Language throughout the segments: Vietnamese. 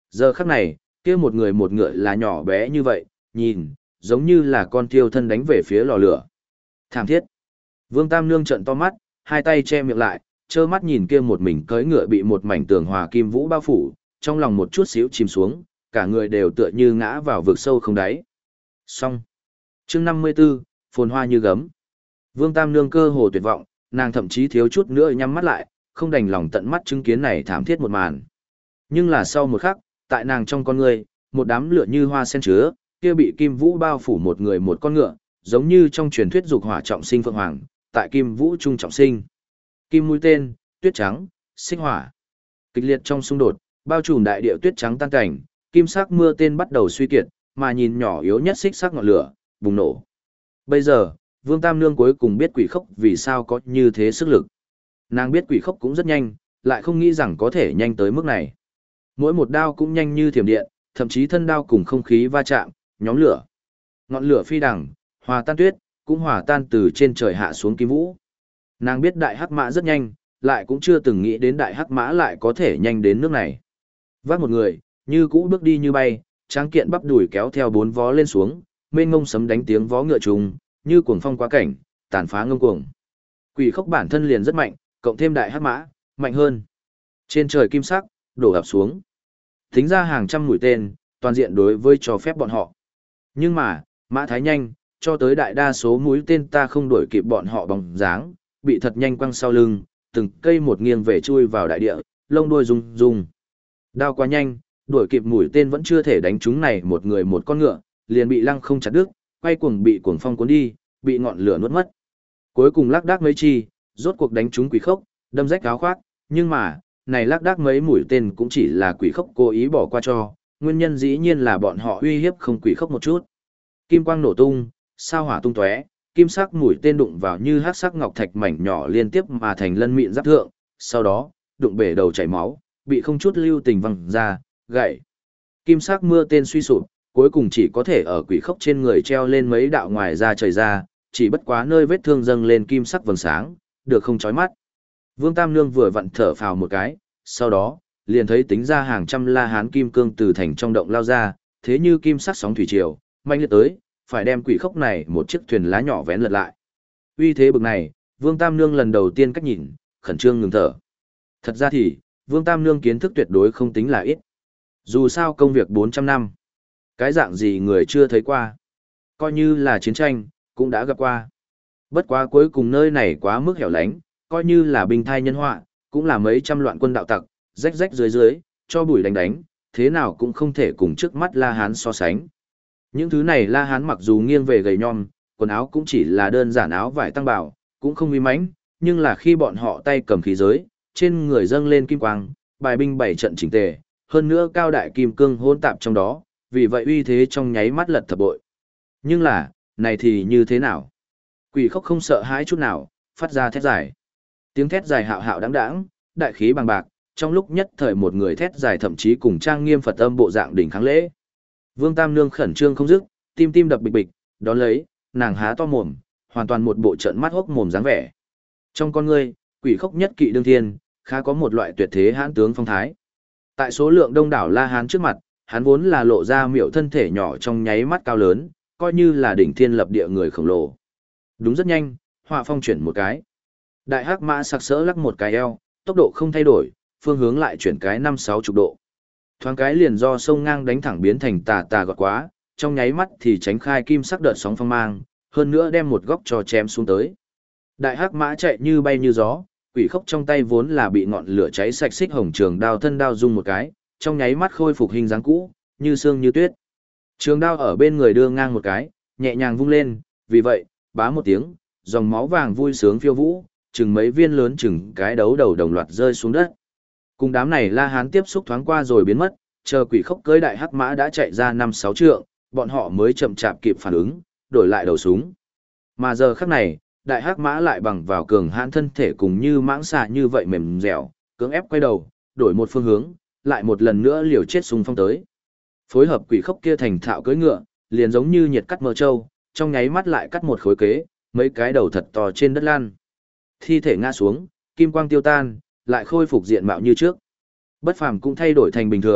Giờ khắc này, kia một người một ngựa là nhỏ bé như vậy, nhìn, giống như là con thiêu thân đánh về phía lò lửa. Thảm thiết. Vương Tam Nương trợn to mắt, hai tay che miệng lại, trơ mắt nhìn kia một mình cưỡi ngựa bị một mảnh tường hòa kim vũ bao phủ, trong lòng một chút xíu chìm xuống, cả người đều tựa như ngã vào vực sâu không đáy. Xong. Chương 54, phồn hoa như gấm. Vương Tam Nương cơ hồ tuyệt vọng, nàng thậm chí thiếu chút nữa nhắm mắt lại, không đành lòng tận mắt chứng kiến này thảm thiết một màn. Nhưng là sau một khắc, tại nàng trong con người, một đám lửa như hoa sen chứa, kia bị kim vũ bao phủ một người một con ngựa, giống như trong truyền thuyết dục hỏa trọng sinh phượng hoàng, tại kim vũ trung trọng sinh. Kim mũi tên, tuyết trắng, sinh hỏa. Kịch liệt trong xung đột, bao trùm đại địa tuyết trắng tan cảnh, kim sắc mưa tên bắt đầu suy kiệt, mà nhìn nhỏ yếu nhất xích sắc ngọn lửa, bùng nổ. Bây giờ, Vương Tam Nương cuối cùng biết quỷ khốc vì sao có như thế sức lực. Nàng biết quỷ khốc cũng rất nhanh, lại không nghĩ rằng có thể nhanh tới mức này. Mỗi một đao cũng nhanh như thiểm điện, thậm chí thân đao cùng không khí va chạm, nhóm lửa. Ngọn lửa phi đằng, hòa tan tuyết, cũng hòa tan từ trên trời hạ xuống kim vũ. Nàng biết đại hắc mã rất nhanh, lại cũng chưa từng nghĩ đến đại hắc mã lại có thể nhanh đến nước này. Vác một người, như cũ bước đi như bay, tráng kiện bắp đùi kéo theo bốn vó lên xuống, mênh ngông sấm đánh tiếng vó ngựa trùng, như cuồng phong quá cảnh, tàn phá ngông cuồng. Quỷ khốc bản thân liền rất mạnh, cộng thêm đại hắc mã, mạnh hơn. Trên trời kim sắc, đổ ập xuống. Tính ra hàng trăm mũi tên, toàn diện đối với cho phép bọn họ. Nhưng mà, mã thái nhanh, cho tới đại đa số mũi tên ta không đuổi kịp bọn họ bóng dáng, bị thật nhanh quăng sau lưng, từng cây một nghiêng về chui vào đại địa, lông đuôi rung rung. Đao quá nhanh, đuổi kịp mũi tên vẫn chưa thể đánh trúng này một người một con ngựa, liền bị lăng không chặt đứt, quay cuồng bị cuồng phong cuốn đi, bị ngọn lửa nuốt mất. Cuối cùng lác đác mấy chi, rốt cuộc đánh trúng quỷ khốc, đâm rách áo khoác, nhưng mà, này lác đác mấy mũi tên cũng chỉ là quỷ khốc cố ý bỏ qua cho, nguyên nhân dĩ nhiên là bọn họ uy hiếp không quỷ khốc một chút. Kim quang nổ tung, sao hỏa tung tóe, kim sắc mũi tên đụng vào như hắc sắc ngọc thạch mảnh nhỏ liên tiếp mà thành lân mịn giáp thượng, sau đó, đụng bể đầu chảy máu, bị không chút lưu tình văng ra, gãy. Kim sắc mưa tên suy sụp, cuối cùng chỉ có thể ở quỷ khốc trên người treo lên mấy đạo ngoài ra trời ra, chỉ bất quá nơi vết thương dâng lên kim sắc vầng sáng, được không chói mắt. Vương Tam Nương vừa vặn thở phào một cái, sau đó, liền thấy tính ra hàng trăm la hán kim cương từ thành trong động lao ra, thế như kim sắc sóng thủy triều, mạnh liệt tới, phải đem quỷ khốc này một chiếc thuyền lá nhỏ vén lật lại. Uy thế bực này, Vương Tam Nương lần đầu tiên cách nhìn, khẩn trương ngừng thở. Thật ra thì, Vương Tam Nương kiến thức tuyệt đối không tính là ít. Dù sao công việc 400 năm, cái dạng gì người chưa thấy qua. Coi như là chiến tranh, cũng đã gặp qua. Bất quá cuối cùng nơi này quá mức hẻo lánh, coi như là binh thai nhân họa, cũng là mấy trăm loạn quân đạo tặc, rách rách dưới dưới, cho bùi đánh đánh, thế nào cũng không thể cùng trước mắt La Hán so sánh. Những thứ này La Hán mặc dù nghiêng về gầy nhom, quần áo cũng chỉ là đơn giản áo vải tăng bảo, cũng không uy mãnh, nhưng là khi bọn họ tay cầm khí giới, trên người dâng lên kim quang, bài binh bảy trận chỉnh tề, hơn nữa cao đại kim cương hỗn tạp trong đó, vì vậy uy thế trong nháy mắt lật thập bội. Nhưng là, này thì như thế nào? Quỷ khốc không sợ hãi chút nào, phát ra thét dài. Tiếng thét dài hạo hạo đáng đáng, đại khí bằng bạc, trong lúc nhất thời một người thét dài thậm chí cùng trang nghiêm Phật âm bộ dạng đỉnh kháng lễ. Vương Tam Nương khẩn trương không dứt, tim tim đập bịch bịch, đón lấy, nàng há to mồm, hoàn toàn một bộ trợn mắt hốc mồm dáng vẻ. Trong con ngươi, quỷ khốc nhất kỵ đương thiên, khá có một loại tuyệt thế hãn tướng phong thái. Tại số lượng đông đảo La Hán trước mặt, hắn vốn là lộ ra miệu thân thể nhỏ trong nháy mắt cao lớn, coi như là đỉnh thiên lập địa người khổng lồ. Đúng rất nhanh, họa phong chuyển một cái. Đại hắc mã sặc sỡ lắc một cái eo, tốc độ không thay đổi, phương hướng lại chuyển cái 5-60 độ. Thoáng cái liền do sông ngang đánh thẳng biến thành tà tà gọt quá, trong nháy mắt thì tránh khai kim sắc đợt sóng phong mang, hơn nữa đem một góc cho chém xuống tới. Đại hắc mã chạy như bay như gió, quỷ khốc trong tay vốn là bị ngọn lửa cháy sạch xích hồng trường đao thân đao rung một cái, trong nháy mắt khôi phục hình dáng cũ, như xương như tuyết. Trường đao ở bên người đưa ngang một cái, nhẹ nhàng vung lên, vì vậy, bá một tiếng, dòng máu vàng vui sướng phiêu vũ, chừng mấy viên lớn chừng cái đấu đầu đồng loạt rơi xuống đất. Cùng đám này La Hán tiếp xúc thoáng qua rồi biến mất, chờ quỷ khốc cưỡi đại hắc mã đã chạy ra 5-6 trượng, bọn họ mới chậm chạp kịp phản ứng, đổi lại đầu súng. Mà giờ khắc này, đại hắc mã lại bằng vào cường hãn thân thể cùng như mãng xà như vậy mềm dẻo, cưỡng ép quay đầu, đổi một phương hướng, lại một lần nữa liều chết xung phong tới. Phối hợp quỷ khốc kia thành thạo cưỡi ngựa, liền giống như nhiệt cắt mỡ trâu, trong nháy mắt lại cắt một khối kế, mấy cái đầu thật to trên đất lan. Thi thể ngã xuống, kim quang tiêu tan, lại khôi phục diện mạo như trước. Bất phàm cũng thay đổi thành bình thường,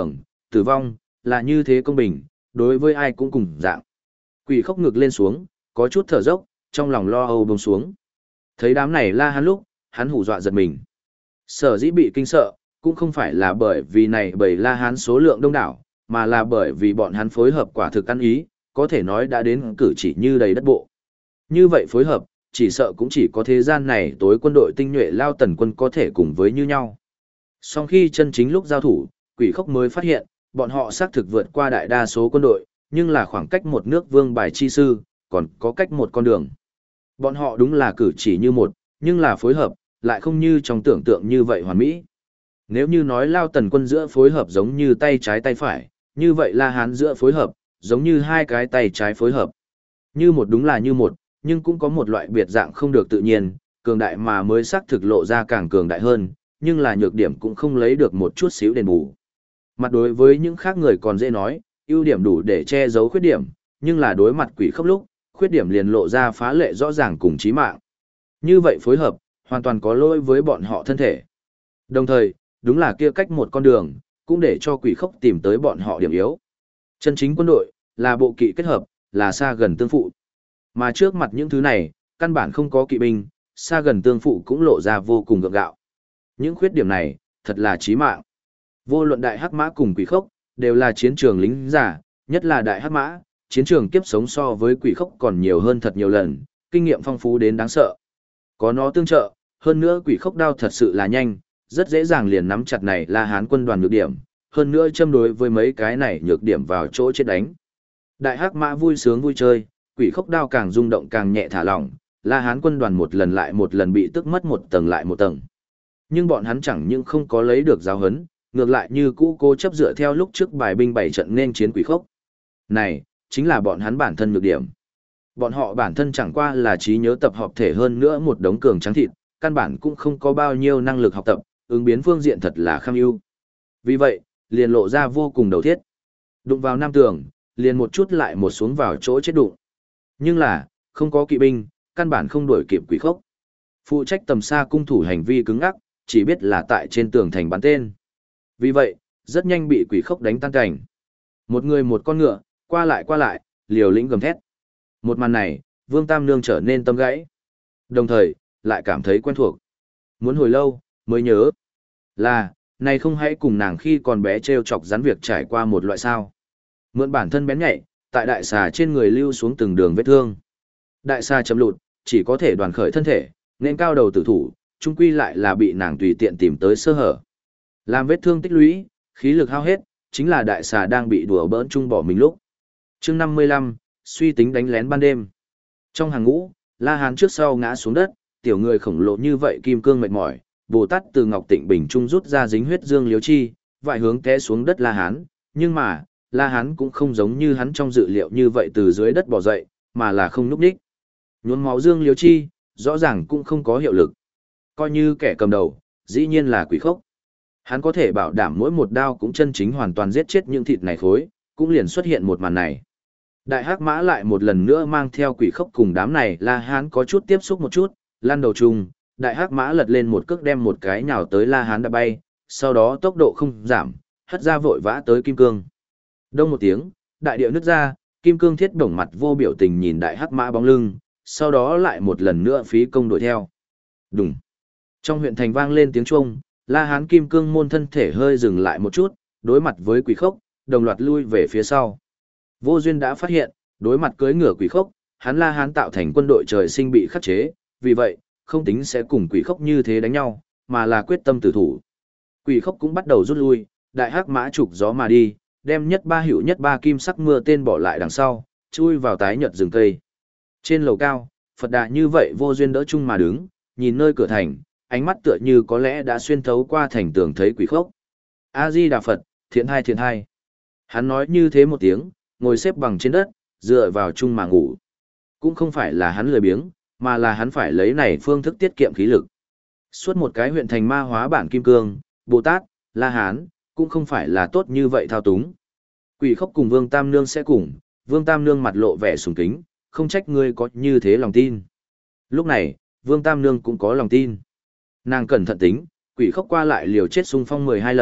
tử vong, là như thế công bình, đối với ai cũng cùng dạng. Quỷ khốc ngực lên xuống, có chút thở dốc, trong lòng lo âu buông xuống. Thấy đám này La Hán lúc, hắn hù dọa giật mình. Sở dĩ bị kinh sợ, cũng không phải là bởi vì này bầy La Hán số lượng đông đảo, mà là bởi vì bọn hắn phối hợp quả thực ăn ý, có thể nói đã đến cử chỉ như đầy đất bộ. Như vậy phối hợp, chỉ sợ cũng chỉ có thế gian này tối quân đội tinh nhuệ Lao Tần quân có thể cùng với như nhau. Song khi chân chính lúc giao thủ, quỷ khốc mới phát hiện, bọn họ xác thực vượt qua đại đa số quân đội, nhưng là khoảng cách một nước vương bài chi sư, còn có cách một con đường. Bọn họ đúng là cử chỉ như một, nhưng là phối hợp, lại không như trong tưởng tượng như vậy hoàn mỹ. Nếu như nói Lao Tần quân giữa phối hợp giống như tay trái tay phải, như vậy La Hán giữa phối hợp, giống như hai cái tay trái phối hợp. Như một đúng là như một, nhưng cũng có một loại biệt dạng không được tự nhiên, cường đại mà mới xác thực lộ ra càng cường đại hơn, nhưng là nhược điểm cũng không lấy được một chút xíu đền bù. Mặt đối với những khác người còn dễ nói, ưu điểm đủ để che giấu khuyết điểm, nhưng là đối mặt quỷ khốc lúc, khuyết điểm liền lộ ra phá lệ rõ ràng cùng chí mạng. Như vậy phối hợp, hoàn toàn có lỗi với bọn họ thân thể. Đồng thời, đúng là kia cách một con đường, cũng để cho quỷ khốc tìm tới bọn họ điểm yếu. Chân chính quân đội, là bộ kỵ kết hợp, là xa gần tương phụ. Mà trước mặt những thứ này, căn bản không có kỵ binh, xa gần tương phụ cũng lộ ra vô cùng gượng gạo. Những khuyết điểm này, thật là chí mạng. Vô luận đại hắc mã cùng quỷ khốc, đều là chiến trường lính giả, nhất là đại hắc mã, chiến trường kiếp sống so với quỷ khốc còn nhiều hơn thật nhiều lần, kinh nghiệm phong phú đến đáng sợ. Có nó tương trợ, hơn nữa quỷ khốc đao thật sự là nhanh, rất dễ dàng liền nắm chặt này La Hán quân đoàn nhược điểm, hơn nữa châm đối với mấy cái này nhược điểm vào chỗ chết đánh. Đại hắc mã vui sướng vui chơi, quỷ khốc đao càng rung động càng nhẹ thả lỏng, La Hán quân đoàn một lần lại một lần bị tức mất một tầng lại một tầng. Nhưng bọn hắn chẳng những không có lấy được giáo huấn, ngược lại như cũ cố chấp dựa theo lúc trước bài binh bảy trận nên chiến quỷ khốc. Này, chính là bọn hắn bản thân nhược điểm. Bọn họ bản thân chẳng qua là trí nhớ tập hợp thể hơn nữa một đống cường trắng thịt, căn bản cũng không có bao nhiêu năng lực học tập, ứng biến phương diện thật là kham ưu. Vì vậy, liền lộ ra vô cùng đầu thiết. Đụng vào nam tường, liền một chút lại một xuống vào chỗ chết đụng. Nhưng là, không có kỵ binh, căn bản không đuổi kịp quỷ khốc. Phụ trách tầm xa cung thủ hành vi cứng ngắc, chỉ biết là tại trên tường thành bắn tên. Vì vậy, rất nhanh bị quỷ khốc đánh tan cảnh. Một người một con ngựa, qua lại, liều lĩnh gầm thét. Một màn này, Vương Tam Nương trở nên tâm gãy. Đồng thời, lại cảm thấy quen thuộc. Muốn hồi lâu, mới nhớ. Là, này không hãy cùng nàng khi còn bé treo chọc rắn việc trải qua một loại sao. Mượn bản thân bén nhạy, tại đại xà trên người lưu xuống từng đường vết thương. Đại xà chấm lụt, chỉ có thể đoàn khởi thân thể, nên cao đầu tử thủ, chung quy lại là bị nàng tùy tiện tìm tới sơ hở. Làm vết thương tích lũy, khí lực hao hết, chính là đại xà đang bị đùa bỡn chung bỏ mình lúc. Chương 55, suy tính đánh lén ban đêm. Trong hàng ngũ, La Hán trước sau ngã xuống đất, tiểu người khổng lồ như vậy kim cương mệt mỏi, Bồ Tát từ Ngọc Tịnh Bình trung rút ra dính huyết dương liếu chi, vài hướng té xuống đất La Hán, nhưng mà, La Hán cũng không giống như hắn trong dự liệu như vậy từ dưới đất bò dậy, mà là không núp đích. Nhuốm máu dương liếu chi, rõ ràng cũng không có hiệu lực. Coi như kẻ cầm đầu, dĩ nhiên là quỷ khốc. Hắn có thể bảo đảm mỗi một đao cũng chân chính hoàn toàn giết chết những thịt này khối, cũng liền xuất hiện một màn này. Đại hắc mã lại một lần nữa mang theo quỷ khốc cùng đám này, La Hán có chút tiếp xúc một chút, lăn đầu chung, đại hắc mã lật lên một cước đem một cái nhào tới La Hán đã bay, sau đó tốc độ không giảm, hất ra vội vã tới kim cương. Đông một tiếng, đại địa nứt ra, kim cương thiết đổng mặt vô biểu tình nhìn đại hắc mã bóng lưng, sau đó lại một lần nữa phí công đuổi theo. Đùng. Trong huyện thành vang lên tiếng chuông, La Hán kim cương môn thân thể hơi dừng lại một chút, đối mặt với quỷ khốc, đồng loạt lui về phía sau. Vô Duyên đã phát hiện, đối mặt cưỡi ngựa quỷ khốc, hắn La Hán tạo thành quân đội trời sinh bị khắc chế, vì vậy, không tính sẽ cùng quỷ khốc như thế đánh nhau, mà là quyết tâm tử thủ. Quỷ khốc cũng bắt đầu rút lui, đại hắc mã trục gió mà đi, đem nhất ba kim sắc mưa tên bỏ lại đằng sau, chui vào tái nhợt rừng cây. Trên lầu cao, Phật Đà như vậy Vô Duyên đỡ chung mà đứng, nhìn nơi cửa thành, ánh mắt tựa như có lẽ đã xuyên thấu qua thành tường thấy quỷ khốc. A Di Đà Phật, thiện hai. Hắn nói như thế một tiếng, ngồi xếp bằng trên đất, dựa vào chung mà ngủ. Cũng không phải là hắn lười biếng, mà là hắn phải lấy này phương thức tiết kiệm khí lực. Suốt một cái huyện thành ma hóa bản kim cương, Bồ Tát, La Hán, cũng không phải là tốt như vậy thao túng. Quỷ khốc cùng Vương Tam Nương sẽ cùng, Vương Tam Nương mặt lộ vẻ sùng kính, không trách ngươi có như thế lòng tin. Lúc này, Vương Tam Nương cũng có lòng tin. Nàng cẩn thận tính, quỷ khốc qua lại liều chết xung phong 12 lần,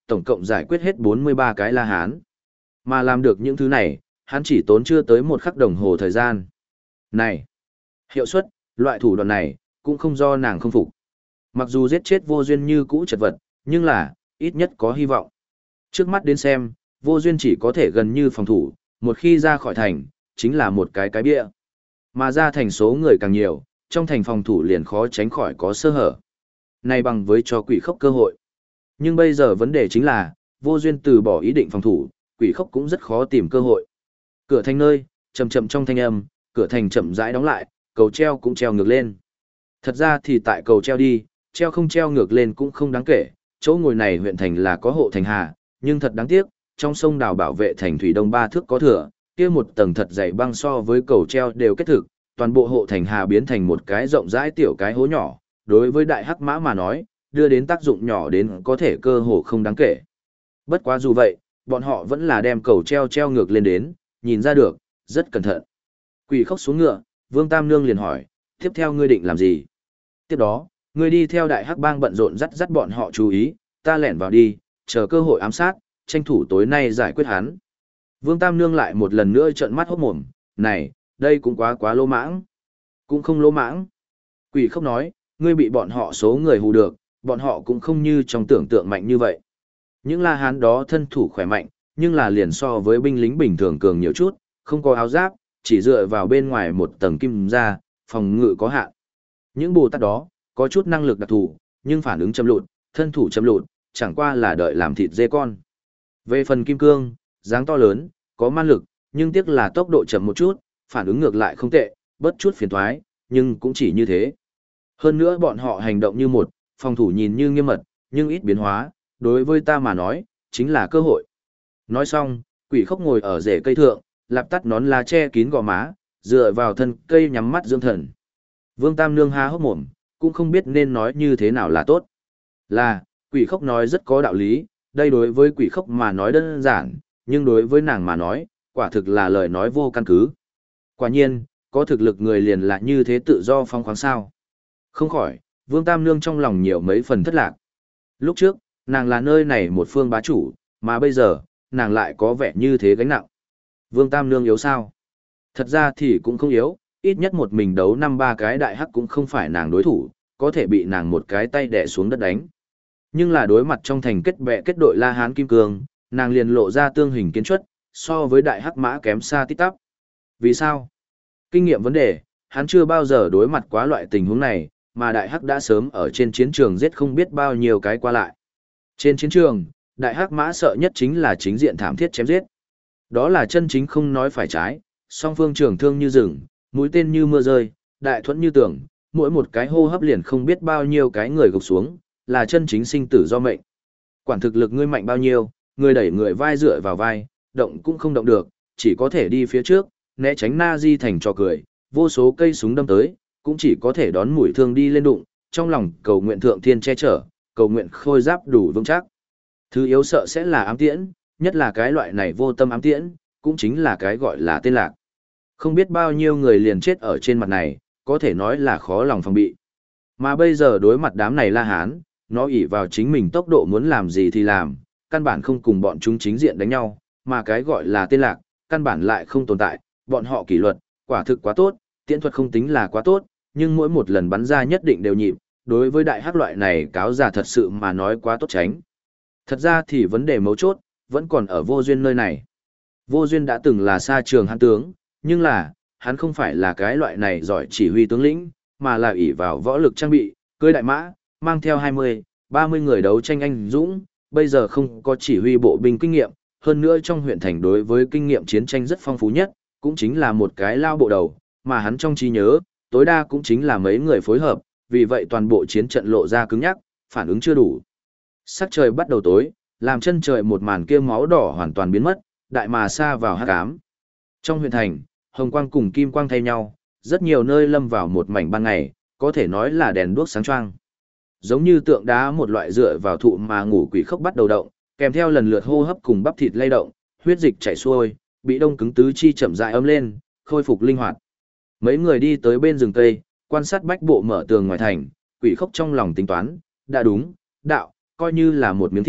tổng cộng giải quyết hết 43 cái La Hán. Mà làm được những thứ này, hắn chỉ tốn chưa tới 1 khắc đồng hồ thời gian. Này, hiệu suất, loại thủ đoạn này, cũng không do nàng không phục. Mặc dù giết chết Vô Duyên như cũ chật vật, nhưng là, ít nhất có hy vọng. Trước mắt đến xem, Vô Duyên chỉ có thể gần như phòng thủ, một khi ra khỏi thành, chính là một cái bia. Mà ra thành số người càng nhiều, trong thành phòng thủ liền khó tránh khỏi có sơ hở. Này bằng với cho quỷ khốc cơ hội. Nhưng bây giờ vấn đề chính là, Vô Duyên từ bỏ ý định phòng thủ, quỷ khốc cũng rất khó tìm cơ hội. Cửa thành nơi, chậm chậm trong thanh âm, cửa thành chậm rãi đóng lại, cầu treo cũng treo ngược lên. Thật ra thì tại cầu treo đi, treo không treo ngược lên cũng không đáng kể, chỗ ngồi này huyện thành là có hộ thành hà, nhưng thật đáng tiếc, trong sông đào bảo vệ thành thủy đông 3 thước có thừa, kia một tầng thật dày băng so với cầu treo đều kết thực, toàn bộ hộ thành hà biến thành một cái rộng rãi tiểu cái hố nhỏ, đối với đại hắc mã mà nói, đưa đến tác dụng nhỏ đến có thể cơ hồ không đáng kể. Bất quá dù vậy, bọn họ vẫn là đem cầu treo treo ngược lên đến, nhìn ra được, rất cẩn thận. Quỷ khốc xuống ngựa, Vương Tam Nương liền hỏi, tiếp theo ngươi định làm gì? Tiếp đó, ngươi đi theo đại hắc bang bận rộn dắt bọn họ chú ý, ta lẻn vào đi, chờ cơ hội ám sát, tranh thủ tối nay giải quyết hắn. Vương Tam Nương lại một lần nữa trợn mắt hốt mồm, này, đây cũng quá lỗ mãng. Cũng không lỗ mãng. Quỷ khốc nói, ngươi bị bọn họ số người hù được, bọn họ cũng không như trong tưởng tượng mạnh như vậy. Những La Hán đó thân thủ khỏe mạnh, nhưng là liền so với binh lính bình thường cường nhiều chút, không có áo giáp, chỉ dựa vào bên ngoài một tầng kim ra, phòng ngự có hạn. Những Bồ Tát đó, có chút năng lực đặc thù, nhưng phản ứng chậm lụt, thân thủ chậm lụt, chẳng qua là đợi làm thịt dê con. Về phần kim cương, dáng to lớn, có man lực, nhưng tiếc là tốc độ chậm một chút, phản ứng ngược lại không tệ, bớt chút phiền toái, nhưng cũng chỉ như thế. Hơn nữa bọn họ hành động như một, phòng thủ nhìn như nghiêm mật, nhưng ít biến hóa, đối với ta mà nói, chính là cơ hội. Nói xong, quỷ khốc ngồi ở rễ cây thượng, lạp tắt nón lá che kín gò má, dựa vào thân cây nhắm mắt dưỡng thần. Vương Tam Nương há hốc mồm, cũng không biết nên nói như thế nào là tốt. Là, quỷ khốc nói rất có đạo lý, đây đối với quỷ khốc mà nói đơn giản, nhưng đối với nàng mà nói, quả thực là lời nói vô căn cứ. Quả nhiên, có thực lực người liền là như thế tự do phong khoáng sao. Không khỏi, Vương Tam Nương trong lòng nhiều mấy phần thất lạc. Lúc trước, nàng là nơi này một phương bá chủ, mà bây giờ, nàng lại có vẻ như thế gánh nặng. Vương Tam Nương yếu sao? Thật ra thì cũng không yếu, ít nhất một mình đấu 5-3 cái đại hắc cũng không phải nàng đối thủ, có thể bị nàng một cái tay đè xuống đất đánh. Nhưng là đối mặt trong thành kết bè kết đội La Hán Kim Cương, nàng liền lộ ra tương hình kiến chất, so với đại hắc mã kém xa tít tắp. Vì sao? Kinh nghiệm vấn đề, hắn chưa bao giờ đối mặt quá loại tình huống này, mà đại hắc đã sớm ở trên chiến trường giết không biết bao nhiêu cái qua lại. Trên chiến trường, đại hắc mã sợ nhất chính là chính diện thảm thiết chém giết. Đó là chân chính không nói phải trái, song phương trường thương như rừng, mũi tên như mưa rơi, đại thuẫn như tường, mỗi một cái hô hấp liền không biết bao nhiêu cái người gục xuống, là chân chính sinh tử do mệnh. Quản thực lực ngươi mạnh bao nhiêu, người đẩy người vai dựa vào vai, động cũng không động được, chỉ có thể đi phía trước, né tránh Nazi thành trò cười, vô số cây súng đâm tới, cũng chỉ có thể đón mũi thương đi lên đụng, trong lòng cầu nguyện thượng thiên che chở, cầu nguyện khôi giáp đủ vững chắc. Thứ yếu sợ sẽ là ám tiễn, nhất là cái loại này vô tâm ám tiễn, cũng chính là cái gọi là tên lạc. Không biết bao nhiêu người liền chết ở trên mặt này, có thể nói là khó lòng phòng bị. Mà bây giờ đối mặt đám này La Hán, nó ỷ vào chính mình tốc độ muốn làm gì thì làm, căn bản không cùng bọn chúng chính diện đánh nhau, mà cái gọi là tên lạc, căn bản lại không tồn tại, bọn họ kỷ luật, quả thực quá tốt, tiễn thuật không tính là quá tốt, nhưng mỗi một lần bắn ra nhất định đều nhịp, đối với đại hắc loại này cáo già thật sự mà nói quá tốt tránh. Thật ra thì vấn đề mấu chốt, vẫn còn ở Vô Duyên nơi này. Vô Duyên đã từng là sa trường hán tướng, nhưng là, hắn không phải là cái loại này giỏi chỉ huy tướng lĩnh, mà là ỷ vào võ lực trang bị, cưỡi đại mã, mang theo 20-30 người đấu tranh anh dũng, bây giờ không có chỉ huy bộ binh kinh nghiệm, hơn nữa trong huyện thành đối với kinh nghiệm chiến tranh rất phong phú nhất, cũng chính là một cái lao bộ đầu, mà hắn trong trí nhớ, tối đa cũng chính là mấy người phối hợp, vì vậy toàn bộ chiến trận lộ ra cứng nhắc, phản ứng chưa đủ. Sắc trời bắt đầu tối, làm chân trời một màn kia máu đỏ hoàn toàn biến mất, đại mà xa vào hắc ám. Trong huyện thành, hồng quang cùng kim quang thay nhau, rất nhiều nơi lâm vào một mảnh ban ngày, có thể nói là đèn đuốc sáng choang. Giống như tượng đá một loại dựa vào thụ mà ngủ quỷ khốc bắt đầu động, kèm theo lần lượt hô hấp cùng bắp thịt lay động, huyết dịch chảy xuôi, bị đông cứng tứ chi chậm rãi ấm lên, khôi phục linh hoạt. Mấy người đi tới bên rừng cây, quan sát bách bộ mở tường ngoài thành, quỷ khốc trong lòng tính toán, đã đúng, đạo, coi như là một miếng thịt,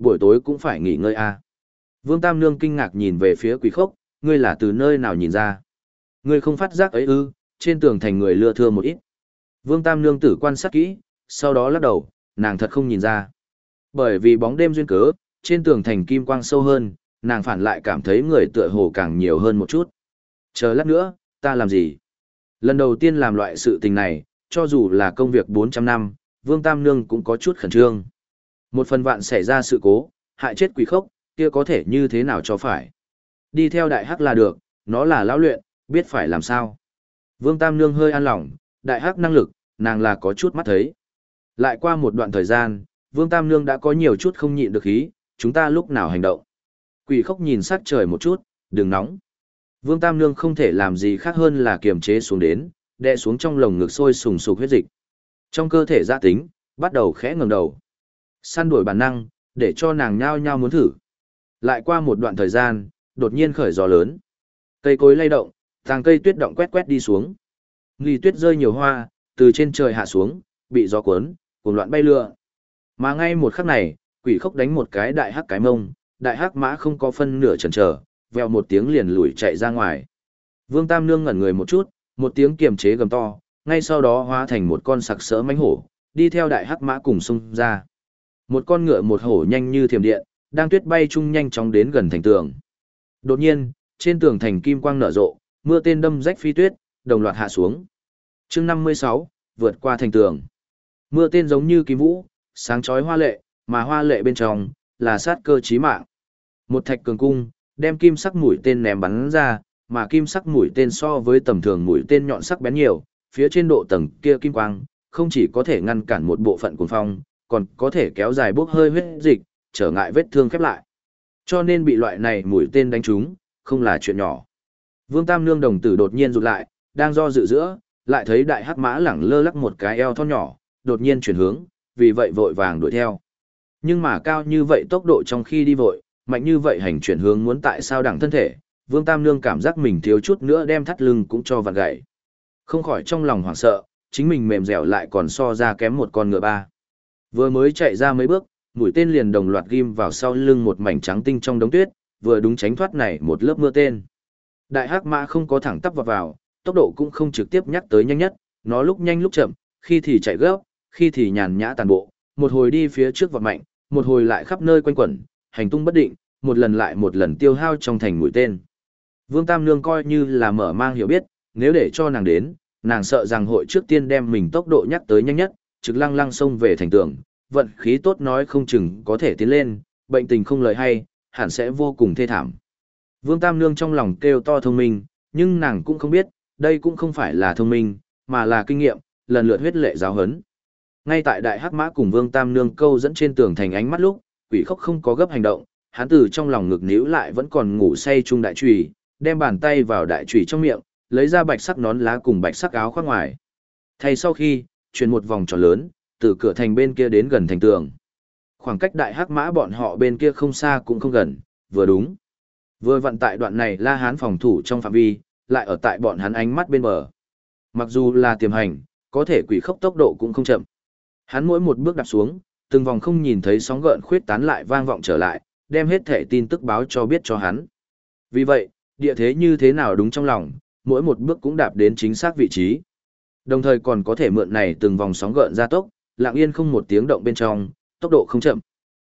buổi tối cũng phải nghỉ ngơi à. Vương Tam Nương kinh ngạc nhìn về phía quỷ khốc, ngươi là từ nơi nào nhìn ra? Ngươi không phát giác ấy ư, trên tường thành người lưa thưa một ít. Vương Tam Nương tử quan sát kỹ, sau đó lắc đầu, nàng thật không nhìn ra. Bởi vì bóng đêm duyên cớ, trên tường thành kim quang sâu hơn, nàng phản lại cảm thấy người tựa hồ càng nhiều hơn một chút. Chờ lát nữa, ta làm gì? Lần đầu tiên làm loại sự tình này, cho dù là công việc 400 năm, Vương Tam Nương cũng có chút khẩn trương. Một phần vạn xảy ra sự cố, hại chết quỷ khốc, kia có thể như thế nào cho phải. Đi theo đại hắc là được, nó là lão luyện, biết phải làm sao. Vương Tam Nương hơi an lòng, đại hắc năng lực, nàng là có chút mắt thấy. Lại qua một đoạn thời gian, Vương Tam Nương đã có nhiều chút không nhịn được ý, chúng ta lúc nào hành động. Quỷ khốc nhìn sát trời một chút, đừng nóng. Vương Tam Nương không thể làm gì khác hơn là kiềm chế xuống đến, đè xuống trong lồng ngực sôi sùng sục huyết dịch. Trong cơ thể gia tính, bắt đầu khẽ ngẩng đầu. Săn đuổi bản năng, để cho nàng nhao nhao muốn thử. Lại qua một đoạn thời gian, đột nhiên khởi gió lớn. Cây cối lay động, tàng cây tuyết động quét quét đi xuống. Nghi tuyết rơi nhiều hoa, từ trên trời hạ xuống, bị gió cuốn, cuồng loạn bay lượn. Mà ngay một khắc này, quỷ khốc đánh một cái đại hắc cái mông, đại hắc mã không có phân nửa chần chờ, vèo một tiếng liền lùi chạy ra ngoài. Vương Tam Nương ngẩn người một chút, một tiếng kiềm chế gầm to, ngay sau đó hóa thành một con sặc sỡ mãnh hổ, đi theo đại hắc mã cùng xung ra. Một con ngựa một hổ nhanh như thiểm điện, đang tuyết bay chung nhanh chóng đến gần thành tường. Đột nhiên, trên tường thành kim quang nở rộ, mưa tên đâm rách phi tuyết, đồng loạt hạ xuống. Chương 56, vượt qua thành tường. Mưa tên giống như kim vũ, sáng chói hoa lệ, mà hoa lệ bên trong là sát cơ chí mạng. Một thạch cường cung, đem kim sắc mũi tên ném bắn ra, mà kim sắc mũi tên so với tầm thường mũi tên nhọn sắc bén nhiều, phía trên độ tầng kia kim quang, không chỉ có thể ngăn cản một bộ phận cuồng phong, còn có thể kéo dài bốc hơi huyết dịch, trở ngại vết thương khép lại. Cho nên bị loại này mũi tên đánh trúng, không là chuyện nhỏ. Vương Tam Nương đồng tử đột nhiên rụt lại, đang do dự giữa, lại thấy đại hắc mã lẳng lơ lắc một cái eo thon nhỏ, đột nhiên chuyển hướng, vì vậy vội vàng đuổi theo. Nhưng mà cao như vậy tốc độ trong khi đi vội, mạnh như vậy hành chuyển hướng muốn tại sao đẳng thân thể, Vương Tam Nương cảm giác mình thiếu chút nữa đem thắt lưng cũng cho vặn gãy. Không khỏi trong lòng hoảng sợ, chính mình mềm dẻo lại còn so ra kém một con ngựa ba. Vừa mới chạy ra mấy bước, mũi tên liền đồng loạt ghim vào sau lưng một mảnh trắng tinh trong đống tuyết, vừa đúng tránh thoát này một lớp mưa tên. Đại hắc mã không có thẳng tắp vào, tốc độ cũng không trực tiếp nhắc tới nhanh nhất, nó lúc nhanh lúc chậm, khi thì chạy gấp, khi thì nhàn nhã tàn bộ, một hồi đi phía trước vọt mạnh, một hồi lại khắp nơi quanh quẩn, hành tung bất định, một lần lại một lần tiêu hao trong thành mũi tên. Vương Tam Nương coi như là mở mang hiểu biết, nếu để cho nàng đến, nàng sợ rằng hội trước tiên đem mình tốc độ nhắc tới nhanh nhất, trực lăng lăng xông về thành tường, vận khí tốt nói không chừng có thể tiến lên, bệnh tình không lời hay, hẳn sẽ vô cùng thê thảm. Vương Tam Nương trong lòng kêu to thông minh, nhưng nàng cũng không biết, đây cũng không phải là thông minh, mà là kinh nghiệm, lần lượt huyết lệ giáo hấn. Ngay tại đại hắc mã cùng Vương Tam Nương câu dẫn trên tường thành ánh mắt lúc, quỷ khốc không có gấp hành động, hắn từ trong lòng ngực níu lại vẫn còn ngủ say chung đại chùy, đem bàn tay vào đại chùy trong miệng, lấy ra bạch sắc nón lá cùng bạch sắc áo khoác ngoài. Thay sau khi, chuyển một vòng tròn lớn, từ cửa thành bên kia đến gần thành tường. Khoảng cách đại hắc mã bọn họ bên kia không xa cũng không gần, vừa đúng. Vừa vận tại đoạn này La Hán phòng thủ trong phạm vi, lại ở tại bọn hắn ánh mắt bên bờ. Mặc dù là tiềm hành, có thể quỷ khốc tốc độ cũng không chậm. Hắn mỗi một bước đạp xuống, từng vòng không nhìn thấy sóng gợn khuyết tán lại vang vọng trở lại, đem hết thể tin tức báo cho biết cho hắn. Vì vậy, địa thế như thế nào đúng trong lòng, mỗi một bước cũng đạp đến chính xác vị trí. Đồng thời còn có thể mượn này từng vòng sóng gợn gia tốc, lặng yên không một tiếng động bên trong, tốc độ không chậm.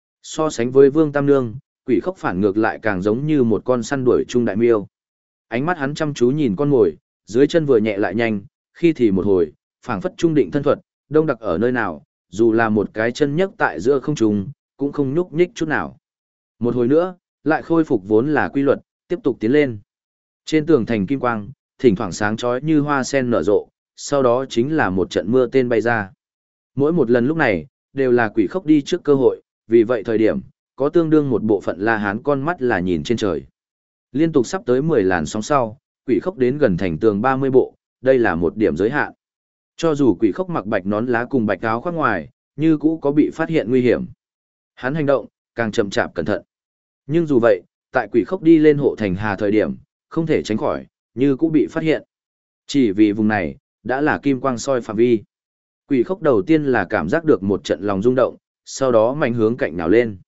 So sánh với Vương Tam Nương, quỷ khốc phản ngược lại càng giống như một con săn đuổi trung đại miêu. Ánh mắt hắn chăm chú nhìn con mồi, dưới chân vừa nhẹ lại nhanh, khi thì một hồi, phảng phất trung định thân thuật, đông đặc ở nơi nào, dù là một cái chân nhấc tại giữa không trung, cũng không nhúc nhích chút nào. Một hồi nữa, lại khôi phục vốn là quy luật, tiếp tục tiến lên. Trên tường thành kim quang, thỉnh thoảng sáng chói như hoa sen nở rộ, sau đó chính là một trận mưa tên bay ra. Mỗi một lần lúc này, đều là quỷ khốc đi trước cơ hội, vì vậy thời điểm, có tương đương một bộ phận La Hán con mắt là nhìn trên trời. Liên tục sắp tới 10 làn sóng sau, quỷ khốc đến gần thành tường 30 bộ, đây là một điểm giới hạn. Cho dù quỷ khốc mặc bạch nón lá cùng bạch áo khoác ngoài, như cũ có bị phát hiện nguy hiểm. Hắn hành động, càng chậm chạp cẩn thận. Nhưng dù vậy, tại quỷ khốc đi lên hộ thành hà thời điểm, không thể tránh khỏi, như cũ bị phát hiện. Chỉ vì vùng này, đã là kim quang soi phạm vi. Quỷ khốc đầu tiên là cảm giác được một trận lòng rung động, sau đó mạnh hướng cạnh nào lên.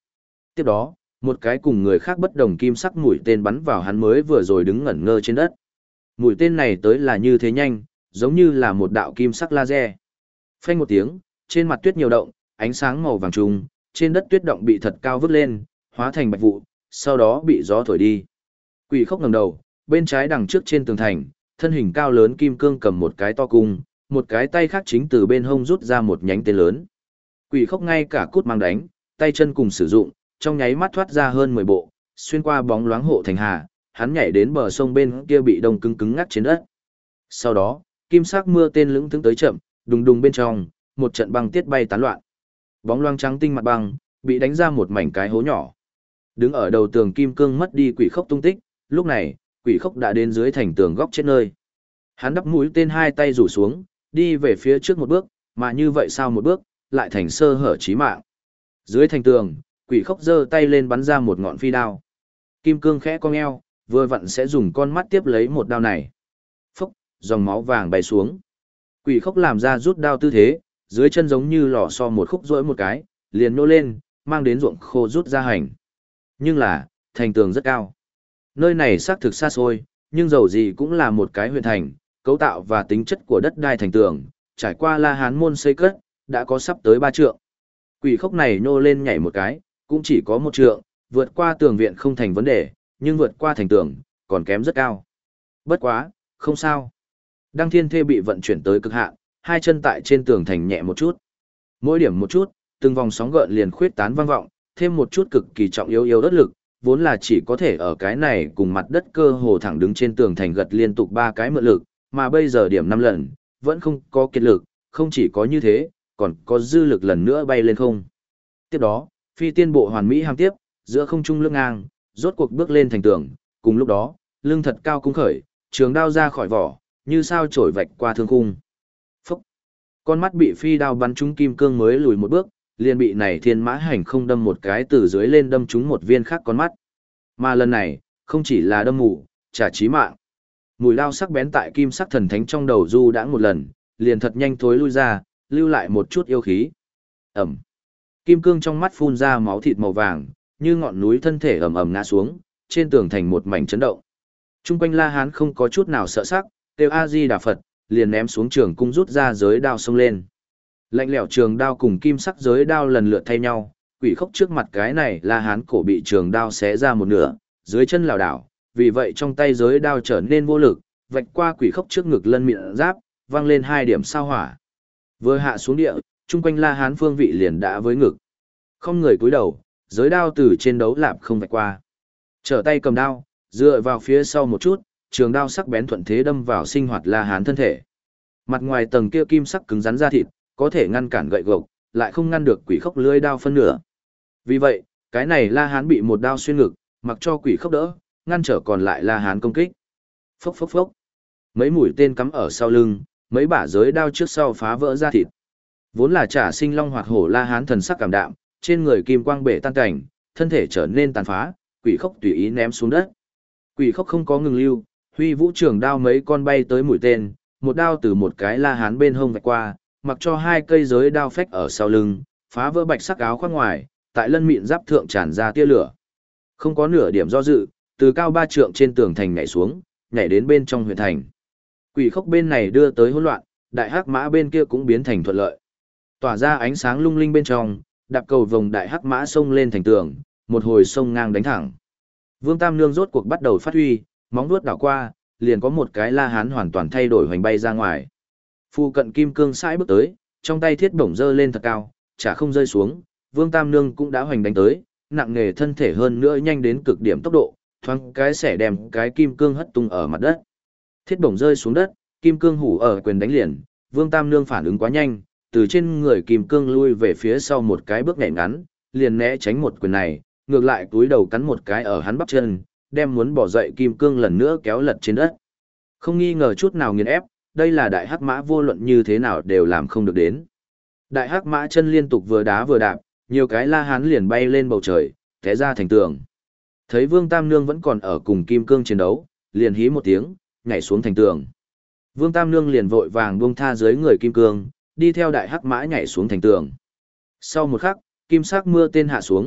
Tiếp đó, một cái cùng người khác bất đồng kim sắc mũi tên bắn vào hắn mới vừa rồi đứng ngẩn ngơ trên đất. Mũi tên này tới là như thế nhanh, giống như là một đạo kim sắc laser. Phanh một tiếng, trên mặt tuyết nhiều động, ánh sáng màu vàng trùng, trên đất tuyết động bị thật cao vứt lên, hóa thành bạch vụ, sau đó bị gió thổi đi. Quỷ Khốc ngẩng đầu, bên trái đằng trước trên tường thành, thân hình cao lớn kim cương cầm một cái to cung, một cái tay khác chính từ bên hông rút ra một nhánh tên lớn. Quỷ Khốc ngay cả cút mang đánh, tay chân cùng sử dụng, trong nháy mắt thoát ra hơn 10 bộ, xuyên qua bóng loáng hộ thành hà, hắn nhảy đến bờ sông bên kia bị đông cứng cứng ngắc trên đất. Sau đó, kim sắc mưa tên lững thững tới chậm, đùng đùng bên trong, một trận băng tiết bay tán loạn. Bóng loáng trắng tinh mặt băng, bị đánh ra một mảnh cái hố nhỏ. Đứng ở đầu tường kim cương mất đi Quỷ Khốc tung tích, lúc này, Quỷ Khốc đã đến dưới thành tường góc chết nơi. Hắn đắp mũi tên hai tay rủ xuống, đi về phía trước một bước, mà như vậy sao một bước, lại thành sơ hở chí mạng. Dưới thành tường, Quỷ Khốc giơ tay lên bắn ra một ngọn phi đao. Kim cương khẽ cong eo, vừa vặn sẽ dùng con mắt tiếp lấy một đao này. Phốc, dòng máu vàng bay xuống. Quỷ Khốc làm ra rút đao tư thế, dưới chân giống như lò xo một khúc rỗi một cái, liền nô lên, mang đến ruộng khô rút ra hành. Nhưng là, thành tường rất cao. Nơi này xác thực xa xôi, nhưng dầu gì cũng là một cái huyện thành, cấu tạo và tính chất của đất đai thành tường, trải qua La Hán môn xây cất, đã có sắp tới 3 trượng. Quỷ Khốc này nô lên nhảy một cái, cũng chỉ có 1 trượng, vượt qua tường viện không thành vấn đề, nhưng vượt qua thành tường, còn kém rất cao. Bất quá, không sao. Đăng Thiên Thê bị vận chuyển tới cực hạn, hai chân tại trên tường thành nhẹ một chút. Mỗi điểm một chút, từng vòng sóng gợn liền khuyết tán vang vọng, thêm một chút cực kỳ trọng yếu đất lực, vốn là chỉ có thể ở cái này cùng mặt đất cơ hồ thẳng đứng trên tường thành gật liên tục 3 cái mượn lực, mà bây giờ điểm 5 lần, vẫn không có kiệt lực, không chỉ có như thế, còn có dư lực lần nữa bay lên không. Tiếp đó, phi tiên bộ hoàn mỹ hàm tiếp, giữa không trung lưng ngang, rốt cuộc bước lên thành tường, cùng lúc đó, lưng thật cao cung khởi, trường đao ra khỏi vỏ, như sao trổi vạch qua thương khung. Phúc! Con mắt bị phi đao bắn trúng kim cương mới lùi một bước, liền bị này thiên mã hành không đâm một cái từ dưới lên đâm trúng một viên khác con mắt. Mà lần này, không chỉ là đâm mù, trả chí mạng. Mùi đao sắc bén tại kim sắc thần thánh trong đầu du đã một lần, liền thật nhanh thối lui ra, lưu lại một chút yêu khí. Ẩm! Kim cương trong mắt phun ra máu thịt màu vàng, như ngọn núi thân thể ầm ầm ngã xuống, trên tường thành một mảnh chấn động. Trung quanh La Hán không có chút nào sợ sắc, kêu A Di Đà Phật, liền ném xuống trường cung rút ra giới đao xông lên. Lạnh lẽo trường đao cùng kim sắc giới đao lần lượt thay nhau, Quỷ Khốc trước mặt cái này La Hán cổ bị trường đao xé ra một nửa, dưới chân lảo đảo, vì vậy trong tay giới đao trở nên vô lực, vạch qua Quỷ Khốc trước ngực lân miệng giáp, văng lên 2 điểm sao hỏa. Vừa hạ xuống địa, trung quanh La Hán phương vị liền đã với ngực. Không người cúi đầu, giới đao từ trên đấu lạp không vạch qua. Trở tay cầm đao, dựa vào phía sau một chút, trường đao sắc bén thuận thế đâm vào sinh hoạt La Hán thân thể. Mặt ngoài tầng kia kim sắc cứng rắn da thịt, có thể ngăn cản gậy gộc, lại không ngăn được Quỷ Khốc lưỡi đao phân nửa. Vì vậy, cái này La Hán bị một đao xuyên ngực, mặc cho Quỷ Khốc đỡ, ngăn trở còn lại La Hán công kích. Phốc phốc phốc. Mấy mũi tên cắm ở sau lưng, mấy bả giới đao trước sau phá vỡ da thịt. Vốn là trả sinh long hoạt hổ La Hán thần sắc cảm đạm, trên người kim quang bể tan cảnh, thân thể trở nên tàn phá, Quỷ Khốc tùy ý ném xuống đất. Quỷ Khốc không có ngừng lưu, huy vũ trường đao mấy con bay tới mũi tên, một đao từ một cái La Hán bên hông vạch qua, mặc cho 2 cây giới đao phách ở sau lưng, phá vỡ bạch sắc áo khoác ngoài, tại lân mịn giáp thượng tràn ra tia lửa. Không có nửa điểm do dự, từ cao 3 trượng trên tường thành nhảy xuống, nhảy đến bên trong huyện thành. Quỷ Khốc bên này đưa tới hỗn loạn, đại hắc mã bên kia cũng biến thành thuận lợi. Tỏa ra ánh sáng lung linh bên trong, đạp cầu vòng đại hắc mã xông lên thành tường, một hồi sông ngang đánh thẳng. Vương Tam Nương rốt cuộc bắt đầu phát huy, móng vuốt đảo qua, liền có một cái La Hán hoàn toàn thay đổi hoành bay ra ngoài. Phu cận kim cương sải bước tới, trong tay thiết bổng dơ lên thật cao, chả không rơi xuống, Vương Tam Nương cũng đã hoành đánh tới, nặng nghề thân thể hơn nữa nhanh đến cực điểm tốc độ, thoáng cái xẻ đem cái kim cương hất tung ở mặt đất. Thiết bổng rơi xuống đất, kim cương hủ ở quyền đánh liền, Vương Tam Nương phản ứng quá nhanh, từ trên người kim cương lui về phía sau một cái bước nhảy ngắn, liền né tránh một quyền này, ngược lại túi đầu cắn một cái ở hắn bắp chân, đem muốn bỏ dậy kim cương lần nữa kéo lật trên đất. Không nghi ngờ chút nào nghiền ép, đây là đại hắc mã vô luận như thế nào đều làm không được đến. Đại hắc mã chân liên tục vừa đá vừa đạp, nhiều cái La Hán liền bay lên bầu trời, té ra thành tường. Thấy Vương Tam Nương vẫn còn ở cùng kim cương chiến đấu, liền hí một tiếng, nhảy xuống thành tường. Vương Tam Nương liền vội vàng buông tha dưới người kim cương, đi theo đại hắc mã nhảy xuống thành tường. Sau một khắc, kim sắc mưa tên hạ xuống,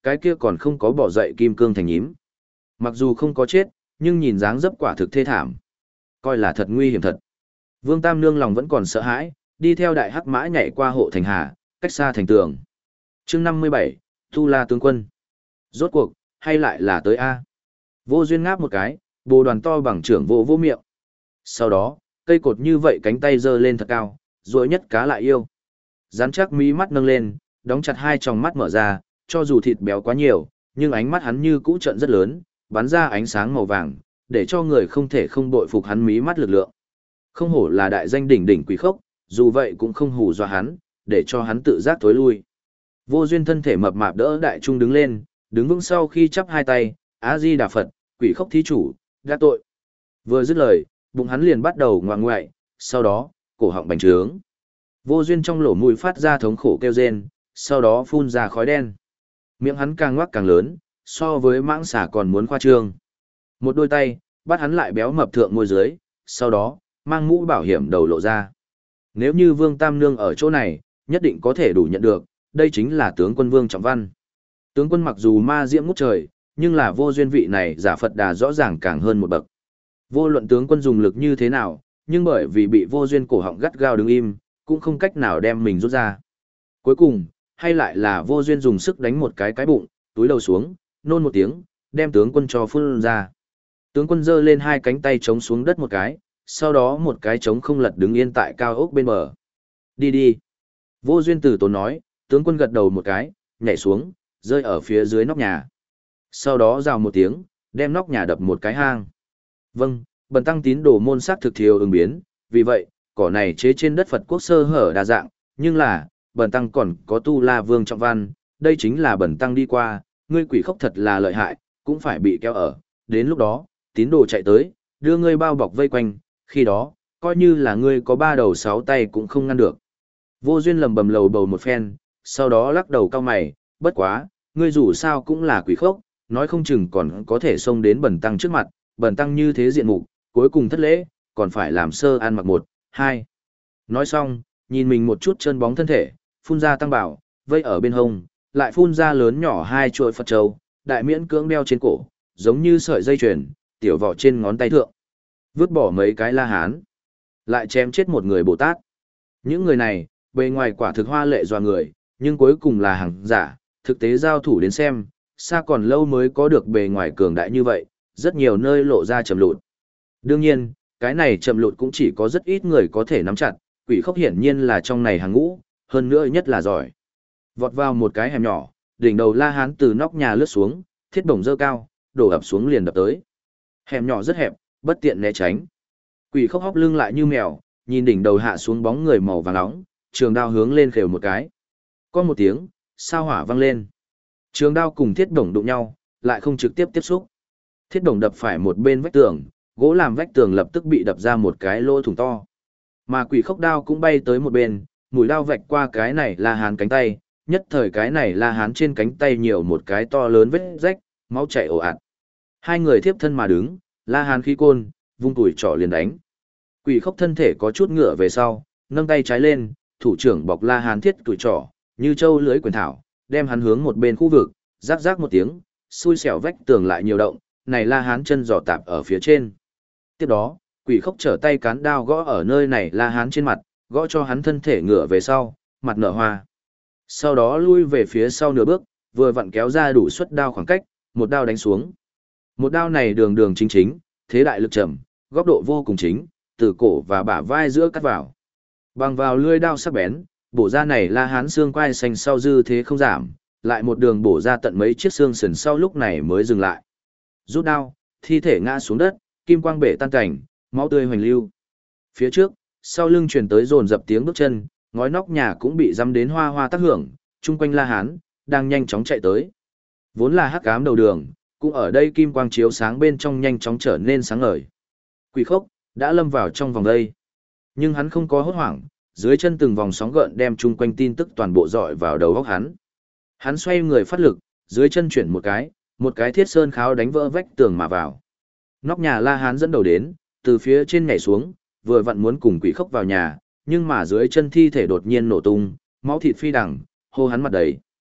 cái kia còn không có bỏ dậy kim cương thành nhím. Mặc dù không có chết, nhưng nhìn dáng dấp quả thực thê thảm. Coi là thật nguy hiểm thật. Vương Tam Nương lòng vẫn còn sợ hãi, đi theo đại hắc mã nhảy qua hộ thành hà, cách xa thành tường. chương 57, Tu La tướng quân. Rốt cuộc, hay lại là tới A. Vô duyên ngáp một cái, bồ đoàn to bằng trưởng vô miệng. Sau đó, cây cột như vậy cánh tay giơ lên thật cao, rồi nhất cá lại yêu. Rắn chắc mí mắt nâng lên, đóng chặt hai tròng mắt mở ra, cho dù thịt béo quá nhiều, nhưng ánh mắt hắn như cũ trận rất lớn, bắn ra ánh sáng màu vàng, để cho người không thể không bội phục hắn mí mắt lực lượng. Không hổ là đại danh đỉnh đỉnh quỷ khốc, dù vậy cũng không hù dọa hắn, để cho hắn tự giác tối lui. Vô duyên thân thể mập mạp đỡ đại trung đứng lên, đứng vững sau khi chắp hai tay, A Di Đà Phật, quỷ khốc thí chủ, đã tội. Vừa dứt lời, bụng hắn liền bắt đầu ngoạng ngoại, sau đó, cổ họng bành trướng. Vô duyên trong lỗ mũi phát ra thống khổ kêu rên, sau đó phun ra khói đen. Miệng hắn càng ngoác càng lớn, so với mãng xà còn muốn khoa trương. Một đôi tay, bắt hắn lại béo mập thượng môi dưới, sau đó, mang mũ bảo hiểm đầu lộ ra. Nếu như Vương Tam Nương ở chỗ này, nhất định có thể đủ nhận được, đây chính là tướng quân Vương Trọng Văn. Tướng quân mặc dù ma diễm ngút trời, nhưng là vô duyên vị này giả Phật Đà rõ ràng càng hơn một bậc. Vô luận tướng quân dùng lực như thế nào, nhưng bởi vì bị vô duyên cổ họng gắt gao đứng im, cũng không cách nào đem mình rút ra. Cuối cùng, hay lại là vô duyên dùng sức đánh một cái bụng, túi đầu xuống, nôn một tiếng, đem tướng quân cho phun ra. Tướng quân giơ lên hai cánh tay chống xuống đất một cái, sau đó một cái chống không lật đứng yên tại cao ốc bên bờ. Đi đi. Vô duyên từ tốn nói, tướng quân gật đầu một cái, nhảy xuống, rơi ở phía dưới nóc nhà. Sau đó rào một tiếng, đem nóc nhà đập một cái hang. Vâng, bần tăng tín đồ môn sắc thực thiếu ứng biến, vì vậy, cỏ này chế trên đất Phật quốc sơ hở đa dạng, nhưng là, bần tăng còn có Tu La Vương Trọng Văn, đây chính là bần tăng đi qua, ngươi quỷ khốc thật là lợi hại, cũng phải bị kéo ở. Đến lúc đó, tín đồ chạy tới, đưa ngươi bao bọc vây quanh, khi đó, coi như là ngươi có ba đầu sáu tay cũng không ngăn được. Vô duyên lầm bầm lầu bầu một phen, sau đó lắc đầu cau mày, bất quá, ngươi dù sao cũng là quỷ khốc, nói không chừng còn có thể xông đến bần tăng trước mặt, bần tăng như thế diện mục, cuối cùng thất lễ, còn phải làm sơ ăn mặc một, hai. Nói xong, nhìn mình một chút chân bóng thân thể, phun ra tăng bảo, vây ở bên hông, lại phun ra lớn nhỏ hai chuỗi Phật châu, đại miễn cưỡng đeo trên cổ, giống như sợi dây chuyền, tiểu vỏ trên ngón tay thượng. Vứt bỏ mấy cái La Hán, lại chém chết một người Bồ Tát. Những người này, bề ngoài quả thực hoa lệ dọa người, nhưng cuối cùng là hàng giả, thực tế giao thủ đến xem, xa còn lâu mới có được bề ngoài cường đại như vậy, rất nhiều nơi lộ ra chậm lụt. Đương nhiên, cái này chậm lụt cũng chỉ có rất ít người có thể nắm chặt, quỷ khốc hiển nhiên là trong này hàng ngũ, hơn nữa nhất là giỏi. Vọt vào một cái hẻm nhỏ, đỉnh đầu La Hán từ nóc nhà lướt xuống, thiết bổng dơ cao, đổ ập xuống liền đập tới. Hẻm nhỏ rất hẹp, bất tiện né tránh. Quỷ khốc hóc lưng lại như mèo, nhìn đỉnh đầu hạ xuống bóng người màu vàng nóng, trường đao hướng lên khều một cái. Có một tiếng, sao hỏa vang lên. Trường đao cùng thiết bổng đụng nhau, lại không trực tiếp tiếp xúc. Thiết bổng đập phải một bên vách tường, gỗ làm vách tường lập tức bị đập ra một cái lỗ thủng to. Mà quỷ khốc đao cũng bay tới một bên, mũi đao vạch qua cái này La Hán cánh tay, nhất thời cái này La Hán trên cánh tay nhiều một cái to lớn vết rách, máu chảy ồ ạt. Hai người thiếp thân mà đứng, La Hán khí côn, vung tuổi trỏ liền đánh. Quỷ khốc thân thể có chút ngựa về sau, nâng tay trái lên, thủ trưởng bọc La Hán thiết tuổi trỏ, như châu lưới quyền thảo, đem hắn hướng một bên khu vực, rắc rắc một tiếng, xui xẻo vách tường lại nhiều động, này La Hán chân giò tạp ở phía trên. Tiếp đó, quỷ khốc trở tay cán đao gõ ở nơi này La Hán trên mặt, gõ cho hắn thân thể ngựa về sau, mặt nở hoa. Sau đó lui về phía sau nửa bước, vừa vặn kéo ra đủ suất đao khoảng cách, một đao đánh xuống. Một đao này đường đường chính chính, thế đại lực trầm, góc độ vô cùng chính, từ cổ và bả vai giữa cắt vào. Bằng vào lưỡi đao sắc bén, bổ ra này La Hán xương quai xanh sau dư thế không giảm, lại một đường bổ ra tận mấy chiếc xương sườn sau lúc này mới dừng lại. Rút đao, thi thể ngã xuống đất, kim quang bể tan cảnh, máu tươi hoành lưu. Phía trước, sau lưng truyền tới dồn dập tiếng bước chân, ngói nóc nhà cũng bị dăm đến hoa hoa tác hưởng, chung quanh La Hán đang nhanh chóng chạy tới. Vốn là hắc ám đầu đường, cũng ở đây kim quang chiếu sáng bên trong nhanh chóng trở nên sáng ngời. Quỷ khốc đã lâm vào trong vòng đây, nhưng hắn không có hốt hoảng, dưới chân từng vòng sóng gợn đem chung quanh tin tức toàn bộ dọi vào đầu óc hắn. Hắn xoay người phát lực, dưới chân chuyển một cái thiết sơn kháo đánh vỡ vách tường mà vào. Nóc nhà La Hán dẫn đầu đến, từ phía trên nhảy xuống, vừa vặn muốn cùng quỷ khốc vào nhà, nhưng mà dưới chân thi thể đột nhiên nổ tung, máu thịt phi đằng, hô hắn mặt đầy.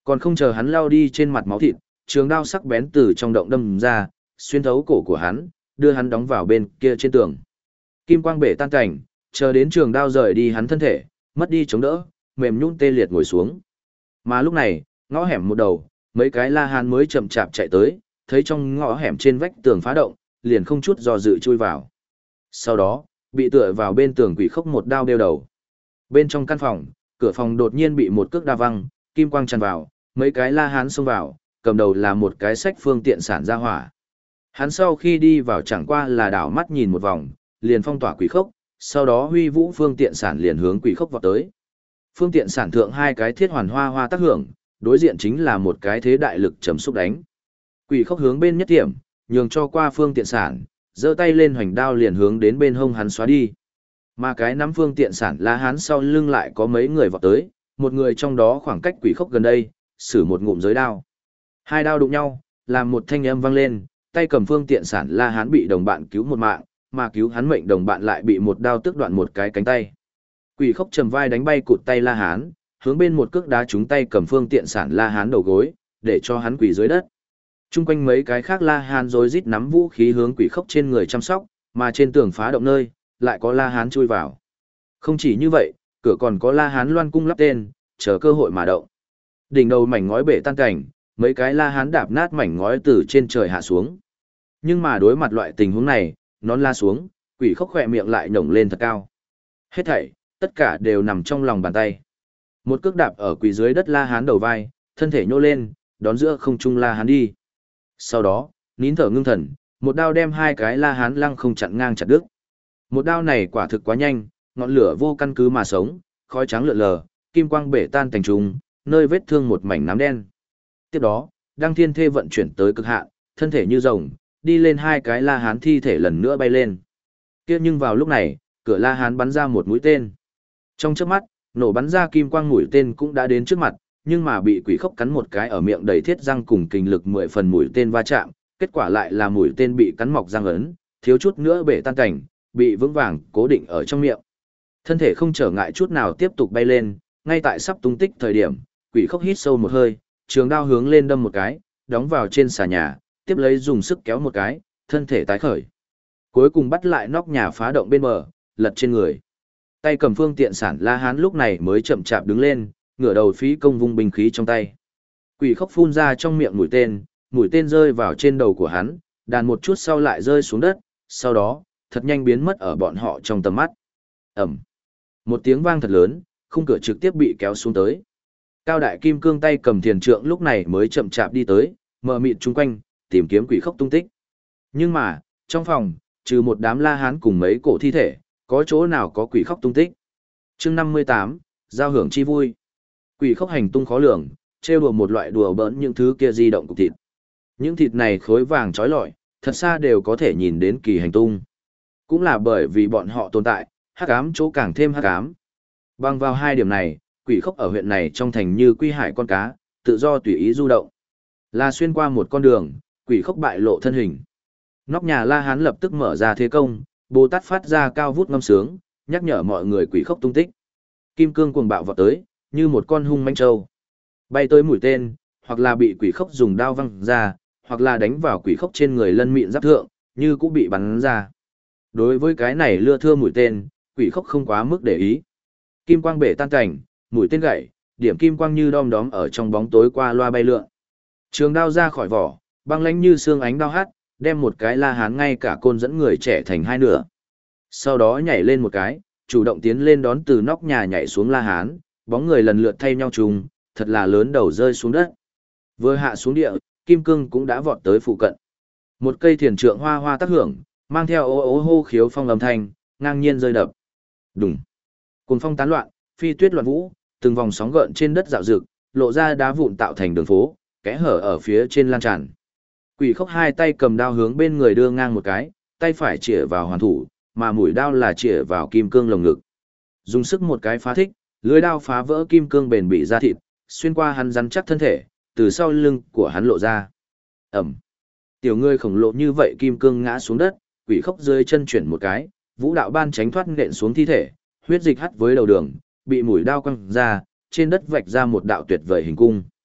Còn không chờ hắn lao đi trên mặt máu thịt, trường đao sắc bén từ trong động đâm ra, xuyên thấu cổ của hắn, đưa hắn đóng vào bên kia trên tường. Kim quang bể tan cảnh, chờ đến trường đao rời đi hắn thân thể, mất đi chống đỡ, mềm nhũn tê liệt ngồi xuống. Mà lúc này, ngõ hẻm một đầu, mấy cái La Hán mới chậm chạp chạy tới, thấy trong ngõ hẻm trên vách tường phá động, liền không chút do dự chui vào. Sau đó, bị tựa vào bên tường Quỷ Khốc một đao đeo đầu. Bên trong căn phòng, cửa phòng đột nhiên bị một cước đa văng, kim quang tràn vào, mấy cái La Hán xông vào, cầm đầu là một cái xách phương tiện sản ra hỏa. Hắn sau khi đi vào chẳng qua là đảo mắt nhìn một vòng, liền phong tỏa Quỷ Khốc, sau đó huy vũ phương tiện sản liền hướng Quỷ Khốc vọt tới. Phương tiện sản thượng hai cái thiết hoàn hoa hoa tác hưởng, đối diện chính là một cái thế đại lực chấm xúc đánh. Quỷ Khốc hướng bên nhất điểm, nhường cho qua phương tiện sản, giơ tay lên hoành đao liền hướng đến bên hông hắn xóa đi. Mà cái nắm phương tiện sản La Hán sau lưng lại có mấy người vọt tới, một người trong đó khoảng cách Quỷ Khốc gần đây, sử một ngụm giới đao. Hai đao đụng nhau, làm một thanh âm vang lên, tay cầm phương tiện sản La Hán bị đồng bạn cứu một mạng, mà cứu hắn mệnh đồng bạn lại bị một đao tước đoạn một cái cánh tay. Quỷ Khốc trầm vai đánh bay cụt tay La Hán, hướng bên một cước đá trúng tay cầm phương tiện sản La Hán đầu gối, để cho hắn quỳ dưới đất. Trung quanh mấy cái khác La Hán rối rít nắm vũ khí hướng Quỷ Khốc trên người chăm sóc, mà trên tường phá động nơi, lại có La Hán chui vào. Không chỉ như vậy, cửa còn có La Hán loan cung lắp tên, chờ cơ hội mà động. Đỉnh đầu mảnh ngói bể tan cảnh, mấy cái La Hán đạp nát mảnh ngói từ trên trời hạ xuống. Nhưng mà đối mặt loại tình huống này, nón la xuống, Quỷ Khốc khỏe miệng lại nhổng lên thật cao. Hết thảy, tất cả đều nằm trong lòng bàn tay. Một cước đạp ở quỳ dưới đất La Hán đầu vai, thân thể nhô lên, đón giữa không trung La Hán đi. Sau đó, nín thở ngưng thần, một đao đem hai cái La Hán lăng không chặn ngang chặt đứt. Một đao này quả thực quá nhanh, ngọn lửa vô căn cứ mà sống, khói trắng lượn lờ, kim quang bể tan thành trùng, nơi vết thương một mảnh nám đen. Tiếp đó, Đăng Thiên Thê vận chuyển tới cực hạn, thân thể như rồng, đi lên hai cái La Hán thi thể lần nữa bay lên. Kia nhưng vào lúc này, cửa La Hán bắn ra một mũi tên. Trong chớp mắt, nổ bắn ra kim quang mũi tên cũng đã đến trước mặt, nhưng mà bị Quỷ Khốc cắn một cái ở miệng đầy thiết răng cùng kinh lực 10 phần mũi tên va chạm, kết quả lại là mũi tên bị cắn mọc răng ấn, thiếu chút nữa bể tan cảnh, bị vững vàng cố định ở trong miệng. Thân thể không trở ngại chút nào tiếp tục bay lên, ngay tại sắp tung tích thời điểm, Quỷ Khốc hít sâu một hơi, trường đao hướng lên đâm một cái, đóng vào trên xà nhà, tiếp lấy dùng sức kéo một cái, thân thể tái khởi. Cuối cùng bắt lại nóc nhà phá động bên bờ, lật trên người. Tay cầm phương tiện sản La Hán lúc này mới chậm chạp đứng lên, ngửa đầu phí công vung binh khí trong tay. Quỷ Khốc phun ra trong miệng mũi tên rơi vào trên đầu của hắn, đàn một chút sau lại rơi xuống đất, sau đó, thật nhanh biến mất ở bọn họ trong tầm mắt. Ẩm. Một tiếng vang thật lớn, khung cửa trực tiếp bị kéo xuống tới. Cao Đại Kim Cương tay cầm thiền trượng lúc này mới chậm chạp đi tới, mờ mịt chung quanh, tìm kiếm Quỷ Khốc tung tích. Nhưng mà, trong phòng, trừ một đám La Hán cùng mấy cổ thi thể, có chỗ nào có Quỷ Khốc tung tích. Chương 58, giao hưởng chi vui. Quỷ Khốc hành tung khó lường, trêu đùa một loại đùa bỡn những thứ kia di động cục thịt. Những thịt này khối vàng trói lọi, thật xa đều có thể nhìn đến kỳ hành tung. Cũng là bởi vì bọn họ tồn tại, hắc ám chỗ càng thêm hắc ám. Bằng vào hai điểm này, Quỷ Khốc ở huyện này trong thành như quy hải con cá, tự do tùy ý du động. Là xuyên qua một con đường, Quỷ Khốc bại lộ thân hình. Nóc nhà La Hán lập tức mở ra thế công, Bồ Tát phát ra cao vút ngâm sướng, nhắc nhở mọi người Quỷ Khốc tung tích. Kim cương cuồng bạo vọt tới, như một con hung manh trâu. Bay tới mũi tên, hoặc là bị Quỷ Khốc dùng đao văng ra, hoặc là đánh vào Quỷ Khốc trên người lân mịn giáp thượng, như cũng bị bắn ra. Đối với cái này lưa thưa mũi tên, Quỷ Khốc không quá mức để ý. Kim quang bể tan cảnh, mũi tên gãy, điểm kim quang như đom đóm ở trong bóng tối qua loa bay lượn. Trường đao ra khỏi vỏ, băng lãnh như xương ánh đao hắt, đem một cái La Hán ngay cả côn dẫn người trẻ thành hai nửa. Sau đó nhảy lên một cái, chủ động tiến lên đón từ nóc nhà nhảy xuống La Hán, bóng người lần lượt thay nhau trùng, thật là lớn đầu rơi xuống đất. Vừa hạ xuống địa, Kim Cương cũng đã vọt tới phụ cận. Một cây thiền trượng hoa hoa tác hưởng, mang theo ố ố hô khiếu phong âm thanh, ngang nhiên rơi đập. Đùng. Cuồng phong tán loạn, phi tuyết loạn vũ, từng vòng sóng gợn trên đất dạo dực, lộ ra đá vụn tạo thành đường phố, kẽ hở ở phía trên lan tràn. Quỷ Khốc hai tay cầm đao hướng bên người đưa ngang một cái, tay phải chĩa vào hoàn thủ, mà mũi đao là chĩa vào Kim Cương lồng ngực. Dùng sức một cái phá thích, lưỡi đao phá vỡ Kim Cương bền bỉ da thịt, xuyên qua hắn rắn chắc thân thể, từ sau lưng của hắn lộ ra. Ẩm. Tiểu người khổng lồ như vậy Kim Cương ngã xuống đất, Quỷ Khốc dưới chân chuyển một cái, vũ đạo ban tránh thoát nện xuống thi thể, huyết dịch hắt với đầu đường, bị mũi đao quăng ra, trên đất vạch ra một đạo tuyệt vời hình cung.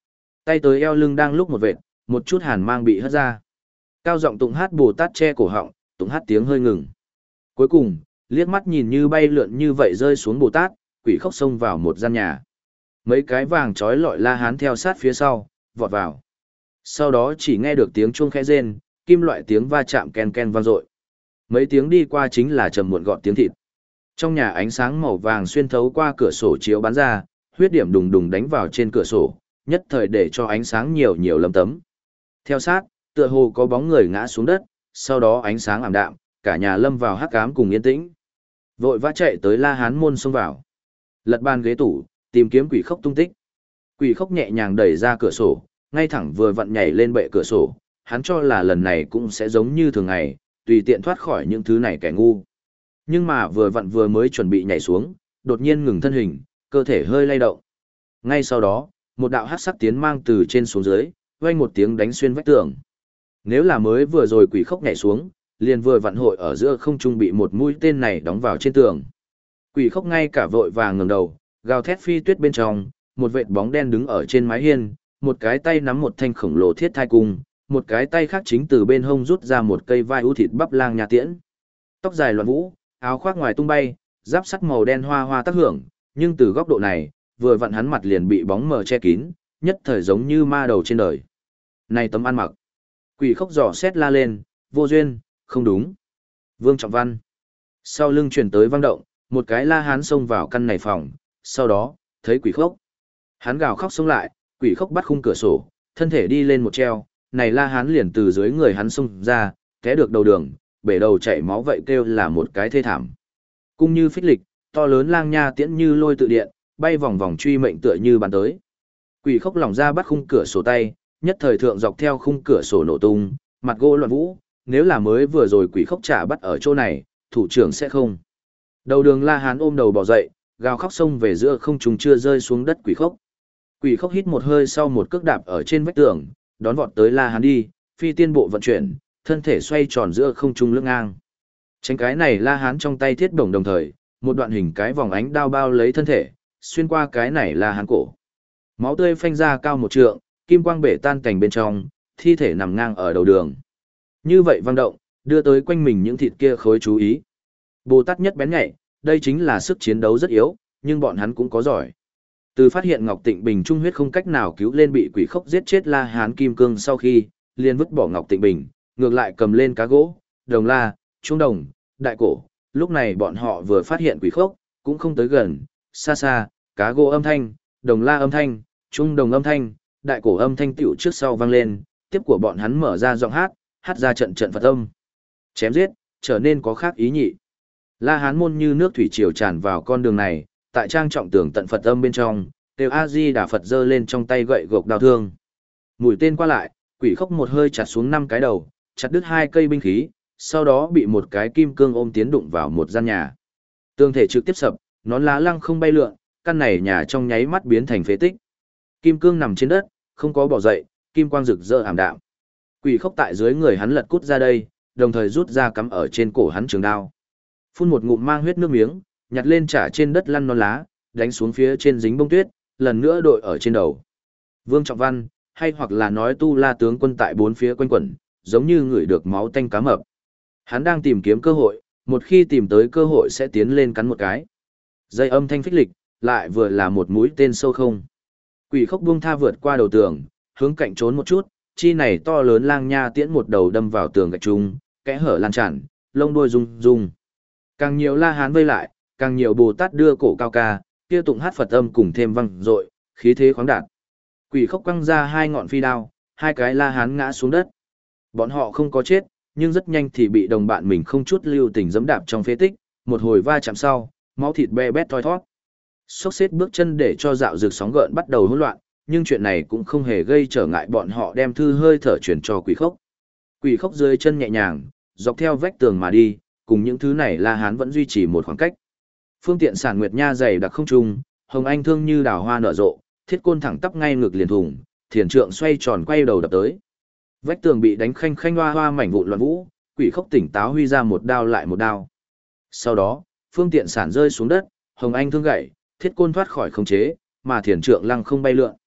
Tay tới eo lưng đang lúc một vệt, một chút hàn mang bị hất ra. Cao giọng tụng hát Bồ Tát che cổ họng, tụng hát tiếng hơi ngừng. Cuối cùng, liếc mắt nhìn như bay lượn như vậy rơi xuống Bồ Tát, quỷ khóc xông vào một gian nhà. Mấy cái vàng trói lọi La Hán theo sát phía sau, vọt vào. Sau đó chỉ nghe được tiếng chuông khẽ rên, kim loại tiếng va chạm ken ken vang dội. Mấy tiếng đi qua chính là trầm muộn gọn tiếng thịt. Trong nhà ánh sáng màu vàng xuyên thấu qua cửa sổ chiếu bắn ra, huyết điểm đùng đùng đánh vào trên cửa sổ, nhất thời để cho ánh sáng nhiều nhiều lấm tấm. Theo sát, tựa hồ có bóng người ngã xuống đất, sau đó ánh sáng ảm đạm, cả nhà lâm vào hắc ám cùng yên tĩnh. Vội vã chạy tới La Hán môn xông vào. Lật bàn ghế tủ, tìm kiếm quỷ khốc tung tích. Quỷ khốc nhẹ nhàng đẩy ra cửa sổ, ngay thẳng vừa vặn nhảy lên bệ cửa sổ, hắn cho là lần này cũng sẽ giống như thường ngày, tùy tiện thoát khỏi những thứ này kẻ ngu. Nhưng mà vừa vặn vừa mới chuẩn bị nhảy xuống, đột nhiên ngừng thân hình, cơ thể hơi lay động. Ngay sau đó, một đạo hắc sắc tiến mang từ trên xuống dưới, vang một tiếng đánh xuyên vách tường. Nếu là mới vừa rồi quỷ khốc nhảy xuống, liền vừa vặn hội ở giữa không trung bị một mũi tên này đóng vào trên tường. Quỷ khốc ngay cả vội vàng ngẩng đầu, gào thét phi tuyết bên trong, một vệt bóng đen đứng ở trên mái hiên, một cái tay nắm một thanh khổng lồ thiết thai cung, một cái tay khác chính từ bên hông rút ra một cây vai ưu thịt bắp lang nha tiễn. Tóc dài loạn vũ, áo khoác ngoài tung bay, giáp sắt màu đen hoa hoa tác hưởng, nhưng từ góc độ này, vừa vặn hắn mặt liền bị bóng mờ che kín, nhất thời giống như ma đầu trên đời. Này tấm ăn mặc. Quỷ khốc dò xét la lên, vô duyên, không đúng. Vương Trọng Văn. Sau lưng chuyển tới vang động, một cái La Hán xông vào căn này phòng, sau đó, thấy quỷ khốc. Hắn gào khóc xông lại, quỷ khốc bắt khung cửa sổ, thân thể đi lên một treo, này La Hán liền từ dưới người hắn xông ra, té được đầu đường, bể đầu chảy máu vậy kêu là một cái thê thảm. Cung như phích lịch, to lớn lang nha tiễn như lôi tự điện, bay vòng vòng truy mệnh tựa như bắn tới. Quỷ khốc lỏng ra bắt khung cửa sổ tay, nhất thời thượng dọc theo khung cửa sổ nổ tung, mặt gỗ loạn vũ, nếu là mới vừa rồi quỷ khốc trả bắt ở chỗ này, thủ trưởng sẽ không. Đầu đường La Hán ôm đầu bò dậy, gào khóc xông về giữa không trung chưa rơi xuống đất quỷ khốc. Quỷ khốc hít một hơi sau một cước đạp ở trên vách tường, đón vọt tới La Hán đi, phi tiên bộ vận chuyển, thân thể xoay tròn giữa không trung lưỡng ngang. Tránh cái này La Hán trong tay thiết bổng đồng thời, một đoạn hình cái vòng ánh đao bao lấy thân thể, xuyên qua cái này La Hán cổ. Máu tươi phanh ra cao một trượng, kim quang bể tan cảnh bên trong, thi thể nằm ngang ở đầu đường. Như vậy vang động, đưa tới quanh mình những thịt kia khối chú ý. Bồ Tát nhất bén nhạy, đây chính là sức chiến đấu rất yếu, nhưng bọn hắn cũng có giỏi. Từ phát hiện Ngọc Tịnh Bình trung huyết không cách nào cứu lên bị quỷ khốc giết chết La Hán kim cương sau khi, liền vứt bỏ Ngọc Tịnh Bình, ngược lại cầm lên cá gỗ, đồng la, trung đồng, đại cổ. Lúc này bọn họ vừa phát hiện quỷ khốc, cũng không tới gần, xa xa, cá gỗ âm thanh, đồng la âm thanh, trung đồng âm thanh, đại cổ âm thanh tiểu trước sau vang lên, tiếp của bọn hắn mở ra giọng hát, hát ra trận trận Phật âm. Chém giết, trở nên có khác ý nhị. La Hán môn như nước thủy triều tràn vào con đường này, tại trang trọng tường tận Phật âm bên trong, đều A-di-đà Phật giơ lên trong tay gậy gộc đao thương. Mũi tên qua lại, quỷ khốc một hơi chặt xuống 5 cái đầu, chặt đứt 2 cây binh khí, sau đó bị một cái kim cương ôm tiến đụng vào một gian nhà. Tường thể trực tiếp sập, nón lá lăng không bay lượn, căn này nhà trong nháy mắt biến thành phế tích. Kim cương nằm trên đất, không có bỏ dậy, kim quang rực rỡ ảm đạm. Quỷ khốc tại dưới người hắn lật cút ra đây, đồng thời rút ra cắm ở trên cổ hắn trường đao. Phun một ngụm mang huyết nước miếng, nhặt lên trả trên đất lăn non lá, đánh xuống phía trên dính bông tuyết, lần nữa đội ở trên đầu. Vương Trọng Văn, hay hoặc là nói Tu La tướng quân tại bốn phía quanh quẩn, giống như ngửi được máu tanh cá mập. Hắn đang tìm kiếm cơ hội, một khi tìm tới cơ hội sẽ tiến lên cắn một cái. Dây âm thanh phích lịch, lại vừa là một mũi tên sâu không. Quỷ khốc buông tha vượt qua đầu tường, hướng cạnh trốn một chút, chi này to lớn lang nha tiễn một đầu đâm vào tường gạch trung, kẽ hở lan tràn, lông đuôi rung rung. Càng nhiều La Hán vây lại, càng nhiều Bồ Tát đưa cổ cao ca, kia tụng hát Phật âm cùng thêm vang dội, khí thế khoáng đạt. Quỷ khốc quăng ra 2 ngọn phi đao, 2 cái La Hán ngã xuống đất. Bọn họ không có chết, nhưng rất nhanh thì bị đồng bạn mình không chút lưu tình giẫm đạp trong phế tích, một hồi va chạm sau, máu thịt be bét thoi thoát. Xốc xếp bước chân để cho dạo dược sóng gợn bắt đầu hỗn loạn, nhưng chuyện này cũng không hề gây trở ngại bọn họ đem thư hơi thở truyền cho quỷ khốc. Quỷ khốc dưới chân nhẹ nhàng, dọc theo vách tường mà đi, cùng những thứ này La Hán vẫn duy trì một khoảng cách. Phương tiện sản nguyệt nha dày đặc không trung, hồng anh thương như đào hoa nở rộ, thiết côn thẳng tắp ngay ngực liền thủng, thiền trượng xoay tròn quay đầu đập tới. Vách tường bị đánh khanh khanh hoa hoa mảnh vụn loạn vũ, quỷ khốc tỉnh táo huy ra một đao lại một đao. Sau đó, phương tiện sản rơi xuống đất, hồng anh thương gãy, thiết côn thoát khỏi khống chế, mà thiền trượng lăng không bay lượn.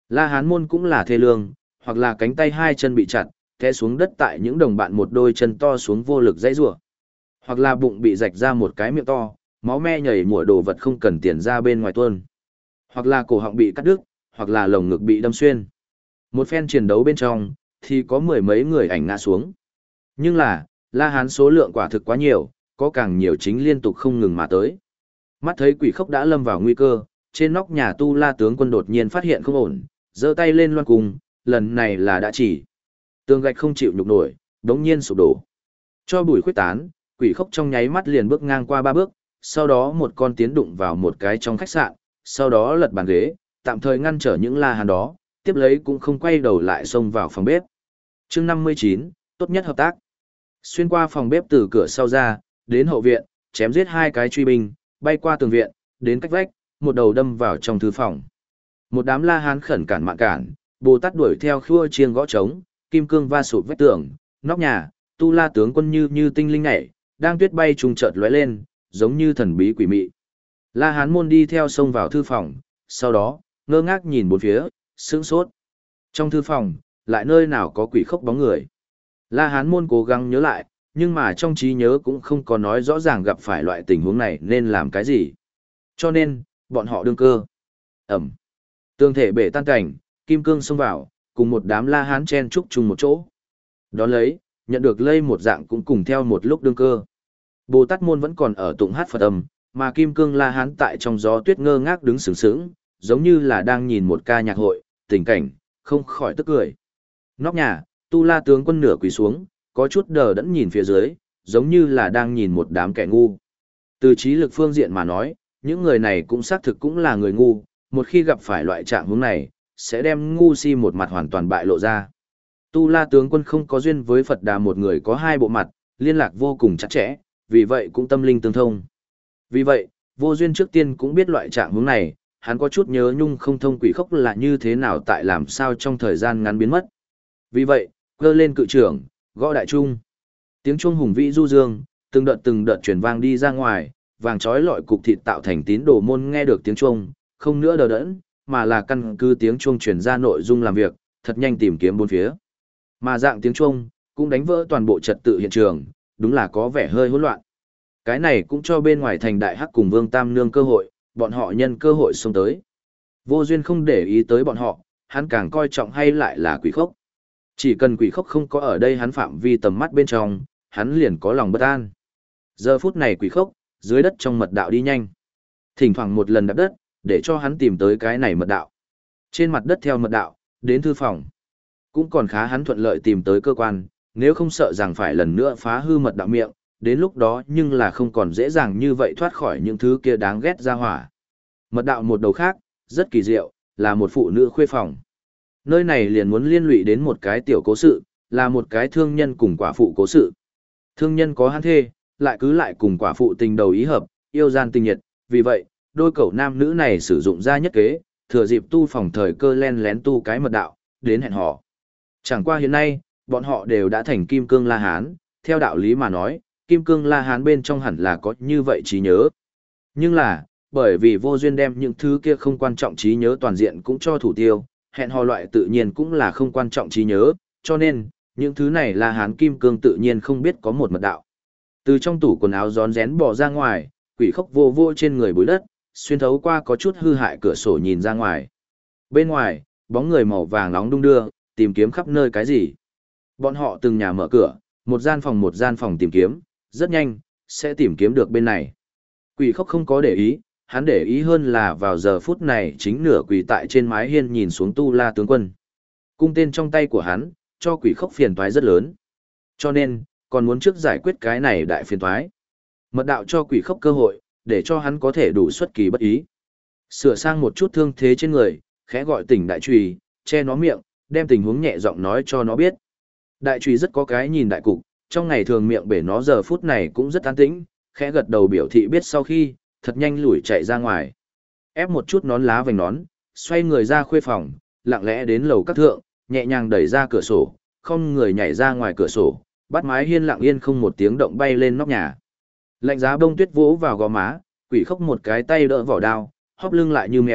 La Hán môn cũng là thê lương, hoặc là cánh tay hai chân bị chặt, té xuống đất tại những đồng bạn một đôi chân to xuống vô lực dãy rủa, hoặc là bụng bị rạch ra một cái miệng to, máu me nhảy mùa đồ vật không cần tiền ra bên ngoài tuôn, hoặc là cổ họng bị cắt đứt, hoặc là lồng ngực bị đâm xuyên. Một phen chiến đấu bên trong, thì có mười mấy người ảnh ngã xuống. Nhưng là, La Hán số lượng quả thực quá nhiều, có càng nhiều chính liên tục không ngừng mà tới. Mắt thấy quỷ khốc đã lâm vào nguy cơ, trên nóc nhà Tu La tướng quân đột nhiên phát hiện không ổn, giơ tay lên loan cung, lần này là đã chỉ. Tường gạch không chịu nhục nổi, đống nhiên sụp đổ. Cho bụi khuyết tán, quỷ khốc trong nháy mắt liền bước ngang qua 3 bước, sau đó một con tiến đụng vào một cái trong khách sạn, sau đó lật bàn ghế, tạm thời ngăn trở những La Hán đó, tiếp lấy cũng không quay đầu lại xông vào phòng bếp. Chương 59, tốt nhất hợp tác. Xuyên qua phòng bếp từ cửa sau ra, đến hậu viện, chém giết 2 cái truy binh, bay qua tường viện, đến cách vách, một đầu đâm vào trong thư phòng. Một đám La Hán khẩn cản mạn cản, Bồ Tát đuổi theo khua chiêng gõ trống, kim cương va sụp vách tường, nóc nhà, Tu La tướng quân như tinh linh nhảy, đang tuyết bay trùng chợt lóe lên, giống như thần bí quỷ mị. La Hán môn đi theo xông vào thư phòng, sau đó, ngơ ngác nhìn bốn phía, sững sốt. Trong thư phòng, lại nơi nào có quỷ khốc bóng người. La Hán môn cố gắng nhớ lại, nhưng mà trong trí nhớ cũng không có nói rõ ràng gặp phải loại tình huống này nên làm cái gì. Cho nên, bọn họ đương cơ. Ẩm. Tương thể bể tan cảnh, kim cương xông vào, cùng một đám La Hán chen chúc chung một chỗ. Đón lấy, nhận được lây một dạng cũng cùng theo một lúc đương cơ. Bồ Tát môn vẫn còn ở tụng hát Phật âm, mà kim cương La Hán tại trong gió tuyết ngơ ngác đứng sướng sướng, giống như là đang nhìn một ca nhạc hội, tình cảnh, không khỏi tức cười. Nóc nhà, Tu La tướng quân nửa quỳ xuống, có chút đờ đẫn nhìn phía dưới, giống như là đang nhìn một đám kẻ ngu. Từ trí lực phương diện mà nói, những người này cũng xác thực cũng là người ngu, một khi gặp phải loại trạng huống này, sẽ đem ngu si một mặt hoàn toàn bại lộ ra. Tu La tướng quân không có duyên với Phật Đà một người có 2 bộ mặt, liên lạc vô cùng chặt chẽ, vì vậy cũng tâm linh tương thông. Vì vậy, vô duyên trước tiên cũng biết loại trạng huống này, hắn có chút nhớ nhung không thông quỷ khốc là như thế nào tại làm sao trong thời gian ngắn biến mất. Vì vậy, cơ lên cự trưởng, gõ đại trung. Tiếng chuông hùng vĩ du dương, từng đợt truyền vang đi ra ngoài, vàng chói lọi cục thịt tạo thành tín đồ môn nghe được tiếng chuông, không nữa đờ đẫn, mà là căn cứ tiếng chuông truyền ra nội dung làm việc, thật nhanh tìm kiếm bốn phía. Mà dạng tiếng chuông cũng đánh vỡ toàn bộ trật tự hiện trường, đúng là có vẻ hơi hỗn loạn. Cái này cũng cho bên ngoài thành Đại Hắc cùng Vương Tam Nương cơ hội, bọn họ nhân cơ hội xông tới. Vô duyên không để ý tới bọn họ, hắn càng coi trọng hay lại là quỷ khốc. Chỉ cần quỷ khốc không có ở đây hắn phạm vi tầm mắt bên trong, hắn liền có lòng bất an. Giờ phút này quỷ khốc, dưới đất trong mật đạo đi nhanh. Thỉnh thoảng một lần đạp đất, để cho hắn tìm tới cái này mật đạo. Trên mặt đất theo mật đạo, đến thư phòng. Cũng còn khá hắn thuận lợi tìm tới cơ quan, nếu không sợ rằng phải lần nữa phá hư mật đạo miệng, đến lúc đó nhưng là không còn dễ dàng như vậy thoát khỏi những thứ kia đáng ghét ra hỏa. Mật đạo một đầu khác, rất kỳ diệu, là một phụ nữ khuê phòng. Nơi này liền muốn liên lụy đến một cái tiểu cố sự, là một cái thương nhân cùng quả phụ cố sự. Thương nhân có hắn thê, lại cứ lại cùng quả phụ tình đầu ý hợp, yêu gian tình nhiệt, vì vậy, đôi cậu nam nữ này sử dụng ra nhất kế, thừa dịp tu phòng thời cơ len lén tu cái mật đạo, đến hẹn hò. Chẳng qua hiện nay, bọn họ đều đã thành kim cương La Hán, theo đạo lý mà nói, kim cương La Hán bên trong hẳn là có như vậy trí nhớ. Nhưng là, bởi vì vô duyên đem những thứ kia không quan trọng trí nhớ toàn diện cũng cho thủ tiêu, hẹn hò loại tự nhiên cũng là không quan trọng trí nhớ, cho nên, những thứ này La Hán kim cương tự nhiên không biết có một mật đạo. Từ trong tủ quần áo rón rén bỏ ra ngoài, quỷ khốc vô vô trên người bụi đất, xuyên thấu qua có chút hư hại cửa sổ nhìn ra ngoài. Bên ngoài, bóng người màu vàng nóng đung đưa, tìm kiếm khắp nơi cái gì. Bọn họ từng nhà mở cửa, một gian phòng tìm kiếm, rất nhanh, sẽ tìm kiếm được bên này. Quỷ khốc không có để ý, hắn để ý hơn là vào giờ phút này chính nửa quỳ tại trên mái hiên nhìn xuống Tu La tướng quân. Cung tên trong tay của hắn, cho quỷ khốc phiền toái rất lớn. Cho nên, còn muốn trước giải quyết cái này đại phiền toái. Mật đạo cho quỷ khốc cơ hội, để cho hắn có thể đủ xuất kỳ bất ý. Sửa sang một chút thương thế trên người, khẽ gọi tỉnh đại trùy, che nó miệng, đem tình huống nhẹ giọng nói cho nó biết. Đại trùy rất có cái nhìn đại cục, trong ngày thường miệng bể nó giờ phút này cũng rất an tĩnh, khẽ gật đầu biểu thị biết sau khi, thật nhanh lủi chạy ra ngoài. Ép một chút nón lá vành nón, xoay người ra khuê phòng, lặng lẽ đến lầu các thượng, nhẹ nhàng đẩy ra cửa sổ, không người nhảy ra ngoài cửa sổ, bắt mái hiên lặng yên không một tiếng động bay lên nóc nhà. Lạnh giá bông tuyết vỗ vào gò má, quỷ khốc một cái tay đỡ vỏ đao, hóp lưng lại như mèo,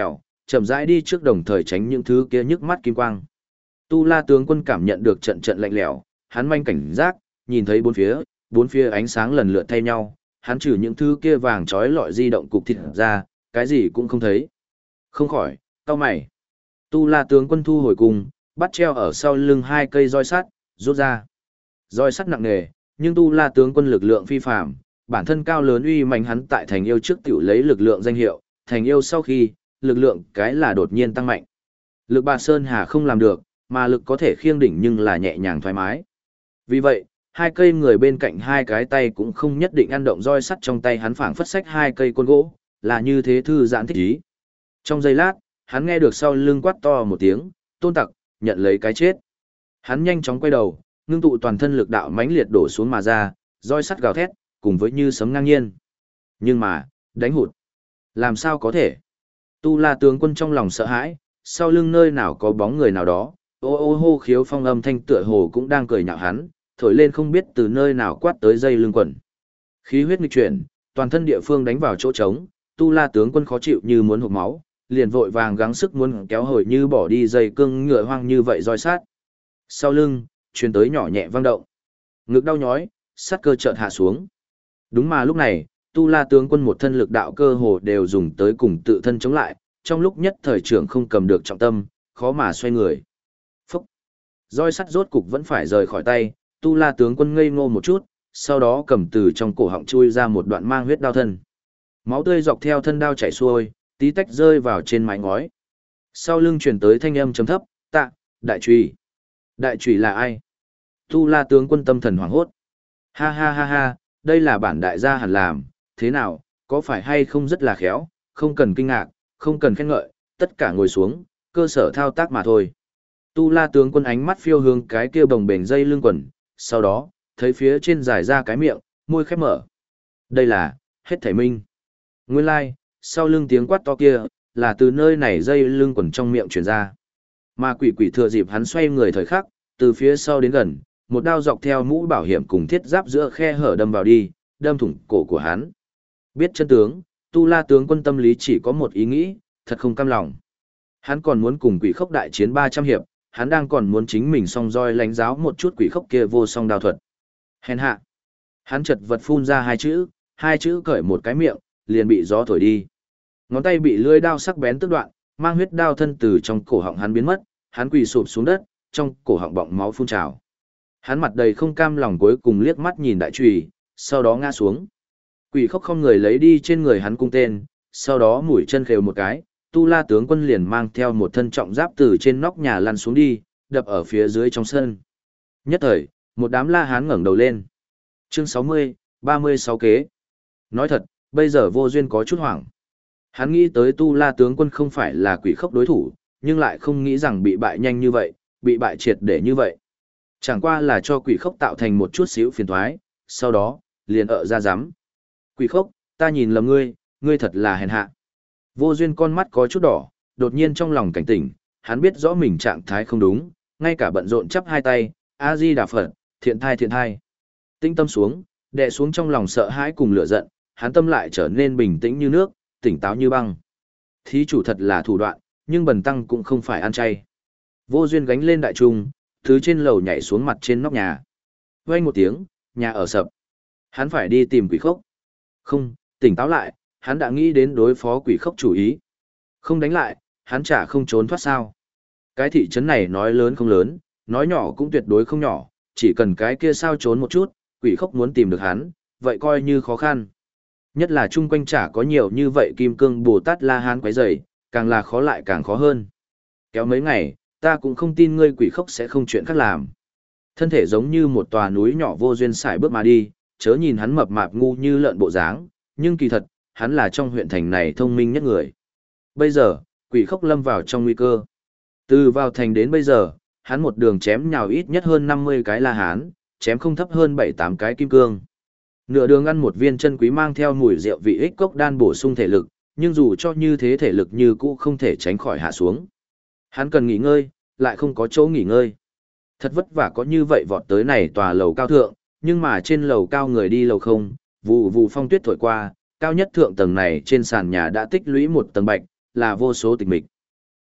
chậm rãi đi trước đồng thời tránh những thứ kia nhức mắt kim quang. Tu La tướng quân cảm nhận được trận trận lạnh lẽo, hắn manh cảnh giác, nhìn thấy bốn phía ánh sáng lần lượt thay nhau, hắn trừ những thứ kia vàng trói lọi di động cục thịt ra, cái gì cũng không thấy. Không khỏi, cau mày. Tu La tướng quân thu hồi cùng, bắt treo ở sau lưng hai cây roi sắt, rút ra. Roi sắt nặng nề, nhưng Tu La tướng quân lực lượng phi phàm, bản thân cao lớn uy mạnh hắn tại thành yêu trước tiểu lấy lực lượng danh hiệu, thành yêu sau khi, lực lượng cái là đột nhiên tăng mạnh. Lực Bà Sơn Hà không làm được, mà lực có thể khiêng đỉnh nhưng là nhẹ nhàng thoải mái. Vì vậy, hai cây người bên cạnh hai cái tay cũng không nhất định ăn động roi sắt trong tay hắn phảng phất sách hai cây côn gỗ, là như thế thư giãn thích ý. Trong giây lát, hắn nghe được sau lưng quát to một tiếng, Tôn Tặc, nhận lấy cái chết. Hắn nhanh chóng quay đầu, ngưng tụ toàn thân lực đạo mãnh liệt đổ xuống mà ra, roi sắt gào thét, cùng với như sấm ngang nhiên. Nhưng mà, đánh hụt. Làm sao có thể? Tu La tướng quân trong lòng sợ hãi, sau lưng nơi nào có bóng người nào đó, ô ô hô khiếu phong âm thanh tựa hồ cũng đang cười nhạo hắn, thổi lên không biết từ nơi nào quát tới dây lưng quần. Khí huyết nghịch chuyển, toàn thân địa phương đánh vào chỗ trống, Tu La tướng quân khó chịu như muốn hộc máu, liền vội vàng gắng sức muốn kéo hồi như bỏ đi dây cương ngựa hoang như vậy roi sát. Sau lưng, truyền tới nhỏ nhẹ vang động. Ngực đau nhói, sát cơ chợt hạ xuống. Đúng mà lúc này, Tu La tướng quân một thân lực đạo cơ hồ đều dùng tới cùng tự thân chống lại, trong lúc nhất thời trưởng không cầm được trọng tâm, khó mà xoay người. Phúc! Roi sắt rốt cục vẫn phải rời khỏi tay, Tu La tướng quân ngây ngô một chút, sau đó cầm từ trong cổ họng chui ra một đoạn mang huyết đao thân. Máu tươi dọc theo thân đao chảy xuôi, tí tách rơi vào trên mái ngói. Sau lưng truyền tới thanh âm trầm thấp, "Tạ, đại trùy." Đại trùy là ai? Tu La tướng quân tâm thần hoảng hốt. Ha ha ha ha, đây là bản đại gia hẳn làm, thế nào, có phải hay không rất là khéo, không cần kinh ngạc, không cần khen ngợi, tất cả ngồi xuống, cơ sở thao tác mà thôi. Tu La tướng quân ánh mắt phiêu hướng cái kia bồng bềnh dây lưng quần, sau đó, thấy phía trên dài ra cái miệng, môi khép mở. Đây là, hết thảy minh. Nguyên lai, like, sau lưng tiếng quát to kia, là từ nơi này dây lưng quần trong miệng truyền ra. Mà quỷ quỷ thừa dịp hắn xoay người thời khắc, từ phía sau đến gần, một đao dọc theo mũ bảo hiểm cùng thiết giáp giữa khe hở đâm vào đi, đâm thủng cổ của hắn. Biết chân tướng, Tu La tướng quân tâm lý chỉ có một ý nghĩ, thật không cam lòng. Hắn còn muốn cùng quỷ khốc đại chiến 300 hiệp, hắn đang còn muốn chính mình song roi lãnh giáo một chút quỷ khốc kia vô song đao thuật. Hèn hạ. Hắn chật vật phun ra hai chữ cởi một cái miệng, liền bị gió thổi đi. Ngón tay bị lưỡi đao sắc bén tước đoạn, mang huyết đao thân từ trong cổ họng hắn biến mất, hắn quỳ sụp xuống đất, trong cổ họng bọng máu phun trào. Hắn mặt đầy không cam lòng cuối cùng liếc mắt nhìn đại chùy, sau đó ngã xuống. Quỷ khốc không người lấy đi trên người hắn cung tên, sau đó mũi chân khều một cái, Tu La tướng quân liền mang theo một thân trọng giáp từ trên nóc nhà lăn xuống đi, đập ở phía dưới trong sân. Nhất thời, một đám La Hán ngẩng đầu lên. Chương 60, 36 kế. Nói thật, bây giờ Vô Duyên có chút hoảng. Hắn nghĩ tới Tu La tướng quân không phải là quỷ khốc đối thủ, nhưng lại không nghĩ rằng bị bại nhanh như vậy, bị bại triệt để như vậy. Chẳng qua là cho quỷ khốc tạo thành một chút xíu phiền toái, sau đó, liền ra giám. Quỷ khốc, ta nhìn lầm ngươi, ngươi thật là hèn hạ. Vô Duyên con mắt có chút đỏ, đột nhiên trong lòng cảnh tỉnh, hắn biết rõ mình trạng thái không đúng, ngay cả bận rộn chắp hai tay, A-di-đà Phật, thiện thai thiện thai. Tinh tâm xuống, đè xuống trong lòng sợ hãi cùng lửa giận, hắn tâm lại trở nên bình tĩnh như nước, tỉnh táo như băng. Thí chủ thật là thủ đoạn, nhưng bần tăng cũng không phải ăn chay. Vô Duyên gánh lên đại trung, thứ trên lầu nhảy xuống mặt trên nóc nhà. Vang một tiếng, nhà ở sập. Hắn phải đi tìm quỷ khốc. Không, tỉnh táo lại, hắn đã nghĩ đến đối phó quỷ khốc chủ ý. Không đánh lại, hắn chả không trốn thoát sao. Cái thị trấn này nói lớn không lớn, nói nhỏ cũng tuyệt đối không nhỏ, chỉ cần cái kia sao trốn một chút, quỷ khốc muốn tìm được hắn, vậy coi như khó khăn. Nhất là chung quanh chả có nhiều như vậy kim cương Bồ Tát La Hán quấy rầy, càng là khó lại càng khó hơn. Kéo mấy ngày, ta cũng không tin ngươi quỷ khốc sẽ không chuyện khác làm. Thân thể giống như một tòa núi nhỏ Vô Duyên sải bước mà đi, chớ nhìn hắn mập mạp ngu như lợn bộ dáng, nhưng kỳ thật, hắn là trong huyện thành này thông minh nhất người. Bây giờ, quỷ khốc lâm vào trong nguy cơ. Từ vào thành đến bây giờ, hắn một đường chém nhào ít nhất hơn 50 cái La Hán, chém không thấp hơn 7-8 cái kim cương. Nửa đường ăn một viên chân quý mang theo mùi rượu vị ích cốc đan bổ sung thể lực, nhưng dù cho như thế thể lực như cũ không thể tránh khỏi hạ xuống. Hắn cần nghỉ ngơi, lại không có chỗ nghỉ ngơi. Thật vất vả có như vậy vọt tới này tòa lầu cao thượng, nhưng mà trên lầu cao người đi lầu không, vụ vụ phong tuyết thổi qua, cao nhất thượng tầng này trên sàn nhà đã tích lũy một tầng bạch, là vô số tịch mịch.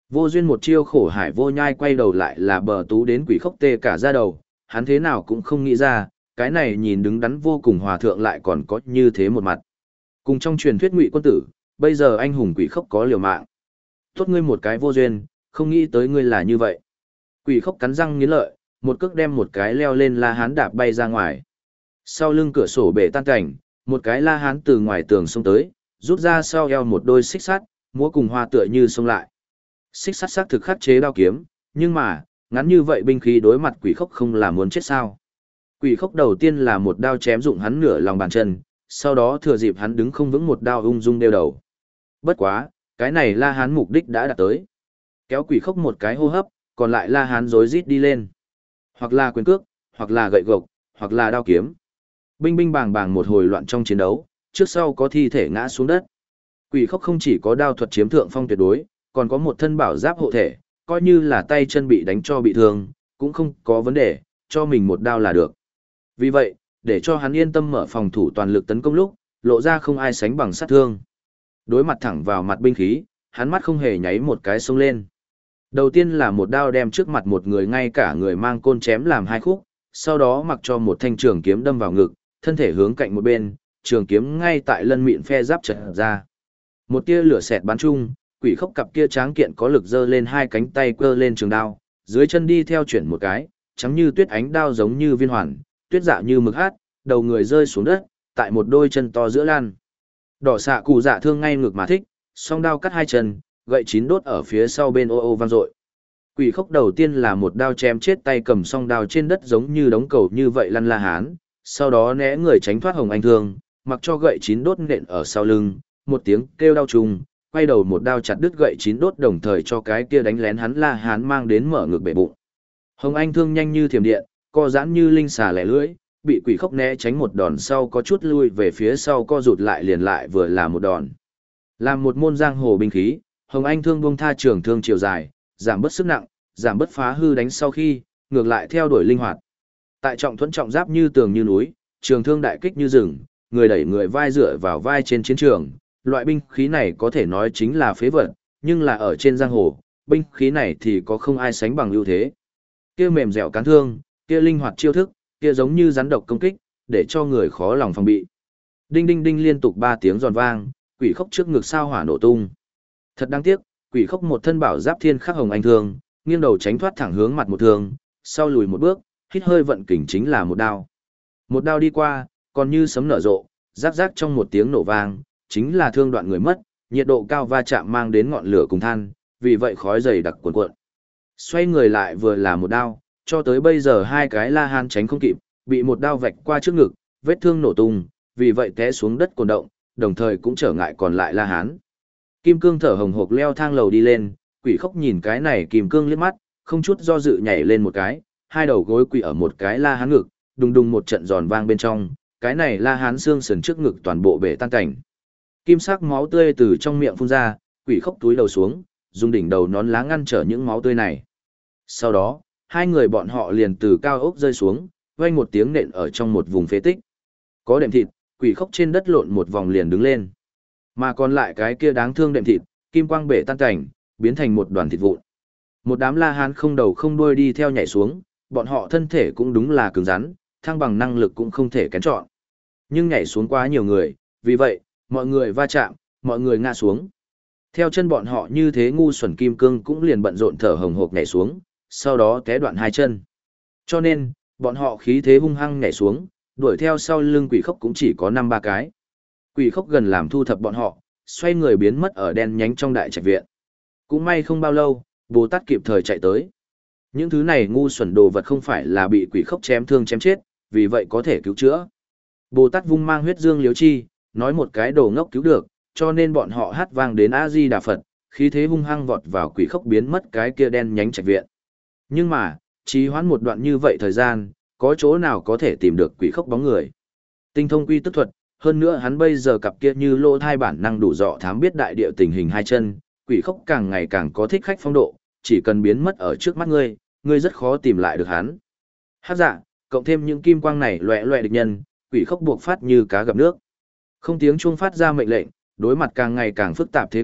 Vô duyên một chiêu khổ hải vô nhai quay đầu lại là bờ tú đến quỷ khốc tê cả da đầu, hắn thế nào cũng không nghĩ ra, cái này nhìn đứng đắn vô cùng hòa thượng lại còn có như thế một mặt. Cùng trong truyền thuyết Ngụy quân tử, bây giờ anh hùng quỷ khốc có liều mạng. Tốt ngươi một cái vô duyên, không nghĩ tới ngươi là như vậy. Quỷ khốc cắn răng nghiến lợi, một cước đem một cái leo lên La Hán đạp bay ra ngoài. Sau lưng cửa sổ bể tan cảnh, một cái La Hán từ ngoài tường xông tới, rút ra sau eo một đôi xích sắt, múa cùng hoa tựa như xông lại. Xích sắt xác thực khắc chế đao kiếm, nhưng mà, ngắn như vậy binh khí đối mặt quỷ khốc không là muốn chết sao. Quỷ khốc đầu tiên là một đao chém dụng hắn nửa lòng bàn chân, sau đó thừa dịp hắn đứng không vững một đao ung dung đeo đầu. Bất quá, cái này La Hán mục đích đã đạt tới. Kéo quỷ khốc một cái hô hấp, còn lại La Hán rối rít đi lên. Hoặc là quyền cước, hoặc là gậy gộc, hoặc là đao kiếm. Binh binh bàng bàng một hồi loạn trong chiến đấu, trước sau có thi thể ngã xuống đất. Quỷ khốc không chỉ có đao thuật chiếm thượng phong tuyệt đối, còn có một thân bảo giáp hộ thể, coi như là tay chân bị đánh cho bị thương, cũng không có vấn đề, cho mình một đao là được. Vì vậy, để cho hắn yên tâm mở phòng thủ toàn lực tấn công lúc, lộ ra không ai sánh bằng sát thương. Đối mặt thẳng vào mặt binh khí, hắn mắt không hề nháy một cái xông lên. Đầu tiên là một đao đem trước mặt một người ngay cả người mang côn chém làm hai khúc, sau đó mặc cho một thanh trường kiếm đâm vào ngực, thân thể hướng cạnh một bên, trường kiếm ngay tại lân mịn phe giáp chật ra. Một tia lửa xẹt bắn chung, quỷ khốc cặp kia tráng kiện có lực giơ lên hai cánh tay cơ lên trường đao, dưới chân đi theo chuyển một cái, trắng như tuyết ánh đao giống như viên hoàn, tuyết dạ như mực hát, đầu người rơi xuống đất, tại một đôi chân to giữa lan. Đỏ xạ cụ dạ thương ngay ngực mà thích, song đao cắt hai chân, gậy chín đốt ở phía sau bên ô ô vang dội. Quỷ khốc đầu tiên là một đao chém chết tay cầm song đao trên đất giống như đống cầu như vậy lăn La Hán, sau đó né người tránh thoát hồng anh thương, mặc cho gậy chín đốt nện ở sau lưng, một tiếng kêu đau trùng, quay đầu một đao chặt đứt gậy chín đốt đồng thời cho cái kia đánh lén hắn La Hán mang đến mở ngực bể bụng. Hồng anh thương nhanh như thiểm điện, co giãn như linh xà lẻ lưỡi, bị quỷ khốc né tránh một đòn sau có chút lui về phía sau co rụt lại liền lại vừa là một đòn. Làm một môn giang hồ binh khí, Hồng Anh thương buông tha trường thương chiều dài, giảm bớt sức nặng, giảm bớt phá hư đánh sau khi, ngược lại theo đuổi linh hoạt. Tại trọng thuẫn trọng giáp như tường như núi, trường thương đại kích như rừng, người đẩy người vai dựa vào vai trên chiến trường, loại binh khí này có thể nói chính là phế vật, nhưng là ở trên giang hồ, binh khí này thì có không ai sánh bằng ưu thế. Kia mềm dẻo cán thương, kia linh hoạt chiêu thức, kia giống như rắn độc công kích, để cho người khó lòng phòng bị. Đinh đinh đinh liên tục 3 tiếng giòn vang, quỷ khốc trước ngực sao hỏa nổ tung. Thật đáng tiếc, quỷ khốc một thân bảo giáp thiên khắc hồng anh thương, nghiêng đầu tránh thoát thẳng hướng mặt một thương, sau lùi một bước, hít hơi vận kình chính là một đao. Một đao đi qua, còn như sấm nở rộ, rác rác trong một tiếng nổ vang, chính là thương đoạn người mất, nhiệt độ cao va chạm mang đến ngọn lửa cùng than, vì vậy khói dày đặc cuồn cuộn. Xoay người lại vừa là một đao, cho tới bây giờ hai cái La Hán tránh không kịp, bị một đao vạch qua trước ngực, vết thương nổ tung, vì vậy té xuống đất cồn động, đồng thời cũng trở ngại còn lại La Hán. Kim Cương thở hồng hộc leo thang lầu đi lên, quỷ khốc nhìn cái này Kim Cương liếc mắt, không chút do dự nhảy lên một cái, hai đầu gối quỳ ở một cái La Hán ngực, đùng đùng một trận giòn vang bên trong, cái này La Hán xương sườn trước ngực toàn bộ bể tan cảnh. Kim sắc máu tươi từ trong miệng phun ra, quỷ khốc túi đầu xuống, dùng đỉnh đầu nón lá ngăn trở những máu tươi này. Sau đó, hai người bọn họ liền từ cao ốc rơi xuống, vang một tiếng nện ở trong một vùng phế tích. Có đệm thịt, quỷ khốc trên đất lộn một vòng liền đứng lên. Mà còn lại cái kia đáng thương đệm thịt, kim quang bể tan cảnh, biến thành một đoàn thịt vụn. Một đám La Hán không đầu không đuôi đi theo nhảy xuống, bọn họ thân thể cũng đúng là cứng rắn, thăng bằng năng lực cũng không thể kén chọn. Nhưng nhảy xuống quá nhiều người, vì vậy, mọi người va chạm, mọi người ngã xuống. Theo chân bọn họ như thế ngu xuẩn kim cương cũng liền bận rộn thở hồng hộc nhảy xuống, sau đó té đoạn hai chân. Cho nên, bọn họ khí thế hung hăng nhảy xuống, đuổi theo sau lưng quỷ khốc cũng chỉ có 5-3 cái. Quỷ khốc gần làm thu thập bọn họ, xoay người biến mất ở đen nhánh trong đại trạch viện. Cũng may không bao lâu, Bồ Tát kịp thời chạy tới. Những thứ này ngu xuẩn đồ vật không phải là bị quỷ khốc chém thương chém chết, vì vậy có thể cứu chữa. Bồ Tát vung mang huyết dương liếu chi, nói một cái đồ ngốc cứu được, cho nên bọn họ hát vang đến A-di Đà Phật, khí thế hung hăng vọt vào quỷ khốc biến mất cái kia đen nhánh trạch viện. Nhưng mà, trì hoãn một đoạn như vậy thời gian, có chỗ nào có thể tìm được quỷ khốc bóng người. Tinh thông quy tức thuật, hơn nữa hắn bây giờ cặp kia như lỗ thai bản năng đủ dọ thám biết đại địa tình hình hai chân, quỷ khốc càng ngày càng có thích khách phong độ, chỉ cần biến mất ở trước mắt ngươi, ngươi rất khó tìm lại được hắn. Hát dạ, cộng thêm những kim quang này loẹ loẹ địch nhân, quỷ khốc buộc phát như cá gặp nước. Không tiếng chuông phát ra mệnh lệnh, đối mặt càng ngày càng phức tạp thế cục,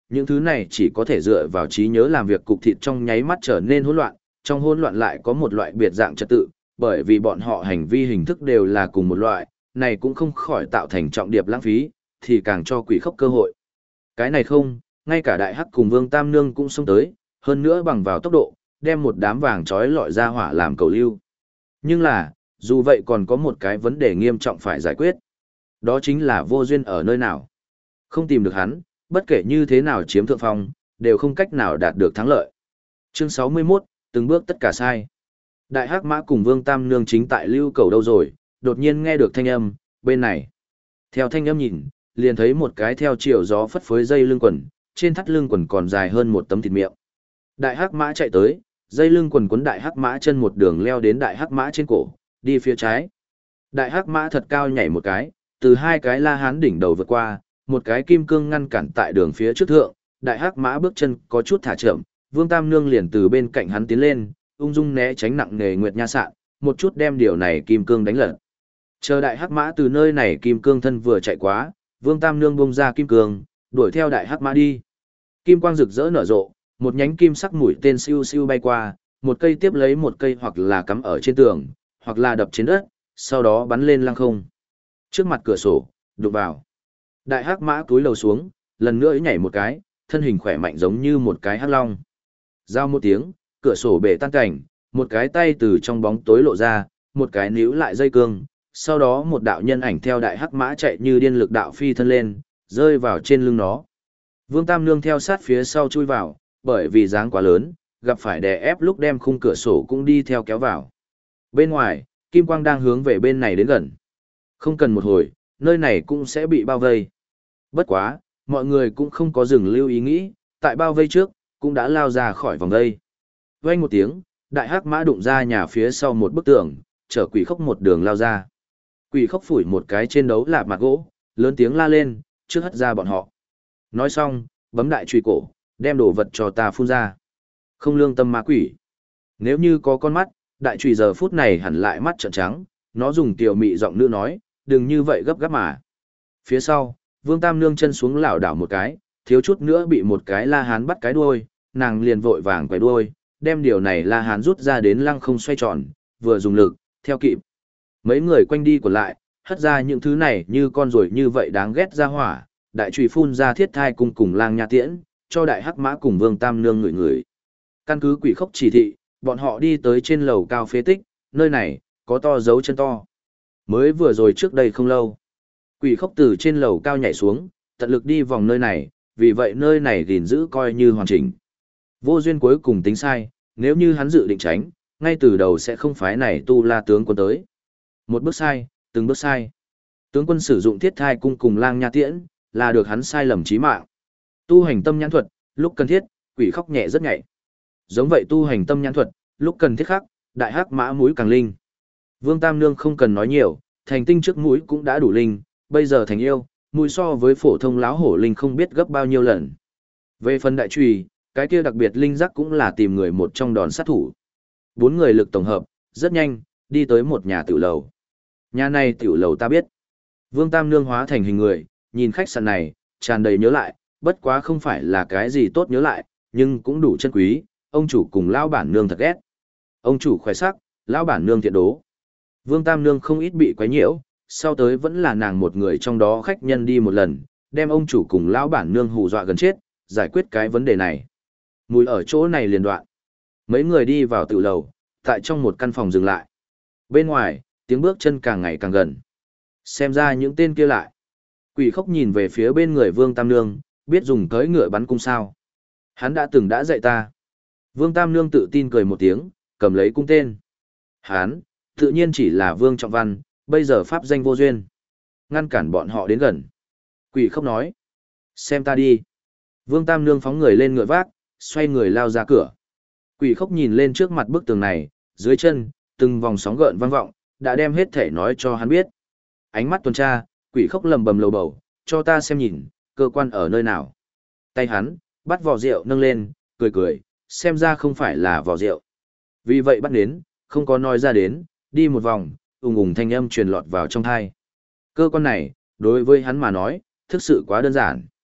những thứ này chỉ có thể dựa vào trí nhớ làm việc cục thịt trong nháy mắt trở nên hỗn loạn, trong hỗn loạn lại có một loại biệt dạng trật tự, bởi vì bọn họ hành vi hình thức đều là cùng một loại, này cũng không khỏi tạo thành trọng điệp lãng phí, thì càng cho quỷ khốc cơ hội. Cái này không, ngay cả đại hắc cùng Vương Tam Nương cũng xông tới, hơn nữa bằng vào tốc độ, đem một đám vàng trói lọi ra hỏa làm cầu lưu. Nhưng là, dù vậy còn có một cái vấn đề nghiêm trọng phải giải quyết. Đó chính là Vô Duyên ở nơi nào. Không tìm được hắn, bất kể như thế nào chiếm thượng phong, đều không cách nào đạt được thắng lợi. Chương 61, từng bước tất cả sai. Đại hắc mã cùng Vương Tam Nương chính tại lưu cầu đâu rồi, đột nhiên nghe được thanh âm, bên này. Theo thanh âm nhìn, liền thấy một cái theo chiều gió phất phới dây lưng quần, trên thắt lưng quần còn dài hơn một tấm thịt miệng. Đại hắc mã chạy tới, dây lưng quần quấn đại hắc mã chân một đường leo đến đại hắc mã trên cổ, đi phía trái. Đại hắc mã thật cao nhảy một cái, từ hai cái la hán đỉnh đầu vượt qua, một cái kim cương ngăn cản tại đường phía trước thượng, đại hắc mã bước chân có chút thả chậm, Vương Tam Nương liền từ bên cạnh hắn tiến lên, ung dung né tránh nặng nề nguyệt nha sạn, một chút đem điều này kim cương đánh lật. Chờ đại hắc mã từ nơi này kim cương thân vừa chạy quá, Vương Tam Nương bung ra kim cương, đuổi theo đại hắc mã đi. Kim quang rực rỡ nở rộ, một nhánh kim sắc mũi tên siêu siêu bay qua, một cây tiếp lấy một cây hoặc là cắm ở trên tường, hoặc là đập trên đất, sau đó bắn lên lăng không. Trước mặt cửa sổ, đụng vào. Đại hắc mã cúi đầu xuống, lần nữa nhảy một cái, thân hình khỏe mạnh giống như một cái hắc long. Giao một tiếng, cửa sổ bể tan cảnh, một cái tay từ trong bóng tối lộ ra, một cái níu lại dây cương, sau đó một đạo nhân ảnh theo đại hắc mã chạy như điên lực đạo phi thân lên, rơi vào trên lưng nó. Vương Tam Nương theo sát phía sau chui vào, bởi vì dáng quá lớn, gặp phải đè ép lúc đem khung cửa sổ cũng đi theo kéo vào. Bên ngoài, kim quang đang hướng về bên này đến gần. Không cần một hồi, nơi này cũng sẽ bị bao vây. Bất quá, mọi người cũng không có dừng lưu ý nghĩ, tại bao vây trước, cũng đã lao ra khỏi vòng vây. Vang một tiếng, đại hắc mã đụng ra nhà phía sau một bức tường, chở quỷ khốc một đường lao ra. Quỷ khốc phủi một cái trên đấu lạp mặt gỗ, lớn tiếng la lên, trước hất ra bọn họ. Nói xong, bấm đại chùy cổ, đem đồ vật cho ta phun ra. Không lương tâm ma quỷ. Nếu như có con mắt, đại chùy giờ phút này hẳn lại mắt trợn trắng, nó dùng tiểu mị giọng nữ nói, đừng như vậy gấp gáp mà. Phía sau, Vương Tam Nương chân xuống lảo đảo một cái, thiếu chút nữa bị một cái la hán bắt cái đuôi, nàng liền vội vàng quay đuôi, đem điều này la hán rút ra đến lăng không xoay tròn, vừa dùng lực, theo kịp. Mấy người quanh đi còn lại, hất ra những thứ này như con ruồi như vậy đáng ghét ra hỏa, đại chùy phun ra thiết thai cung cùng lang nha tiễn, cho đại hắc mã cùng Vương Tam Nương ngửi. Căn cứ quỷ khốc chỉ thị, bọn họ đi tới trên lầu cao phế tích, nơi này, có to dấu chân to. Mới vừa rồi trước đây không lâu, quỷ khốc từ trên lầu cao nhảy xuống, tận lực đi vòng nơi này, vì vậy nơi này gìn giữ coi như hoàn chỉnh. Vô Duyên cuối cùng tính sai, nếu như hắn dự định tránh, ngay từ đầu sẽ không phái này tu la tướng quân tới. Một bước sai, từng bước sai. Tướng quân sử dụng thiết thai cung cùng lang nha tiễn, là được hắn sai lầm chí mạng. Tu hành tâm nhãn thuật, lúc cần thiết, quỷ khóc nhẹ rất nhạy. Giống vậy tu hành tâm nhãn thuật, lúc cần thiết khắc, đại hắc mã mũi càng linh. Vương Tam Nương không cần nói nhiều, thành tinh trước mũi cũng đã đủ linh, bây giờ thành yêu, mũi so với phổ thông láo hổ linh không biết gấp bao nhiêu lần. Về phần đại trùy, cái kia đặc biệt linh giác cũng là tìm người một trong đòn sát thủ. 4 người lực tổng hợp, rất nhanh, đi tới một nhà tiểu lầu. Nhà này tiểu lầu ta biết. Vương Tam Nương hóa thành hình người, nhìn khách sạn này, tràn đầy nhớ lại, bất quá không phải là cái gì tốt nhớ lại, nhưng cũng đủ chân quý, ông chủ cùng lão bản nương thật ghét. Ông chủ khoe sắc, lão bản nương thiện đố. Vương Tam Nương không ít bị quấy nhiễu, sau tới vẫn là nàng một người trong đó khách nhân đi một lần, đem ông chủ cùng lão bản nương hù dọa gần chết, giải quyết cái vấn đề này. Mùi ở chỗ này liền đoạn. Mấy người đi vào tiểu lầu, tại trong một căn phòng dừng lại. Bên ngoài, tiếng bước chân càng ngày càng gần. Xem ra những tên kia lại. Quỷ khóc nhìn về phía bên người Vương Tam Nương, biết dùng tới ngựa bắn cung sao. Hắn đã dạy ta. Vương Tam Nương tự tin cười một tiếng, cầm lấy cung tên. Hắn, tự nhiên chỉ là Vương Trọng Văn, bây giờ pháp danh Vô Duyên. Ngăn cản bọn họ đến gần. Quỷ khóc nói. Xem ta đi. Vương Tam Nương phóng người lên ngựa vác, xoay người lao ra cửa. Quỷ khóc nhìn lên trước mặt bức tường này, dưới chân, từng vòng sóng gợn vang vọng, đã đem hết thể nói cho hắn biết. Ánh mắt tuần tra, quỷ khóc lầm bầm lầu bầu, cho ta xem nhìn, cơ quan ở nơi nào. Tay hắn, bắt vò rượu nâng lên, cười cười, xem ra không phải là vò rượu. Vì vậy bắt đến, không có nói ra đến, đi một vòng, ùng ùng thanh âm truyền lọt vào trong thai. Cơ quan này, đối với hắn mà nói, thực sự quá đơn giản.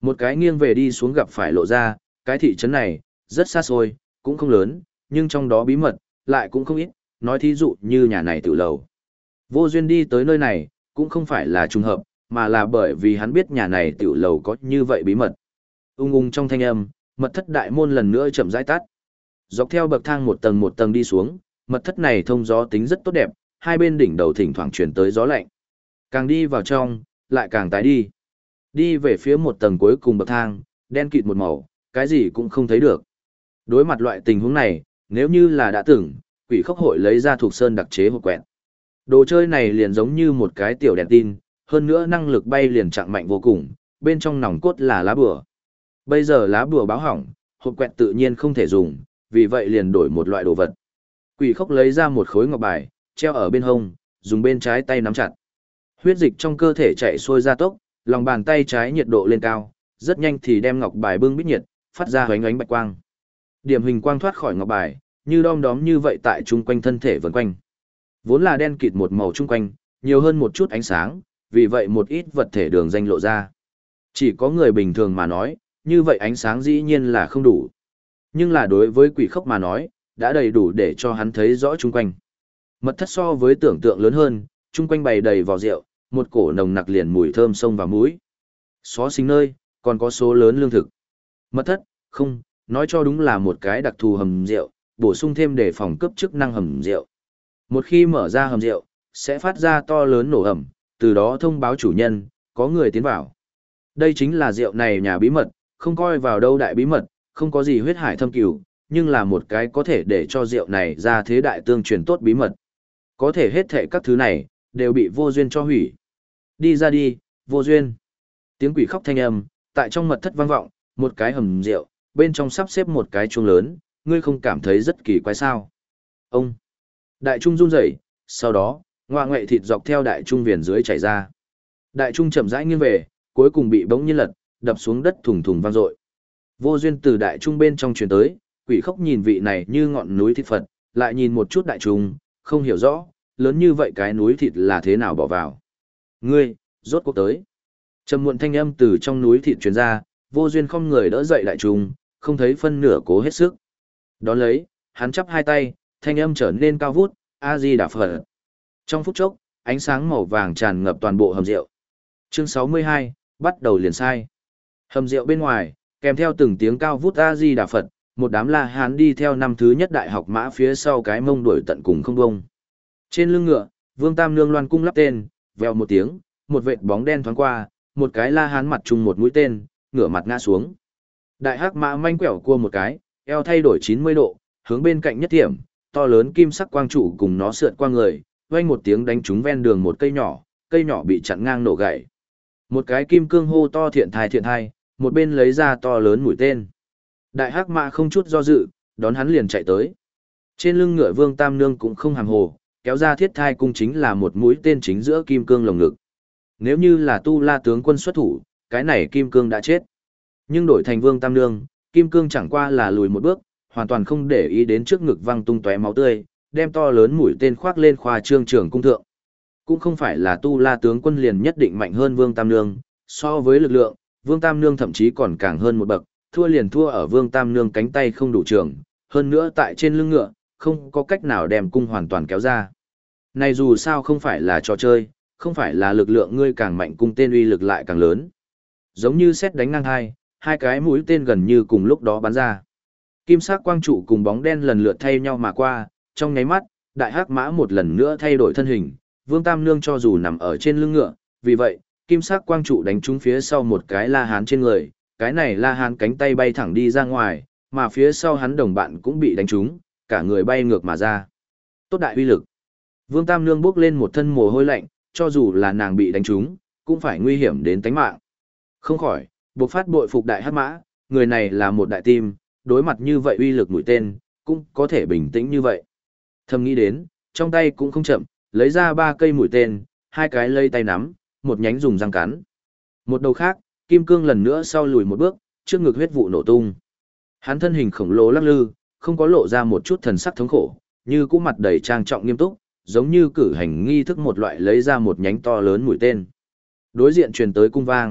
Một cái nghiêng về đi xuống gặp phải lộ ra, cái thị trấn này, rất xa xôi, cũng không lớn, nhưng trong đó bí mật, lại cũng không ít, nói thí dụ như nhà này tự lầu. Vô duyên đi tới nơi này, cũng không phải là trùng hợp, mà là bởi vì hắn biết nhà này tiểu lầu có như vậy bí mật. Ung ung trong thanh âm, mật thất đại môn lần nữa chậm rãi tắt. Dọc theo bậc thang một tầng đi xuống, mật thất này thông gió tính rất tốt đẹp, hai bên đỉnh đầu thỉnh thoảng truyền tới gió lạnh. Càng đi vào trong, lại càng tái đi. Đi về phía một tầng cuối cùng bậc thang, đen kịt một màu, cái gì cũng không thấy được. Đối mặt loại tình huống này, nếu như là đã từng, quỷ khốc hội lấy ra thuộc sơn đặc chế hộp quẹt. Đồ chơi này liền giống như một cái tiểu đèn tin, hơn nữa năng lực bay liền trạng mạnh vô cùng, bên trong nòng cốt là lá bùa. Bây giờ lá bùa báo hỏng, hộp quẹt tự nhiên không thể dùng, vì vậy liền đổi một loại đồ vật. Quỷ khốc lấy ra một khối ngọc bài, treo ở bên hông, dùng bên trái tay nắm chặt. Huyết dịch trong cơ thể chạy xuôi ra tốc, lòng bàn tay trái nhiệt độ lên cao, rất nhanh thì đem ngọc bài bưng bít nhiệt, phát ra ánh ánh bạch quang. Điểm hình quang thoát khỏi ngọc bài, như đom đóm như vậy tại chung quanh thân thể vần quanh. Vốn là đen kịt một màu chung quanh, nhiều hơn một chút ánh sáng, vì vậy một ít vật thể đường danh lộ ra. Chỉ có người bình thường mà nói, như vậy ánh sáng dĩ nhiên là không đủ. Nhưng là đối với quỷ khốc mà nói, đã đầy đủ để cho hắn thấy rõ chung quanh. Mật thất so với tưởng tượng lớn hơn, chung quanh bày đầy vò rượu, một cổ nồng nặc liền mùi thơm sông vào mũi. Xó xỉnh nơi, còn có số lớn lương thực. Mật thất, không, nói cho đúng là một cái đặc thù hầm rượu, bổ sung thêm để phòng cấp chức năng hầm rượu. Một khi mở ra hầm rượu, sẽ phát ra to lớn nổ ẩm, từ đó thông báo chủ nhân, có người tiến vào. Đây chính là rượu này nhà bí mật, không coi vào đâu đại bí mật, không có gì huyết hải thâm cửu, nhưng là một cái có thể để cho rượu này ra thế đại tương truyền tốt bí mật. Có thể hết thệ các thứ này, đều bị vô duyên cho hủy. Đi ra đi, vô duyên. Tiếng quỷ khóc thanh âm, tại trong mật thất vang vọng, một cái hầm rượu, bên trong sắp xếp một cái chuông lớn, ngươi không cảm thấy rất kỳ quái sao. Ông! Đại trung run rẩy, sau đó, ngoạ ngoại thịt dọc theo đại trung viền dưới chảy ra. Đại trung chậm rãi nghiêng về, cuối cùng bị bỗng nhiên lật, đập xuống đất thùng thùng vang dội. Vô duyên từ đại trung bên trong truyền tới, quỷ khóc nhìn vị này như ngọn núi thịt Phật, lại nhìn một chút đại trung, không hiểu rõ, lớn như vậy cái núi thịt là thế nào bỏ vào. Ngươi, rốt cuộc tới. Trầm muộn thanh âm từ trong núi thịt truyền ra, vô duyên không người đỡ dậy đại trung, không thấy phân nửa cố hết sức. Đón lấy, hắn chắp hai tay, thanh âm trở nên cao vút, A-di-đà Phật. Trong phút chốc, ánh sáng màu vàng tràn ngập toàn bộ hầm rượu. Chương 62, bắt đầu liền sai. Hầm rượu bên ngoài, kèm theo từng tiếng cao vút A-di-đà Phật, một đám La Hán đi theo năm thứ nhất đại học mã phía sau cái mông đuổi tận cùng không bông. Trên lưng ngựa, Vương Tam Nương loan cung lắp tên, vèo một tiếng, một vệt bóng đen thoáng qua, một cái La Hán mặt trùng một mũi tên, ngửa mặt ngã xuống. Đại hắc mã manh quẹo cua một cái, eo thay đổi 90 độ, hướng bên cạnh nhất điểm, to lớn kim sắc quang trụ cùng nó sượt qua người, vang một tiếng đánh trúng ven đường một cây nhỏ bị chặn ngang nổ gãy. Một cái kim cương hô to thiện thai, một bên lấy ra to lớn mũi tên. Đại hắc mã không chút do dự, đón hắn liền chạy tới. Trên lưng ngựa Vương Tam Nương cũng không hàm hồ, kéo ra thiết thai cung chính là một mũi tên chính giữa kim cương lồng ngực. Nếu như là Tu La tướng quân xuất thủ, cái này kim cương đã chết. Nhưng đổi thành Vương Tam Nương, kim cương chẳng qua là lùi một bước, hoàn toàn không để ý đến trước ngực văng tung tóe máu tươi, đem to lớn mũi tên khoác lên khoa trương trưởng cung thượng. Cũng không phải là Tu La tướng quân liền nhất định mạnh hơn Vương Tam Nương, so với lực lượng, Vương Tam Nương thậm chí còn càng hơn một bậc, thua liền thua ở Vương Tam Nương cánh tay không đủ trường, hơn nữa tại trên lưng ngựa, không có cách nào đem cung hoàn toàn kéo ra. Này dù sao không phải là trò chơi, không phải là lực lượng ngươi càng mạnh cung tên uy lực lại càng lớn. Giống như sét đánh ngang hai cái mũi tên gần như cùng lúc đó bắn ra. Kim sắc quang trụ cùng bóng đen lần lượt thay nhau mà qua, trong nháy mắt, đại hắc mã một lần nữa thay đổi thân hình, Vương Tam Nương cho dù nằm ở trên lưng ngựa, vì vậy, kim sắc quang trụ đánh trúng phía sau một cái La Hán trên người, cái này La Hán cánh tay bay thẳng đi ra ngoài, mà phía sau hắn đồng bạn cũng bị đánh trúng, cả người bay ngược mà ra. Tốt đại uy lực. Vương Tam Nương bước lên một thân mồ hôi lạnh, cho dù là nàng bị đánh trúng, cũng phải nguy hiểm đến tính mạng. Không khỏi, buộc phát bội phục đại hắc mã, người này là một đại tim, đối mặt như vậy uy lực mũi tên, cũng có thể bình tĩnh như vậy. Thầm nghĩ đến, trong tay cũng không chậm, lấy ra 3 cây mũi tên, 2 cái lây tay nắm, một nhánh dùng răng cắn. Một đầu khác, kim cương lần nữa sau lùi một bước, trước ngực huyết vụ nổ tung. Hắn thân hình khổng lồ lắc lư, không có lộ ra một chút thần sắc thống khổ, như cũ mặt đầy trang trọng nghiêm túc, giống như cử hành nghi thức một loại lấy ra một nhánh to lớn mũi tên. Đối diện truyền tới cung vang,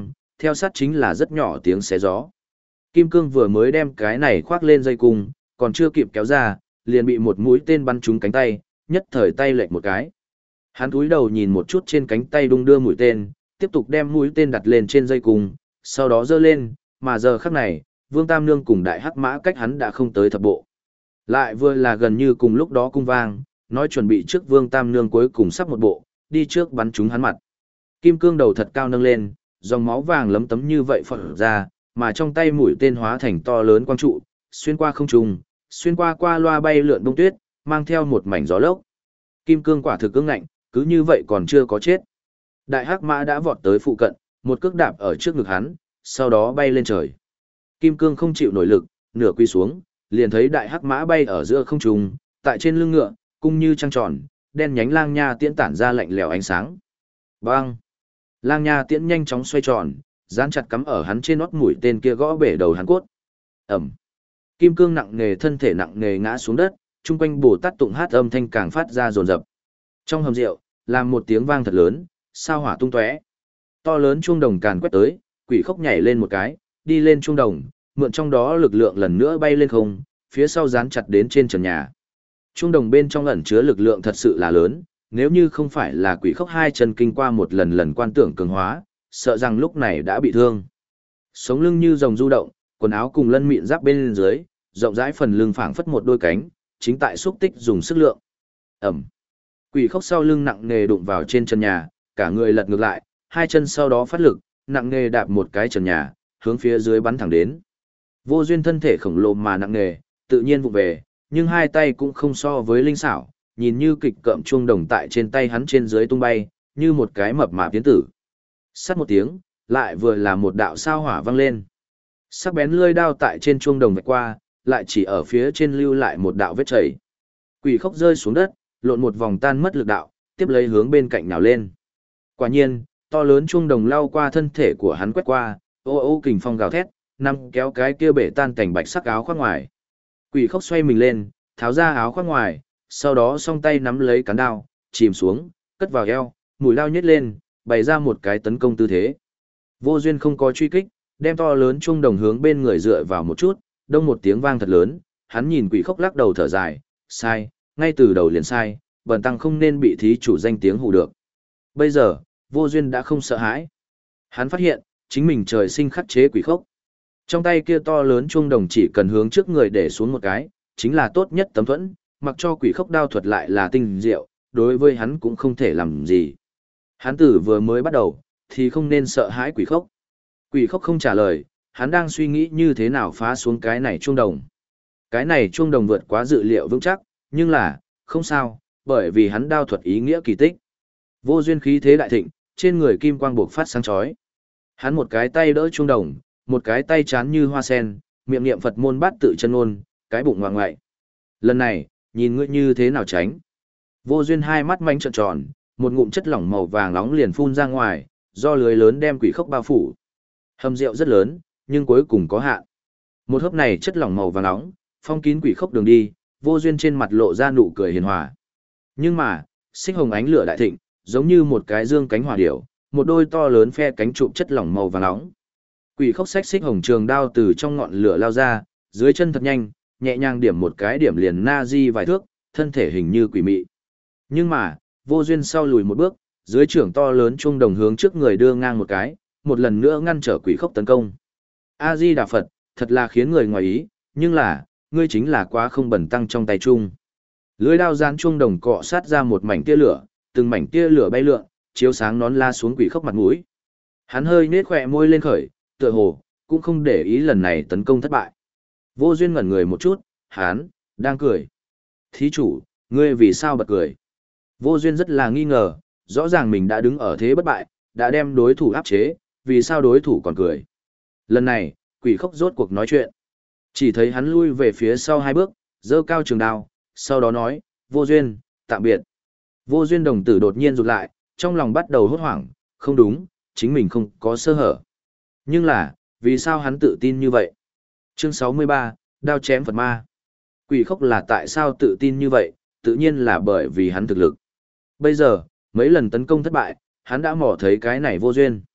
theo sát chính là rất nhỏ tiếng xé gió. Kim cương vừa mới đem cái này khoác lên dây cung, còn chưa kịp kéo ra, liền bị một mũi tên bắn trúng cánh tay, nhất thời tay lệch một cái. Hắn cúi đầu nhìn một chút trên cánh tay đung đưa mũi tên, tiếp tục đem mũi tên đặt lên trên dây cung, sau đó giơ lên, mà giờ khắc này, Vương Tam Nương cùng Đại Hắc Mã cách hắn đã không tới thập bộ. Lại vừa là gần như cùng lúc đó cung vang, nói chuẩn bị trước Vương Tam Nương cuối cùng sắp một bộ, đi trước bắn trúng hắn mặt. Kim cương đầu thật cao nâng lên, dòng máu vàng lấm tấm như vậy phọt ra, mà trong tay mũi tên hóa thành to lớn quang trụ, xuyên qua không trung, xuyên qua qua loa bay lượn bông tuyết, mang theo một mảnh gió lốc. Kim cương quả thực cứng ngạnh, cứ như vậy còn chưa có chết. Đại Hắc Mã đã vọt tới phụ cận, một cước đạp ở trước ngực hắn, sau đó bay lên trời. Kim cương không chịu nổi lực, nửa quy xuống, liền thấy Đại Hắc Mã bay ở giữa không trung, tại trên lưng ngựa, cung như trăng tròn, đen nhánh lang nha tiễn tản ra lạnh lẽo ánh sáng. Bang! Lang nha tiễn nhanh chóng xoay tròn, dán chặt cắm ở hắn trên nót mũi tên kia gõ bể đầu hắn cốt. Ẩm! Kim cương nặng nề thân thể nặng nề ngã xuống đất, chung quanh Bồ Tát tụng hát âm thanh càng phát ra rồn rập. Trong hầm rượu, làm một tiếng vang thật lớn, sao hỏa tung tóe. To lớn chuông đồng càn quét tới, Quỷ Khốc nhảy lên một cái, đi lên chuông đồng, mượn trong đó lực lượng lần nữa bay lên không, phía sau dán chặt đến trên trần nhà. Chuông đồng bên trong ẩn chứa lực lượng thật sự là lớn, nếu như không phải là Quỷ Khốc hai chân kinh qua một lần lần quan tưởng cường hóa, sợ rằng lúc này đã bị thương. Sống lưng như rồng du động, quần áo cùng lân mịn giáp bên dưới, rộng rãi phần lưng phảng phất một đôi cánh, chính tại xúc tích dùng sức lượng. Ẩm. Quỷ Khốc sau lưng nặng nề đụng vào trên trần nhà, cả người lật ngược lại, hai chân sau đó phát lực, nặng nề đạp một cái trần nhà, hướng phía dưới bắn thẳng đến. Vô Duyên thân thể khổng lồ mà nặng nề, tự nhiên vụng về, nhưng hai tay cũng không so với linh xảo, nhìn như kịch cợm chuông đồng tại trên tay hắn trên dưới tung bay, như một cái mập mạp tiến tử. Sắt một tiếng, lại vừa là một đạo sao hỏa vang lên. Sắc bén lưỡi đao tại trên chuông đồng vạch qua, lại chỉ ở phía trên lưu lại một đạo vết chảy. Quỷ Khốc rơi xuống đất, lộn một vòng tan mất lực đạo, tiếp lấy hướng bên cạnh nào lên. Quả nhiên, to lớn chuông đồng lao qua thân thể của hắn quét qua, ô ô kình phong gào thét, nằm kéo cái kia bể tan cảnh bạch sắc áo khoác ngoài. Quỷ Khốc xoay mình lên, tháo ra áo khoác ngoài, sau đó song tay nắm lấy cán đao, chìm xuống, cất vào eo, mũi lao nhét lên, bày ra một cái tấn công tư thế. Vô Duyên không có truy kích, đem to lớn chuông đồng hướng bên người dựa vào một chút, đông một tiếng vang thật lớn, hắn nhìn Quỷ Khốc lắc đầu thở dài, sai, ngay từ đầu liền sai, bần tăng không nên bị thí chủ danh tiếng hù được. Bây giờ, Vô Duyên đã không sợ hãi. Hắn phát hiện, chính mình trời sinh khắc chế Quỷ Khốc. Trong tay kia to lớn chuông đồng chỉ cần hướng trước người để xuống một cái, chính là tốt nhất tấm thuẫn, mặc cho Quỷ Khốc đao thuật lại là tinh diệu, đối với hắn cũng không thể làm gì. Hắn tử vừa mới bắt đầu, thì không nên sợ hãi Quỷ Khốc. Quỷ Khốc không trả lời, hắn đang suy nghĩ như thế nào phá xuống cái này chuông đồng. Cái này chuông đồng vượt quá dự liệu vững chắc, nhưng là, không sao, bởi vì hắn đao thuật ý nghĩa kỳ tích. Vô Duyên khí thế đại thịnh, trên người kim quang buộc phát sáng chói. Hắn một cái tay đỡ chuông đồng, một cái tay chán như hoa sen, miệng niệm Phật môn bát tự chân ngôn, cái bụng ngoạng ngoại. Lần này, nhìn ngươi như thế nào tránh. Vô Duyên hai mắt manh trợn tròn, một ngụm chất lỏng màu vàng nóng liền phun ra ngoài, do lưới lớn đem Quỷ Khốc bao phủ. Hầm rượu rất lớn, nhưng cuối cùng có hạn. Một hớp này chất lỏng màu vàng nóng, phong kín Quỷ Khốc đường đi, Vô Duyên trên mặt lộ ra nụ cười hiền hòa. Nhưng mà, xích hồng ánh lửa đại thịnh, giống như một cái dương cánh hỏa điểu, một đôi to lớn phe cánh trụm chất lỏng màu vàng nóng. Quỷ Khốc xách xích hồng trường đao từ trong ngọn lửa lao ra, dưới chân thật nhanh, nhẹ nhàng điểm một cái điểm liền na di vài thước, thân thể hình như quỷ mị. Nhưng mà, Vô Duyên sau lùi một bước, dưới trưởng to lớn chuông đồng hướng trước người đưa ngang một cái, một lần nữa ngăn trở Quỷ Khốc tấn công. A Di Đà Phật, thật là khiến người ngoài ý, nhưng là, ngươi chính là quá không bẩn tăng trong tay chung. Lưỡi đao gián chuông đồng cọ sát ra một mảnh tia lửa, từng mảnh tia lửa bay lượn, chiếu sáng nón la xuống Quỷ Khốc mặt mũi. Hắn hơi nết khỏe môi lên khởi, tựa hồ cũng không để ý lần này tấn công thất bại. Vô Duyên ngẩn người một chút, hắn đang cười. Thí chủ, ngươi vì sao bật cười? Vô Duyên rất là nghi ngờ, rõ ràng mình đã đứng ở thế bất bại, đã đem đối thủ áp chế, vì sao đối thủ còn cười? Lần này, Quỷ Khốc rốt cuộc nói chuyện. Chỉ thấy hắn lui về phía sau hai bước, giơ cao trường đao, sau đó nói, Vô Duyên, tạm biệt. Vô Duyên đồng tử đột nhiên rụt lại, trong lòng bắt đầu hốt hoảng, không đúng, chính mình không có sơ hở. Nhưng là, vì sao hắn tự tin như vậy? Chương 63, đao chém Phật ma. Quỷ Khốc là tại sao tự tin như vậy, tự nhiên là bởi vì hắn thực lực. Bây giờ, mấy lần tấn công thất bại, hắn đã mò thấy cái này Vô Duyên.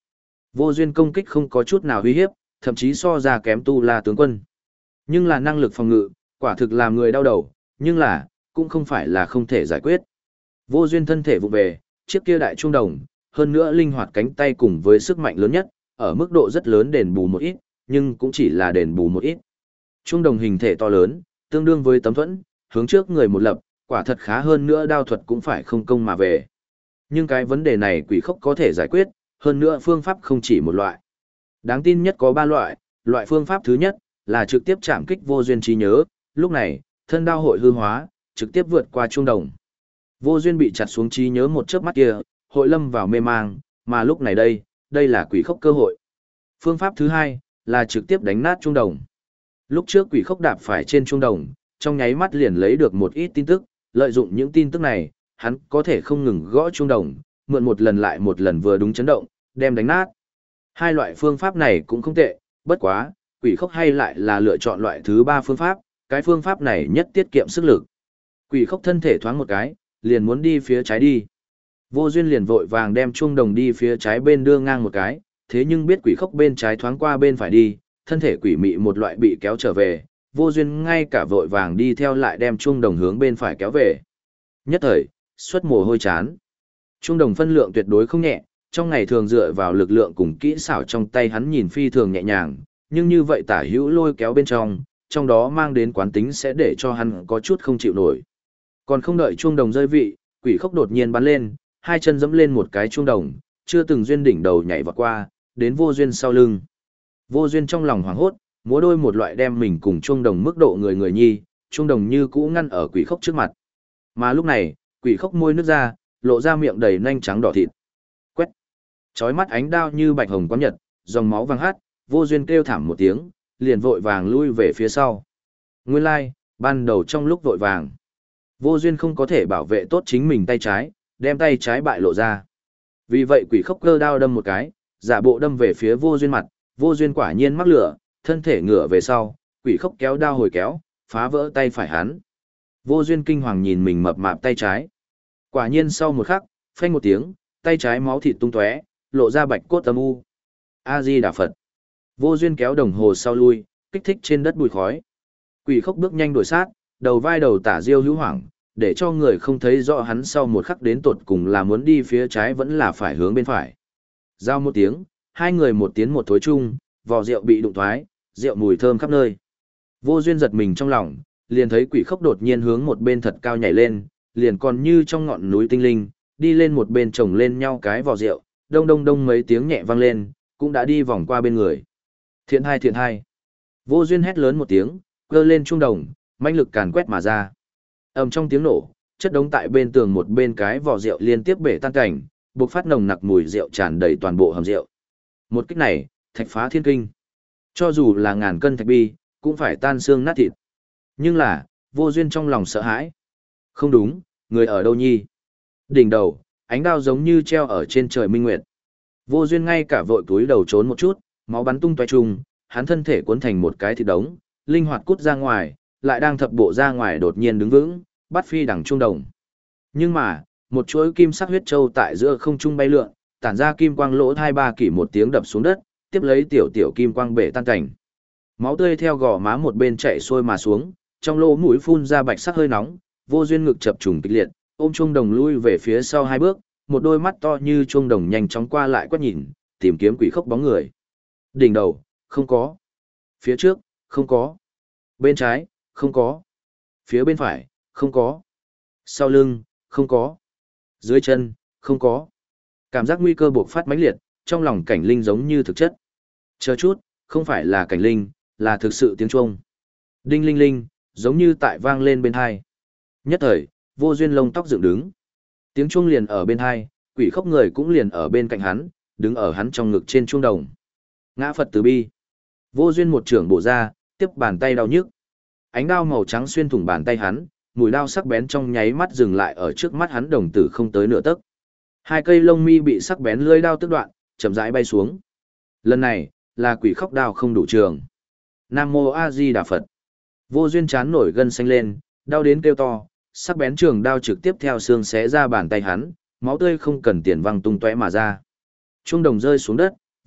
Vô duyên công kích không có chút nào uy hiếp, thậm chí so ra kém Tu La tướng quân. Nhưng là năng lực phòng ngự, quả thực làm người đau đầu, nhưng là, cũng không phải là không thể giải quyết. Vô duyên thân thể vụ về, chiếc kia đại trung đồng, hơn nữa linh hoạt cánh tay cùng với sức mạnh lớn nhất, ở mức độ rất lớn đền bù một ít, nhưng cũng chỉ là đền bù một ít. Trung đồng hình thể to lớn, tương đương với tấm thuẫn, hướng trước người một lập, quả thật khá hơn nữa đao thuật cũng phải không công mà về. Nhưng cái vấn đề này quỷ khốc có thể giải quyết, hơn nữa phương pháp không chỉ một loại. Đáng tin nhất có 3 loại, loại phương pháp thứ nhất là trực tiếp chạm kích vô duyên trí nhớ, lúc này, thân đao hội hư hóa, trực tiếp vượt qua trung đồng. Vô duyên bị chặt xuống trí nhớ một chớp mắt kia, hội lâm vào mê mang, mà lúc này đây là quỷ khốc cơ hội. Phương pháp thứ hai là trực tiếp đánh nát trung đồng. Lúc trước quỷ khốc đạp phải trên trung đồng, trong nháy mắt liền lấy được một ít tin tức, lợi dụng những tin tức này, hắn có thể không ngừng gõ trung đồng, mượn một lần lại một lần vừa đúng chấn động, đem đánh nát. Hai loại phương pháp này cũng không tệ, bất quá, quỷ khốc hay lại là lựa chọn loại thứ 3 phương pháp, cái phương pháp này nhất tiết kiệm sức lực. Quỷ khốc thân thể thoáng một cái, liền muốn đi phía trái đi. Vô duyên liền vội vàng đem chuông đồng đi phía trái bên đưa ngang một cái, thế nhưng biết quỷ khốc bên trái thoáng qua bên phải đi, thân thể quỷ mị một loại bị kéo trở về, vô duyên ngay cả vội vàng đi theo lại đem chuông đồng hướng bên phải kéo về. Nhất thời, xuất mồ hôi chán. Chuông đồng phân lượng tuyệt đối không nhẹ, trong ngày thường dựa vào lực lượng cùng kỹ xảo trong tay hắn nhìn phi thường nhẹ nhàng, nhưng như vậy tả hữu lôi kéo bên trong đó mang đến quán tính sẽ để cho hắn có chút không chịu nổi. Còn không đợi chuông đồng rơi vị, quỷ khốc đột nhiên bắn lên, hai chân dẫm lên một cái chuông đồng, chưa từng duyên đỉnh đầu nhảy vọt qua, đến vô duyên sau lưng. Vô duyên trong lòng hoảng hốt, múa đôi một loại đem mình cùng chuông đồng mức độ người người nhi, chuông đồng như cũ ngăn ở quỷ khốc trước mặt. Mà lúc này, quỷ khốc môi nước ra, lộ ra miệng đầy nanh trắng đỏ thịt. Quét. Chói mắt ánh đao như bạch hồng quán nhật, dòng máu vàng hát, vô duyên kêu thảm một tiếng, liền vội vàng lui về phía sau. Nguyên lai, ban đầu trong lúc vội vàng, vô duyên không có thể bảo vệ tốt chính mình tay trái, đem tay trái bại lộ ra. Vì vậy quỷ khốc cơ đao đâm một cái, giả bộ đâm về phía vô duyên mặt, vô duyên quả nhiên mắc lửa, thân thể ngửa về sau, quỷ khốc kéo đao hồi kéo, phá vỡ tay phải hắn. Vô duyên kinh hoàng nhìn mình mập mạp tay trái. Quả nhiên sau một khắc, phanh một tiếng, tay trái máu thịt tung tóe, lộ ra bạch cốt âm u. A Di Đà Phật. Vô duyên kéo đồng hồ sau lui, kích thích trên đất bụi khói. Quỷ khốc bước nhanh đuổi sát, đầu vai đầu tả diêu hữu hoảng, để cho người không thấy rõ hắn sau một khắc đến tột cùng là muốn đi phía trái vẫn là phải hướng bên phải. Giao một tiếng, hai người một tiến một thối chung, vò rượu bị đụng thoái, rượu mùi thơm khắp nơi. Vô duyên giật mình trong lòng, liền thấy quỷ khốc đột nhiên hướng một bên thật cao nhảy lên, liền còn như trong ngọn núi tinh linh, đi lên một bên chồng lên nhau cái vò rượu, đông đông đông mấy tiếng nhẹ vang lên, cũng đã đi vòng qua bên người. Thiện hai thiện hai. Vô duyên hét lớn một tiếng, cơ lên trung đồng, mãnh lực càn quét mà ra. Ầm trong tiếng nổ, chất đống tại bên tường một bên cái vò rượu liên tiếp bể tan cảnh, bộc phát nồng nặc mùi rượu tràn đầy toàn bộ hầm rượu. Một kích này, thạch phá thiên kinh. Cho dù là ngàn cân thạch bi, cũng phải tan xương nát thịt. Nhưng là, vô duyên trong lòng sợ hãi. Không đúng, người ở đâu nhi? Đỉnh đầu, ánh đao giống như treo ở trên trời minh nguyệt. Vô duyên ngay cả vội túi đầu trốn một chút, máu bắn tung tóe trùng, hắn thân thể cuốn thành một cái thịt đống, linh hoạt cút ra ngoài, lại đang thập bộ ra ngoài đột nhiên đứng vững, bắt phi đằng trung đồng. Nhưng mà, một chuỗi kim sắc huyết châu tại giữa không trung bay lượn, tản ra kim quang lỗ 2-3 kỷ một tiếng đập xuống đất, tiếp lấy tiểu tiểu kim quang bể tan cảnh. Máu tươi theo gò má một bên chảy xuôi mà xuống, trong lỗ mũi phun ra bạch sắc hơi nóng, vô duyên ngực chập trùng kịch liệt, ôm chuông đồng lui về phía sau 2 bước, một đôi mắt to như chuông đồng nhanh chóng qua lại quét nhìn, tìm kiếm quỷ khốc bóng người. Đỉnh đầu, không có. Phía trước, không có. Bên trái, không có. Phía bên phải, không có. Sau lưng, không có. Dưới chân, không có. Cảm giác nguy cơ buộc phát mãnh liệt, trong lòng cảnh linh giống như thực chất. Chờ chút, không phải là cảnh linh, là thực sự tiếng chuông. Đinh linh linh, giống như tại vang lên bên hai. Nhất thời, vô duyên lông tóc dựng đứng. Tiếng chuông liền ở bên hai, quỷ khốc người cũng liền ở bên cạnh hắn, đứng ở hắn trong ngực trên chuông đồng. Ngã Phật từ bi. Vô duyên một trưởng bổ ra, tiếp bàn tay đau nhức. Ánh đao màu trắng xuyên thủng bàn tay hắn, mùi đao sắc bén trong nháy mắt dừng lại ở trước mắt hắn đồng tử không tới nửa tấc. 2 cây lông mi bị sắc bén lưỡi đao tức đoạn, chậm rãi bay xuống. Lần này, là quỷ khốc đao không đủ trường. Nam Mô A Di Đà Phật. Vô duyên chán nổi gân xanh lên, đau đến kêu to, sắc bén trường đao trực tiếp theo xương xé ra bàn tay hắn, máu tươi không cần tiền văng tung tóe mà ra. Chuông đồng rơi xuống đất,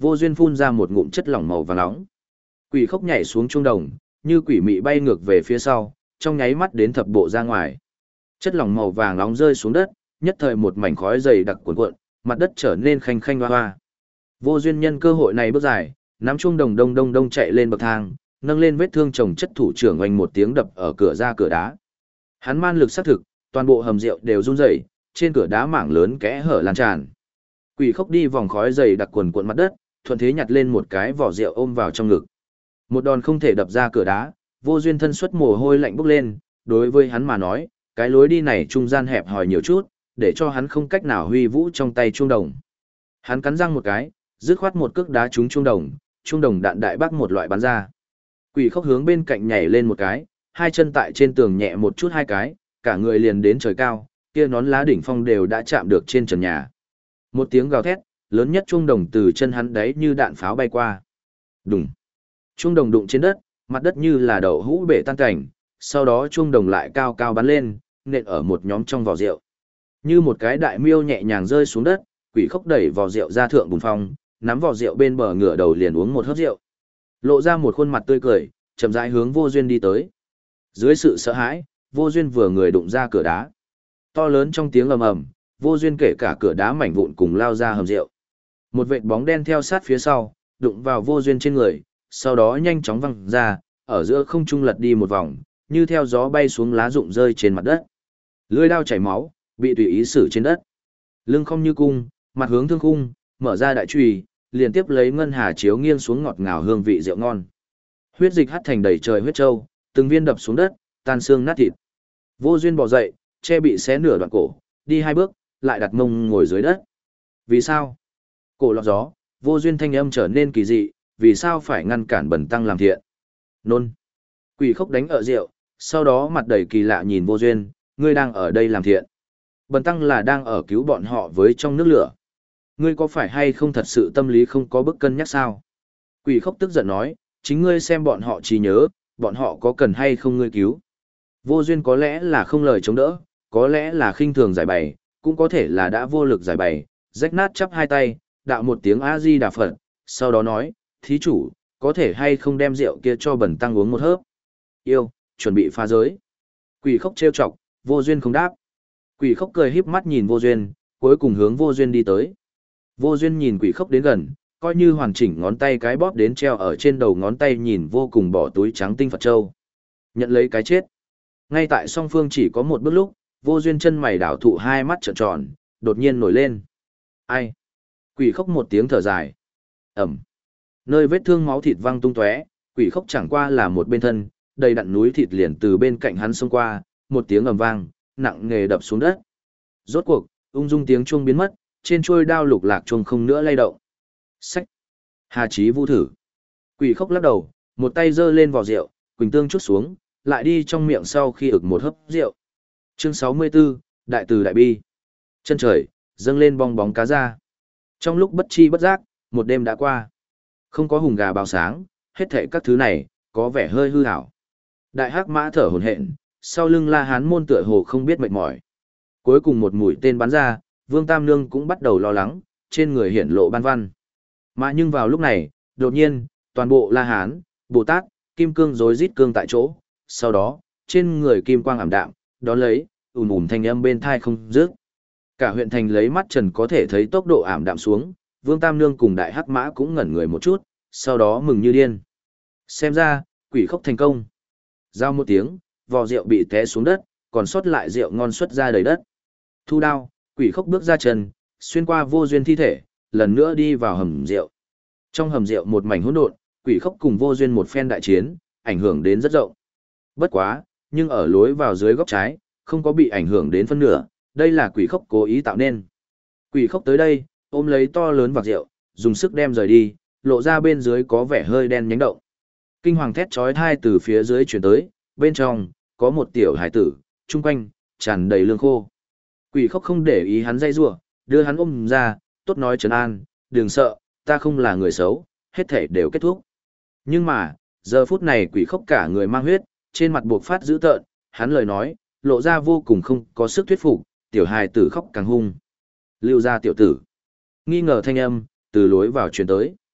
Vô duyên phun ra một ngụm chất lỏng màu vàng nóng. Quỷ khốc nhảy xuống chuông đồng, như quỷ mị bay ngược về phía sau, trong nháy mắt đến thập bộ ra ngoài. Chất lỏng màu vàng nóng rơi xuống đất, nhất thời một mảnh khói dày đặc cuộn cuộn, mặt đất trở nên khanh khanh hoa hoa. Vô duyên nhân cơ hội này bước dài, nắm chuông đồng đông đông đông chạy lên bậc thang, nâng lên vết thương chồng chất thủ trưởng oanh một tiếng đập ở cửa ra cửa đá. Hắn man lực xác thực, toàn bộ hầm rượu đều run rẩy, trên cửa đá mảng lớn kẽ hở lan tràn. Quỷ khốc đi vòng khói dày đặc quần cuộn mặt đất, thuận thế nhặt lên một cái vỏ rượu ôm vào trong ngực. Một đòn không thể đập ra cửa đá, vô duyên thân xuất mồ hôi lạnh bốc lên, đối với hắn mà nói, cái lối đi này trung gian hẹp hòi nhiều chút, để cho hắn không cách nào huy vũ trong tay chuông đồng. Hắn cắn răng một cái, dứt khoát một cước đá trúng chuông đồng đạn đại bác một loại bắn ra. Quỷ khốc hướng bên cạnh nhảy lên một cái, hai chân tại trên tường nhẹ một chút hai cái, cả người liền đến trời cao, kia nón lá đỉnh phong đều đã chạm được trên trần nhà. Một tiếng gào thét, lớn nhất chuông đồng từ chân hắn đấy như đạn pháo bay qua. Đùng. Chuông đồng đụng trên đất, mặt đất như là đậu hũ bể tan cảnh, sau đó chuông đồng lại cao cao bắn lên, nện ở một nhóm trong vò rượu. Như một cái đại miêu nhẹ nhàng rơi xuống đất, quỷ khốc đẩy vò rượu ra thượng bùn phong, nắm vò rượu bên bờ ngửa đầu liền uống một hớp rượu. Lộ ra một khuôn mặt tươi cười, chậm rãi hướng Vô Duyên đi tới. Dưới sự sợ hãi, Vô Duyên vừa người đụng ra cửa đá. To lớn trong tiếng ầm ầm, Vô Duyên kể cả cửa đá mảnh vụn cùng lao ra hầm rượu. Một vệt bóng đen theo sát phía sau, đụng vào Vô Duyên trên người, sau đó nhanh chóng văng ra, ở giữa không trung lật đi một vòng, như theo gió bay xuống lá rụng rơi trên mặt đất. Lưỡi đao chảy máu, bị tùy ý xử trên đất. Lưng không như cung, mặt hướng thương khung, mở ra đại chùy, liền tiếp lấy ngân hà chiếu nghiêng xuống ngọt ngào hương vị rượu ngon. Huyết dịch hắt thành đầy trời huyết trâu, từng viên đập xuống đất, tan xương nát thịt. Vô Duyên bò dậy, che bị xé nửa đoạn cổ, đi hai bước, lại đặt mông ngồi dưới đất. Vì sao? Cổ lọt gió, Vô Duyên thanh âm trở nên kỳ dị, vì sao phải ngăn cản Bần tăng làm thiện? Nôn. Quỷ khốc đánh ở rượu, sau đó mặt đầy kỳ lạ nhìn Vô Duyên, ngươi đang ở đây làm thiện. Bần tăng là đang ở cứu bọn họ với trong nước lửa. Ngươi có phải hay không thật sự tâm lý không có bức cân nhắc sao? Quỷ khốc tức giận nói, chính ngươi xem bọn họ trí nhớ, bọn họ có cần hay không ngươi cứu. Vô Duyên có lẽ là không lời chống đỡ, có lẽ là khinh thường giải bày, cũng có thể là đã vô lực giải bày, rách nát chắp hai tay, đạo một tiếng A-di-đà Phật, sau đó nói, thí chủ, có thể hay không đem rượu kia cho Bần tăng uống một hớp. Yêu, chuẩn bị phá giới. Quỷ khốc trêu chọc, Vô Duyên không đáp. Quỷ khốc cười híp mắt nhìn Vô Duyên, cuối cùng hướng Vô Duyên đi tới. Vô Duyên nhìn quỷ khốc đến gần, coi như hoàn chỉnh ngón tay cái bóp đến treo ở trên đầu ngón tay nhìn vô cùng bỏ túi trắng tinh Phật Châu. Nhận lấy cái chết. Ngay tại song phương chỉ có một bước lúc, Vô Duyên chân mày đảo thụ hai mắt trợn tròn, đột nhiên nổi lên. Ai? Quỷ khốc một tiếng thở dài. Ẩm. Nơi vết thương máu thịt văng tung tóe, quỷ khốc chẳng qua là một bên thân, đầy đặn núi thịt liền từ bên cạnh hắn xông qua, một tiếng ầm vang, nặng nề đập xuống đất. Rốt cuộc, ung dung tiếng chuông biến mất, trên chuôi đao lục lạc chuông không nữa lay động. Xách. Hà Chí Vu thử. Quỷ khốc lắc đầu, một tay giơ lên vò rượu, quỳnh tương chút xuống, lại đi trong miệng sau khi ực một hớp rượu. Chương 64, Đại từ đại bi. Chân trời, dâng lên bong bóng cá ra. Trong lúc bất chi bất giác, một đêm đã qua. Không có hùng gà báo sáng, hết thảy các thứ này, có vẻ hơi hư ảo. Đại hắc mã thở hổn hển, sau lưng La Hán môn tựa hồ không biết mệt mỏi. Cuối cùng một mũi tên bắn ra, Vương Tam Nương cũng bắt đầu lo lắng, trên người hiển lộ ban văn. Mà nhưng vào lúc này, đột nhiên, toàn bộ La Hán, Bồ Tát, Kim Cương rối rít cương tại chỗ, sau đó, trên người kim quang ảm đạm, đón lấy, thanh âm bên thai không dứt. Cả huyện thành lấy mắt trần có thể thấy tốc độ ảm đạm xuống, Vương Tam Nương cùng Đại Hắc Mã cũng ngẩn người một chút, sau đó mừng như điên. Xem ra, quỷ khốc thành công. Giao một tiếng, vò rượu bị té xuống đất, còn sót lại rượu ngon xuất ra đầy đất. Thu đao, quỷ khốc bước ra chân, xuyên qua Vô Duyên thi thể, lần nữa đi vào hầm rượu. Trong hầm rượu một mảnh hỗn độn, quỷ khốc cùng Vô Duyên một phen đại chiến, ảnh hưởng đến rất rộng. Bất quá, nhưng ở lối vào dưới góc trái, không có bị ảnh hưởng đến phân nửa, đây là quỷ khốc cố ý tạo nên. Quỷ khốc tới đây, ôm lấy to lớn vạc rượu, dùng sức đem rời đi, lộ ra bên dưới có vẻ hơi đen nhánh động. Kinh hoàng thét chói tai từ phía dưới truyền tới, bên trong có một tiểu hải tử, chung quanh tràn đầy lương khô. Quỷ khốc không để ý hắn dây rủa, đưa hắn ôm ra, tốt nói trấn an, đừng sợ, ta không là người xấu, hết thể đều kết thúc. Nhưng mà, giờ phút này quỷ khốc cả người mang huyết, trên mặt buộc phát dữ tợn, hắn lời nói, lộ ra vô cùng không có sức thuyết phục, tiểu hài tử khóc càng hung. Lưu ra tiểu tử. Nghi ngờ thanh âm, từ lối vào truyền tới.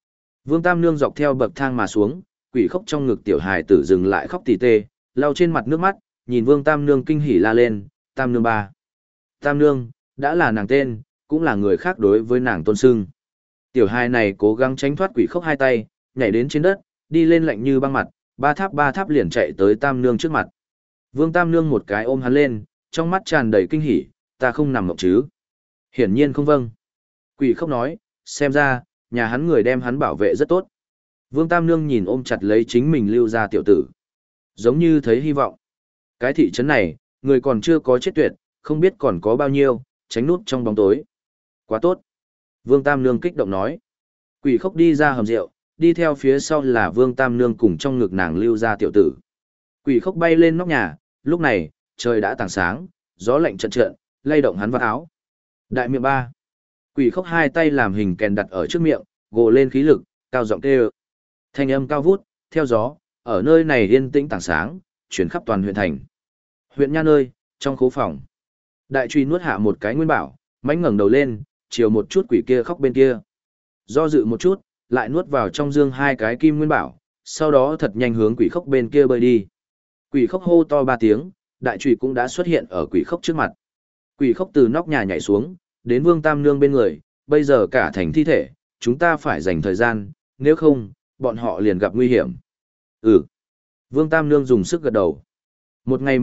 Vương Tam Nương dọc theo bậc thang mà xuống, quỷ khóc trong ngực tiểu hài tử dừng lại khóc tỉ tê, lau trên mặt nước mắt, nhìn Vương Tam Nương kinh hỉ la lên, Tam Nương ba. Tam Nương, đã là nàng tên, cũng là người khác đối với nàng tôn sưng. Tiểu hài này cố gắng tránh thoát quỷ khóc hai tay, nhảy đến trên đất, đi lên lạnh như băng mặt, ba tháp liền chạy tới Tam Nương trước mặt. Vương Tam Nương một cái ôm hắn lên, trong mắt tràn đầy kinh hỉ, ta không nằm mộng chứ. Hiển nhiên không vâng. Quỷ khóc nói, xem ra, nhà hắn người đem hắn bảo vệ rất tốt. Vương Tam Nương nhìn ôm chặt lấy chính mình lưu ra tiểu tử. Giống như thấy hy vọng. Cái thị trấn này, người còn chưa có chết tuyệt, không biết còn có bao nhiêu, tránh nút trong bóng tối. Quá tốt. Vương Tam Nương kích động nói. Quỷ khóc đi ra hầm rượu, đi theo phía sau là Vương Tam Nương cùng trong ngực nàng lưu ra tiểu tử. Quỷ khóc bay lên nóc nhà, lúc này, trời đã tảng sáng, gió lạnh trận trận, lay động hắn vào áo. Đại miệng ba. Quỷ khóc hai tay làm hình kèn đặt ở trước miệng, gồ lên khí lực, cao giọng kêu. Thanh âm cao vút, theo gió, ở nơi này yên tĩnh tảng sáng, chuyển khắp toàn huyện thành. Huyện Nha nơi, trong khố phòng. Đại truy nuốt hạ một cái nguyên bảo, mánh ngẩng đầu lên, chiều một chút quỷ kia khóc bên kia. Do dự một chút, lại nuốt vào trong dương hai cái kim nguyên bảo, sau đó thật nhanh hướng quỷ khóc bên kia bơi đi. Quỷ khóc hô to 3 tiếng, đại truy cũng đã xuất hiện ở quỷ khóc trước mặt. Quỷ khóc từ nóc nhà nhảy xuống, đến Vương Tam Nương bên người, bây giờ cả thành thi thể, chúng ta phải dành thời gian, nếu không, bọn họ liền gặp nguy hiểm. Ừ. Vương Tam Nương dùng sức gật đầu. Một ngày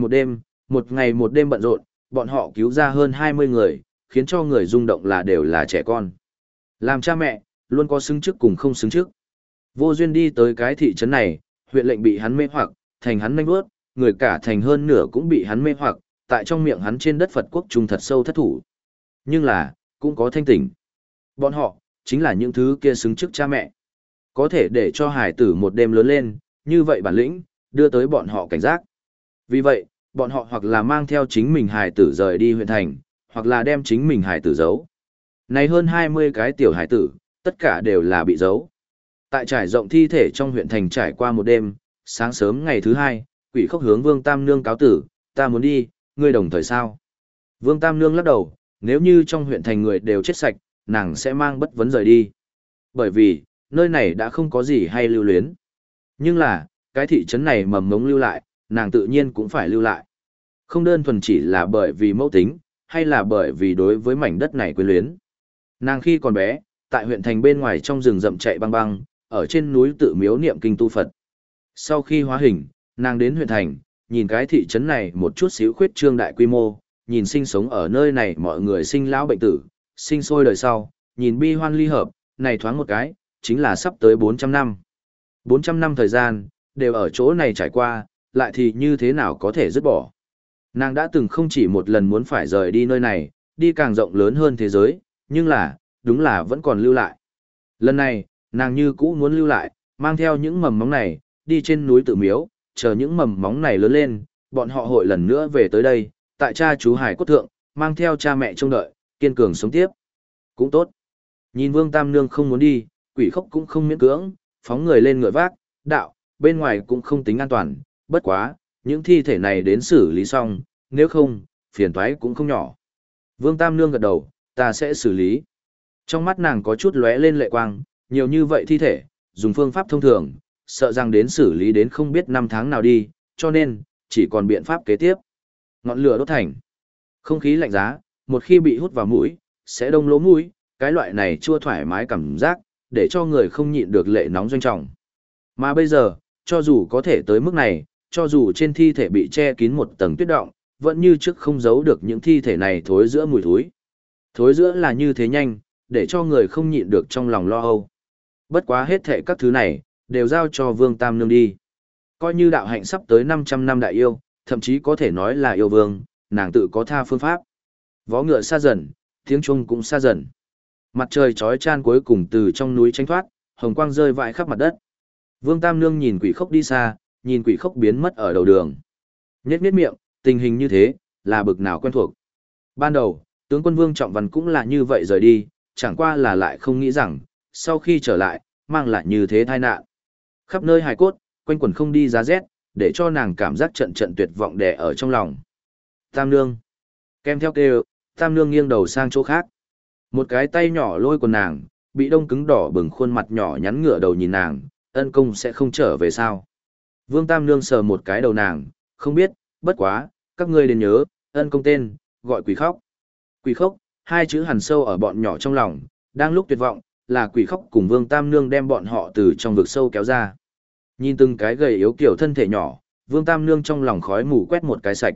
một đêm bận rộn, bọn họ cứu ra hơn 20 người, khiến cho người rung động là đều là trẻ con. Làm cha mẹ, luôn có xứng trước cùng không xứng trước. Vô duyên đi tới cái thị trấn này, huyện lệnh bị hắn mê hoặc, thành hắn nanh bước, người cả thành hơn nửa cũng bị hắn mê hoặc, tại trong miệng hắn trên đất Phật quốc trung thật sâu thất thủ. Nhưng là, cũng có thanh tỉnh. Bọn họ, chính là những thứ kia xứng trước cha mẹ. Có thể để cho hải tử một đêm lớn lên, như vậy bản lĩnh, đưa tới bọn họ cảnh giác. Vì vậy, bọn họ hoặc là mang theo chính mình hải tử rời đi huyện thành, hoặc là đem chính mình hải tử giấu. Này hơn 20 cái tiểu hải tử, tất cả đều là bị giấu. Tại trải rộng thi thể trong huyện thành trải qua một đêm, sáng sớm ngày thứ 2, quỷ khóc hướng Vương Tam Nương cáo tử, ta muốn đi, ngươi đồng thời sao? Vương Tam Nương lắc đầu, nếu như trong huyện thành người đều chết sạch, nàng sẽ mang bất vấn rời đi. Bởi vì, nơi này đã không có gì hay lưu luyến. Nhưng là, cái thị trấn này mầm mống lưu lại, nàng tự nhiên cũng phải lưu lại. Không đơn thuần chỉ là bởi vì mẫu tính, hay là bởi vì đối với mảnh đất này quyến luyến. Nàng khi còn bé, tại huyện thành bên ngoài trong rừng rậm chạy băng băng, ở trên núi tự miếu niệm kinh tu Phật. Sau khi hóa hình, nàng đến huyện thành, nhìn cái thị trấn này một chút xíu khuyết trương đại quy mô, nhìn sinh sống ở nơi này mọi người sinh lão bệnh tử, sinh sôi đời sau, nhìn bi hoan ly hợp, này thoáng một cái, chính là sắp tới 400 năm. 400 năm thời gian, đều ở chỗ này trải qua, lại thì như thế nào có thể dứt bỏ. Nàng đã từng không chỉ một lần muốn phải rời đi nơi này, đi càng rộng lớn hơn thế giới, nhưng là, đúng là vẫn còn lưu lại. Lần này, nàng như cũ muốn lưu lại, mang theo những mầm móng này, đi trên núi tự miếu, chờ những mầm móng này lớn lên, bọn họ hội lần nữa về tới đây, tại cha chú hải cốt thượng, mang theo cha mẹ trông đợi, kiên cường sống tiếp. Cũng tốt. Nhìn Vương Tam Nương không muốn đi, quỷ khóc cũng không miễn cưỡng, phóng người lên ngựa vác, đạo, bên ngoài cũng không tính an toàn, bất quá, những thi thể này đến xử lý xong, nếu không, phiền toái cũng không nhỏ. Vương Tam Nương gật đầu, ta sẽ xử lý. Trong mắt nàng có chút lóe lên lệ quang, nhiều như vậy thi thể, dùng phương pháp thông thường, sợ rằng đến xử lý đến không biết năm tháng nào đi, cho nên, chỉ còn biện pháp kế tiếp. Ngọn lửa đốt thành. Không khí lạnh giá, một khi bị hút vào mũi, sẽ đông lỗ mũi, cái loại này chua thoải mái cảm giác, để cho người không nhịn được lệ nóng doanh trọng. Mà bây giờ, cho dù có thể tới mức này, cho dù trên thi thể bị che kín một tầng tuyết động, vẫn như trước không giấu được những thi thể này thối giữa mùi thối. Thối giữa là như thế nhanh, để cho người không nhịn được trong lòng lo âu. Bất quá hết thệ các thứ này, đều giao cho Vương Tam Nương đi. Coi như đạo hạnh sắp tới 500 năm đại yêu, thậm chí có thể nói là yêu vương, nàng tự có tha phương pháp. Vó ngựa xa dần, tiếng chuông cũng xa dần. Mặt trời chói chan cuối cùng từ trong núi tránh thoát, hồng quang rơi vãi khắp mặt đất. Vương Tam Nương nhìn quỷ khốc đi xa, nhìn quỷ khốc biến mất ở đầu đường. Nhếch nhếch miệng, tình hình như thế, là bực nào quen thuộc. Ban đầu, tướng quân Vương Trọng Văn cũng là như vậy rời đi, chẳng qua là lại không nghĩ rằng, sau khi trở lại, mang lại như thế tai nạn. Khắp nơi hài cốt, quanh quẩn không đi giá rét, để cho nàng cảm giác trận trận tuyệt vọng đè ở trong lòng. Tam Nương. Kèm theo kêu, Tam Nương nghiêng đầu sang chỗ khác. Một cái tay nhỏ lôi quần nàng, bị đông cứng đỏ bừng khuôn mặt nhỏ nhắn ngửa đầu nhìn nàng, ân công sẽ không trở về sao. Vương Tam Nương sờ một cái đầu nàng, không biết, bất quá, các ngươi đến nhớ, ân công tên, gọi quỷ khóc. Quỷ khóc, hai chữ hằn sâu ở bọn nhỏ trong lòng, đang lúc tuyệt vọng, là quỷ khóc cùng Vương Tam Nương đem bọn họ từ trong vực sâu kéo ra. Nhìn từng cái gầy yếu kiểu thân thể nhỏ, Vương Tam Nương trong lòng khói mù quét một cái sạch.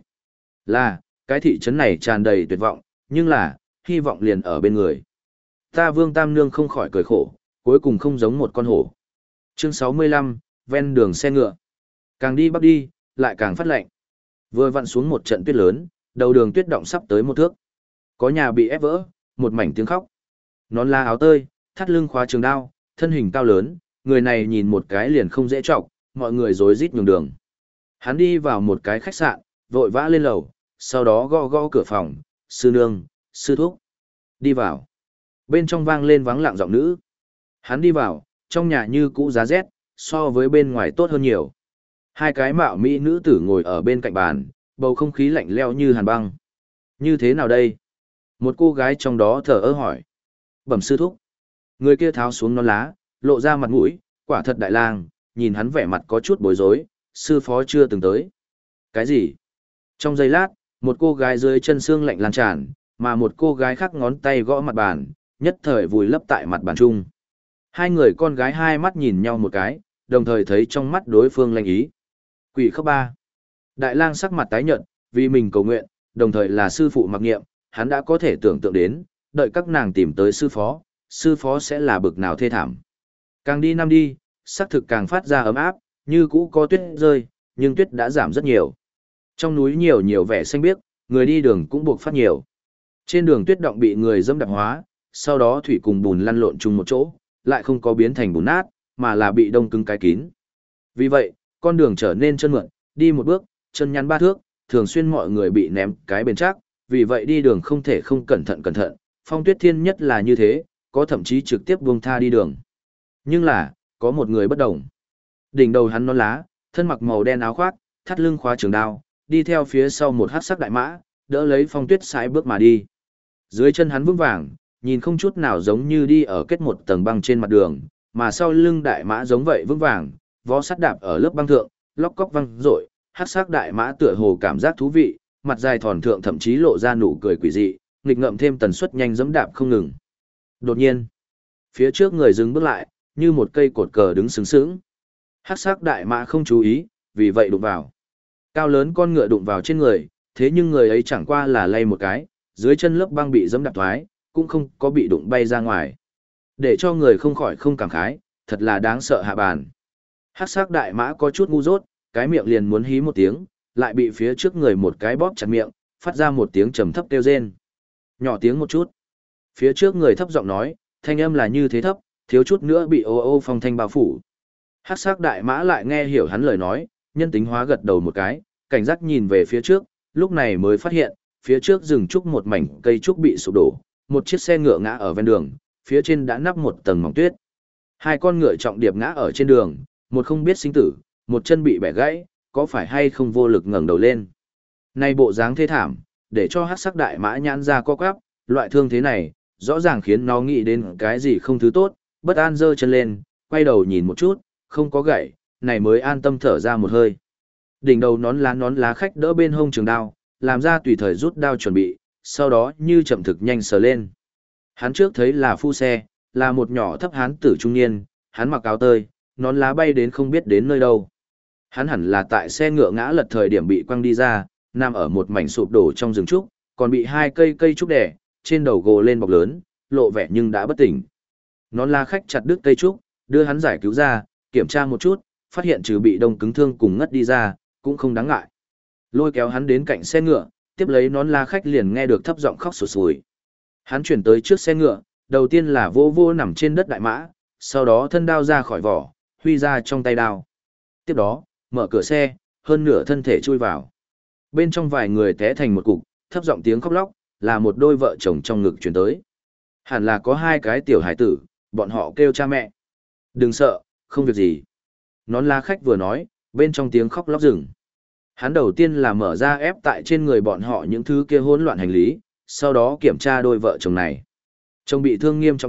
Là, cái thị trấn này tràn đầy tuyệt vọng, nhưng là, hy vọng liền ở bên người. Ta Vương Tam Nương không khỏi cười khổ, cuối cùng không giống một con hổ. Chương 65, ven đường xe ngựa. Càng đi bắc đi, lại càng phát lạnh. Vừa vặn xuống một trận tuyết lớn, đầu đường tuyết động sắp tới một thước. Có nhà bị ép vỡ, một mảnh tiếng khóc. Nón lá áo tơi, thắt lưng khóa trường đao, thân hình cao lớn, người này nhìn một cái liền không dễ trọng, mọi người rối rít nhường đường. Hắn đi vào một cái khách sạn, vội vã lên lầu, sau đó gõ gõ cửa phòng, sư nương, sư thúc. Đi vào. Bên trong vang lên vắng lặng giọng nữ. Hắn đi vào, trong nhà như cũ giá rét, so với bên ngoài tốt hơn nhiều. Hai cái mạo mỹ nữ tử ngồi ở bên cạnh bàn, bầu không khí lạnh lẽo như hàn băng. Như thế nào đây? Một cô gái trong đó thở ơ hỏi. Bẩm sư thúc. Người kia tháo xuống nón lá, lộ ra mặt mũi, quả thật đại lang, nhìn hắn vẻ mặt có chút bối rối, sư phó chưa từng tới. Cái gì? Trong giây lát, một cô gái dưới chân xương lạnh lan tràn, mà một cô gái khác ngón tay gõ mặt bàn, nhất thời vùi lấp tại mặt bàn chung. Hai người con gái hai mắt nhìn nhau một cái, đồng thời thấy trong mắt đối phương lanh ý. Quỷ khóc ba. Đại lang sắc mặt tái nhợt, vì mình cầu nguyện, đồng thời là sư phụ mặc nghiệm, hắn đã có thể tưởng tượng đến, đợi các nàng tìm tới sư phó sẽ là bực nào thê thảm. Càng đi năm đi, sắc thực càng phát ra ấm áp, như cũ có tuyết rơi, nhưng tuyết đã giảm rất nhiều. Trong núi nhiều nhiều vẻ xanh biếc, người đi đường cũng buộc phát nhiều. Trên đường tuyết động bị người dẫm đạp hóa, sau đó thủy cùng bùn lăn lộn chung một chỗ, lại không có biến thành bùn nát, mà là bị đông cứng cái kín. Vì vậy, con đường trở nên trơn mượn, đi một bước, chân nhắn ba thước, thường xuyên mọi người bị ném cái bền chắc, vì vậy đi đường không thể không cẩn thận, phong tuyết thiên nhất là như thế, có thậm chí trực tiếp buông tha đi đường. Nhưng là, có một người bất đồng. Đỉnh đầu hắn nón lá, thân mặc màu đen áo khoác, thắt lưng khóa trường đao, đi theo phía sau một hắc sắc đại mã, đỡ lấy phong tuyết sải bước mà đi. Dưới chân hắn vững vàng, nhìn không chút nào giống như đi ở kết một tầng băng trên mặt đường, mà sau lưng đại mã giống vậy vững vàng, vó sắt đạp ở lớp băng thượng, lóc cóc văng rội, hắc sắc đại mã tựa hồ cảm giác thú vị, mặt dài thòn thượng thậm chí lộ ra nụ cười quỷ dị, nghịch ngợm thêm tần suất nhanh giẫm đạp không ngừng. Đột nhiên, phía trước người dừng bước lại, như một cây cột cờ đứng sướng sướng. Hắc sắc đại mã không chú ý, vì vậy đụng vào. Cao lớn con ngựa đụng vào trên người, thế nhưng người ấy chẳng qua là lay một cái, dưới chân lớp băng bị giẫm đạp thoái, cũng không có bị đụng bay ra ngoài. Để cho người không khỏi không cảm khái, thật là đáng sợ hạ bàn. Hắc sắc đại mã có chút ngu dốt, cái miệng liền muốn hí một tiếng, lại bị phía trước người một cái bóp chặt miệng, phát ra một tiếng trầm thấp kêu rên. Nhỏ tiếng một chút. Phía trước người thấp giọng nói, thanh âm là như thế thấp, thiếu chút nữa bị ô ô phong thanh bao phủ. Hắc sắc đại mã lại nghe hiểu hắn lời nói, nhân tính hóa gật đầu một cái, cảnh giác nhìn về phía trước, lúc này mới phát hiện, phía trước rừng trúc một mảnh cây trúc bị sụp đổ, một chiếc xe ngựa ngã ở ven đường, phía trên đã nắp một tầng mỏng tuyết. Hai con ngựa trọng điệp ngã ở trên đường, một không biết sinh tử, một chân bị bẻ gãy, có phải hay không vô lực ngẩng đầu lên. Nay bộ dáng thê thảm, để cho hắc sắc đại mã nhãn ra co quắp, loại thương thế này, rõ ràng khiến nó nghĩ đến cái gì không thứ tốt, bất an giơ chân lên, quay đầu nhìn một chút, không có gãy, này mới an tâm thở ra một hơi. Đỉnh đầu nón lá khách đỡ bên hông trường đao, làm ra tùy thời rút đao chuẩn bị, sau đó như chậm thực nhanh sờ lên. Hắn trước thấy là phu xe, là một nhỏ thấp hán tử trung niên, hắn mặc áo tơi, nón lá bay đến không biết đến nơi đâu. Hắn hẳn là tại xe ngựa ngã lật thời điểm bị quăng đi ra, nằm ở một mảnh sụp đổ trong rừng trúc, còn bị hai cây trúc đè, trên đầu gồ lên bọc lớn, lộ vẻ nhưng đã bất tỉnh. Nón lá khách chặt đứt cây trúc, đưa hắn giải cứu ra, kiểm tra một chút, phát hiện trừ bị đông cứng thương cùng ngất đi ra, cũng không đáng ngại. Lôi kéo hắn đến cạnh xe ngựa, tiếp lấy nón lá khách liền nghe được thấp giọng khóc sụt sùi. Hắn chuyển tới trước xe ngựa, đầu tiên là vô vô nằm trên đất đại mã, sau đó thân đao ra khỏi vỏ, huy ra trong tay đao. Tiếp đó, mở cửa xe, hơn nửa thân thể chui vào. Bên trong vài người té thành một cục, thấp giọng tiếng khóc lóc, là một đôi vợ chồng trong ngực chuyển tới. Hẳn là có hai cái tiểu hải tử, bọn họ kêu cha mẹ. Đừng sợ, không việc gì. Nón lá khách vừa nói, bên trong tiếng khóc lóc rừng. Hắn đầu tiên là mở ra ép tại trên người bọn họ những thứ kia hỗn loạn hành lý, sau đó kiểm tra đôi vợ chồng này. Chồng bị thương nghiêm trọng nhất,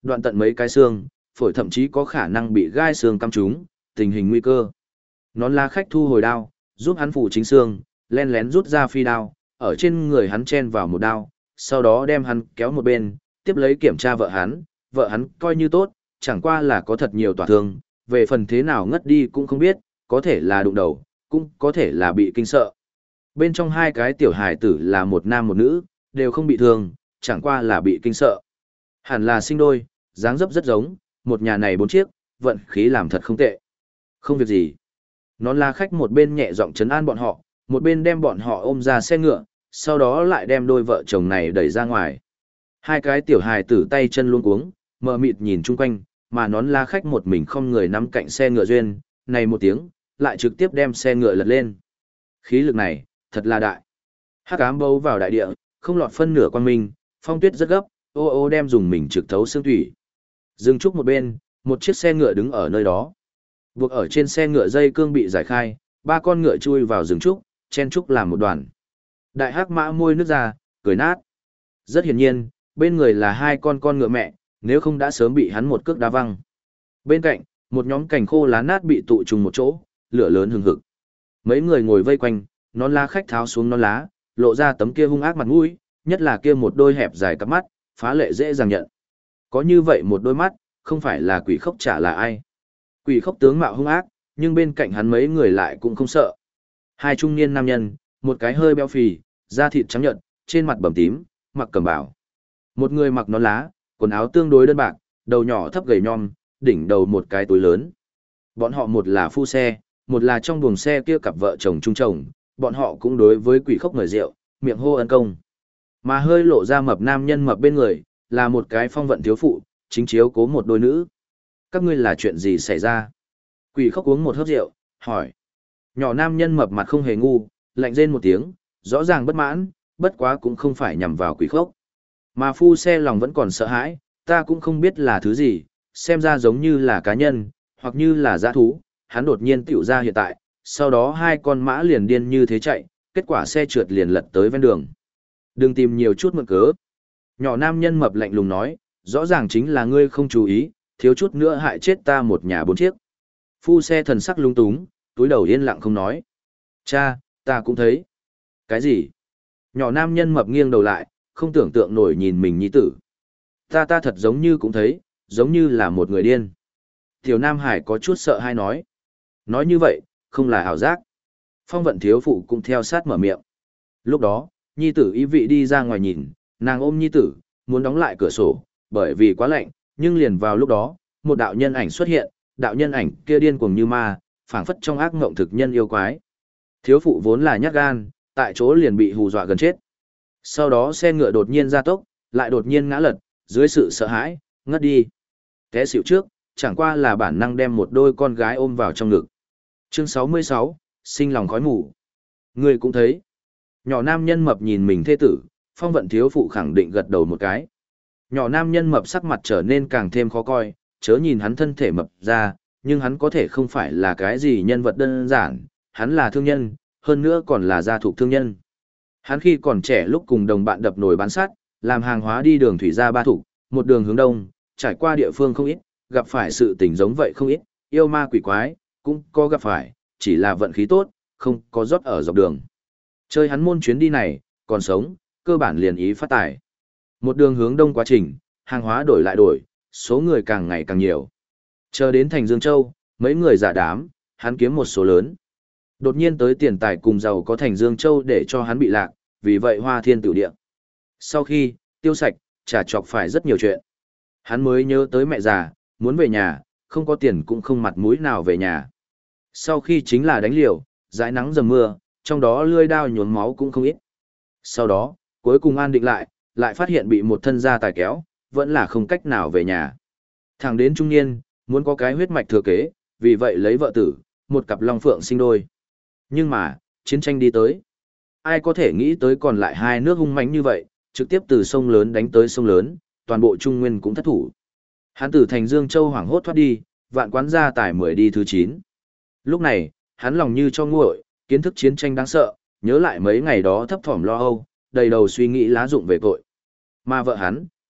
Đoạn tận mấy cái xương, phổi thậm chí có khả năng bị gai xương cắm trúng, tình hình nguy cơ. Nón lá khách thu hồi đao, giúp hắn phủ chính xương, len lén rút ra phi đao, ở trên người hắn chen vào một đao, sau đó đem hắn kéo một bên, tiếp lấy kiểm tra vợ hắn coi như tốt, chẳng qua là có thật nhiều tổn thương, về phần thế nào ngất đi cũng không biết, có thể là đụng đầu, cũng có thể là bị kinh sợ. Bên trong hai cái tiểu hài tử là một nam một nữ, đều không bị thương, chẳng qua là bị kinh sợ. Hẳn là sinh đôi, dáng dấp rất giống, một nhà này 4 chiếc, vận khí làm thật không tệ. Không việc gì. Nón lá khách một bên nhẹ giọng trấn an bọn họ, một bên đem bọn họ ôm ra xe ngựa, sau đó lại đem đôi vợ chồng này đẩy ra ngoài. Hai cái tiểu hài tử tay chân luống cuống, mờ mịt nhìn chung quanh, mà nón lá khách một mình không người nắm cạnh xe ngựa duyên, này một tiếng, lại trực tiếp đem xe ngựa lật lên. Khí lực này, thật là đại. Hắc ám bấu vào đại địa, không lọt phân nửa quang minh, phong tuyết rất gấp, ô ô đem dùng mình trực thấu xương thủy. Dừng trúc một bên, một chiếc xe ngựa đứng ở nơi đó. Buộc ở trên xe ngựa dây cương bị giải khai, 3 con ngựa chui vào rừng trúc, chen trúc làm một đoàn. Đại hắc mã môi nước ra, cười nát. Rất hiển nhiên, bên người là 2 con ngựa mẹ, nếu không đã sớm bị hắn một cước đá văng. Bên cạnh, một nhóm cành khô lá nát bị tụ trùng một chỗ, lửa lớn hừng hực. Mấy người ngồi vây quanh, nón lá khách tháo xuống nón lá, lộ ra tấm kia hung ác mặt mũi, nhất là kia một đôi hẹp dài cặp mắt, phá lệ dễ dàng nhận. Có như vậy một đôi mắt, không phải là quỷ khốc chả là ai. Quỷ khốc tướng mạo hung ác, nhưng bên cạnh hắn mấy người lại cũng không sợ. 2 trung niên nam nhân, một cái hơi béo phì, da thịt trắng nhợt, trên mặt bầm tím, mặc cẩm bào. Một người mặc nón lá, quần áo tương đối đơn bạc, đầu nhỏ thấp gầy nhom, đỉnh đầu một cái túi lớn. Bọn họ một là phu xe, một là trong buồng xe kia cặp vợ chồng chung chồng, bọn họ cũng đối với quỷ khốc mời rượu, miệng hô ân công. Mà hơi lộ ra mập nam nhân mập bên người, là một cái phong vận thiếu phụ, chính chiếu cố một đôi nữ. Các ngươi là chuyện gì xảy ra? Quỷ khốc uống một hớp rượu, hỏi. Nhỏ nam nhân mập mặt không hề ngu, lạnh rên một tiếng, rõ ràng bất mãn, bất quá cũng không phải nhằm vào quỷ khốc. Mà phu xe lòng vẫn còn sợ hãi, ta cũng không biết là thứ gì, xem ra giống như là cá nhân, hoặc như là dã thú, hắn đột nhiên tiểu ra hiện tại, sau đó 2 con mã liền điên như thế chạy, kết quả xe trượt liền lật tới ven đường. Đừng tìm nhiều chút mượn cớ. Nhỏ nam nhân mập lạnh lùng nói, rõ ràng chính là ngươi không chú ý, thiếu chút nữa hại chết ta một nhà 4 chiếc. Phu xe thần sắc lung túng, túi đầu yên lặng không nói. Cha, ta cũng thấy. Cái gì? Nhỏ nam nhân mập nghiêng đầu lại, không tưởng tượng nổi nhìn mình nhi tử. Ta thật giống như cũng thấy, giống như là một người điên. Tiểu Nam Hải có chút sợ hay nói. Nói như vậy, không là ảo giác. Phong vận thiếu phụ cũng theo sát mở miệng. Lúc đó, nhi tử ý vị đi ra ngoài nhìn, nàng ôm nhi tử, muốn đóng lại cửa sổ, bởi vì quá lạnh, nhưng liền vào lúc đó, một đạo nhân ảnh xuất hiện, đạo nhân ảnh kia điên cuồng như ma, phảng phất trong ác ngộng thực nhân yêu quái. Thiếu phụ vốn là nhát gan, tại chỗ liền bị hù dọa gần chết. Sau đó xe ngựa đột nhiên gia tốc, lại đột nhiên ngã lật, dưới sự sợ hãi, ngất đi. Té xỉu trước, chẳng qua là bản năng đem một đôi con gái ôm vào trong ngực. Chương 66, sinh lòng khói mù. Người cũng thấy. Nhỏ nam nhân mập nhìn mình thê tử, phong vận thiếu phụ khẳng định gật đầu một cái. Nhỏ nam nhân mập sắc mặt trở nên càng thêm khó coi, chớ nhìn hắn thân thể mập ra, nhưng hắn có thể không phải là cái gì nhân vật đơn giản, hắn là thương nhân, hơn nữa còn là gia thuộc thương nhân. Hắn khi còn trẻ lúc cùng đồng bạn đập nồi bán sắt, làm hàng hóa đi đường thủy ra ba thủ, một đường hướng đông, trải qua địa phương không ít, gặp phải sự tình giống vậy không ít, yêu ma quỷ quái, cũng có gặp phải, chỉ là vận khí tốt, không có rót ở dọc đường. Chơi hắn môn chuyến đi này, còn sống, cơ bản liền ý phát tài. Một đường hướng đông quá trình, hàng hóa đổi lại đổi, số người càng ngày càng nhiều. Chờ đến thành Dương Châu, mấy người giả đám, hắn kiếm một số lớn. Đột nhiên tới tiền tài cùng giàu có thành Dương Châu để cho hắn bị lạc, vì vậy Hoa Thiên Tử Địa. Sau khi tiêu sạch, trả chọc phải rất nhiều chuyện. Hắn mới nhớ tới mẹ già, muốn về nhà, không có tiền cũng không mặt mũi nào về nhà. Sau khi chính là đánh liều, dãi nắng dầm mưa, trong đó lươi đao nhuốm máu cũng không ít. Sau đó, cuối cùng an định lại phát hiện bị một thân gia tài kéo, vẫn là không cách nào về nhà. Thẳng đến trung niên, muốn có cái huyết mạch thừa kế, vì vậy lấy vợ tử, một cặp long phượng sinh đôi. Nhưng mà, chiến tranh đi tới. Ai có thể nghĩ tới còn lại 2 nước hung mãnh như vậy, trực tiếp từ sông lớn đánh tới sông lớn, toàn bộ Trung Nguyên cũng thất thủ. Hắn từ thành Dương Châu hoảng hốt thoát đi, vạn quán gia tài 10 đi thứ 9. Lúc này, hắn lòng như cho nguội, kiến thức chiến tranh đáng sợ, nhớ lại mấy ngày đó thấp thỏm lo âu, đầy đầu suy nghĩ lá dụng về tội. Mà vợ hắn,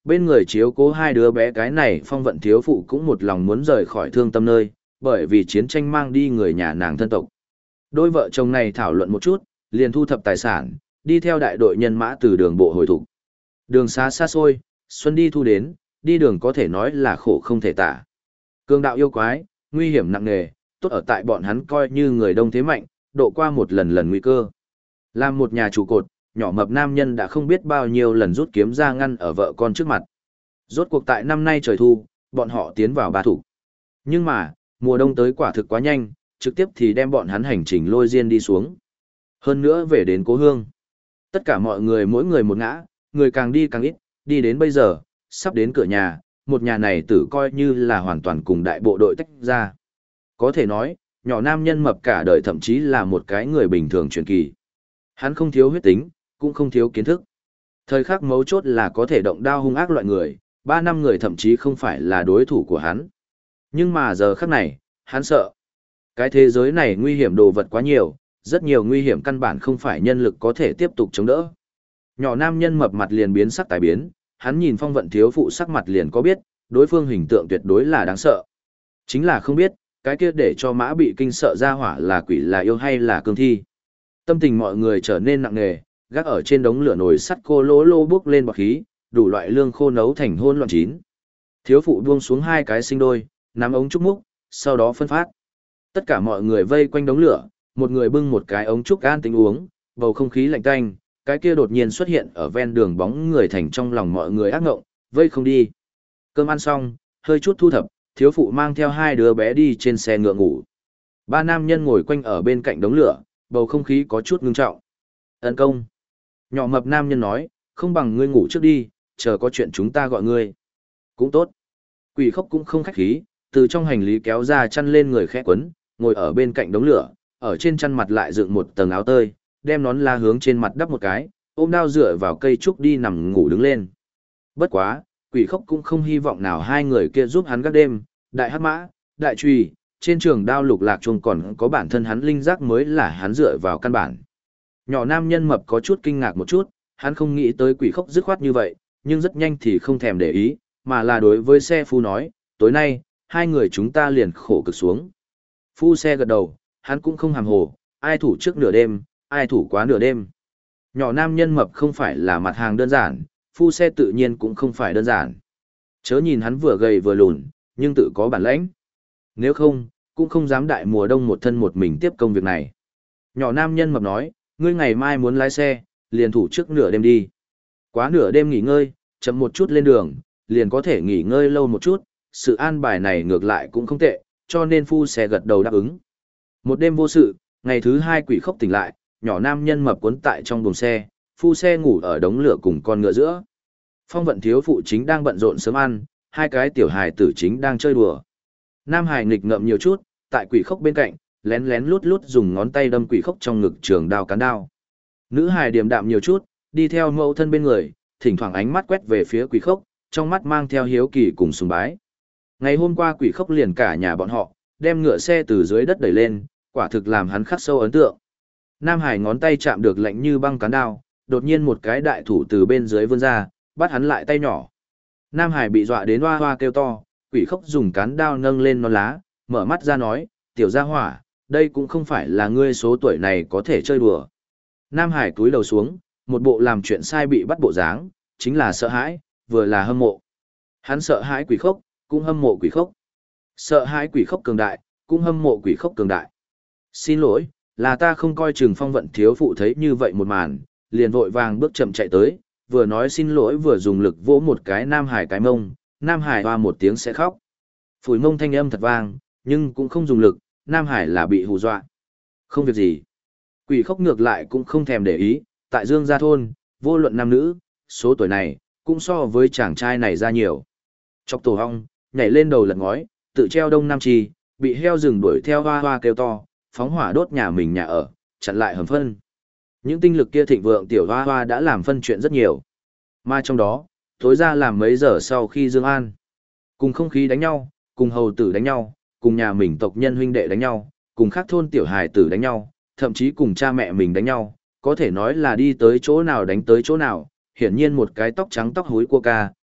Bên người chiếu cố hai đứa bé cái này phong vận thiếu phụ cũng một lòng muốn rời khỏi thương tâm nơi, bởi vì chiến tranh mang đi người nhà nàng thân tộc. Đôi vợ chồng này thảo luận một chút, liền thu thập tài sản, đi theo đại đội nhân mã từ đường bộ hồi thục. Đường xá xa xôi, xuân đi thu đến, đi đường có thể nói là khổ không thể tả. Cường đạo yêu quái, nguy hiểm nặng nề, tốt ở tại bọn hắn coi như người đông thế mạnh, độ qua một lần lần nguy cơ. Làm một nhà trụ cột, nhỏ mập nam nhân đã không biết bao nhiêu lần rút kiếm ra ngăn ở vợ con trước mặt. Rốt cuộc tại năm nay trời thu, bọn họ tiến vào ba thủ. Nhưng mà, mùa đông tới quả thực quá nhanh, trực tiếp thì đem bọn hắn hành trình lôi riêng đi xuống. Hơn nữa về đến cố hương. Tất cả mọi người mỗi người một ngã, người càng đi càng ít, đi đến bây giờ, sắp đến cửa nhà, một nhà này tử coi như là hoàn toàn cùng đại bộ đội tách ra. Có thể nói, nhỏ nam nhân mập cả đời thậm chí là một cái người bình thường truyền kỳ. Hắn không thiếu huyết tính, cũng không thiếu kiến thức. Thời khắc mấu chốt là có thể động đao hung ác loại người, 3 năm người thậm chí không phải là đối thủ của hắn. Nhưng mà giờ khắc này, hắn sợ. Cái thế giới này nguy hiểm đồ vật quá nhiều, rất nhiều nguy hiểm căn bản không phải nhân lực có thể tiếp tục chống đỡ. Nhỏ nam nhân mập mặt liền biến sắc tài biến, hắn nhìn phong vận thiếu phụ sắc mặt liền có biết, đối phương hình tượng tuyệt đối là đáng sợ. Chính là không biết, cái kia để cho mã bị kinh sợ ra hỏa là quỷ là yêu hay là cương thi. Tâm tình mọi người trở nên nặng nề, gác ở trên đống lửa nồi sắt cô lỗ lô bước lên bọt khí, đủ loại lương khô nấu thành hôn loạn chín. Thiếu phụ buông xuống 2 cái sinh đôi, nắm ống trúc múc, sau đó phân phát. Tất cả mọi người vây quanh đống lửa, một người bưng một cái ống trúc an tính uống, bầu không khí lạnh tanh, cái kia đột nhiên xuất hiện ở ven đường bóng người thành trong lòng mọi người ác ngộng, vây không đi. Cơm ăn xong, hơi chút thu thập, thiếu phụ mang theo 2 đứa bé đi trên xe ngựa ngủ. 3 nam nhân ngồi quanh ở bên cạnh đống lửa, bầu không khí có chút ngưng trọng. Ấn công. Nhỏ mập nam nhân nói, không bằng ngươi ngủ trước đi, chờ có chuyện chúng ta gọi ngươi. Cũng tốt. Quỷ khốc cũng không khách khí, từ trong hành lý kéo ra chăn lên người khẽ quấn, ngồi ở bên cạnh đống lửa, ở trên chăn mặt lại dựng một tầng áo tơi, đem nón la hướng trên mặt đắp một cái, ôm đao dựa vào cây trúc đi nằm ngủ đứng lên. Bất quá, quỷ khốc cũng không hy vọng nào hai người kia giúp hắn gác đêm, đại hắc mã, đại truy, trên trường đao lục lạc chuông còn có bản thân hắn linh giác mới là hắn dựa vào căn bản. Nhỏ nam nhân mập có chút kinh ngạc một chút, hắn không nghĩ tới quỷ khốc dứt khoát như vậy, nhưng rất nhanh thì không thèm để ý, mà là đối với xe phu nói, tối nay, hai người chúng ta liền khổ cực xuống. Phu xe gật đầu, hắn cũng không hàm hồ, ai thủ trước nửa đêm, ai thủ quá nửa đêm. Nhỏ nam nhân mập không phải là mặt hàng đơn giản, phu xe tự nhiên cũng không phải đơn giản. Chớ nhìn hắn vừa gầy vừa lùn, nhưng tự có bản lãnh. Nếu không, cũng không dám đại mùa đông một thân một mình tiếp công việc này. Nhỏ nam nhân mập nói, ngươi ngày mai muốn lái xe, liền thủ trước nửa đêm đi. Quá nửa đêm nghỉ ngơi, chậm một chút lên đường, liền có thể nghỉ ngơi lâu một chút, sự an bài này ngược lại cũng không tệ, cho nên phu xe gật đầu đáp ứng. Một đêm vô sự, ngày thứ 2 quỷ khốc tỉnh lại, nhỏ nam nhân mập cuốn tại trong buồng xe, phu xe ngủ ở đống lửa cùng con ngựa giữa. Phong vận thiếu phụ chính đang bận rộn sớm ăn, 2 cái tiểu hài tử chính đang chơi đùa. Nam hài nghịch ngợm nhiều chút, tại quỷ khốc bên cạnh, lén lén lút lút dùng ngón tay đâm quỷ khốc trong ngực trường đao cán đao. Nữ hài điềm đạm nhiều chút, đi theo mẫu thân bên người, thỉnh thoảng ánh mắt quét về phía quỷ khốc, trong mắt mang theo hiếu kỳ cùng sùng bái. Ngày hôm qua quỷ khốc liền cả nhà bọn họ, đem ngựa xe từ dưới đất đẩy lên, quả thực làm hắn khắc sâu ấn tượng. Nam hải ngón tay chạm được lạnh như băng cán đao, đột nhiên một cái đại thủ từ bên dưới vươn ra, bắt hắn lại tay nhỏ. Nam hải bị dọa đến hoa hoa kêu to, quỷ khốc dùng cán đao nâng lên non lá, mở mắt ra nói, tiểu gia hỏa, đây cũng không phải là ngươi số tuổi này có thể chơi đùa. Nam hải cúi đầu xuống, một bộ làm chuyện sai bị bắt bộ dáng, chính là sợ hãi, vừa là hâm mộ. Hắn sợ hãi quỷ khốc, cũng hâm mộ quỷ khốc. Sợ hãi quỷ khốc cường đại, cũng hâm mộ quỷ khốc cường đại. Xin lỗi, là ta không coi chừng phong vận thiếu phụ thấy như vậy một màn, liền vội vàng bước chậm chạy tới, vừa nói xin lỗi vừa dùng lực vỗ một cái Nam Hải cái mông, Nam Hải hoa một tiếng sẽ khóc. Phủi mông thanh âm thật vang, nhưng cũng không dùng lực, Nam Hải là bị hù dọa. Không việc gì. Quỷ khốc ngược lại cũng không thèm để ý, tại Dương Gia Thôn, vô luận nam nữ, số tuổi này, cũng so với chàng trai này ra nhiều. Chọc tổ hong, nhảy lên đầu lật ngói, tự treo đông nam trì, bị heo rừng đuổi theo hoa hoa kêu to, phóng hỏa đốt nhà mình nhà ở, chặn lại hầm phân. Những tinh lực kia thịnh vượng tiểu hoa hoa đã làm phân chuyện rất nhiều. Mà trong đó, tối ra làm mấy giờ sau khi Dương An, cùng không khí đánh nhau, cùng hầu tử đánh nhau, cùng nhà mình tộc nhân huynh đệ đánh nhau, cùng khác thôn tiểu hài tử đánh nhau, thậm chí cùng cha mẹ mình đánh nhau, có thể nói là đi tới chỗ nào đánh tới chỗ nào, hiển nhiên một cái tóc trắng tóc húi của ca,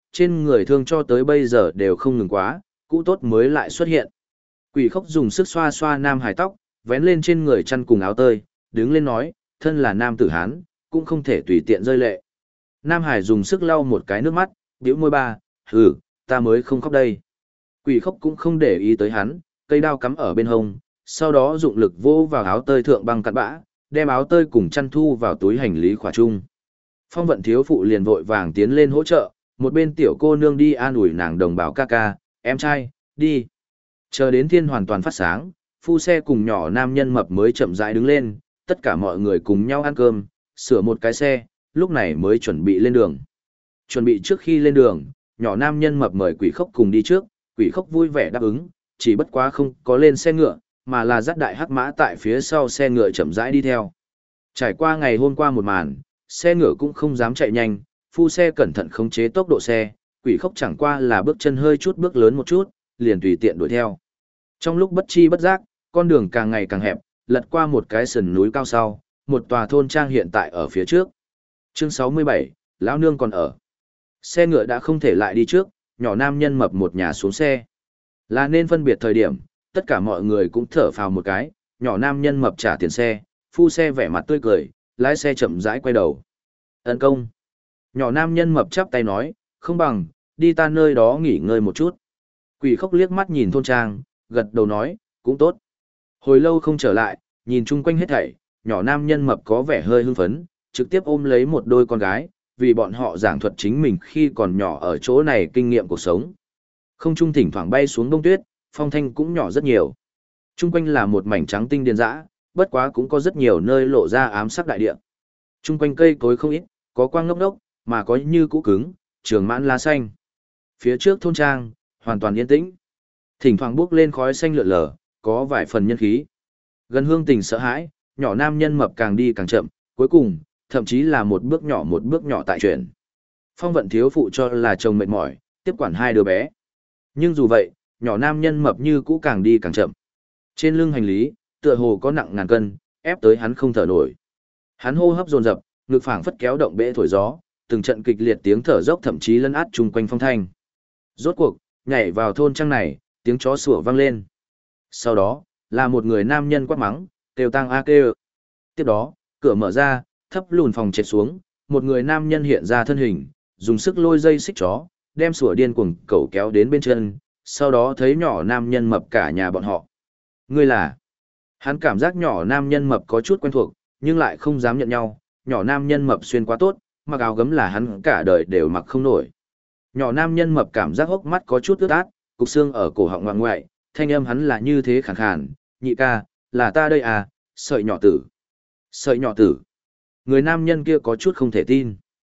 trên người thương cho tới bây giờ đều không ngừng quá, cũ tốt mới lại xuất hiện. Quỷ khốc dùng sức xoa xoa Nam Hải tóc, vén lên trên người chăn cùng áo tơi, đứng lên nói, thân là nam tử Hán, cũng không thể tùy tiện rơi lệ. Nam Hải dùng sức lau một cái nước mắt, bĩu môi ba, hừ, ta mới không khóc đây. Quỷ khốc cũng không để ý tới hắn, cây đao cắm ở bên hông, sau đó dụng lực vô vào áo tơi thượng băng cặn bã, đem áo tơi cùng chăn thu vào túi hành lý khỏa chung. Phong vận thiếu phụ liền vội vàng tiến lên hỗ trợ, một bên tiểu cô nương đi an ủi nàng đồng bào ca ca, em trai, đi. Chờ đến thiên hoàn toàn phát sáng, phu xe cùng nhỏ nam nhân mập mới chậm rãi đứng lên, tất cả mọi người cùng nhau ăn cơm, sửa một cái xe, lúc này mới chuẩn bị lên đường. Chuẩn bị trước khi lên đường, nhỏ nam nhân mập mời quỷ khốc cùng đi trước, quỷ khốc vui vẻ đáp ứng, chỉ bất quá không có lên xe ngựa, mà là dắt đại hắc mã tại phía sau xe ngựa chậm rãi đi theo. Trải qua ngày hôm qua một màn, xe ngựa cũng không dám chạy nhanh, phu xe cẩn thận khống chế tốc độ xe, quỷ khốc chẳng qua là bước chân hơi chút bước lớn một chút, liền tùy tiện đuổi theo. Trong lúc bất chi bất giác, con đường càng ngày càng hẹp, lật qua một cái sườn núi cao sau, một tòa thôn trang hiện tại ở phía trước. Chương 67, lão nương còn ở. Xe ngựa đã không thể lại đi trước, nhỏ nam nhân mập một nhà xuống xe. Là nên phân biệt thời điểm, tất cả mọi người cũng thở phào một cái, nhỏ nam nhân mập trả tiền xe, phu xe vẻ mặt tươi cười, lái xe chậm rãi quay đầu. Ấn công. Nhỏ nam nhân mập chắp tay nói, không bằng, đi ta nơi đó nghỉ ngơi một chút. Quỷ khốc liếc mắt nhìn thôn trang, gật đầu nói, cũng tốt. Hồi lâu không trở lại, nhìn chung quanh hết thảy, nhỏ nam nhân mập có vẻ hơi hưng phấn, trực tiếp ôm lấy một đôi con gái, vì bọn họ giảng thuật chính mình khi còn nhỏ ở chỗ này kinh nghiệm cuộc sống. Không trung thỉnh thoảng bay xuống đông tuyết, phong thanh cũng nhỏ rất nhiều. Chung quanh là một mảnh trắng tinh điền dã, bất quá cũng có rất nhiều nơi lộ ra ám sắc đại địa. Chung quanh cây cối không ít, có quang ngốc ngốc, mà có như cũ cứng, trường mãn lá xanh. Phía trước thôn trang, hoàn toàn yên tĩnh. Thỉnh thoảng bốc lên khói xanh lượn lờ, có vài phần nhân khí. Gần hương tình sợ hãi, nhỏ nam nhân mập càng đi càng chậm, cuối cùng, thậm chí là một bước nhỏ tại chuyển. Phong vận thiếu phụ cho là chồng mệt mỏi, tiếp quản hai đứa bé. Nhưng dù vậy, nhỏ nam nhân mập như cũ càng đi càng chậm. Trên lưng hành lý, tựa hồ có nặng ngàn cân, ép tới hắn không thở nổi. Hắn hô hấp dồn dập, ngực phảng phất kéo động bể thổi gió, từng trận kịch liệt tiếng thở dốc thậm chí lấn át chung quanh phong thanh. Rốt cuộc, nhảy vào thôn trang này, tiếng chó sủa vang lên. Sau đó, là một người nam nhân quát mắng, kêu tang a kêu. Tiếp đó, cửa mở ra, thấp lùn phòng trệt xuống, một người nam nhân hiện ra thân hình, dùng sức lôi dây xích chó, đem sủa điên cuồng cẩu kéo đến bên chân, sau đó thấy nhỏ nam nhân mập cả nhà bọn họ. Ngươi là? Hắn cảm giác nhỏ nam nhân mập có chút quen thuộc, nhưng lại không dám nhận nhau, nhỏ nam nhân mập xuyên quá tốt, mặc áo gấm là hắn cả đời đều mặc không nổi. Nhỏ nam nhân mập cảm giác hốc mắt có chút ướt át, cục xương ở cổ họng ngoại ngoại, thanh âm hắn là như thế khàn khàn, nhị ca, là ta đây à, sợi nhỏ tử. Sợi nhỏ tử. Người nam nhân kia có chút không thể tin.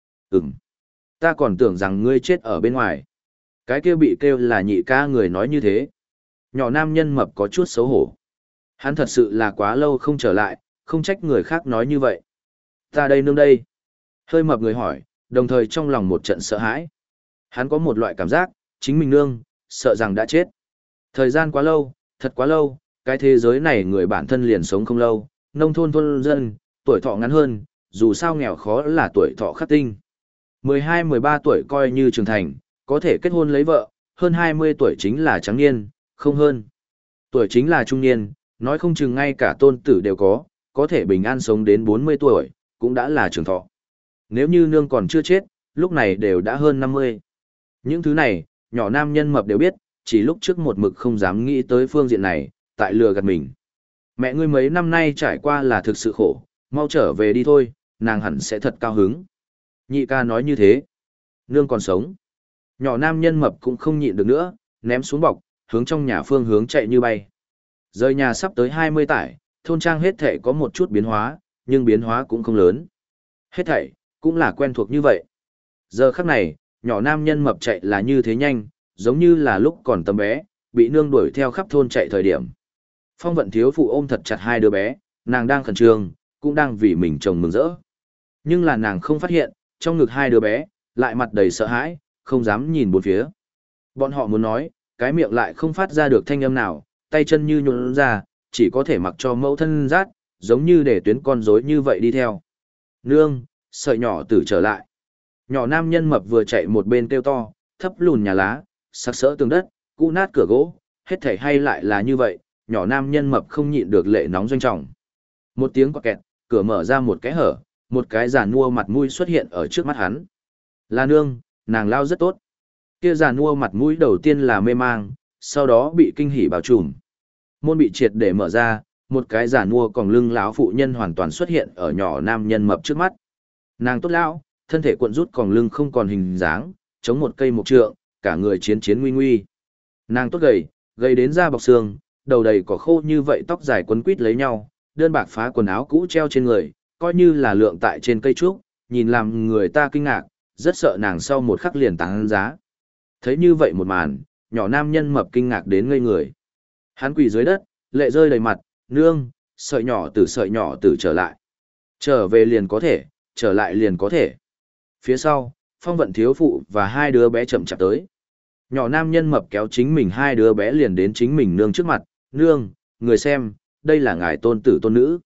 Ta còn tưởng rằng ngươi chết ở bên ngoài. Cái kia bị kêu là nhị ca người nói như thế. Nhỏ nam nhân mập có chút xấu hổ. Hắn thật sự là quá lâu không trở lại, không trách người khác nói như vậy. Ta đây nương đây. Hơi mập người hỏi, đồng thời trong lòng một trận sợ hãi. Hắn có một loại cảm giác, chính mình nương, sợ rằng đã chết. Thời gian quá lâu, thật quá lâu, cái thế giới này người bản thân liền sống không lâu, nông thôn thôn dân, tuổi thọ ngắn hơn, dù sao nghèo khó là tuổi thọ khắc tinh. 12-13 tuổi coi như trưởng thành, có thể kết hôn lấy vợ, hơn 20 tuổi chính là trắng niên, không hơn. Tuổi chính là trung niên, nói không chừng ngay cả tôn tử đều có thể bình an sống đến 40 tuổi, cũng đã là trường thọ. Nếu như nương còn chưa chết, lúc này đều đã hơn 50. Những thứ này, nhỏ nam nhân mập đều biết, chỉ lúc trước một mực không dám nghĩ tới phương diện này, tại lừa gạt mình. Mẹ ngươi mấy năm nay trải qua là thực sự khổ, mau trở về đi thôi, nàng hẳn sẽ thật cao hứng. Nhị ca nói như thế. Nương còn sống. Nhỏ nam nhân mập cũng không nhịn được nữa, ném xuống bọc, hướng trong nhà phương hướng chạy như bay. Rời nhà sắp tới 20 tải, thôn trang hết thảy có một chút biến hóa, nhưng biến hóa cũng không lớn. Hết thảy, cũng là quen thuộc như vậy. Giờ khắc này, nhỏ nam nhân mập chạy là như thế nhanh, giống như là lúc còn tấm bé, bị nương đuổi theo khắp thôn chạy thời điểm. Phong vận thiếu phụ ôm thật chặt hai đứa bé, nàng đang khẩn trương, cũng đang vì mình chồng mừng rỡ. Nhưng là nàng không phát hiện, trong ngực hai đứa bé, lại mặt đầy sợ hãi, không dám nhìn bốn phía. Bọn họ muốn nói, cái miệng lại không phát ra được thanh âm nào, tay chân như nhũn ra, chỉ có thể mặc cho mẫu thân rát, giống như để tuyến con rối như vậy đi theo. Nương, sợi nhỏ tử trở lại. Nhỏ nam nhân mập vừa chạy một bên kêu to, thấp lùn nhà lá, sặc sỡ tường đất, cũ nát cửa gỗ, hết thảy hay lại là như vậy, nhỏ nam nhân mập không nhịn được lệ nóng doanh trọng. Một tiếng quạt kẹt, cửa mở ra một cái hở, một cái giàn mua mặt mũi xuất hiện ở trước mắt hắn. Là nương, nàng lao rất tốt. Kia giàn mua mặt mũi đầu tiên là mê mang, sau đó bị kinh hỉ bao trùm. Môn bị triệt để mở ra, một cái giàn mua còng lưng lão phụ nhân hoàn toàn xuất hiện ở nhỏ nam nhân mập trước mắt. Nàng tốt lão, thân thể cuộn rút còng lưng không còn hình dáng, chống một cây mộc trượng, cả người chiến chiến nguy nguy. Nàng tốt gầy, gầy đến da bọc xương, đầu đầy cỏ khô như vậy tóc dài quấn quít lấy nhau, đơn bạc phá quần áo cũ treo trên người, coi như là lượng tại trên cây trúc, nhìn làm người ta kinh ngạc, rất sợ nàng sau một khắc liền tán giá. Thấy như vậy một màn, nhỏ nam nhân mập kinh ngạc đến ngây người. Hắn quỳ dưới đất, lệ rơi đầy mặt, nương, sợi nhỏ tử trở lại. Trở về liền có thể, trở lại liền có thể. Phía sau, phong vận thiếu phụ và hai đứa bé chậm chạp tới. Nhỏ nam nhân mập kéo chính mình hai đứa bé liền đến chính mình nương trước mặt, nương, người xem, đây là ngài tôn tử tôn nữ.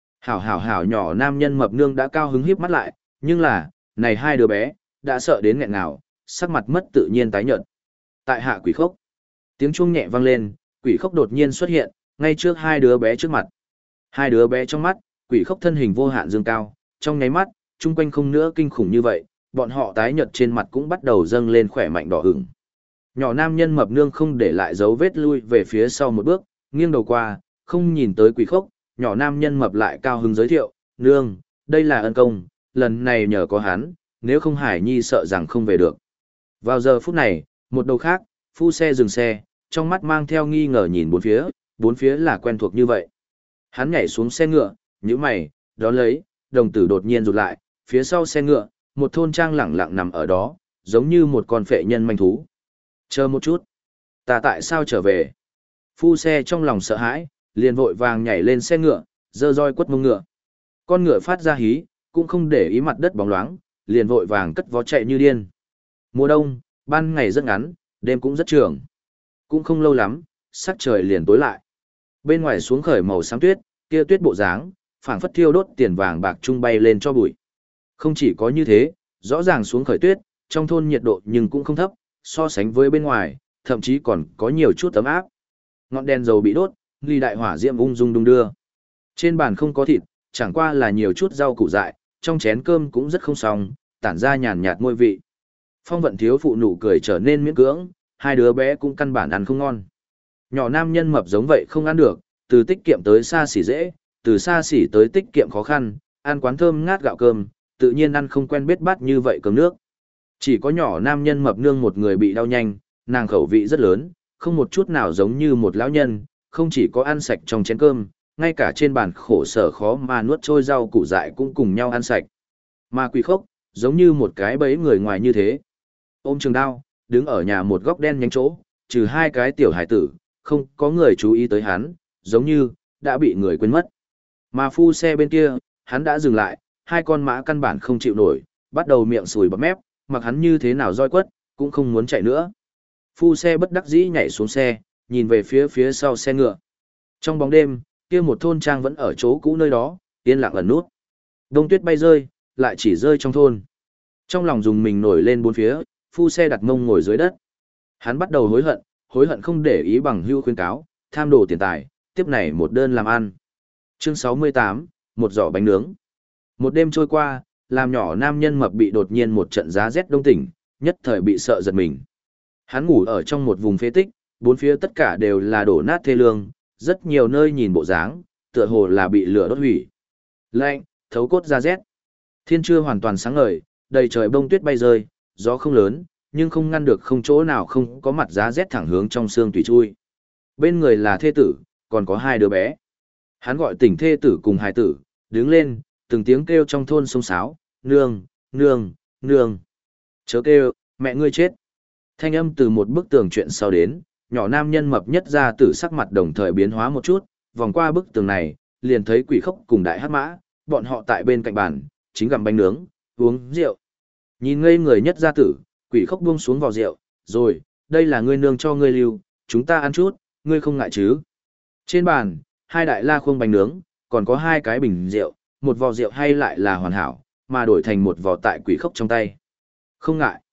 Hảo nhỏ nam nhân mập nương đã cao hứng híp mắt lại, nhưng là, này hai đứa bé, đã sợ đến nghẹn ngào, sắc mặt mất tự nhiên tái nhợt. Tại hạ quỷ khốc. Tiếng chuông nhẹ vang lên, quỷ khốc đột nhiên xuất hiện, ngay trước hai đứa bé trước mặt. Hai đứa bé trong mắt, quỷ khốc thân hình vô hạn dương cao, trong nháy mắt, chung quanh không nữa kinh khủng như vậy, bọn họ tái nhợt trên mặt cũng bắt đầu dâng lên khỏe mạnh đỏ ửng. Nhỏ nam nhân mập nương không để lại dấu vết lui về phía sau một bước, nghiêng đầu qua, không nhìn tới quỷ khốc, nhỏ nam nhân mập lại cao hứng giới thiệu, nương, đây là ân công, lần này nhờ có hắn, nếu không Hải Nhi sợ rằng không về được. Vào giờ phút này, một đầu khác, phu xe dừng xe, trong mắt mang theo nghi ngờ nhìn bốn phía là quen thuộc như vậy. Hắn nhảy xuống xe ngựa, nhíu mày, đón lấy, đồng tử đột nhiên rụt lại, phía sau xe ngựa, một thôn trang lẳng lặng nằm ở đó, giống như một con phệ nhân manh thú. Chờ một chút, ta tại sao trở về? Phu xe trong lòng sợ hãi, liền vội vàng nhảy lên xe ngựa, giơ roi quất mông ngựa. Con ngựa phát ra hí, cũng không để ý mặt đất bóng loáng, liền vội vàng cất vó chạy như điên. Mùa đông, ban ngày rất ngắn, đêm cũng rất trường. Cũng không lâu lắm, sắc trời liền tối lại. Bên ngoài xuống khởi màu xám tuyết, kia tuyết bộ dáng, phảng phất thiêu đốt tiền vàng bạc trung bay lên cho bụi. Không chỉ có như thế, rõ ràng xuống khởi tuyết, trong thôn nhiệt độ nhưng cũng không thấp, so sánh với bên ngoài, thậm chí còn có nhiều chút ấm áp. Ngọn đèn dầu bị đốt, ly đại hỏa diễm ung dung đung đưa. Trên bàn không có thịt, chẳng qua là nhiều chút rau củ dại, trong chén cơm cũng rất không xong, tản ra nhàn nhạt mùi vị. Phong vận thiếu phụ nụ cười trở nên miễn cưỡng, hai đứa bé cũng căn bản ăn không ngon. Nhỏ nam nhân mập giống vậy không ăn được, từ tiết kiệm tới xa xỉ dễ, từ xa xỉ tới tiết kiệm khó khăn, ăn quán thơm ngát gạo cơm, tự nhiên ăn không quen biết bát như vậy cơm nước. Chỉ có nhỏ nam nhân mập nương một người bị đau nhanh, nàng khẩu vị rất lớn, không một chút nào giống như một lão nhân, không chỉ có ăn sạch trong chén cơm, ngay cả trên bàn khổ sở khó mà nuốt trôi rau củ dại cũng cùng nhau ăn sạch. Mà quỷ khốc, giống như một cái bẫy người ngoài như thế. Ôm trường đao, đứng ở nhà một góc đen nhánh chỗ, trừ hai cái tiểu hải tử, không có người chú ý tới hắn, giống như, đã bị người quên mất. Mà phu xe bên kia, hắn đã dừng lại, hai con mã căn bản không chịu nổi, bắt đầu miệng sùi bọt mép, mặc hắn như thế nào roi quất, cũng không muốn chạy nữa. Phu xe bất đắc dĩ nhảy xuống xe, nhìn về phía sau xe ngựa. Trong bóng đêm, kia một thôn trang vẫn ở chỗ cũ nơi đó, yên lặng ẩn nút. Đông tuyết bay rơi, lại chỉ rơi trong thôn. Trong lòng dùng mình nổi lên bốn phía, phu xe đặt mông ngồi dưới đất. Hắn bắt đầu hối hận không để ý bằng hưu khuyên cáo, tham đồ tiền tài, tiếp này một đơn làm ăn. Chương 68, một giỏ bánh nướng. Một đêm trôi qua, làm nhỏ nam nhân mập bị đột nhiên một trận giá rét đông tỉnh, nhất thời bị sợ giật mình. Hắn ngủ ở trong một vùng phế tích, bốn phía tất cả đều là đổ nát thê lương, rất nhiều nơi nhìn bộ dáng, tựa hồ là bị lửa đốt hủy. Lạnh, thấu cốt ra rét. Thiên chưa hoàn toàn sáng ngời, đầy trời bông tuyết bay rơi, gió không lớn, nhưng không ngăn được không chỗ nào không có mặt giá rét thẳng hướng trong xương tùy chui. Bên người là thê tử, còn có hai đứa bé. Hắn gọi tỉnh thê tử cùng hài tử, đứng lên, từng tiếng kêu trong thôn sông sáo, nương, nương, nương. Chớ kêu, mẹ ngươi chết. Thanh âm từ một bức tường chuyện sau đến, nhỏ nam nhân mập nhất ra tử sắc mặt đồng thời biến hóa một chút, vòng qua bức tường này, liền thấy quỷ khốc cùng đại hát mã, bọn họ tại bên cạnh bàn, chính gặm bánh nướng, uống rượu. Nhìn ngây người nhất gia tử, quỷ khốc buông xuống vào rượu, rồi, đây là ngươi nương cho ngươi lưu, chúng ta ăn chút, ngươi không ngại chứ. Trên bàn, hai đại la khuông bánh nướng, còn có hai cái bình rượu, một vò rượu hay lại là hoàn hảo, mà đổi thành một vò tại quỷ khốc trong tay. Không ngại.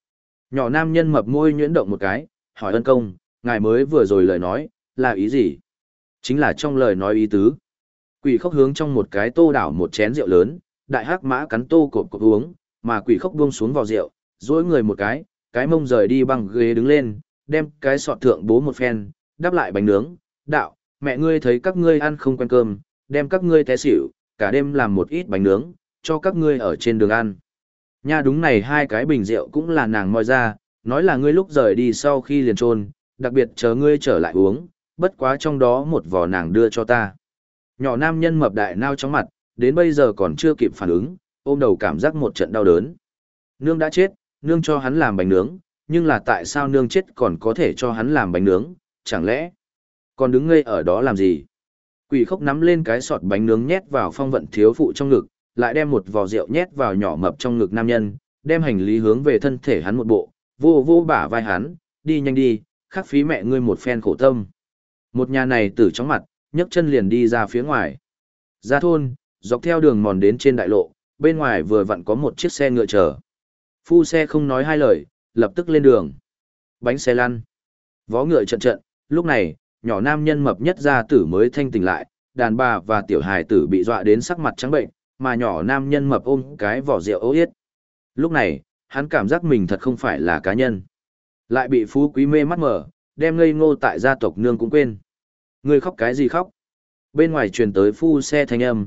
Nhỏ nam nhân mập môi nhuyễn động một cái, hỏi ân công, ngài mới vừa rồi lời nói, là ý gì? Chính là trong lời nói ý tứ. Quỷ khốc hướng trong một cái tô đảo một chén rượu lớn, đại hắc mã cắn tô cộp cộp uống, mà quỷ khốc buông xuống vào rượu, duỗi người một cái mông rời đi bằng ghế đứng lên, đem cái sọt thượng bố một phen, đắp lại bánh nướng, đạo, mẹ ngươi thấy các ngươi ăn không quen cơm, đem các ngươi té xỉu, cả đêm làm một ít bánh nướng, cho các ngươi ở trên đường ăn. Nha đúng này hai cái bình rượu cũng là nàng moi ra, nói là ngươi lúc rời đi sau khi liền trôn, đặc biệt chờ ngươi trở lại uống, bất quá trong đó một vò nàng đưa cho ta. Nhỏ nam nhân mập đại nao chóng mặt, đến bây giờ còn chưa kịp phản ứng, ôm đầu cảm giác một trận đau đớn. Nương đã chết, nương cho hắn làm bánh nướng, nhưng là tại sao nương chết còn có thể cho hắn làm bánh nướng, chẳng lẽ còn đứng ngây ở đó làm gì? Quỷ khốc nắm lên cái sọt bánh nướng nhét vào phong vận thiếu phụ trong ngực, lại đem một vò rượu nhét vào nhỏ mập trong ngực nam nhân, đem hành lý hướng về thân thể hắn một bộ, vô vô bả vai hắn, đi nhanh đi, khắc phí mẹ ngươi một phen khổ tâm. Một nhà này tử chóng mặt, nhấc chân liền đi ra phía ngoài. Ra thôn, dọc theo đường mòn đến trên đại lộ, bên ngoài vừa vặn có một chiếc xe ngựa chờ. Phu xe không nói hai lời, lập tức lên đường. Bánh xe lăn. Vó ngựa trận trận, lúc này, nhỏ nam nhân mập nhất gia tử mới thanh tỉnh lại, đàn bà và tiểu hài tử bị dọa đến sắc mặt trắng bệnh, mà nhỏ nam nhân mập ôm cái vỏ rượu ố yết. Lúc này, hắn cảm giác mình thật không phải là cá nhân. Lại bị phú quý mê mắt mở, đem ngây ngô tại gia tộc nương cũng quên. Ngươi khóc cái gì khóc? Bên ngoài truyền tới phu xe thanh âm,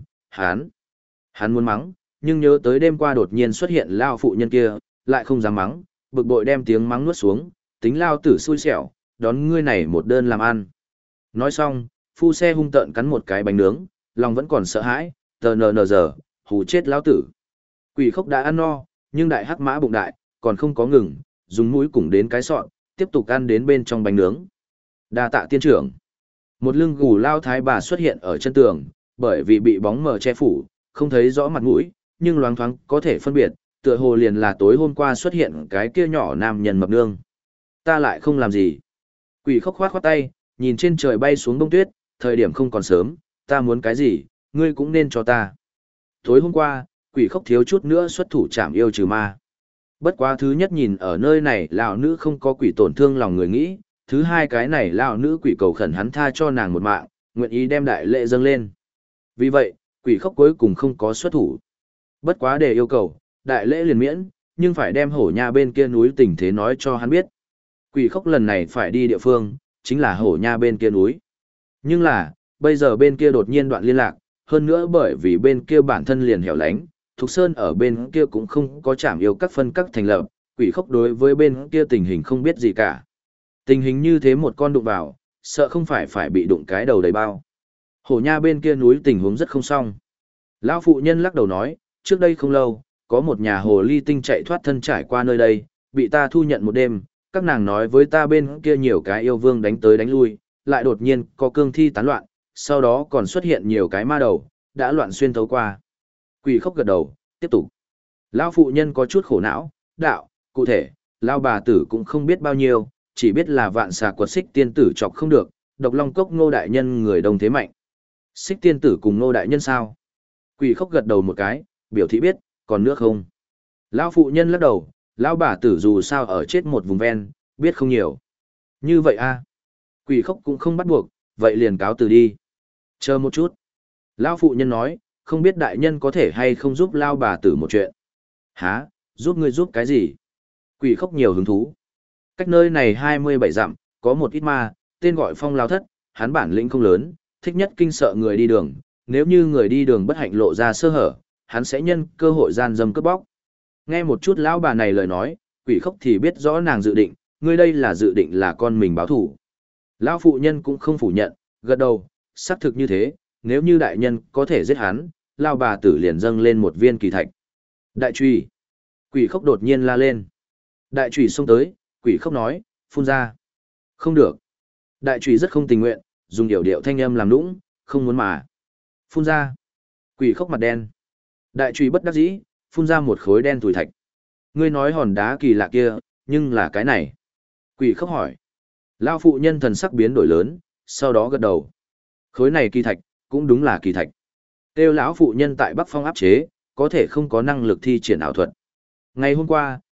hắn muốn mắng, nhưng nhớ tới đêm qua đột nhiên xuất hiện lao phụ nhân kia, lại không dám mắng, bực bội đem tiếng mắng nuốt xuống, tính lao tử xui xẻo, đón ngươi này một đơn làm ăn. Nói xong, phu xe hung tợn cắn một cái bánh nướng, lòng vẫn còn sợ hãi, tờ nờ giờ, hù chết lão tử. Quỷ khốc đã ăn no, nhưng đại hắc mã bụng đại, còn không có ngừng, dùng mũi cùng đến cái sọn, tiếp tục ăn đến bên trong bánh nướng. Đa tạ tiên trưởng. Một lưng gù lao thái bà xuất hiện ở chân tường, bởi vì bị bóng mờ che phủ, không thấy rõ mặt mũi, nhưng loáng thoáng có thể phân biệt, tựa hồ liền là tối hôm qua xuất hiện cái kia nhỏ nam nhân mập nương. Ta lại không làm gì. Quỷ khốc khoát khoát tay, nhìn trên trời bay xuống bông tuyết, thời điểm không còn sớm, ta muốn cái gì, ngươi cũng nên cho ta. Tối hôm qua, quỷ khốc thiếu chút nữa xuất thủ chạm yêu trừ ma. Bất quá thứ nhất nhìn ở nơi này lão nữ không có quỷ tổn thương lòng người nghĩ, thứ hai cái này lão nữ quỷ cầu khẩn hắn tha cho nàng một mạng, nguyện ý đem đại lễ dâng lên. Vì vậy, quỷ khốc cuối cùng không có xuất thủ. Bất quá để yêu cầu, đại lễ liền miễn, nhưng phải đem hổ nha bên kia núi tình thế nói cho hắn biết. Quỷ khốc lần này phải đi địa phương, chính là hổ nha bên kia núi. Nhưng là, bây giờ bên kia đột nhiên đoạn liên lạc, hơn nữa bởi vì bên kia bản thân liền hẻo lánh, Thục Sơn ở bên kia cũng không có chạm yêu các phân các thành lập, quỷ khốc đối với bên kia tình hình không biết gì cả. Tình hình như thế một con đụng vào, sợ không phải bị đụng cái đầu đầy bao. Hổ nha bên kia núi tình huống rất không xong. Lão phụ nhân lắc đầu nói, trước đây không lâu, có một nhà hồ ly tinh chạy thoát thân trải qua nơi đây, bị ta thu nhận một đêm, các nàng nói với ta bên kia nhiều cái yêu vương đánh tới đánh lui, lại đột nhiên có cương thi tán loạn, sau đó còn xuất hiện nhiều cái ma đầu, đã loạn xuyên thấu qua. Quỷ khốc gật đầu, tiếp tục. Lão phụ nhân có chút khổ não, đạo, cụ thể, lão bà tử cũng không biết bao nhiêu, chỉ biết là vạn xà quật xích tiên tử chọc không được, độc long cốc ngô đại nhân người đông thế mạnh. Xích tiên tử cùng ngô đại nhân sao? Quỷ khốc gật đầu một cái, biểu thị biết, còn nước không? Lão phụ nhân lắc đầu, lão bà tử dù sao ở chết một vùng ven, biết không nhiều. Như vậy a? Quỷ khốc cũng không bắt buộc, vậy liền cáo từ đi. Chờ một chút. Lão phụ nhân nói, không biết đại nhân có thể hay không giúp lão bà tử một chuyện. Hả, giúp ngươi giúp cái gì? Quỷ khốc nhiều hứng thú. Cách nơi này 27 dặm, có một ít ma, tên gọi Phong Lao Thất, hắn bản lĩnh không lớn, thích nhất kinh sợ người đi đường, nếu như người đi đường bất hạnh lộ ra sơ hở, hắn sẽ nhân cơ hội gian dâm cướp bóc. Nghe một chút lão bà này lời nói, quỷ khốc thì biết rõ nàng dự định, ngươi đây là dự định là con mình báo thủ. Lão phụ nhân cũng không phủ nhận, gật đầu, xác thực như thế, nếu như đại nhân có thể giết hắn, lão bà tử liền dâng lên một viên kỳ thạch. Đại trùy. Quỷ khốc đột nhiên la lên. Đại trùy xông tới, quỷ khốc nói, phun ra. Không được. Đại trùy rất không tình nguyện, dùng điệu thanh âm làm nũng, không muốn mà. Phun ra. Quỷ khốc mặt đen. Đại trùy bất đắc dĩ, phun ra một khối đen thùi thạch. Ngươi nói hòn đá kỳ lạ kia, nhưng là cái này. Quỷ khốc hỏi. Lao phụ nhân thần sắc biến đổi lớn, sau đó gật đầu. Khối này kỳ thạch, cũng đúng là kỳ thạch. Tiêu lão phụ nhân tại Bắc Phong áp chế, có thể không có năng lực thi triển ảo thuật. Ngày hôm qua,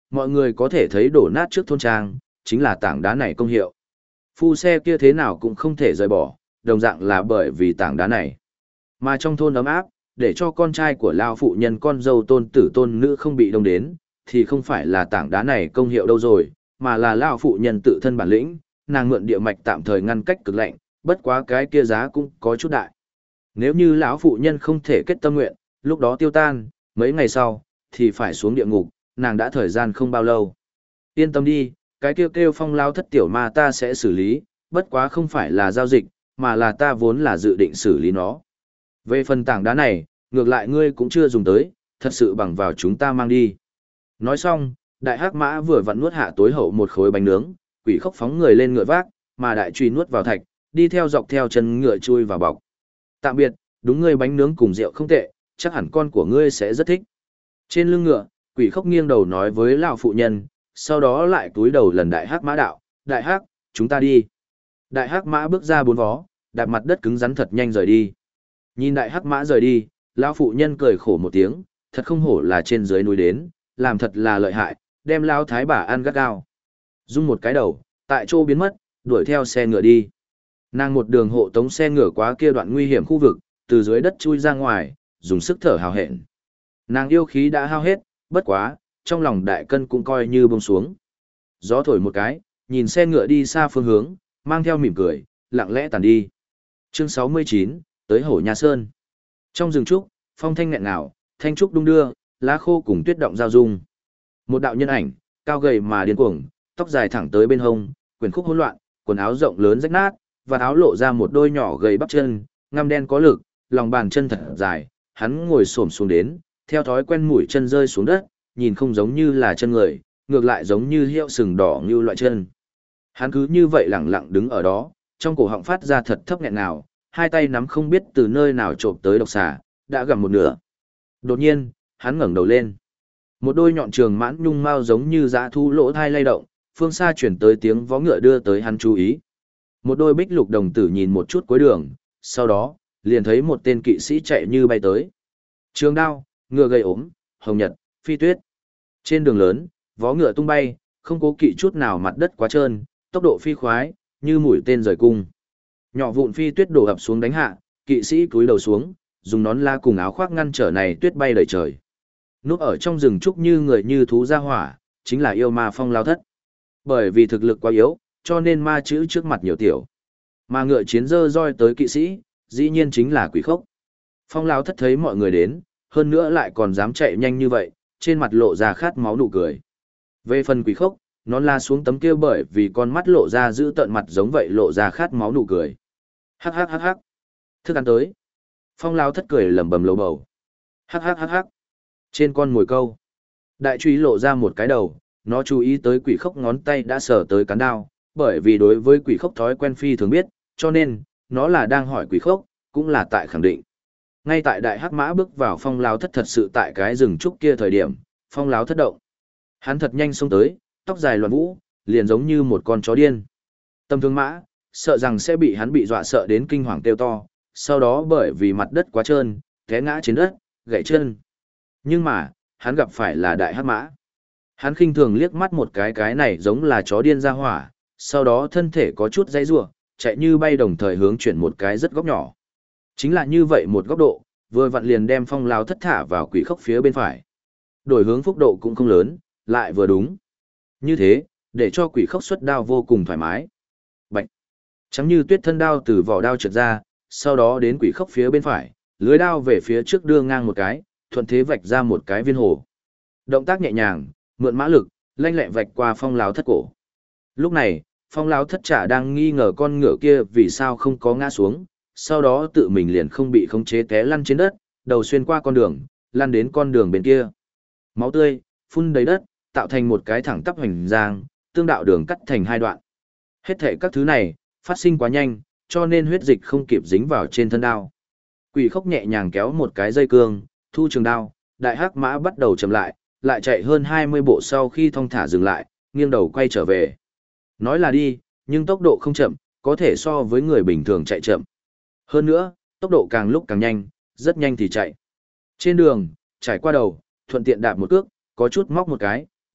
mọi người có thể thấy đổ nát trước thôn trang, chính là tảng đá này công hiệu. Phu xe kia thế nào cũng không thể rời bỏ, đồng dạng là bởi vì tảng đá này. Mà trong thôn ấm áp, để cho con trai của Lao phụ nhân con dâu tôn tử tôn nữ không bị đông đến, thì không phải là tảng đá này công hiệu đâu rồi, mà là Lao phụ nhân tự thân bản lĩnh, nàng mượn địa mạch tạm thời ngăn cách cực lạnh, bất quá cái kia giá cũng có chút đại. Nếu như lão phụ nhân không thể kết tâm nguyện, lúc đó tiêu tan, mấy ngày sau, thì phải xuống địa ngục, nàng đã thời gian không bao lâu. Yên tâm đi, cái kêu Phong Lao thất tiểu ma ta sẽ xử lý, bất quá không phải là giao dịch, mà là ta vốn là dự định xử lý nó. Về phần tảng đá này, ngược lại ngươi cũng chưa dùng tới, thật sự bằng vào chúng ta mang đi. Nói xong, đại hắc mã vừa vặn nuốt hạ tối hậu một khối bánh nướng, quỷ khốc phóng người lên ngựa vác, mà đại truy nuốt vào thạch, đi theo dọc theo chân ngựa chui vào bọc. Tạm biệt, đúng ngươi bánh nướng cùng rượu không tệ, chắc hẳn con của ngươi sẽ rất thích. Trên lưng ngựa, quỷ khốc nghiêng đầu nói với lão phụ nhân, sau đó lại túi đầu lần đại hắc mã đạo, đại hắc, chúng ta đi. Đại hắc mã bước ra bốn vó, đạp mặt đất cứng rắn thật nhanh rời đi. Nhìn đại hắc mã rời đi, lão phụ nhân cười khổ một tiếng, thật không hổ là trên dưới núi đến, làm thật là lợi hại, đem lão thái bà ăn gắt gao. Dung một cái đầu, tại chỗ biến mất, đuổi theo xe ngựa đi. Nàng một đường hộ tống xe ngựa qua kia đoạn nguy hiểm khu vực, từ dưới đất chui ra ngoài, dùng sức thở hào hẹn. Nàng yêu khí đã hao hết, bất quá, trong lòng đại cân cũng coi như buông xuống. Gió thổi một cái, nhìn xe ngựa đi xa phương hướng, mang theo mỉm cười, lặng lẽ tàn đi. Chương 69, tới Hổ Nha Sơn. Trong rừng trúc, phong thanh nghẹn ngào, thanh trúc đung đưa, lá khô cùng tuyết động giao dung. Một đạo nhân ảnh, cao gầy mà điên cuồng, tóc dài thẳng tới bên hông, quyển khúc hỗn loạn, quần áo rộng lớn rách nát, và áo lộ ra một đôi nhỏ gầy bắp chân, ngăm đen có lực, lòng bàn chân thật dài, hắn ngồi xổm xuống đến, theo thói quen mũi chân rơi xuống đất, nhìn không giống như là chân người, ngược lại giống như hiệu sừng đỏ như loại chân. Hắn cứ như vậy lẳng lặng đứng ở đó, trong cổ họng phát ra thật thấp nghẹn nào, hai tay nắm không biết từ nơi nào trộm tới độc xà, đã gặm một nửa. Đột nhiên, hắn ngẩng đầu lên. Một đôi nhọn trường mãn nhung mao giống như dã thú lỗ thai lay động, phương xa chuyển tới tiếng vó ngựa đưa tới hắn chú ý. Một đôi bích lục đồng tử nhìn một chút cuối đường, sau đó, liền thấy một tên kỵ sĩ chạy như bay tới. Trường đao, ngựa gầy ốm, hồng nhật, phi tuyết. Trên đường lớn, vó ngựa tung bay, không cố kỵ chút nào mặt đất quá trơn, tốc độ phi khoái, như mũi tên rời cung. Nhỏ vụn phi tuyết đổ ập xuống đánh hạ, kỵ sĩ cúi đầu xuống, dùng nón la cùng áo khoác ngăn trở này tuyết bay đầy trời. Núp ở trong rừng trúc như người như thú ra hỏa, chính là yêu ma Phong Lao thất. Bởi vì thực lực quá yếu, cho nên ma chữ trước mặt nhiều tiểu. Mà ngựa chiến dơ roi tới kỵ sĩ, dĩ nhiên chính là quỷ khốc. Phong Lao thất thấy mọi người đến, hơn nữa lại còn dám chạy nhanh như vậy, trên mặt lộ ra khát máu nụ cười. Về phần quỷ khốc, nón la xuống tấm kia bởi vì con mắt lộ ra giữ tận mặt giống vậy lộ ra khát máu nụ cười. Hắc hắc hắc hắc. Thức ăn tới. Phong Lao thất cười lẩm bẩm lầu bầu. Hắc hắc hắc hắc. Trên con mồi câu. Đại truy lộ ra một cái đầu, nó chú ý tới quỷ khốc ngón tay đã sờ tới cán đao, bởi vì đối với quỷ khốc thói quen phi thường biết, cho nên, nó là đang hỏi quỷ khốc, cũng là tại khẳng định. Ngay tại đại hắc mã bước vào Phong Lao thất thật sự tại cái rừng trúc kia thời điểm, Phong Lao thất động. Hắn thật nhanh xông tới, tóc dài loạn vũ, liền giống như một con chó điên. Tâm thương mã, sợ rằng sẽ bị hắn bị dọa sợ đến kinh hoàng kêu to, sau đó bởi vì mặt đất quá trơn, té ngã trên đất, gãy chân. Nhưng mà, hắn gặp phải là đại hắc mã. Hắn khinh thường liếc mắt một cái này giống là chó điên ra hỏa, sau đó thân thể có chút dãy rủa, chạy như bay đồng thời hướng chuyển một cái rất góc nhỏ. Chính là như vậy một góc độ, vừa vặn liền đem Phong Lao thất thả vào quỷ khốc phía bên phải. Đổi hướng phúc độ cũng không lớn, lại vừa đúng. Như thế, để cho quỷ khốc xuất đao vô cùng thoải mái. Bạch. Trắng như tuyết thân đao từ vỏ đao trượt ra, sau đó đến quỷ khốc phía bên phải, lưới đao về phía trước đưa ngang một cái, thuận thế vạch ra một cái viên hồ. Động tác nhẹ nhàng, mượn mã lực, lanh lẹ vạch qua Phong Lao thất cổ. Lúc này, Phong Lao thất chả đang nghi ngờ con ngựa kia vì sao không có ngã xuống, sau đó tự mình liền không bị khống chế té lăn trên đất, đầu xuyên qua con đường, lăn đến con đường bên kia. Máu tươi phun đầy đất, tạo thành một cái thẳng tắp hoành giang, tương đạo đường cắt thành hai đoạn. Hết thảy các thứ này phát sinh quá nhanh, cho nên huyết dịch không kịp dính vào trên thân đao. Quỷ khốc nhẹ nhàng kéo một cái dây cương, thu trường đao, đại hắc mã bắt đầu chậm lại chạy hơn 20 bộ sau khi thong thả dừng lại, nghiêng đầu quay trở về. Nói là đi, nhưng tốc độ không chậm, có thể so với người bình thường chạy chậm. Hơn nữa, tốc độ càng lúc càng nhanh, rất nhanh thì chạy. Trên đường, trải qua đầu, thuận tiện đạp một cước, có chút móc một cái,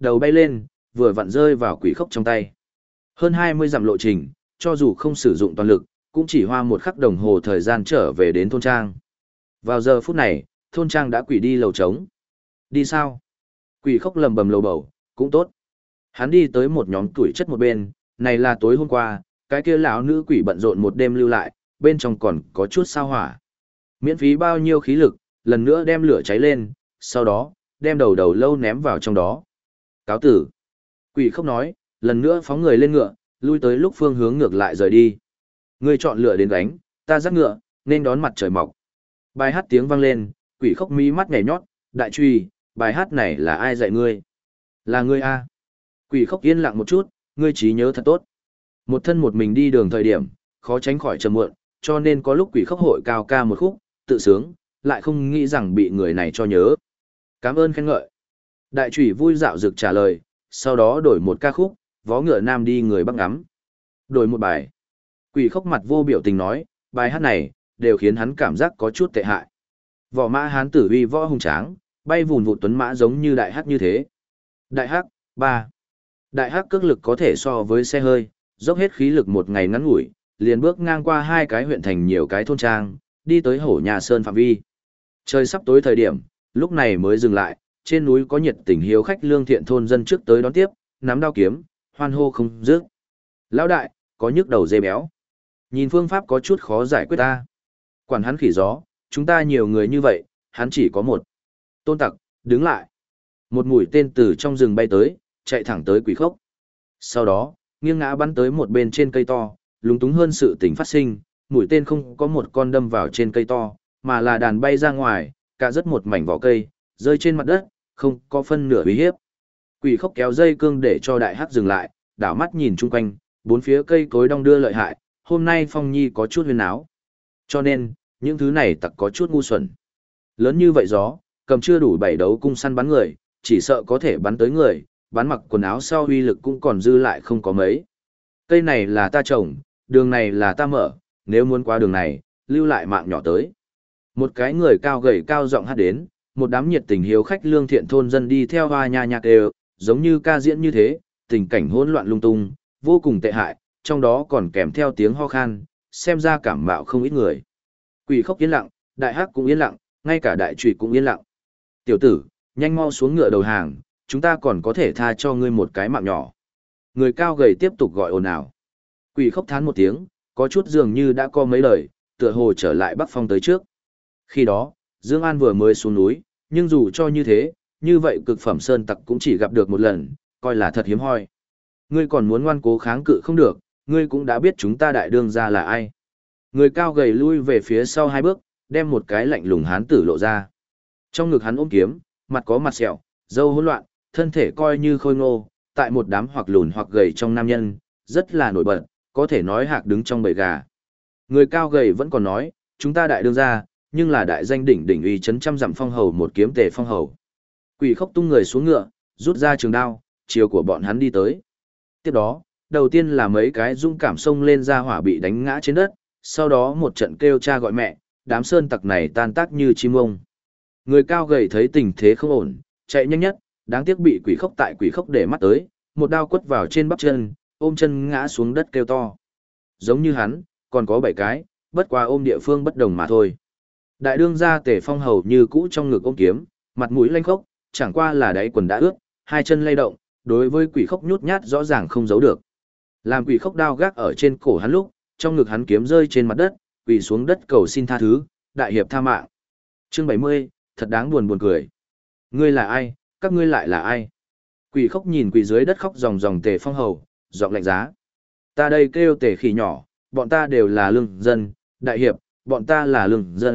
đầu bay lên, vừa vặn rơi vào quỷ khốc trong tay. Hơn 20 dặm lộ trình, cho dù không sử dụng toàn lực, cũng chỉ hoa một khắc đồng hồ thời gian trở về đến thôn trang. Vào giờ phút này, thôn trang đã quỷ đi lầu trống. Đi sao? Quỷ khốc lầm bầm lầu bầu, cũng tốt. Hắn đi tới một nhóm tuổi chất một bên, này là tối hôm qua, cái kia lão nữ quỷ bận rộn một đêm lưu lại, bên trong còn có chút sao hỏa. Miễn phí bao nhiêu khí lực, lần nữa đem lửa cháy lên, sau đó, đem đầu đầu lâu ném vào trong đó. Cáo tử. Quỷ khốc nói, lần nữa phóng người lên ngựa, lui tới lúc phương hướng ngược lại rời đi. Ngươi chọn lựa đến đánh, ta dắt ngựa, nên đón mặt trời mọc. Bài hát tiếng vang lên, quỷ khốc mí mắt nhảy nhót, đại truy, bài hát này là ai dạy ngươi? Là ngươi a? Quỷ khốc yên lặng một chút, ngươi trí nhớ thật tốt. Một thân một mình đi đường thời điểm, khó tránh khỏi trầm muộn, cho nên có lúc quỷ khốc hội cao ca một khúc, tự sướng, lại không nghĩ rằng bị người này cho nhớ. Cảm ơn khen ngợi. Đại trùy vui dạo dực trả lời, sau đó đổi một ca khúc, vó ngựa nam đi người bắc ngắm. Đổi một bài. Quỷ khốc mặt vô biểu tình nói, bài hát này, đều khiến hắn cảm giác có chút tệ hại. Võ mã hán tử uy võ hùng tráng, bay vùn vụt tuấn mã giống như đại hắc như thế. Đại hắc, 3. Đại hắc cước lực có thể so với xe hơi, dốc hết khí lực một ngày ngắn ngủi, liền bước ngang qua 2 cái huyện thành nhiều cái thôn trang, đi tới Hổ Nhà Sơn phạm vi. Trời sắp tối thời điểm, lúc này mới dừng lại, trên núi có nhiệt tình hiếu khách lương thiện thôn dân trước tới đón tiếp, nắm đao kiếm, hoan hô không dứt. Lão đại, có nhức đầu dê béo. Nhìn phương pháp có chút khó giải quyết ta. Quản hắn khỉ gió, chúng ta nhiều người như vậy, hắn chỉ có một. Tôn tặc, đứng lại. Một mũi tên từ trong rừng bay tới, chạy thẳng tới quỷ khốc. Sau đó, nghiêng ngã bắn tới một bên trên cây to, lúng túng hơn sự tình phát sinh, mũi tên không có một con đâm vào trên cây to, mà là đàn bay ra ngoài, cả rất một mảnh vỏ cây, rơi trên mặt đất, không có phân nửa uy hiếp. Quỷ khốc kéo dây cương để cho đại hắc dừng lại, đảo mắt nhìn chung quanh, bốn phía cây cối đong đưa lợi hại, hôm nay Phong Nhi có chút huyên áo. Cho nên, những thứ này tặc có chút ngu xuẩn. Lớn như vậy gió, cầm chưa đủ 7 đấu cung săn bắn người, chỉ sợ có thể bắn tới người, bắn mặc quần áo sau uy lực cũng còn dư lại không có mấy. Cây này là ta trồng, đường này là ta mở, nếu muốn qua đường này, lưu lại mạng nhỏ tới. Một cái người cao gầy cao giọng hát đến, một đám nhiệt tình hiếu khách lương thiện thôn dân đi theo hoa nha nhạc đều, giống như ca diễn như thế, tình cảnh hỗn loạn lung tung, vô cùng tệ hại, trong đó còn kèm theo tiếng ho khan, xem ra cảm mạo không ít người. Quỷ khốc yên lặng, đại hắc cũng yên lặng, ngay cả đại trùy cũng yên lặng. Tiểu tử, nhanh mau xuống ngựa đầu hàng, chúng ta còn có thể tha cho ngươi một cái mạng nhỏ. Người cao gầy tiếp tục gọi ồn ào. Quỷ khốc thán một tiếng, có chút dường như đã có mấy lời, tựa hồ trở lại Bắc Phong tới trước. Khi đó, Dương An vừa mới xuống núi, nhưng dù cho như thế, như vậy cực phẩm sơn tặc cũng chỉ gặp được một lần, coi là thật hiếm hoi. Ngươi còn muốn ngoan cố kháng cự không được, ngươi cũng đã biết chúng ta đại đương gia là ai. Người cao gầy lui về phía sau 2 bước, đem một cái lạnh lùng hán tử lộ ra. Trong ngực hắn ôm kiếm, mặt có mặt sẹo, râu hỗn loạn, thân thể coi như khôi ngô, tại một đám hoặc lùn hoặc gầy trong nam nhân, rất là nổi bật, có thể nói hạc đứng trong bầy gà. Người cao gầy vẫn còn nói, chúng ta đại đương gia, nhưng là đại danh đỉnh đỉnh uy chấn trăm dặm phong hầu một kiếm tề phong hầu. Quỷ khốc tung người xuống ngựa, rút ra trường đao, chiều của bọn hắn đi tới. Tiếp đó, đầu tiên là mấy cái dũng cảm xông lên ra hỏa bị đánh ngã trên đất, sau đó một trận kêu cha gọi mẹ, đám sơn tặc này tan tác như chim ông. Người cao gầy thấy tình thế không ổn, chạy nhanh nhất, đáng tiếc bị quỷ khốc tại quỷ khốc để mắt tới, một đao quất vào trên bắp chân, ôm chân ngã xuống đất kêu to. Giống như hắn, còn có 7 cái, bất qua ôm địa phương bất đồng mà thôi. Đại đương gia Tề Phong hầu như cũ trong ngực ôm kiếm, mặt mũi lanh khốc, chẳng qua là đáy quần đã ướt, 2 chân lay động, đối với quỷ khốc nhút nhát rõ ràng không giấu được. Làm quỷ khốc đao gác ở trên cổ hắn lúc, trong ngực hắn kiếm rơi trên mặt đất, quỳ xuống đất cầu xin tha thứ, đại hiệp tha mạng. Chương 70, thật đáng buồn buồn cười. Ngươi là ai, các ngươi lại là ai? Quỷ khốc nhìn quỳ dưới đất khóc ròng ròng Tề Phong hầu, giọng lạnh giá. Ta đây kêu Tề khỉ nhỏ, bọn ta đều là lương dân, đại hiệp, bọn ta là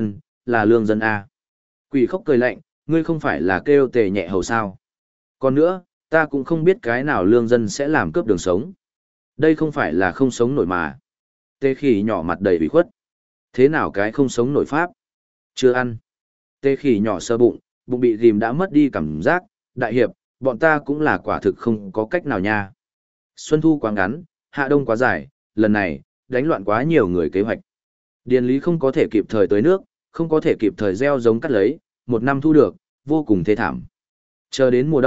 lương dân A. Quỷ khốc cười lạnh, ngươi không phải là kêu Tề nhẹ hầu sao? Còn nữa, ta cũng không biết cái nào lương dân sẽ làm cướp đường sống. Đây không phải là không sống nổi mà. Tề khỉ nhỏ mặt đầy ủy khuất. Thế nào cái không sống nổi pháp? Chưa ăn. Tề khỉ nhỏ sơ bụng, bụng bị ghim đã mất đi cảm giác, đại hiệp, bọn ta cũng là quả thực không có cách nào nha. Xuân thu quá ngắn, hạ đông quá dài, lần này, đánh loạn quá nhiều người kế hoạch. Điền lý không có thể kịp thời tới nước, không có thể kịp thời gieo giống cắt lấy, 1 năm thu được, vô cùng thê thảm. Chờ đến mùa đông,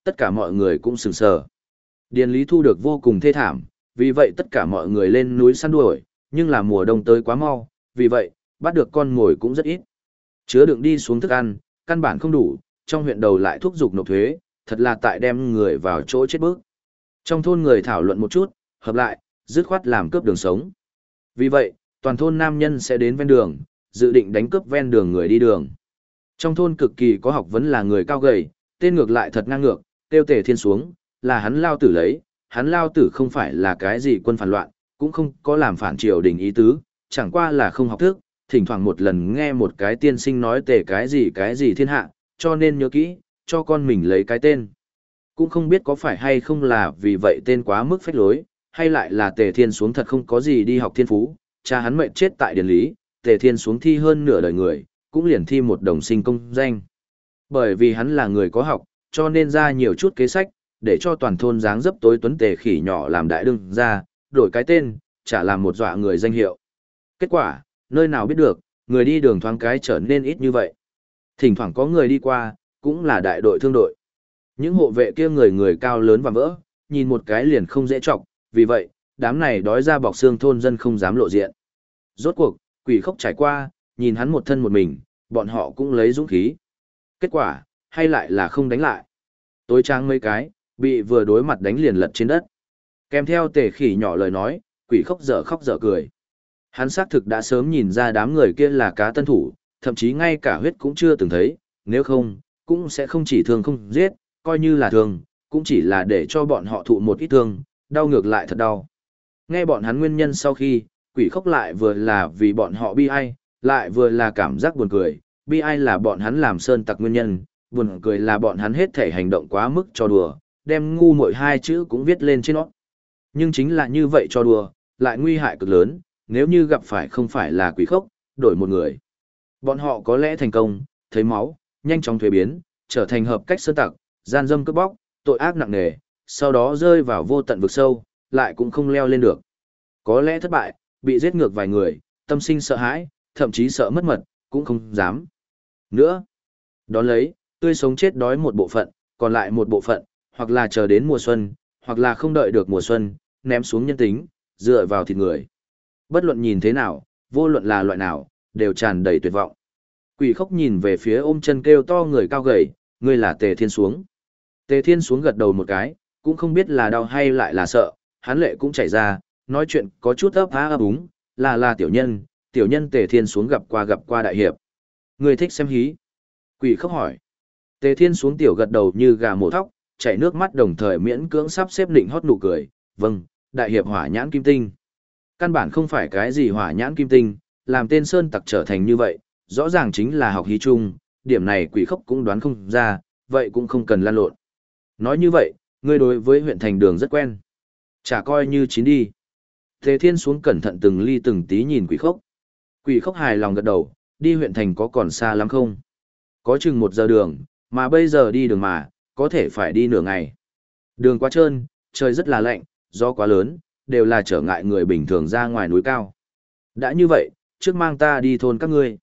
tất cả mọi người cũng sửng sờ. Điền Lý thu được vô cùng thê thảm, vì vậy tất cả mọi người lên núi săn đuổi, nhưng là mùa đông tới quá mau, vì vậy, bắt được con mồi cũng rất ít. Chứa đựng đi xuống thức ăn, căn bản không đủ, trong huyện đầu lại thúc giục nộp thuế, thật là tại đem người vào chỗ chết bước. Trong thôn người thảo luận một chút, hợp lại, dứt khoát làm cướp đường sống. Vì vậy, toàn thôn nam nhân sẽ đến ven đường, dự định đánh cướp ven đường người đi đường. Trong thôn cực kỳ có học vấn là người cao gầy, tên ngược lại thật ngang ngược, tiêu Tề Thiên xuống, là hắn lao tử lấy, hắn lao tử không phải là cái gì quân phản loạn, cũng không có làm phản triều đình ý tứ, chẳng qua là không học thức, thỉnh thoảng một lần nghe một cái tiên sinh nói Tề cái gì thiên hạ, cho nên nhớ kỹ, cho con mình lấy cái tên. Cũng không biết có phải hay không là vì vậy tên quá mức phách lối, hay lại là Tề Thiên xuống thật không có gì đi học thiên phú, cha hắn mệnh chết tại Điền Lý, Tề Thiên xuống thi hơn nửa đời người, cũng liền thi một đồng sinh công danh. Bởi vì hắn là người có học, cho nên ra nhiều chút kế sách, để cho toàn thôn dáng dấp tối tuấn Tề khỉ nhỏ làm đại đương ra, đổi cái tên, chả làm một dọa người danh hiệu. Kết quả, nơi nào biết được, người đi đường thoáng cái trở nên ít như vậy. Thỉnh thoảng có người đi qua, cũng là đại đội thương đội. Những hộ vệ kia người cao lớn và vỡ, nhìn một cái liền không dễ chọc, vì vậy, đám này đói ra bọc xương thôn dân không dám lộ diện. Rốt cuộc, Quỷ Khốc trải qua, nhìn hắn một thân một mình, bọn họ cũng lấy dũng khí. Kết quả, hay lại là không đánh lại. Tối trang mấy cái, bị vừa đối mặt đánh liền lật trên đất. Kèm theo Tề khỉ nhỏ lời nói, Quỷ Khốc dở khóc dở cười. Hắn xác thực đã sớm nhìn ra đám người kia là cá tân thủ, thậm chí ngay cả huyết cũng chưa từng thấy, nếu không, cũng sẽ không chỉ thương không giết, coi như là thương, cũng chỉ là để cho bọn họ thụ một ít thương, đau ngược lại thật đau. Nghe bọn hắn nguyên nhân sau khi, Quỷ Khốc lại vừa là vì bọn họ bi ai, lại vừa là cảm giác buồn cười, bi ai là bọn hắn làm sơn tặc nguyên nhân, buồn cười là bọn hắn hết thể hành động quá mức cho đùa, đem ngu mỗi hai chữ cũng viết lên trên nó. Nhưng chính là như vậy cho đùa, lại nguy hại cực lớn, nếu như gặp phải không phải là Quỷ Khốc, đổi một người. Bọn họ có lẽ thành công, thấy máu, nhanh chóng thuế biến, trở thành hợp cách sơn tặc, gian dâm cướp bóc, tội ác nặng nề, sau đó rơi vào vô tận vực sâu, lại cũng không leo lên được. Có lẽ thất bại, bị giết ngược vài người, tâm sinh sợ hãi, thậm chí sợ mất mật, cũng không dám. Nữa, đón lấy, tươi sống chết đói một bộ phận, còn lại một bộ phận, hoặc là chờ đến mùa xuân, hoặc là không đợi được mùa xuân, ném xuống nhân tính, dựa vào thịt người. Bất luận nhìn thế nào, vô luận là loại nào, đều tràn đầy tuyệt vọng. Quỷ Khốc nhìn về phía ôm chân kêu to người cao gầy, ngươi là Tề Thiên xuống. Tề Thiên xuống gật đầu một cái, cũng không biết là đau hay lại là sợ, hắn lệ cũng chảy ra, nói chuyện có chút ấp há ấp úng, là tiểu nhân Tề Thiên xuống gặp qua đại hiệp. Ngươi thích xem hí. Quỷ Khốc hỏi. Tề Thiên xuống tiểu gật đầu như gà mổ thóc, chảy nước mắt đồng thời miễn cưỡng sắp xếp định hót nụ cười, vâng, đại hiệp hỏa nhãn kim tinh. Căn bản không phải cái gì hỏa nhãn kim tinh, làm tên sơn tặc trở thành như vậy, rõ ràng chính là học hí chung, điểm này Quỷ Khốc cũng đoán không ra, vậy cũng không cần lan lộn. Nói như vậy, ngươi đối với huyện thành đường rất quen. Chả coi như chín đi. Tề Thiên xuống cẩn thận từng ly từng tí nhìn Quỷ Khốc. Quỷ Khốc hài lòng gật đầu, đi huyện thành có còn xa lắm không? Có chừng 1 giờ đường, mà bây giờ đi đường mà, có thể phải đi nửa ngày. Đường quá trơn, trời rất là lạnh, gió quá lớn, đều là trở ngại người bình thường ra ngoài núi cao. Đã như vậy, trước mang ta đi thôn các ngươi.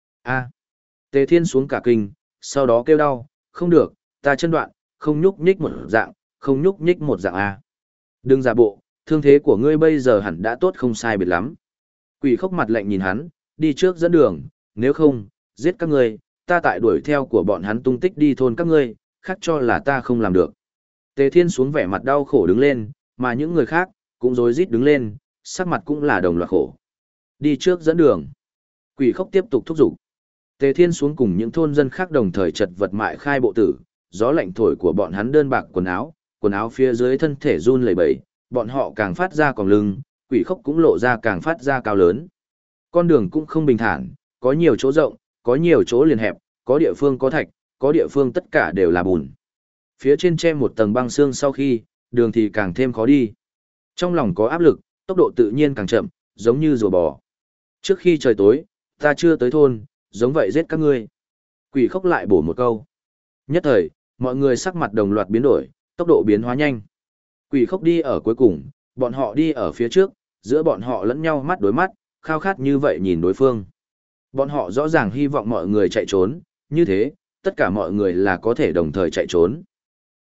Tề Thiên xuống cả kinh, sau đó kêu đau, không được, ta chân đoạn, không nhúc nhích một dạng, không nhúc nhích một dạng a. Đừng giả bộ, thương thế của ngươi bây giờ hẳn đã tốt không sai biệt lắm. Quỷ Khốc mặt lạnh nhìn hắn, đi trước dẫn đường, nếu không, giết các ngươi, ta tại đuổi theo của bọn hắn tung tích đi thôn các ngươi, khác cho là ta không làm được. Tề Thiên xuống vẻ mặt đau khổ đứng lên, mà những người khác, cũng rối rít đứng lên, sắc mặt cũng là đồng loạt khổ. Đi trước dẫn đường. Quỷ Khốc tiếp tục thúc giục. Tề Thiên xuống cùng những thôn dân khác đồng thời chật vật mại khai bộ tử, gió lạnh thổi của bọn hắn đơn bạc quần áo phía dưới thân thể run lẩy bẩy, bọn họ càng phát ra còng lưng, Quỷ Khốc cũng lộ ra càng phát ra cao lớn. Con đường cũng không bình thản, có nhiều chỗ rộng, có nhiều chỗ liền hẹp, có địa phương có thạch, có địa phương tất cả đều là bùn. Phía trên che một tầng băng xương sau khi, đường thì càng thêm khó đi. Trong lòng có áp lực, tốc độ tự nhiên càng chậm, giống như rùa bò. Trước khi trời tối, ta chưa tới thôn, giống vậy giết các ngươi. Quỷ Khốc lại bổ một câu. Nhất thời, mọi người sắc mặt đồng loạt biến đổi, tốc độ biến hóa nhanh. Quỷ Khốc đi ở cuối cùng, bọn họ đi ở phía trước, giữa bọn họ lẫn nhau mắt đối mắt, khao khát như vậy nhìn đối phương. Bọn họ rõ ràng hy vọng mọi người chạy trốn, như thế, tất cả mọi người là có thể đồng thời chạy trốn.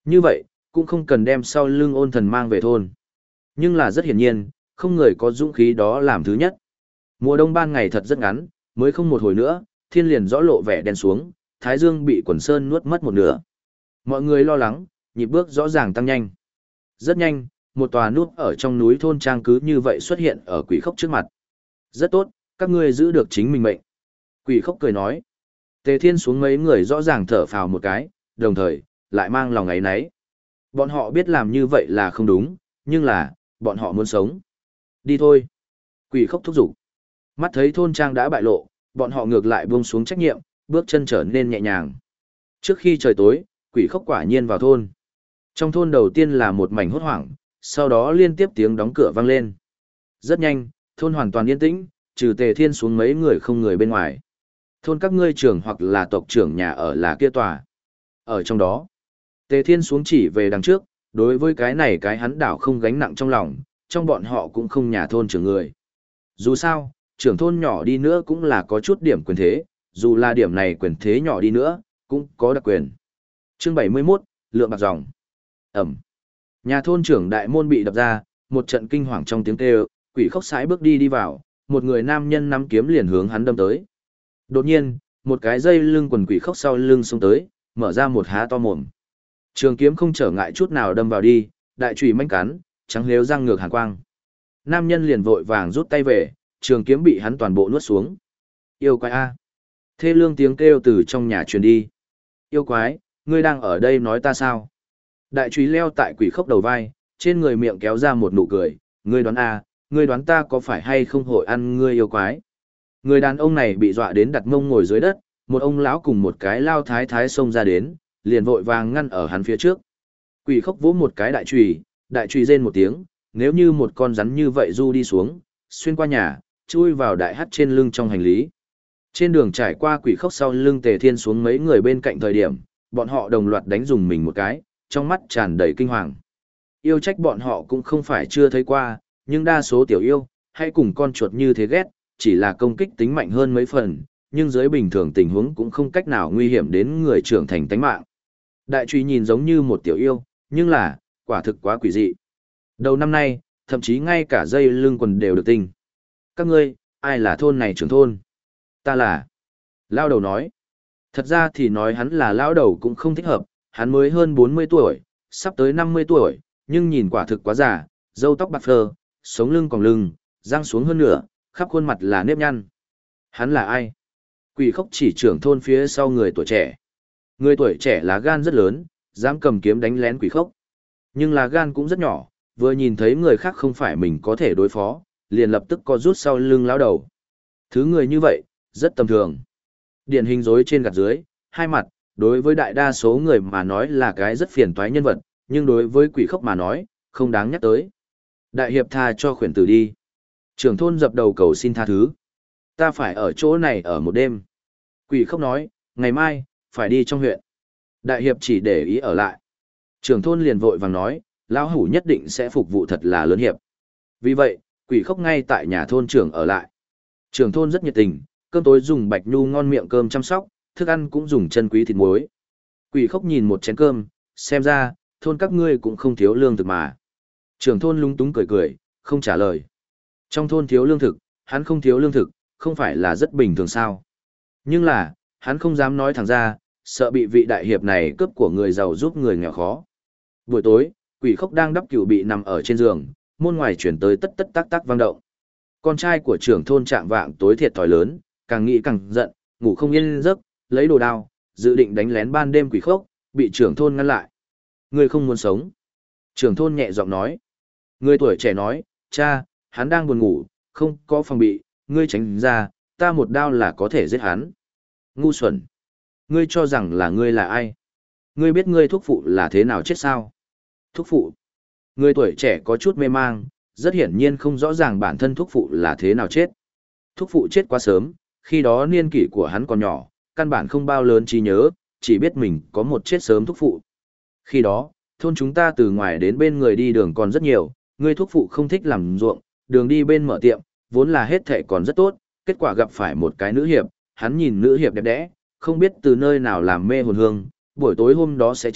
Như vậy, cũng không cần đem sau lưng ôn thần mang về thôn. Nhưng là rất hiển nhiên, không người có dũng khí đó làm thứ nhất. Mùa đông ban ngày thật rất ngắn, mới không một hồi nữa, thiên liền rõ lộ vẻ đen xuống, thái dương bị quần sơn nuốt mất một nửa. Mọi người lo lắng, nhịp bước rõ ràng tăng nhanh. Rất nhanh, một tòa núp ở trong núi thôn trang cứ như vậy xuất hiện ở quỷ khốc trước mặt. Rất tốt, các ngươi giữ được chính mình mệnh. Quỷ khốc cười nói. Tề Thiên xuống mấy người rõ ràng thở phào một cái, đồng thời, lại mang lòng ấy nấy. Bọn họ biết làm như vậy là không đúng, nhưng là, bọn họ muốn sống. Đi thôi. Quỷ khốc thúc giục. Mắt thấy thôn trang đã bại lộ, bọn họ ngược lại buông xuống trách nhiệm, bước chân trở nên nhẹ nhàng. Trước khi trời tối, quỷ khốc quả nhiên vào thôn. Trong thôn đầu tiên là một mảnh hốt hoảng, sau đó liên tiếp tiếng đóng cửa vang lên. Rất nhanh, thôn hoàn toàn yên tĩnh, trừ Tề Thiên xuống mấy người không người bên ngoài. Thôn các ngươi trưởng hoặc là tộc trưởng nhà ở là kia tòa. Ở trong đó, Tề Thiên xuống chỉ về đằng trước, đối với cái này cái hắn đảo không gánh nặng trong lòng, trong bọn họ cũng không nhà thôn trưởng người. Dù sao, trưởng thôn nhỏ đi nữa cũng là có chút điểm quyền thế, dù là điểm này quyền thế nhỏ đi nữa, cũng có đặc quyền. Chương 71, Lượng bạc dòng. Ẩm. Nhà thôn trưởng đại môn bị đập ra, một trận kinh hoàng trong tiếng kêu, quỷ khốc sải bước đi vào, một người nam nhân nắm kiếm liền hướng hắn đâm tới. Đột nhiên, một cái dây lưng quần quỷ khốc sau lưng xông tới, mở ra một há to mồm. Trường kiếm không trở ngại chút nào đâm vào đi, đại chùy manh cắn, trắng lếu răng ngược hàn quang. Nam nhân liền vội vàng rút tay về, trường kiếm bị hắn toàn bộ nuốt xuống. Yêu quái a! Thê lương tiếng kêu từ trong nhà truyền đi. Yêu quái, ngươi đang ở đây nói ta sao? Đại chùy leo tại quỷ khốc đầu vai, trên người miệng kéo ra một nụ cười. Ngươi đoán a, ngươi đoán ta có phải hay không hội ăn ngươi yêu quái? Người đàn ông này bị dọa đến đặt mông ngồi dưới đất, một ông lão cùng một cái lao thái thái xông ra đến, liền vội vàng ngăn ở hắn phía trước. Quỷ khốc vỗ một cái đại chùy rên một tiếng, nếu như một con rắn như vậy du đi xuống, xuyên qua nhà, chui vào đại hắt trên lưng trong hành lý. Trên đường trải qua quỷ khốc sau lưng Tề Thiên xuống mấy người bên cạnh thời điểm, bọn họ đồng loạt đánh dùng mình một cái, trong mắt tràn đầy kinh hoàng. Yêu trách bọn họ cũng không phải chưa thấy qua, nhưng đa số tiểu yêu, hay cùng con chuột như thế ghét, chỉ là công kích tính mạnh hơn mấy phần, nhưng dưới bình thường tình huống cũng không cách nào nguy hiểm đến người trưởng thành tánh mạng. Đại truy nhìn giống như một tiểu yêu, nhưng là, quả thực quá quỷ dị. Đầu năm nay, thậm chí ngay cả dây lưng quần đều được tinh. Các ngươi, ai là thôn này trưởng thôn? Ta là. Lao đầu nói. Thật ra thì nói hắn là lao đầu cũng không thích hợp, hắn mới hơn 40 tuổi, sắp tới 50 tuổi, nhưng nhìn quả thực quá già, râu tóc bạc phơ, sống lưng còng lưng, răng xuống hơn nửa, khắp khuôn mặt là nếp nhăn. Hắn là ai? Quỷ khốc chỉ trưởng thôn phía sau người tuổi trẻ. Người tuổi trẻ lá gan rất lớn, dám cầm kiếm đánh lén quỷ khốc. Nhưng lá gan cũng rất nhỏ, vừa nhìn thấy người khác không phải mình có thể đối phó, liền lập tức co rút sau lưng lão đầu. Thứ người như vậy, rất tầm thường. Điển hình rối trên gạt dưới, hai mặt, đối với đại đa số người mà nói là cái rất phiền toái nhân vật, nhưng đối với quỷ khốc mà nói, không đáng nhắc tới. Đại hiệp tha cho khuyển tử đi. Trưởng thôn dập đầu cầu xin tha thứ. Ta phải ở chỗ này ở một đêm. Quỷ khốc nói, ngày mai, phải đi trong huyện. Đại hiệp chỉ để ý ở lại. Trưởng thôn liền vội vàng nói, lão hủ nhất định sẽ phục vụ thật là lớn hiệp. Vì vậy, quỷ khốc ngay tại nhà thôn trưởng ở lại. Trưởng thôn rất nhiệt tình, cơm tối dùng bạch nhu ngon miệng cơm chăm sóc, thức ăn cũng dùng chân quý thịt muối. Quỷ khốc nhìn một chén cơm, xem ra, thôn các ngươi cũng không thiếu lương thực mà. Trưởng thôn lúng túng cười cười, không trả lời. Trong thôn thiếu lương thực, hắn không thiếu lương thực, không phải là rất bình thường sao. Nhưng là, hắn không dám nói thẳng ra, sợ bị vị đại hiệp này cướp của người giàu giúp người nghèo khó. Buổi tối, quỷ khốc đang đắp cửu bị nằm ở trên giường, môn ngoài chuyển tới tất tất tác tác vang động. Con trai của trưởng thôn trạng vạng tối thiệt thòi lớn, càng nghĩ càng giận, ngủ không yên giấc, lấy đồ đao, dự định đánh lén ban đêm quỷ khốc, bị trưởng thôn ngăn lại. Ngươi không muốn sống. Trưởng thôn nhẹ giọng nói. Người tuổi trẻ nói, cha, hắn đang buồn ngủ, không có phòng bị, ngươi tránh ra, ta một đao là có thể giết hắn. Ngu xuẩn. Ngươi cho rằng là ngươi là ai? Ngươi biết ngươi thuốc phụ là thế nào chết sao? Thuốc phụ. Người tuổi trẻ có chút mê mang, rất hiển nhiên không rõ ràng bản thân thuốc phụ là thế nào chết. Thuốc phụ chết quá sớm, khi đó niên kỷ của hắn còn nhỏ, căn bản không bao lớn trí nhớ, chỉ biết mình có một chết sớm thuốc phụ. Khi đó, thôn chúng ta từ ngoài đến bên người đi đường còn rất nhiều, ngươi thuốc phụ không thích làm ruộng, đường đi bên mở tiệm, vốn là hết thệ còn rất tốt, kết quả gặp phải một cái nữ hiệp, hắn nhìn nữ hiệp đẹp đẽ, không biết từ nơi nào làm mê hồn hương, buổi tối hôm đó sẽ chết,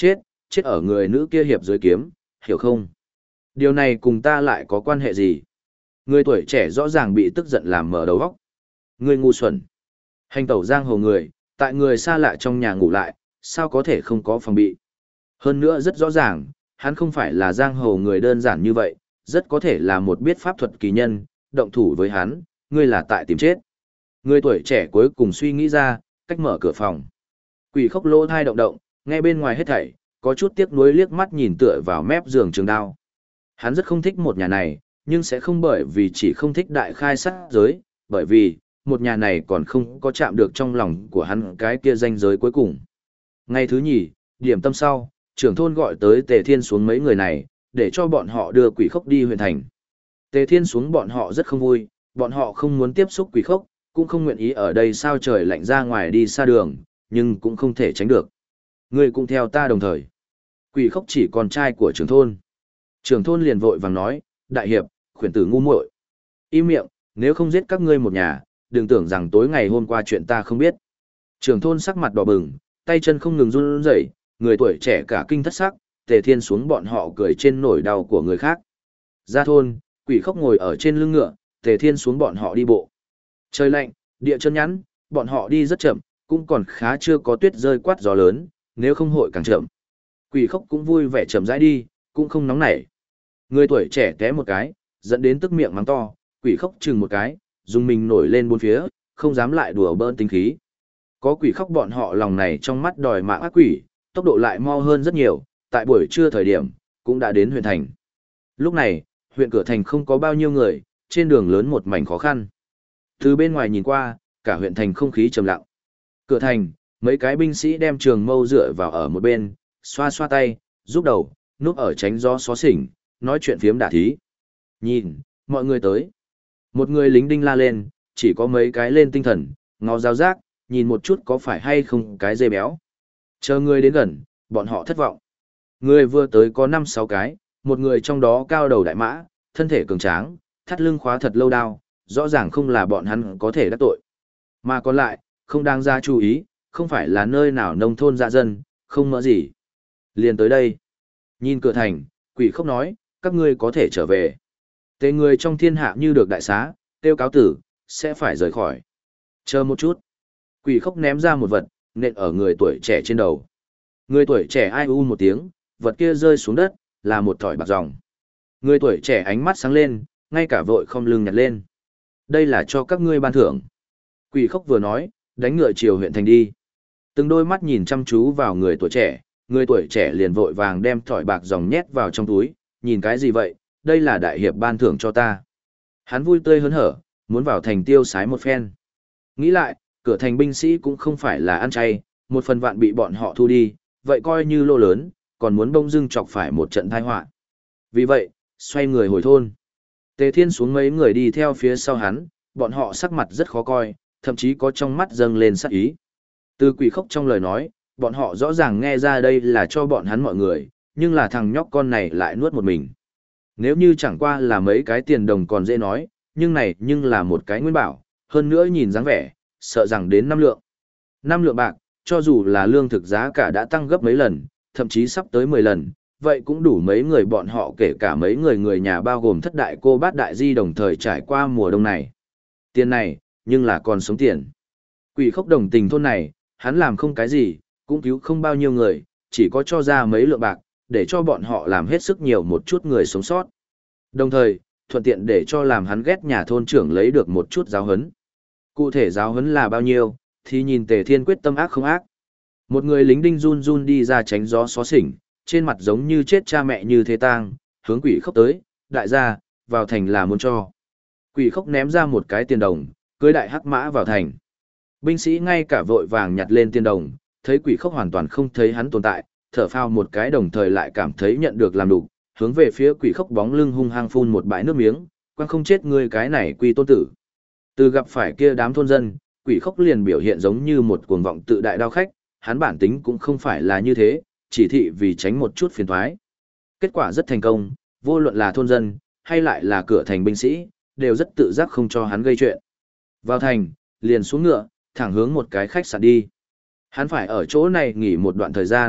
chết ở người nữ kia hiệp dưới kiếm, hiểu không? Điều này cùng ta lại có quan hệ gì? Người tuổi trẻ rõ ràng bị tức giận làm mở đầu óc. Người ngu xuẩn. Hành tẩu giang hồ người, tại người xa lạ trong nhà ngủ lại, sao có thể không có phòng bị? Hơn nữa rất rõ ràng, hắn không phải là giang hồ người đơn giản như vậy, rất có thể là một biết pháp thuật kỳ nhân, động thủ với hắn, ngươi là tại tìm chết. Người tuổi trẻ cuối cùng suy nghĩ ra, cách mở cửa phòng. Quỷ khốc lỗ thai động động, nghe bên ngoài hết thảy, có chút tiếc nuối liếc mắt nhìn tựa vào mép giường trường đao. Hắn rất không thích một nhà này, nhưng sẽ không bởi vì chỉ không thích đại khai sát giới, bởi vì, một nhà này còn không có chạm được trong lòng của hắn cái kia ranh giới cuối cùng. Ngày thứ nhì, điểm tâm sau, trưởng thôn gọi tới Tề Thiên xuống mấy người này, để cho bọn họ đưa quỷ khốc đi huyện thành. Tề Thiên xuống bọn họ rất không vui, bọn họ không muốn tiếp xúc quỷ khốc, cũng không nguyện ý ở đây sao trời lạnh ra ngoài đi xa đường, nhưng cũng không thể tránh được. Ngươi cũng theo ta đồng thời. Quỷ khốc chỉ con trai của trưởng thôn. Trưởng thôn liền vội vàng nói, đại hiệp, khuyển tử ngu muội, im miệng, nếu không giết các ngươi một nhà, đừng tưởng rằng tối ngày hôm qua chuyện ta không biết. Trưởng thôn sắc mặt đỏ bừng, tay chân không ngừng run rẩy, người tuổi trẻ cả kinh thất sắc, Tề Thiên xuống bọn họ cười trên nỗi đau của người khác. Ra thôn, quỷ khốc ngồi ở trên lưng ngựa, Tề Thiên xuống bọn họ đi bộ. Trời lạnh, địa chân nhẵn, bọn họ đi rất chậm, cũng còn khá chưa có tuyết rơi quát gió lớn, nếu không hội càng chậm. Quỷ khốc cũng vui vẻ chậm rãi đi, cũng không nóng nảy. Người tuổi trẻ té một cái, dẫn đến tức miệng mắng to, quỷ khốc chừng một cái, dùng mình nổi lên bốn phía, không dám lại đùa bỡn tính khí. Có quỷ khóc bọn họ lòng này trong mắt đòi mạng ác quỷ, tốc độ lại mau hơn rất nhiều, tại buổi trưa thời điểm, cũng đã đến huyện thành. Lúc này, huyện cửa thành không có bao nhiêu người, trên đường lớn một mảnh khó khăn. Từ bên ngoài nhìn qua, cả huyện thành không khí trầm lặng. Cửa thành, mấy cái binh sĩ đem trường mâu dựa vào ở một bên, xoa xoa tay, giúp đầu, núp ở tránh gió xó xỉnh, nói chuyện phiếm đả thí. Nhìn, mọi người tới. Một người lính đinh la lên, chỉ có mấy cái lên tinh thần, ngó giáo giác, nhìn một chút có phải hay không cái dê béo. Chờ người đến gần, bọn họ thất vọng. Người vừa tới có 5-6 cái, một người trong đó cao đầu đại mã, thân thể cường tráng, thắt lưng khóa thật lâu đao, rõ ràng không là bọn hắn có thể đắc tội. Mà còn lại, không đáng ra chú ý, không phải là nơi nào nông thôn dạ dân, không mỡ gì. Liền tới đây. Nhìn cửa thành, quỷ khốc nói, các ngươi có thể trở về. Tề người trong thiên hạ như được đại xá, tiêu cáo tử, sẽ phải rời khỏi. Chờ một chút. Quỷ khốc ném ra một vật, nện ở người tuổi trẻ trên đầu. Người tuổi trẻ ai u một tiếng, vật kia rơi xuống đất, là một thỏi bạc ròng. Người tuổi trẻ ánh mắt sáng lên, ngay cả vội không lưng nhặt lên. Đây là cho các ngươi ban thưởng. Quỷ khốc vừa nói, đánh ngựa chiều huyện thành đi. Từng đôi mắt nhìn chăm chú vào người tuổi trẻ liền vội vàng đem thỏi bạc ròng nhét vào trong túi, nhìn cái gì vậy, đây là đại hiệp ban thưởng cho ta. Hắn vui tươi hớn hở, muốn vào thành tiêu sái một phen. Nghĩ lại, cửa thành binh sĩ cũng không phải là ăn chay, một phần vạn bị bọn họ thu đi, vậy coi như lô lớn, còn muốn bông dưng chọc phải một trận tai họa. Vì vậy, xoay người hồi thôn. Tề Thiên xuống mấy người đi theo phía sau hắn, bọn họ sắc mặt rất khó coi, thậm chí có trong mắt dâng lên sát ý. Từ quỷ khốc trong lời nói, bọn họ rõ ràng nghe ra đây là cho bọn hắn mọi người, nhưng là thằng nhóc con này lại nuốt một mình. Nếu như chẳng qua là mấy cái tiền đồng còn dễ nói, nhưng này nhưng là một cái nguyên bảo, hơn nữa nhìn dáng vẻ, sợ rằng đến 5 lượng. 5 lượng bạc, cho dù là lương thực giá cả đã tăng gấp mấy lần, thậm chí sắp tới 10 lần, vậy cũng đủ mấy người bọn họ kể cả mấy người nhà bao gồm thất đại cô bát đại di đồng thời trải qua mùa đông này. Tiền này, nhưng là còn sống tiền. Quỷ khốc đồng tình thôn này, hắn làm không cái gì, cũng cứu không bao nhiêu người, chỉ có cho ra mấy lượng bạc, để cho bọn họ làm hết sức nhiều một chút người sống sót. Đồng thời, thuận tiện để cho làm hắn ghét nhà thôn trưởng lấy được một chút giáo huấn. Cụ thể giáo huấn là bao nhiêu, thì nhìn Tề Thiên quyết tâm ác không ác. Một người lính đinh run run đi ra tránh gió xó xỉnh, trên mặt giống như chết cha mẹ như thế tang, hướng quỷ khốc tới, đại gia, vào thành là muốn cho. Quỷ khốc ném ra một cái tiền đồng, cưới đại hắc mã vào thành. Binh sĩ ngay cả vội vàng nhặt lên tiền đồng, thấy quỷ khốc hoàn toàn không thấy hắn tồn tại, thở phào một cái đồng thời lại cảm thấy nhận được làm đủ, hướng về phía quỷ khốc bóng lưng hung hăng phun một bãi nước miếng, quan không chết ngươi cái này quy tôn tử. Từ gặp phải kia đám thôn dân, quỷ khốc liền biểu hiện giống như một cuồng vọng tự đại đao khách, hắn bản tính cũng không phải là như thế, chỉ thị vì tránh một chút phiền toái. Kết quả rất thành công, vô luận là thôn dân, hay lại là cửa thành binh sĩ, đều rất tự giác không cho hắn gây chuyện. Vào thành, liền xuống ngựa, thẳng hướng một cái khách sạn đi. Hắn phải ở chỗ này nghỉ một đoạn thời gian,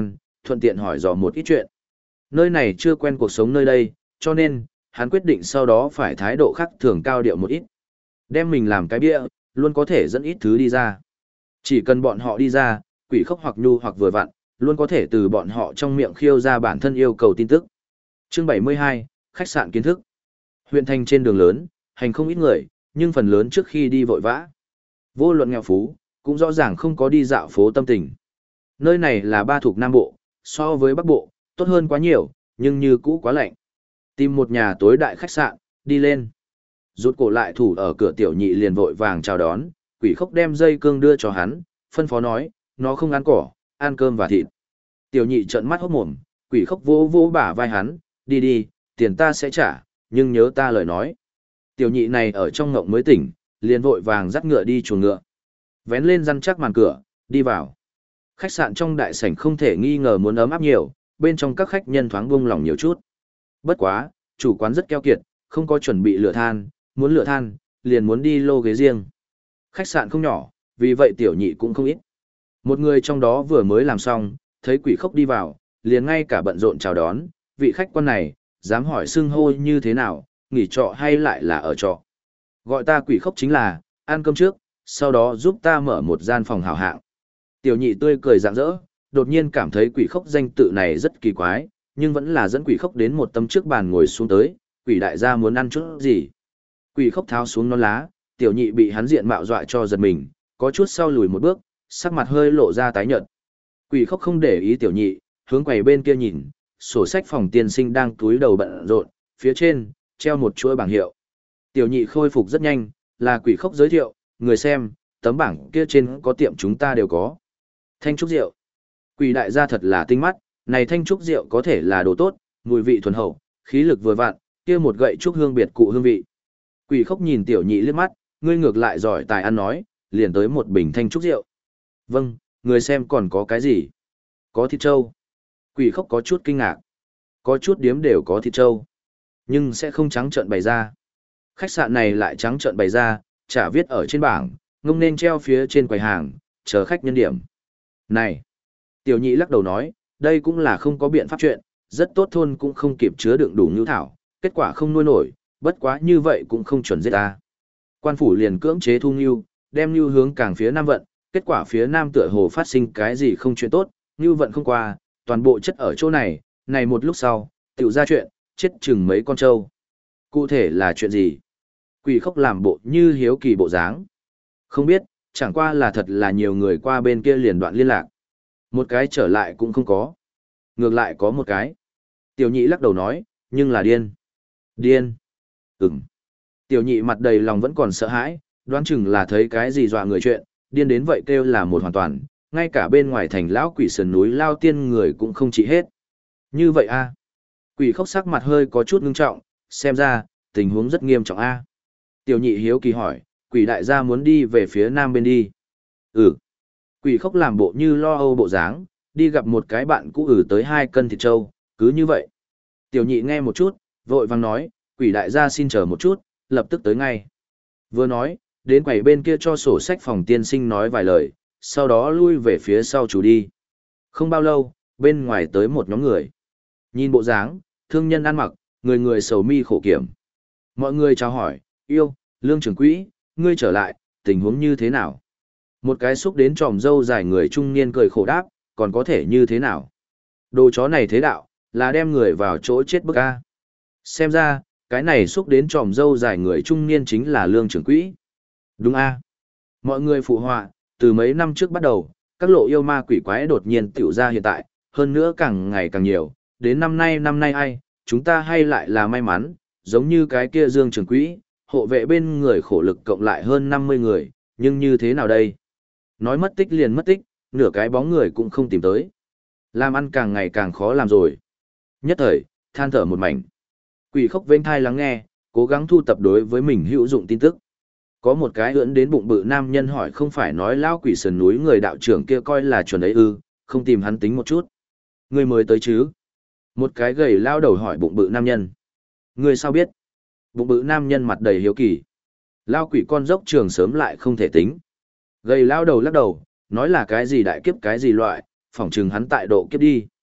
thuận tiện hỏi dò một ít chuyện. Nơi này chưa quen cuộc sống nơi đây, cho nên, hắn quyết định sau đó phải thái độ khác thường cao điệu một ít. Đem mình làm cái bia, luôn có thể dẫn ít thứ đi ra. Chỉ cần bọn họ đi ra, Quỷ Khốc hoặc nhu hoặc vừa vặn, luôn có thể từ bọn họ trong miệng khiêu ra bản thân yêu cầu tin tức. Chương 72, khách sạn kiến thức. Huyện thành trên đường lớn, hành không ít người, nhưng phần lớn trước khi đi vội vã. Vô luận nghèo phú, cũng rõ ràng không có đi dạo phố tâm tình. Nơi này là ba thuộc Nam Bộ, so với Bắc Bộ, tốt hơn quá nhiều, nhưng như cũ quá lạnh. Tìm một nhà tối đại khách sạn, đi lên. Rút cổ lại thủ ở cửa Tiểu Nhị liền vội vàng chào đón, Quỷ Khốc đem dây cương đưa cho hắn, phân phó nói, nó không ăn cỏ, ăn cơm và thịt. Tiểu Nhị trợn mắt hốt mồm, Quỷ Khốc vỗ vỗ bả vai hắn, đi đi, tiền ta sẽ trả, nhưng nhớ ta lời nói. Tiểu Nhị này ở trong ngộng mới tỉnh, liền vội vàng dắt ngựa đi chuồng ngựa. Vén lên răn chắc màn cửa, đi vào. Khách sạn trong đại sảnh không thể nghi ngờ muốn ấm áp nhiều, bên trong các khách nhân thoáng buông lòng nhiều chút. Bất quá, chủ quán rất keo kiệt, không có chuẩn bị lửa than, muốn lửa than, liền muốn đi lô ghế riêng. Khách sạn không nhỏ, vì vậy Tiểu Nhị cũng không ít. Một người trong đó vừa mới làm xong, thấy Quỷ Khốc đi vào, liền ngay cả bận rộn chào đón, vị khách quan này, dám hỏi xưng hô như thế nào, nghỉ trọ hay lại là ở trọ. Gọi ta Quỷ Khốc chính là, ăn cơm trước, sau đó giúp ta mở một gian phòng hảo hạng. Tiểu Nhị tươi cười rạng rỡ, đột nhiên cảm thấy Quỷ Khốc danh tự này rất kỳ quái, nhưng vẫn là dẫn Quỷ Khốc đến một tấm trước bàn ngồi xuống tới, Quỷ đại gia muốn ăn chút gì. Quỷ Khốc tháo xuống nón lá, Tiểu Nhị bị hắn diện mạo dọa cho giật mình, có chút sau lùi một bước, sắc mặt hơi lộ ra tái nhợt. Quỷ Khốc không để ý Tiểu Nhị, hướng quầy bên kia nhìn, sổ sách phòng tiên sinh đang túi đầu bận rộn, phía trên treo một chuỗi bảng hiệu. Tiểu Nhị khôi phục rất nhanh, là Quỷ Khốc giới thiệu, người xem, tấm bảng kia trên có tiệm chúng ta đều có. Thanh trúc rượu. Quỷ đại gia thật là tinh mắt, này thanh trúc rượu có thể là đồ tốt, mùi vị thuần hậu, khí lực vừa vặn, kia một gậy trúc hương biệt cụ hương vị. Quỷ Khốc nhìn Tiểu Nhị liếc mắt, ngươi ngược lại giỏi tài ăn nói, liền tới một bình thanh trúc rượu. Vâng, người xem còn có cái gì? Có thịt trâu. Quỷ Khốc có chút kinh ngạc. Có chút điếm đều có thịt trâu, nhưng sẽ không trắng trợn bày ra. Khách sạn này lại trắng trợn bày ra, chả viết ở trên bảng, ngông nên treo phía trên quầy hàng, chờ khách nhân điểm. Này! Tiểu Nhị lắc đầu nói, đây cũng là không có biện pháp chuyện, rất tốt thôn cũng không kịp chứa đựng đủ nhu thảo, kết quả không nuôi nổi, bất quá như vậy cũng không chuẩn giết ta. Quan phủ liền cưỡng chế thu nhu, đem nhu hướng càng phía nam vận, kết quả phía nam tựa hồ phát sinh cái gì không chuyện tốt, nhu vận không qua, toàn bộ chất ở chỗ này, này một lúc sau, tiểu ra chuyện, chết chừng mấy con trâu. Cụ thể là chuyện gì? Quỷ Khốc làm bộ như hiếu kỳ bộ dáng. Không biết, chẳng qua là thật là nhiều người qua bên kia liền đoạn liên lạc. Một cái trở lại cũng không có. Ngược lại có một cái. Tiểu Nhị lắc đầu nói, nhưng là điên. Điên. Ừm. Tiểu Nhị mặt đầy lòng vẫn còn sợ hãi, đoán chừng là thấy cái gì dọa người chuyện, điên đến vậy kêu là một hoàn toàn, ngay cả bên ngoài thành lão quỷ sườn núi lao tiên người cũng không trị hết. Như vậy a? Quỷ Khốc sắc mặt hơi có chút ngưng trọng, xem ra, tình huống rất nghiêm trọng a. Tiểu Nhị hiếu kỳ hỏi, quỷ đại gia muốn đi về phía nam bên đi. Ừ. Quỷ Khốc làm bộ như lo âu bộ dáng, đi gặp một cái bạn cũ tới 2 cân thịt trâu, cứ như vậy. Tiểu Nhị nghe một chút, vội vàng nói, quỷ đại gia xin chờ một chút, lập tức tới ngay. Vừa nói, đến quầy bên kia cho sổ sách phòng tiên sinh nói vài lời, sau đó lui về phía sau chủ đi. Không bao lâu, bên ngoài tới một nhóm người. Nhìn bộ dáng, thương nhân ăn mặc, người người sầu mi khổ kiểm. Mọi người chào hỏi, yêu, Lương trưởng quỹ, ngươi trở lại, tình huống như thế nào? Một cái xúc đến tròm râu dài người trung niên cười khổ đáp, còn có thể như thế nào? Đồ chó này thế đạo, là đem người vào chỗ chết bức a. Xem ra, cái này xúc đến tròm râu dài người trung niên chính là Lương trưởng quỹ. Đúng a. Mọi người phụ họa, từ mấy năm trước bắt đầu, các lộ yêu ma quỷ quái đột nhiên tiểu ra hiện tại, hơn nữa càng ngày càng nhiều, đến năm nay ai, chúng ta hay lại là may mắn, giống như cái kia Dương trưởng quỹ, hộ vệ bên người khổ lực cộng lại hơn 50 người, nhưng như thế nào đây? Nói mất tích liền mất tích, nửa cái bóng người cũng không tìm tới. Làm ăn càng ngày càng khó làm rồi. Nhất thời, than thở một mảnh. Quỷ Khốc vênh thai lắng nghe, cố gắng thu tập đối với mình hữu dụng tin tức. Có một cái ưỡn đến bụng bự nam nhân hỏi không phải nói lao quỷ sườn núi người đạo trưởng kia coi là chuẩn ấy ư, không tìm hắn tính một chút. Người mới tới chứ? Một cái gầy lao đầu hỏi bụng bự nam nhân. Người sao biết? Bụng bự nam nhân mặt đầy hiếu kỳ. Lao quỷ con dốc trường sớm lại không thể tính. Gầy lao đầu lắc đầu, nói là cái gì đại kiếp cái gì loại, phỏng chừng hắn tại độ kiếp đi.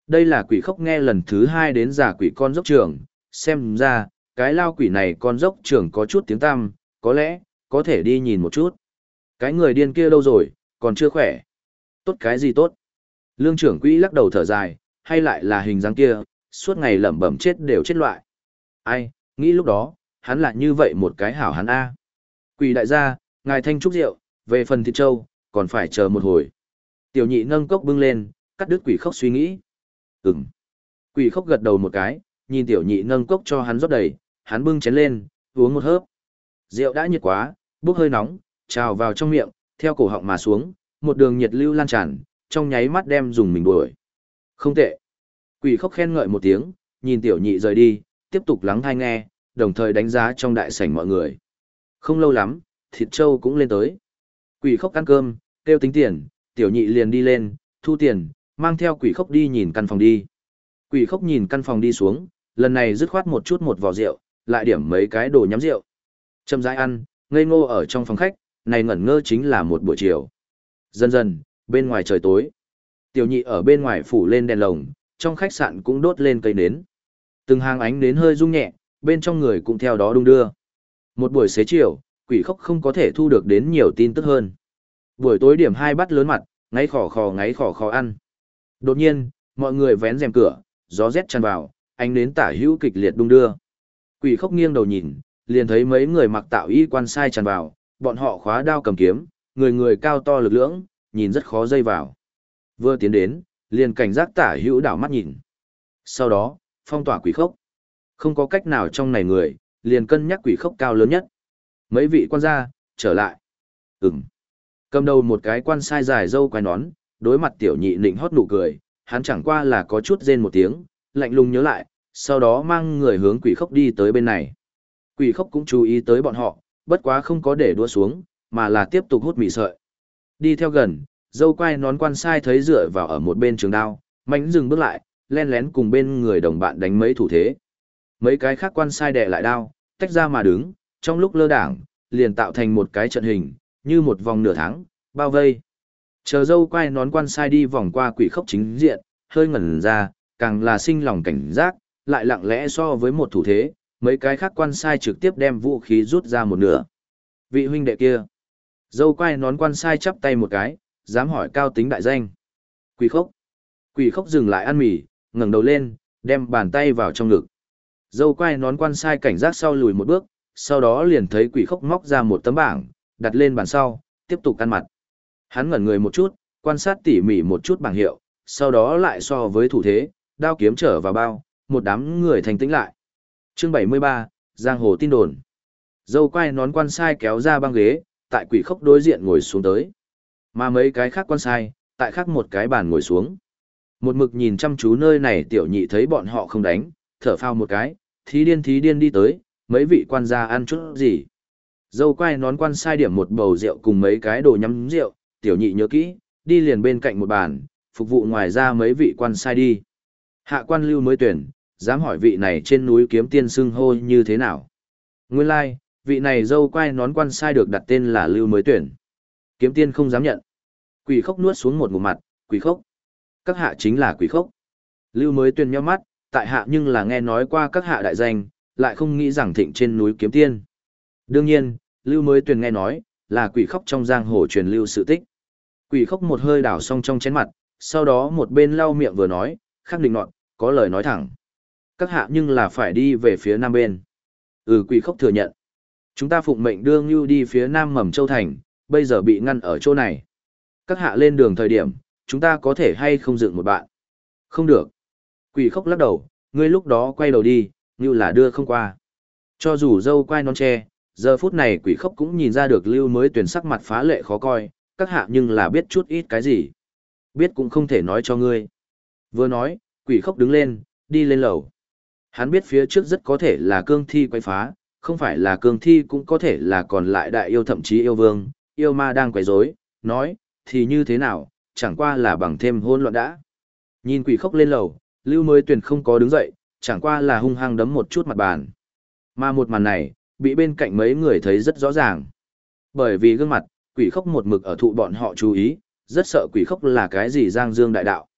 Đây là quỷ khốc nghe lần thứ 2 đến giả quỷ con dốc trưởng, xem ra, cái lao quỷ này con dốc trưởng có chút tiếng tăm, có lẽ, có thể đi nhìn một chút. Cái người điên kia đâu rồi, còn chưa khỏe. Tốt cái gì tốt? Lương trưởng quỹ lắc đầu thở dài, hay lại là hình dáng kia, suốt ngày lẩm bẩm chết đều chết loại. Ai, nghĩ lúc đó, hắn là như vậy một cái hảo hắn A. Quỷ đại gia, ngài thanh trúc rượu, về phần thịt trâu, còn phải chờ một hồi. Tiểu nhị nâng cốc bưng lên, cắt đứt quỷ khốc suy nghĩ. Ừm. Quỷ khốc gật đầu một cái, nhìn tiểu nhị nâng cốc cho hắn rót đầy, hắn bưng chén lên, uống một hớp. Rượu đã nhiệt quá, bốc hơi nóng, trào vào trong miệng, theo cổ họng mà xuống, một đường nhiệt lưu lan tràn, trong nháy mắt đem dùng mình đuổi. Không tệ. Quỷ khốc khen ngợi một tiếng, nhìn tiểu nhị rời đi, tiếp tục lắng tai nghe, đồng thời đánh giá trong đại sảnh mọi người. Không lâu lắm, thịt trâu cũng lên tới. Quỷ khốc ăn cơm, kêu tính tiền, tiểu nhị liền đi lên, thu tiền, mang theo quỷ khốc đi nhìn căn phòng đi. Quỷ khốc nhìn căn phòng đi xuống, lần này dứt khoát một chút một vò rượu, lại điểm mấy cái đồ nhắm rượu. Chậm rãi ăn, ngây ngô ở trong phòng khách, này ngẩn ngơ chính là một buổi chiều. Dần dần, bên ngoài trời tối. Tiểu nhị ở bên ngoài phủ lên đèn lồng, trong khách sạn cũng đốt lên cây nến. Từng hàng ánh nến hơi rung nhẹ, bên trong người cũng theo đó đung đưa. Một buổi xế chiều, quỷ khốc không có thể thu được đến nhiều tin tức hơn. Buổi tối điểm 2 bát lớn mặt, ngáy khò khò ăn. Đột nhiên, mọi người vén rèm cửa, gió rét tràn vào, ánh nến tả hữu kịch liệt đung đưa. Quỷ khốc nghiêng đầu nhìn, liền thấy mấy người mặc tạo y quan sai tràn vào, bọn họ khóa đao cầm kiếm, người người cao to lực lưỡng, nhìn rất khó dây vào. Vừa tiến đến, liền cảnh giác tả hữu đảo mắt nhìn. Sau đó, phong tỏa quỷ khốc. Không có cách nào trong này người, liền cân nhắc quỷ khốc cao lớn nhất. Mấy vị quan gia, trở lại. Ừm. Cầm đầu một cái quan sai dài râu quai nón, đối mặt tiểu nhị nịnh hót nụ cười, hắn chẳng qua là có chút rên một tiếng, lạnh lùng nhớ lại, sau đó mang người hướng quỷ khốc đi tới bên này. Quỷ khốc cũng chú ý tới bọn họ, bất quá không có để đua xuống, mà là tiếp tục hút mì sợi. Đi theo gần, dâu quai nón quan sai thấy dựa vào ở một bên trường đao, mạnh dừng bước lại, len lén cùng bên người đồng bạn đánh mấy thủ thế. Mấy cái khác quan sai đè lại đao, tách ra mà đứng, trong lúc lơ đảng, liền tạo thành một cái trận hình, như một vòng nửa tháng, bao vây. Chờ dâu quai nón quan sai đi vòng qua quỷ khốc chính diện, hơi ngẩn ra, càng là sinh lòng cảnh giác, lại lặng lẽ so với một thủ thế, mấy cái khác quan sai trực tiếp đem vũ khí rút ra một nửa. Vị huynh đệ kia. Dâu quai nón quan sai chắp tay một cái, dám hỏi cao tính đại danh. Quỷ khốc. Quỷ khốc dừng lại ăn mì, ngẩng đầu lên, đem bàn tay vào trong ngực. Dâu quai nón quan sai cảnh giác sau lùi một bước, sau đó liền thấy quỷ khốc móc ra một tấm bảng, đặt lên bàn sau, tiếp tục ăn mặt. Hắn ngẩn người một chút, quan sát tỉ mỉ một chút bảng hiệu, sau đó lại so với thủ thế, đao kiếm trở vào bao, một đám người thành tĩnh lại. Chương 73, Giang Hồ tin đồn. Dâu quai nón quan sai kéo ra băng ghế, tại quỷ khốc đối diện ngồi xuống tới. Mà mấy cái khác quan sai, tại khác một cái bàn ngồi xuống. Một mực nhìn chăm chú nơi này tiểu nhị thấy bọn họ không đánh, thở phào một cái, thí điên đi tới, mấy vị quan gia ăn chút gì. Dâu quai nón quan sai điểm một bầu rượu cùng mấy cái đồ nhắm rượu, tiểu nhị nhớ kỹ, đi liền bên cạnh một bàn, phục vụ ngoài ra mấy vị quan sai đi. Hạ quan Lưu mới tuyển, dám hỏi vị này trên núi kiếm tiên xưng hô như thế nào. Nguyên lai, like, vị này dâu quai nón quan sai được đặt tên là Lưu mới tuyển. Kiếm tiên không dám nhận. Quỷ khốc nuốt xuống một ngụm mặt, quỷ khốc. Các hạ chính là quỷ khốc. Lưu mới tuyển nhíu mắt, tại hạ nhưng là nghe nói qua các hạ đại danh, lại không nghĩ rằng thịnh trên núi kiếm tiên. Đương nhiên, Lưu mới tuyển nghe nói, là quỷ khốc trong giang hồ truyền lưu sự tích. Quỷ khốc một hơi đảo xong trong chén mặt, sau đó một bên lau miệng vừa nói, khắc định nọt, có lời nói thẳng. Các hạ nhưng là phải đi về phía nam bên. Quỷ khốc thừa nhận. Chúng ta phụng mệnh đưa Ngưu đi phía nam Mầm Châu Thành, bây giờ bị ngăn ở chỗ này. Các hạ lên đường thời điểm, chúng ta có thể hay không dựng một bạn? Không được. Quỷ khốc lắc đầu, ngươi lúc đó quay đầu đi, Ngưu là đưa không qua. Cho dù dâu quai nón che, giờ phút này quỷ khốc cũng nhìn ra được Lưu mới tuyển sắc mặt phá lệ khó coi, các hạ nhưng là biết chút ít cái gì. Biết cũng không thể nói cho ngươi. Vừa nói, quỷ khốc đứng lên, đi lên lầu. Hắn biết phía trước rất có thể là cương thi quay phá, không phải là cương thi cũng có thể là còn lại đại yêu thậm chí yêu vương, yêu ma đang quấy rối, nói, thì như thế nào, chẳng qua là bằng thêm hỗn loạn đã. Nhìn quỷ khốc lên lầu, Lưu mới tuyển không có đứng dậy, chẳng qua là hung hăng đấm một chút mặt bàn. Mà một màn này, bị bên cạnh mấy người thấy rất rõ ràng. Bởi vì gương mặt, quỷ khốc một mực ở thụ bọn họ chú ý, rất sợ quỷ khốc là cái gì giang dương đại đạo.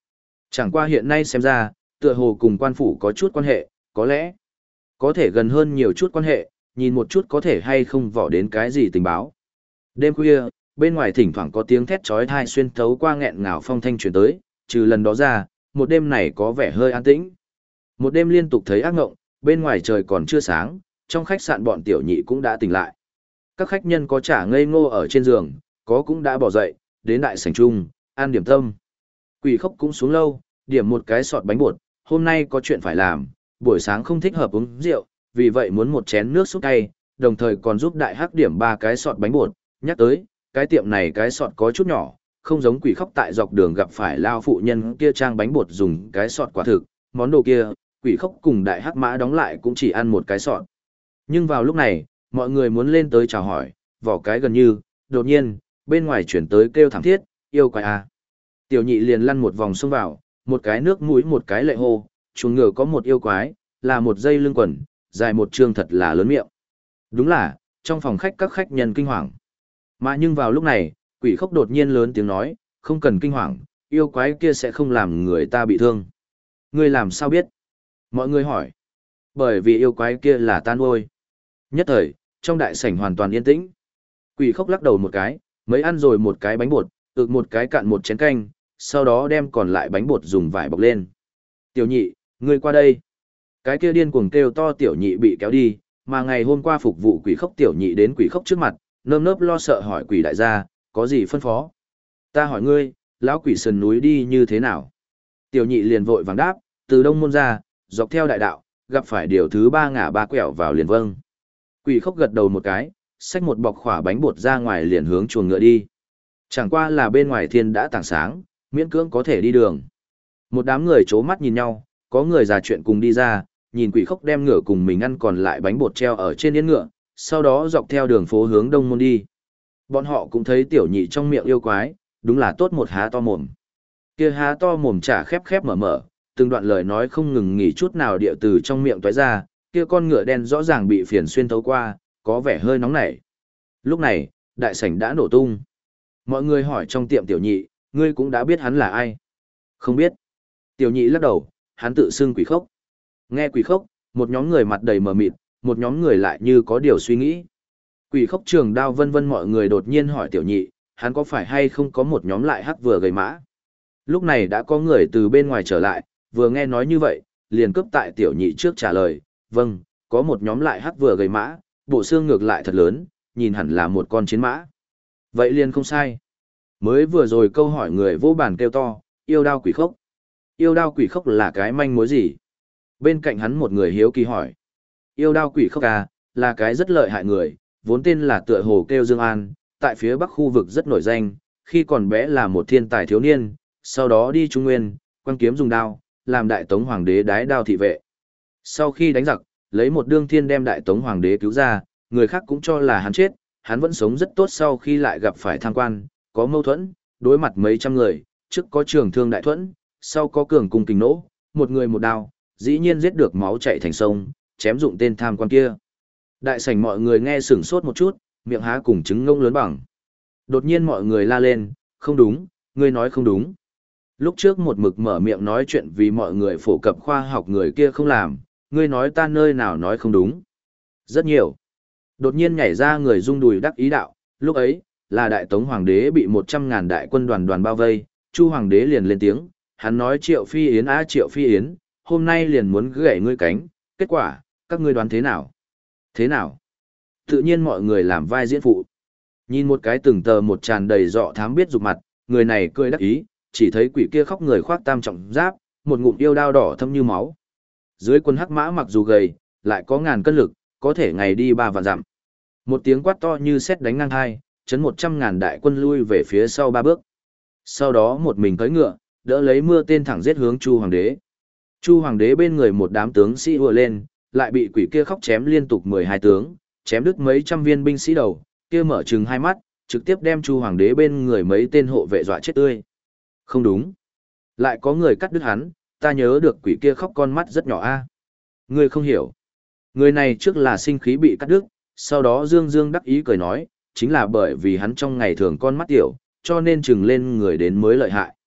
Chẳng qua hiện nay xem ra, tựa hồ cùng quan phủ có chút quan hệ, có lẽ có thể gần hơn nhiều chút quan hệ, nhìn một chút có thể hay không vỏ đến cái gì tình báo. Đêm khuya, bên ngoài thỉnh thoảng có tiếng thét chói tai xuyên thấu qua nghẹn ngào phong thanh truyền tới, trừ lần đó ra, một đêm này có vẻ hơi an tĩnh. Một đêm liên tục thấy ác ngộng, bên ngoài trời còn chưa sáng, trong khách sạn bọn tiểu nhị cũng đã tỉnh lại. Các khách nhân có trả ngây ngô ở trên giường, có cũng đã bỏ dậy, đến đại sảnh chung, ăn điểm tâm. Quỷ Khốc cũng xuống lâu, điểm một cái sọt bánh bột, hôm nay có chuyện phải làm, buổi sáng không thích hợp uống rượu, vì vậy muốn một chén nước súp cay, đồng thời còn giúp đại hắc điểm 3 cái sọt bánh bột, nhắc tới, cái tiệm này cái sọt có chút nhỏ, không giống Quỷ Khốc tại dọc đường gặp phải lao phụ nhân kia trang bánh bột dùng cái sọt quả thực, món đồ kia, Quỷ Khốc cùng đại hắc mã đóng lại cũng chỉ ăn một cái sọt. Nhưng vào lúc này, mọi người muốn lên tới chào hỏi, vỏ cái gần như, đột nhiên, bên ngoài chuyển tới kêu thảm thiết, yêu quái à. Tiểu nhị liền lăn một vòng xông vào, một cái nước mũi một cái lệ hô, chuồng ngựa có một yêu quái, là một dây lưng quần, dài một trương thật là lớn miệng. Đúng là, trong phòng khách các khách nhân kinh hoàng. Mà nhưng vào lúc này, Quỷ Khốc đột nhiên lớn tiếng nói, không cần kinh hoàng, yêu quái kia sẽ không làm người ta bị thương. Ngươi làm sao biết? Mọi người hỏi. Bởi vì yêu quái kia là ta nuôi. Nhất thời, trong đại sảnh hoàn toàn yên tĩnh. Quỷ Khốc lắc đầu một cái, mới ăn rồi một cái bánh bột, ực một cái cạn một chén canh, sau đó đem còn lại bánh bột dùng vải bọc lên. Tiểu nhị, ngươi qua đây. Cái kia điên cuồng kêu to tiểu nhị bị kéo đi, mà ngày hôm qua phục vụ Quỷ Khốc tiểu nhị đến Quỷ Khốc trước mặt, nơm nớp lo sợ hỏi Quỷ đại gia, có gì phân phó? Ta hỏi ngươi, lão quỷ sườn núi đi như thế nào? Tiểu nhị liền vội vàng đáp, từ đông môn ra, dọc theo đại đạo, gặp phải điều thứ 3 ngả 3 quẹo vào liền vâng. Quỷ Khốc gật đầu một cái, xách một bọc khỏa bánh bột ra ngoài liền hướng chuồng ngựa đi. Chẳng qua là bên ngoài thiên đã tảng sáng, miễn cưỡng có thể đi đường. Một đám người chố mắt nhìn nhau, có người già chuyện cùng đi ra, nhìn Quỷ Khốc đem ngựa cùng mình ăn còn lại bánh bột treo ở trên yên ngựa, sau đó dọc theo đường phố hướng đông môn đi. Bọn họ cũng thấy tiểu nhị trong miệng yêu quái, đúng là tốt một há to mồm. Kia há to mồm chả khép khép mở mở, từng đoạn lời nói không ngừng nghỉ chút nào địa từ trong miệng toái ra, kia con ngựa đen rõ ràng bị phiền xuyên thấu qua, có vẻ hơi nóng nảy. Lúc này, đại sảnh đã nổ tung. Mọi người hỏi trong tiệm tiểu nhị, ngươi cũng đã biết hắn là ai? Không biết. Tiểu nhị lắc đầu, hắn tự xưng Quỷ Khốc. Nghe Quỷ Khốc, một nhóm người mặt đầy mờ mịt, một nhóm người lại như có điều suy nghĩ. Quỷ Khốc trường đao vân vân mọi người đột nhiên hỏi tiểu nhị, hắn có phải hay không có một nhóm lại hắc vừa gầy mã? Lúc này đã có người từ bên ngoài trở lại, vừa nghe nói như vậy, liền cướp tại tiểu nhị trước trả lời, vâng, có một nhóm lại hắc vừa gầy mã, bộ xương ngược lại thật lớn, nhìn hẳn là một con chiến mã. Vậy liền không sai. Mới vừa rồi câu hỏi người vô bàn kêu to, yêu đao Quỷ Khốc. Yêu đao Quỷ Khốc là cái manh mối gì? Bên cạnh hắn một người hiếu kỳ hỏi. Yêu đao Quỷ Khốc à, là cái rất lợi hại người, vốn tên là tựa hồ kêu Dương An, tại phía bắc khu vực rất nổi danh, khi còn bé là một thiên tài thiếu niên, sau đó đi Trung Nguyên, quăng kiếm dùng đao, làm đại tống hoàng đế đái đao thị vệ. Sau khi đánh giặc, lấy một đương thiên đem đại tống hoàng đế cứu ra, người khác cũng cho là hắn chết, hắn vẫn sống rất tốt sau khi lại gặp phải tham quan, có mâu thuẫn, đối mặt mấy trăm người, trước có trường thương đại thuẫn, sau có cường cung kình nỗ, một người một đao, dĩ nhiên giết được máu chảy thành sông, chém dụng tên tham quan kia. Đại sảnh mọi người nghe sửng sốt một chút, miệng há cùng trứng ngông lớn bằng. Đột nhiên mọi người la lên, không đúng, ngươi nói không đúng. Lúc trước một mực mở miệng nói chuyện vì mọi người phổ cập khoa học người kia không làm, ngươi nói ta nơi nào nói không đúng. Rất nhiều. Đột nhiên nhảy ra người rung đùi đắc ý đạo, lúc ấy, là đại tống hoàng đế bị 100.000 đại quân đoàn bao vây, Chu hoàng đế liền lên tiếng, hắn nói Triệu Phi Yến á Triệu Phi Yến, hôm nay liền muốn gãy ngươi cánh, kết quả, các ngươi đoán thế nào? Thế nào? Tự nhiên mọi người làm vai diễn phụ. Nhìn một cái từng tờ một tràn đầy dọ thám biết dục mặt, người này cười đắc ý, chỉ thấy quỷ kia khóc người khoác tam trọng giáp, một ngụm yêu đao đỏ thâm như máu. Dưới quân hắc mã mặc dù gầy, lại có ngàn cân lực, có thể ngày đi 3 vạn dặm. Một tiếng quát to như sét đánh ngang hai, chấn 100.000 đại quân lui về phía sau 3 bước. Sau đó một mình cưỡi ngựa, đỡ lấy mưa tên thẳng giết hướng Chu hoàng đế. Chu hoàng đế bên người một đám tướng sĩ ùa lên, lại bị quỷ kia khóc chém liên tục 12 tướng, chém đứt mấy trăm viên binh sĩ đầu, kia mở trừng hai mắt, trực tiếp đem Chu hoàng đế bên người mấy tên hộ vệ dọa chết tươi. Không đúng. Lại có người cắt đứt hắn, ta nhớ được quỷ kia khóc con mắt rất nhỏ a. Ngươi không hiểu. Người này trước là sinh khí bị cắt đứt, sau đó Dương Dương đắc ý cười nói, chính là bởi vì hắn trong ngày thường con mắt tiểu, cho nên chừng lên người đến mới lợi hại.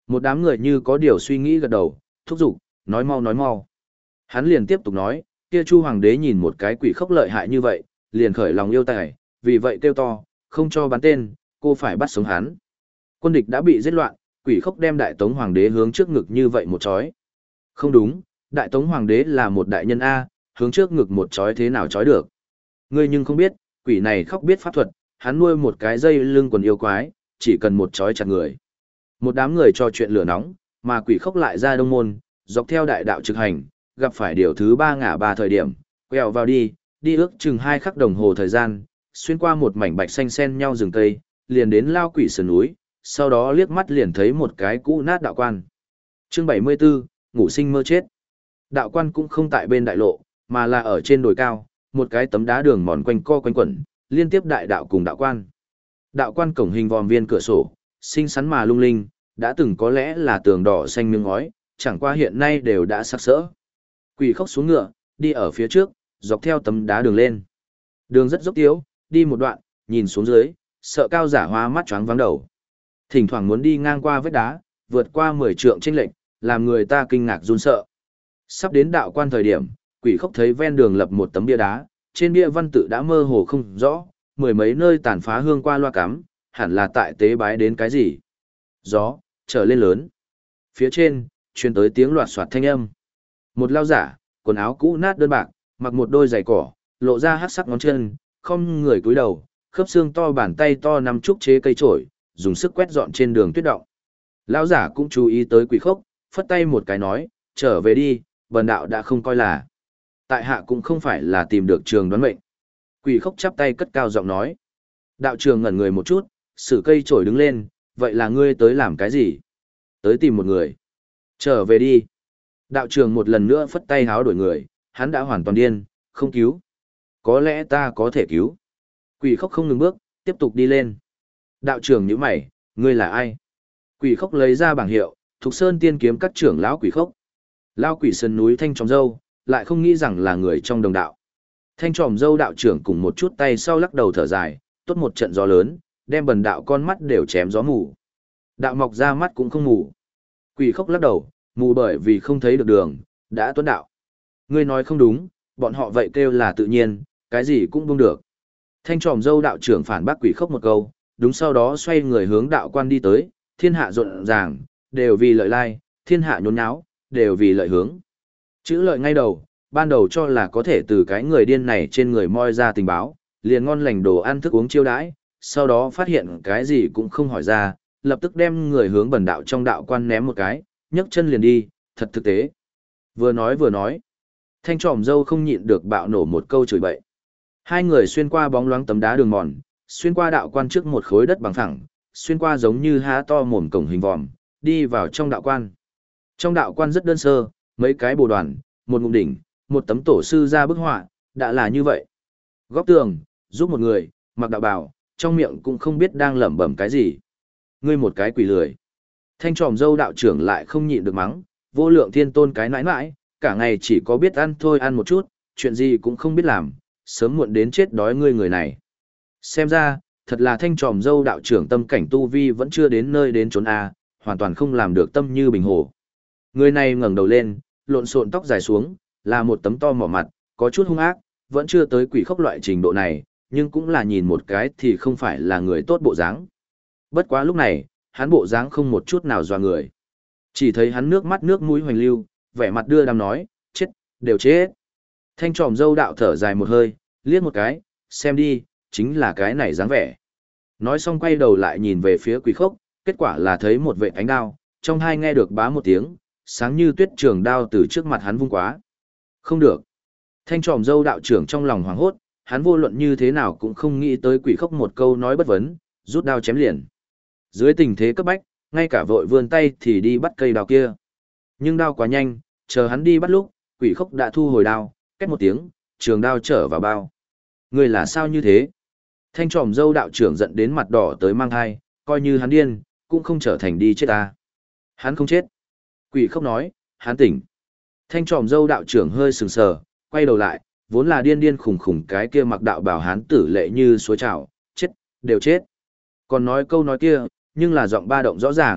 Một đám người như có điều suy nghĩ gật đầu, thúc giục, nói mau nói mau. Hắn liền tiếp tục nói, kia Chu Hoàng đế nhìn một cái quỷ khốc lợi hại như vậy, liền khởi lòng yêu tài, vì vậy kêu to, không cho bắn tên, cô phải bắt sống hắn. Quân địch đã bị giết loạn, quỷ khốc đem Đại Tống Hoàng đế hướng trước ngực như vậy một chói. Không đúng, Đại Tống Hoàng đế là một đại nhân A, hướng trước ngực một chói thế nào chói được. Ngươi nhưng không biết, quỷ này khóc biết pháp thuật, hắn nuôi một cái dây lưng quần yêu quái, chỉ cần một chói chặt người. Một đám người trò chuyện lửa nóng, mà quỷ khốc lại ra đông môn, dọc theo đại đạo trực hành, gặp phải điều thứ 3 ngã ba thời điểm, quẹo vào đi ước chừng 2 khắc đồng hồ thời gian, xuyên qua một mảnh bạch xanh xen nhau rừng cây, liền đến lao quỷ sườn núi, sau đó liếc mắt liền thấy một cái cũ nát đạo quan. Chương 74, ngủ sinh mơ chết. Đạo quan cũng không tại bên đại lộ, mà là ở trên đồi cao, một cái tấm đá đường mòn quanh co quanh quẩn, liên tiếp đại đạo cùng đạo quan. Đạo quan cổng hình vòm viên cửa sổ, xinh xắn mà lung linh, đã từng có lẽ là tường đỏ xanh miếng ngói, chẳng qua hiện nay đều đã sắc sỡ. Quỷ khóc xuống ngựa, đi ở phía trước, dọc theo tấm đá đường lên. Đường rất dốc tiếu, đi một đoạn, nhìn xuống dưới, sợ cao giả hóa mắt choáng vắng đầu. Thỉnh thoảng muốn đi ngang qua vết đá, vượt qua 10 trượng chênh lệch, làm người ta kinh ngạc run sợ. Sắp đến đạo quan thời điểm, quỷ khóc thấy ven đường lập một tấm bia đá, trên bia văn tự đã mơ hồ không rõ, mười mấy nơi tàn phá hương qua loa cắm, hẳn là tại tế bái đến cái gì. Gió, trở lên lớn. Phía trên, truyền tới tiếng loạt soạt thanh âm. Một lao giả, quần áo cũ nát đơn bạc, mặc một đôi giày cỏ, lộ ra hắc sắc ngón chân, không người cúi đầu, khớp xương to bàn tay to nắm trúc chế cây trổi, dùng sức quét dọn trên đường tuyết động. Lão giả cũng chú ý tới quỷ khốc, phất tay một cái nói, trở về đi, bần đạo đã không coi là. Tại hạ cũng không phải là tìm được trường đoán mệnh. Quỷ khốc chắp tay cất cao giọng nói. Đạo trường ngẩn người một chút, sử cây trổi đứng lên, vậy là ngươi tới làm cái gì? Tới tìm một người. Trở về đi. Đạo trường một lần nữa phất tay háo đổi người, hắn đã hoàn toàn điên, không cứu. Có lẽ ta có thể cứu. Quỷ khốc không ngừng bước, tiếp tục đi lên. Đạo trưởng nhíu mày, ngươi là ai? Quỷ khốc lấy ra bảng hiệu, Thục Sơn tiên kiếm các trưởng lão quỷ khốc. Lão quỷ sơn núi thanh tròm dâu, lại không nghĩ rằng là người trong đồng đạo. Thanh tròm dâu đạo trưởng cùng một chút tay sau lắc đầu thở dài, tốt một trận gió lớn, đem bần đạo con mắt đều chém gió mù. Đạo mọc ra mắt cũng không mù. Quỷ khốc lắc đầu, mù bởi vì không thấy được đường, đã tuấn đạo. Ngươi nói không đúng, bọn họ vậy kêu là tự nhiên, cái gì cũng buông được. Thanh tròm dâu đạo trưởng phản bác quỷ khốc một câu, đúng sau đó xoay người hướng đạo quan đi tới, thiên hạ rộn ràng, đều vì lợi lai, thiên hạ nhốn nháo, đều vì lợi hướng. Chữ lợi ngay đầu, ban đầu cho là có thể từ cái người điên này trên người moi ra tình báo, liền ngon lành đồ ăn thức uống chiêu đãi, sau đó phát hiện cái gì cũng không hỏi ra, lập tức đem người hướng bần đạo trong đạo quan ném một cái, nhấc chân liền đi, thật thực tế. Vừa nói, thanh tròm dâu không nhịn được bạo nổ một câu chửi bậy. Hai người xuyên qua bóng loáng tấm đá đường mòn, xuyên qua đạo quan trước một khối đất bằng phẳng, xuyên qua giống như há to mồm cổng hình vòm, đi vào trong đạo quan. Trong đạo quan rất đơn sơ, mấy cái bồ đoàn, một ngụm đỉnh, một tấm tổ sư ra bức họa, đã là như vậy. Góc tường, giúp một người, mặc đạo bào, trong miệng cũng không biết đang lẩm bẩm cái gì. Ngươi một cái quỷ lười. Thanh tròm dâu đạo trưởng lại không nhịn được mắng, vô lượng thiên tôn cái nãi nãi, cả ngày chỉ có biết ăn thôi ăn một chút, chuyện gì cũng không biết làm, sớm muộn đến chết đói ngươi người này. Xem ra, thật là thanh tròm dâu đạo trưởng tâm cảnh tu vi vẫn chưa đến nơi đến chốn A, hoàn toàn không làm được tâm như bình hồ. Người này ngẩng đầu lên, lộn xộn tóc dài xuống, là một tấm to mỏ mặt, có chút hung ác, vẫn chưa tới quỷ khốc loại trình độ này, nhưng cũng là nhìn một cái thì không phải là người tốt bộ dáng. Bất quá lúc này, hắn bộ dáng không một chút nào dọa người. Chỉ thấy hắn nước mắt nước mũi hoành lưu, vẻ mặt đưa đàm nói, chết, đều chết. Thanh tròm dâu đạo thở dài một hơi, liếc một cái, xem đi, chính là cái này dáng vẻ. Nói xong quay đầu lại nhìn về phía quỷ khốc, kết quả là thấy một vệ ánh đao, trong hai nghe được bá một tiếng, sáng như tuyết trường đao từ trước mặt hắn vung quá. Không được. Thanh tròm dâu đạo trưởng trong lòng hoảng hốt, hắn vô luận như thế nào cũng không nghĩ tới quỷ khốc một câu nói bất vấn, rút đao chém liền. Dưới tình thế cấp bách, ngay cả vội vươn tay thì đi bắt cây đao kia. Nhưng đao quá nhanh, chờ hắn đi bắt lúc, quỷ khốc đã thu hồi đao, két một tiếng, trường đao trở vào bao. Người là sao như thế? Thanh tròm dâu đạo trưởng giận đến mặt đỏ tới mang thai, coi như hắn điên, cũng không trở thành đi chết ta. Hắn không chết. Quỷ khốc nói, hắn tỉnh. Thanh tròm dâu đạo trưởng hơi sừng sờ, quay đầu lại, vốn là điên điên khủng khủng cái kia mặc đạo bảo hán tử lệ như suối trào, chết, đều chết. Còn nói câu nói kia, nhưng là giọng ba động rõ ràng,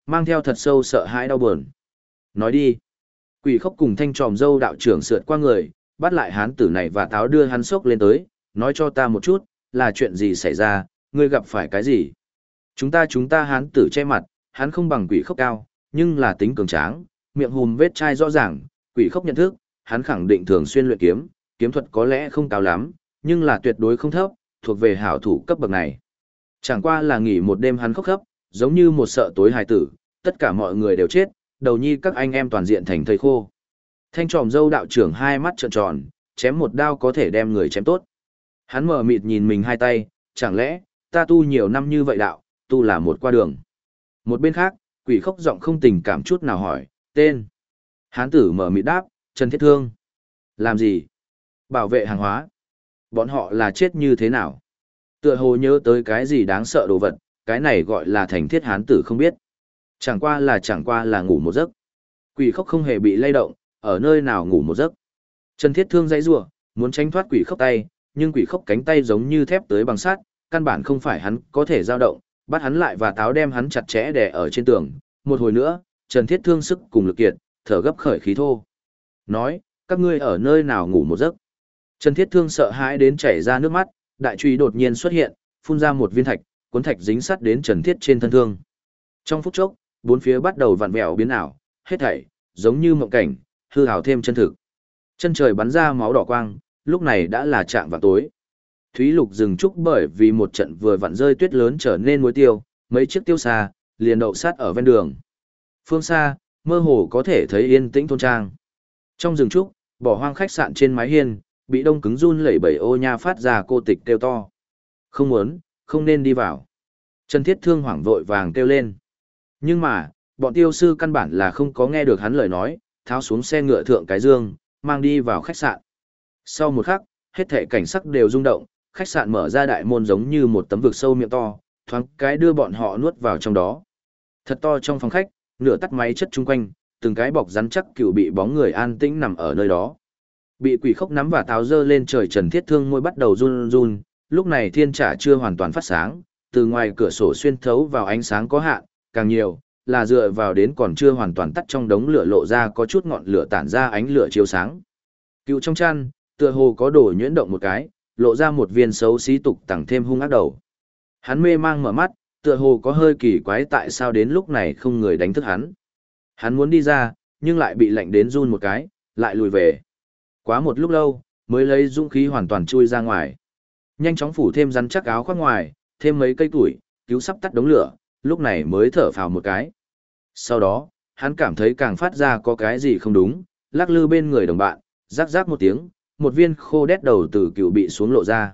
mang theo thật sâu sợ hãi đau buồn. Nói đi. Quỷ khốc cùng thanh tròm dâu đạo trưởng sượt qua người, bắt lại hán tử này và táo đưa hắn sốc lên tới, nói cho ta một chút, là chuyện gì xảy ra, ngươi gặp phải cái gì? Chúng ta hán tử che mặt, hắn không bằng quỷ khốc cao, nhưng là tính cường tráng, miệng hùm vết chai rõ ràng, quỷ khốc nhận thức, hắn khẳng định thường xuyên luyện kiếm, kiếm thuật có lẽ không cao lắm, nhưng là tuyệt đối không thấp, thuộc về hảo thủ cấp bậc này. Chẳng qua là nghỉ một đêm hắn khóc khóc, giống như một sợ tối hài tử, tất cả mọi người đều chết, đầu nhi các anh em toàn diện thành thây khô. Thanh tròm dâu đạo trưởng hai mắt trợn tròn, chém một đao có thể đem người chém tốt. Hắn mở mịt nhìn mình hai tay, chẳng lẽ, ta tu nhiều năm như vậy đạo, tu là một qua đường. Một bên khác, quỷ khốc giọng không tình cảm chút nào hỏi, tên. Hán tử mở mịt đáp, Trần Thiết Thương. Làm gì? Bảo vệ hàng hóa. Bọn họ là chết như thế nào? Tựa hồ nhớ tới cái gì đáng sợ đồ vật, cái này gọi là thành thiết hán tử không biết. Chẳng qua là ngủ một giấc. Quỷ khốc không hề bị lay động, ở nơi nào ngủ một giấc. Trần Thiết Thương dãy rủa, muốn tránh thoát quỷ khốc tay, nhưng quỷ khốc cánh tay giống như thép tới bằng sắt, căn bản không phải hắn có thể dao động, bắt hắn lại và táo đem hắn chặt chẽ đè ở trên tường. Một hồi nữa, Trần Thiết Thương sức cùng lực kiệt, thở gấp khởi khí thô. Nói, các ngươi ở nơi nào ngủ một giấc? Trần Thiết Thương sợ hãi đến chảy ra nước mắt, đại truy đột nhiên xuất hiện, phun ra một viên thạch, cuốn thạch dính sắt đến Trần Thiết trên thân thương. Trong phút chốc, bốn phía bắt đầu vặn vẹo biến ảo, hết thảy giống như mộng cảnh, hư ảo thêm chân thực. Chân trời bắn ra máu đỏ quang, lúc này đã là trạng vào tối. Thúy Lục dừng trúc bởi vì một trận vừa vặn rơi tuyết lớn trở nên muối tiêu, mấy chiếc tiêu xa liền đậu sát ở ven đường. Phương xa, mơ hồ có thể thấy yên tĩnh thôn trang. Trong rừng trúc, bỏ hoang khách sạn trên mái hiên, bị đông cứng run lẩy bẩy ô nha phát ra cô tịch kêu to. Không muốn, không nên đi vào. Trần Thiết Thương hoảng vội vàng kêu lên. Nhưng mà, bọn tiêu sư căn bản là không có nghe được hắn lời nói, tháo xuống xe ngựa thượng cái dương, mang đi vào khách sạn. Sau một khắc, hết thảy cảnh sắc đều rung động, khách sạn mở ra đại môn giống như một tấm vực sâu miệng to, thoáng cái đưa bọn họ nuốt vào trong đó. Thật to trong phòng khách, nửa tắt máy chất chung quanh, từng cái bọc rắn chắc cựu bị bóng người an tĩnh nằm ở nơi đó. Bị quỷ khốc nắm và táo dơ lên trời, Trần Thiết Thương môi bắt đầu run run, lúc này thiên trả chưa hoàn toàn phát sáng, từ ngoài cửa sổ xuyên thấu vào ánh sáng có hạn, càng nhiều là dựa vào đến còn chưa hoàn toàn tắt trong đống lửa lộ ra có chút ngọn lửa tản ra ánh lửa chiếu sáng. Cựu trong chăn, tựa hồ có đồ nhuyễn động một cái, lộ ra một viên xấu xí tục tẳng thêm hung ác đầu. Hắn mê mang mở mắt, tựa hồ có hơi kỳ quái tại sao đến lúc này không người đánh thức hắn. Hắn muốn đi ra, nhưng lại bị lạnh đến run một cái, lại lùi về. Quá một lúc lâu, mới lấy dũng khí hoàn toàn chui ra ngoài. Nhanh chóng phủ thêm rắn chắc áo khoác ngoài, thêm mấy cây củi, cứu sắp tắt đống lửa, lúc này mới thở phào một cái. Sau đó, hắn cảm thấy càng phát ra có cái gì không đúng, lắc lư bên người đồng bạn, rắc rắc một tiếng, một viên khô đét đầu từ cựu bị xuống lộ ra.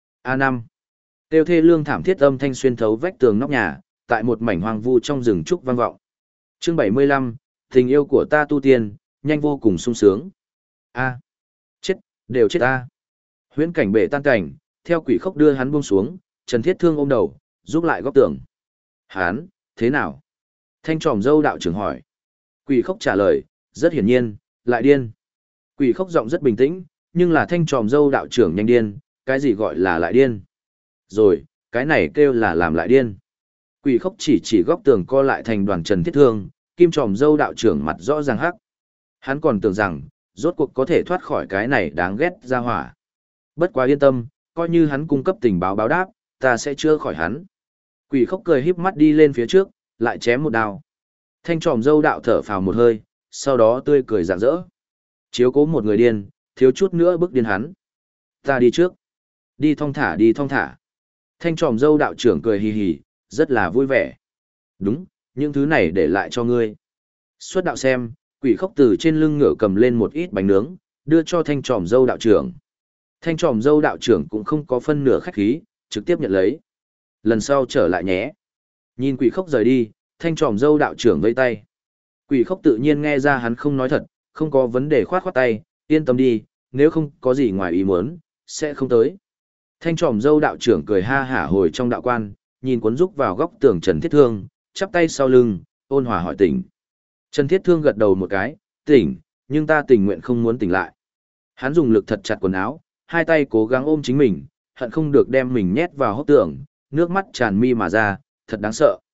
A5. Tiêu thê lương thảm thiết âm thanh xuyên thấu vách tường nóc nhà, tại một mảnh hoang vu trong rừng trúc vang vọng. Chương 75, tình yêu của ta tu tiên, nhanh vô cùng sung sướng. A. Chết, đều chết a. Huyễn cảnh bể tan cảnh, theo quỷ khốc đưa hắn buông xuống, Trần Thiết Thương ôm đầu, giúp lại góc tường. Hắn, thế nào? Thanh tròm dâu đạo trưởng hỏi. Quỷ khốc trả lời, rất hiển nhiên, lại điên. Quỷ khốc giọng rất bình tĩnh, nhưng là thanh tròm dâu đạo trưởng nhanh điên, cái gì gọi là lại điên? Rồi, cái này kêu là làm lại điên. Quỷ khốc chỉ góc tường co lại thành đoàn Trần Thiết Thương, kim tròm dâu đạo trưởng mặt rõ ràng hắc. Hắn còn tưởng rằng, rốt cuộc có thể thoát khỏi cái này đáng ghét ra hỏa. Bất quá yên tâm, coi như hắn cung cấp tình báo báo đáp, ta sẽ chữa khỏi hắn. Quỷ khốc cười híp mắt đi lên phía trước, lại chém một đao. Thanh tròm dâu đạo thở phào một hơi, sau đó tươi cười rạng rỡ. Chiếu cố một người điên, thiếu chút nữa bức điên hắn. Ta đi trước. Đi thong thả đi thong thả. Thanh tròm dâu đạo trưởng cười hì hì, rất là vui vẻ. Đúng, những thứ này để lại cho ngươi. Xuất đạo xem, quỷ khốc từ trên lưng ngựa cầm lên một ít bánh nướng, đưa cho thanh tròm dâu đạo trưởng. Thanh tròm dâu đạo trưởng cũng không có phân nửa khách khí, trực tiếp nhận lấy. Lần sau trở lại nhé. Nhìn quỷ khốc rời đi, thanh tròm dâu đạo trưởng vây tay. Quỷ khốc tự nhiên nghe ra hắn không nói thật, không có vấn đề khoát khoát tay, yên tâm đi, nếu không có gì ngoài ý muốn, sẽ không tới. Thanh tròm dâu đạo trưởng cười ha hả hồi trong đạo quan, nhìn cuốn rúc vào góc tường Trần Thiết Thương, chắp tay sau lưng, ôn hòa hỏi tỉnh. Trần Thiết Thương gật đầu một cái, tỉnh, nhưng ta tình nguyện không muốn tỉnh lại. Hắn dùng lực thật chặt quần áo, hai tay cố gắng ôm chính mình, hận không được đem mình nhét vào hốc tường, nước mắt tràn mi mà ra, thật đáng sợ.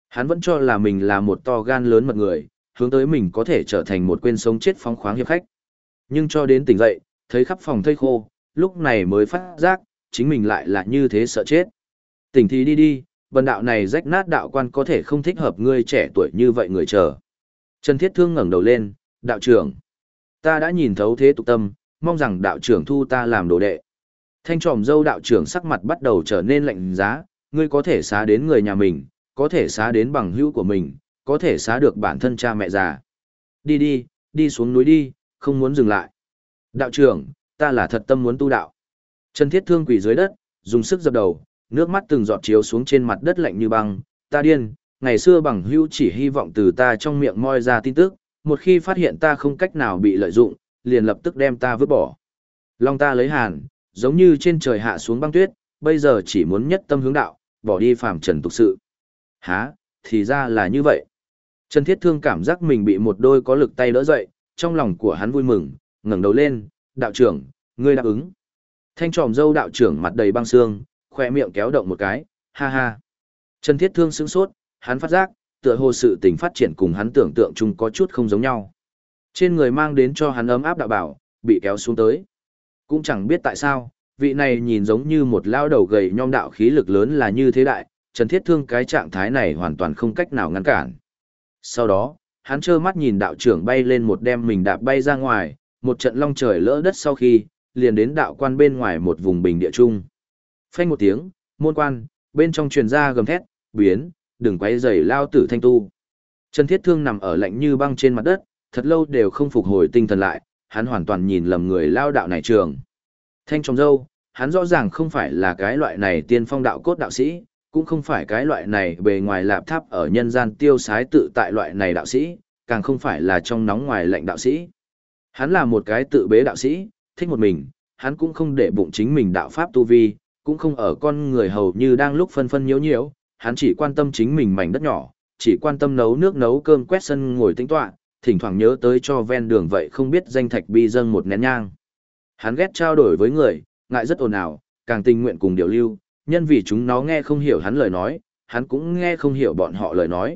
Hắn vẫn cho là mình là một to gan lớn mật người, hướng tới mình có thể trở thành một quên sống chết phóng khoáng hiệp khách. Nhưng cho đến tỉnh dậy, thấy khắp phòng thây khô, lúc này mới phát giác, chính mình lại là như thế sợ chết. Tỉnh thì đi đi, bần đạo này rách nát đạo quan có thể không thích hợp ngươi trẻ tuổi như vậy người chờ. Trần Thiết Thương ngẩng đầu lên, đạo trưởng. Ta đã nhìn thấu thế tục tâm, mong rằng đạo trưởng thu ta làm đồ đệ. Thanh tròm dâu đạo trưởng sắc mặt bắt đầu trở nên lạnh giá, ngươi có thể xá đến người nhà mình, có thể xá đến bằng hữu của mình, có thể xá được bản thân cha mẹ già. Đi đi, đi xuống núi đi, không muốn dừng lại. Đạo trưởng, ta là thật tâm muốn tu đạo. Trần Thiết Thương quỳ dưới đất, dùng sức dập đầu, nước mắt từng giọt chiếu xuống trên mặt đất lạnh như băng. Ta điên, ngày xưa bằng hữu chỉ hy vọng từ ta trong miệng moi ra tin tức, một khi phát hiện ta không cách nào bị lợi dụng, liền lập tức đem ta vứt bỏ. Lòng ta lấy hàn, giống như trên trời hạ xuống băng tuyết, bây giờ chỉ muốn nhất tâm hướng đạo, bỏ đi phàm trần tục sự. Hả, thì ra là như vậy. Trần Thiết Thương cảm giác mình bị một đôi có lực tay đỡ dậy, trong lòng của hắn vui mừng, ngẩng đầu lên, đạo trưởng, ngươi đáp ứng. Thanh tròm dâu đạo trưởng mặt đầy băng xương, khoe miệng kéo động một cái, ha ha. Trần Thiết Thương sững sốt, hắn phát giác, tựa hồ sự tình phát triển cùng hắn tưởng tượng chung có chút không giống nhau. Trên người mang đến cho hắn ấm áp đạo bảo, bị kéo xuống tới. Cũng chẳng biết tại sao, vị này nhìn giống như một lao đầu gầy nhom đạo khí lực lớn là như thế đại, Trần Thiết Thương cái trạng thái này hoàn toàn không cách nào ngăn cản. Sau đó, hắn trơ mắt nhìn đạo trưởng bay lên một đem mình đạp bay ra ngoài, một trận long trời lỡ đất sau khi, liền đến đạo quan bên ngoài một vùng bình địa trung. Phanh một tiếng, môn quan, bên trong truyền ra gầm thét, biến, đừng quay rầy lao tử thanh tu. Trần Thiết Thương nằm ở lạnh như băng trên mặt đất, thật lâu đều không phục hồi tinh thần lại, hắn hoàn toàn nhìn lầm người lao đạo này trường. Thanh trong dâu, hắn rõ ràng không phải là cái loại này tiên phong đạo cốt đạo sĩ, cũng không phải cái loại này bề ngoài lạp tháp ở nhân gian tiêu sái tự tại loại này đạo sĩ, càng không phải là trong nóng ngoài lạnh đạo sĩ. Hắn là một cái tự bế đạo sĩ, thích một mình, hắn cũng không để bụng chính mình đạo pháp tu vi, cũng không ở con người hầu như đang lúc phân phân nhiễu nhiễu, hắn chỉ quan tâm chính mình mảnh đất nhỏ, chỉ quan tâm nấu nước nấu cơm quét sân ngồi tĩnh tọa, thỉnh thoảng nhớ tới cho ven đường vậy không biết danh thạch bi dâng một nén nhang. Hắn ghét trao đổi với người, ngại rất ồn ào, càng tình nguyện cùng điều lưu, nhân vì chúng nó nghe không hiểu hắn lời nói, hắn cũng nghe không hiểu bọn họ lời nói.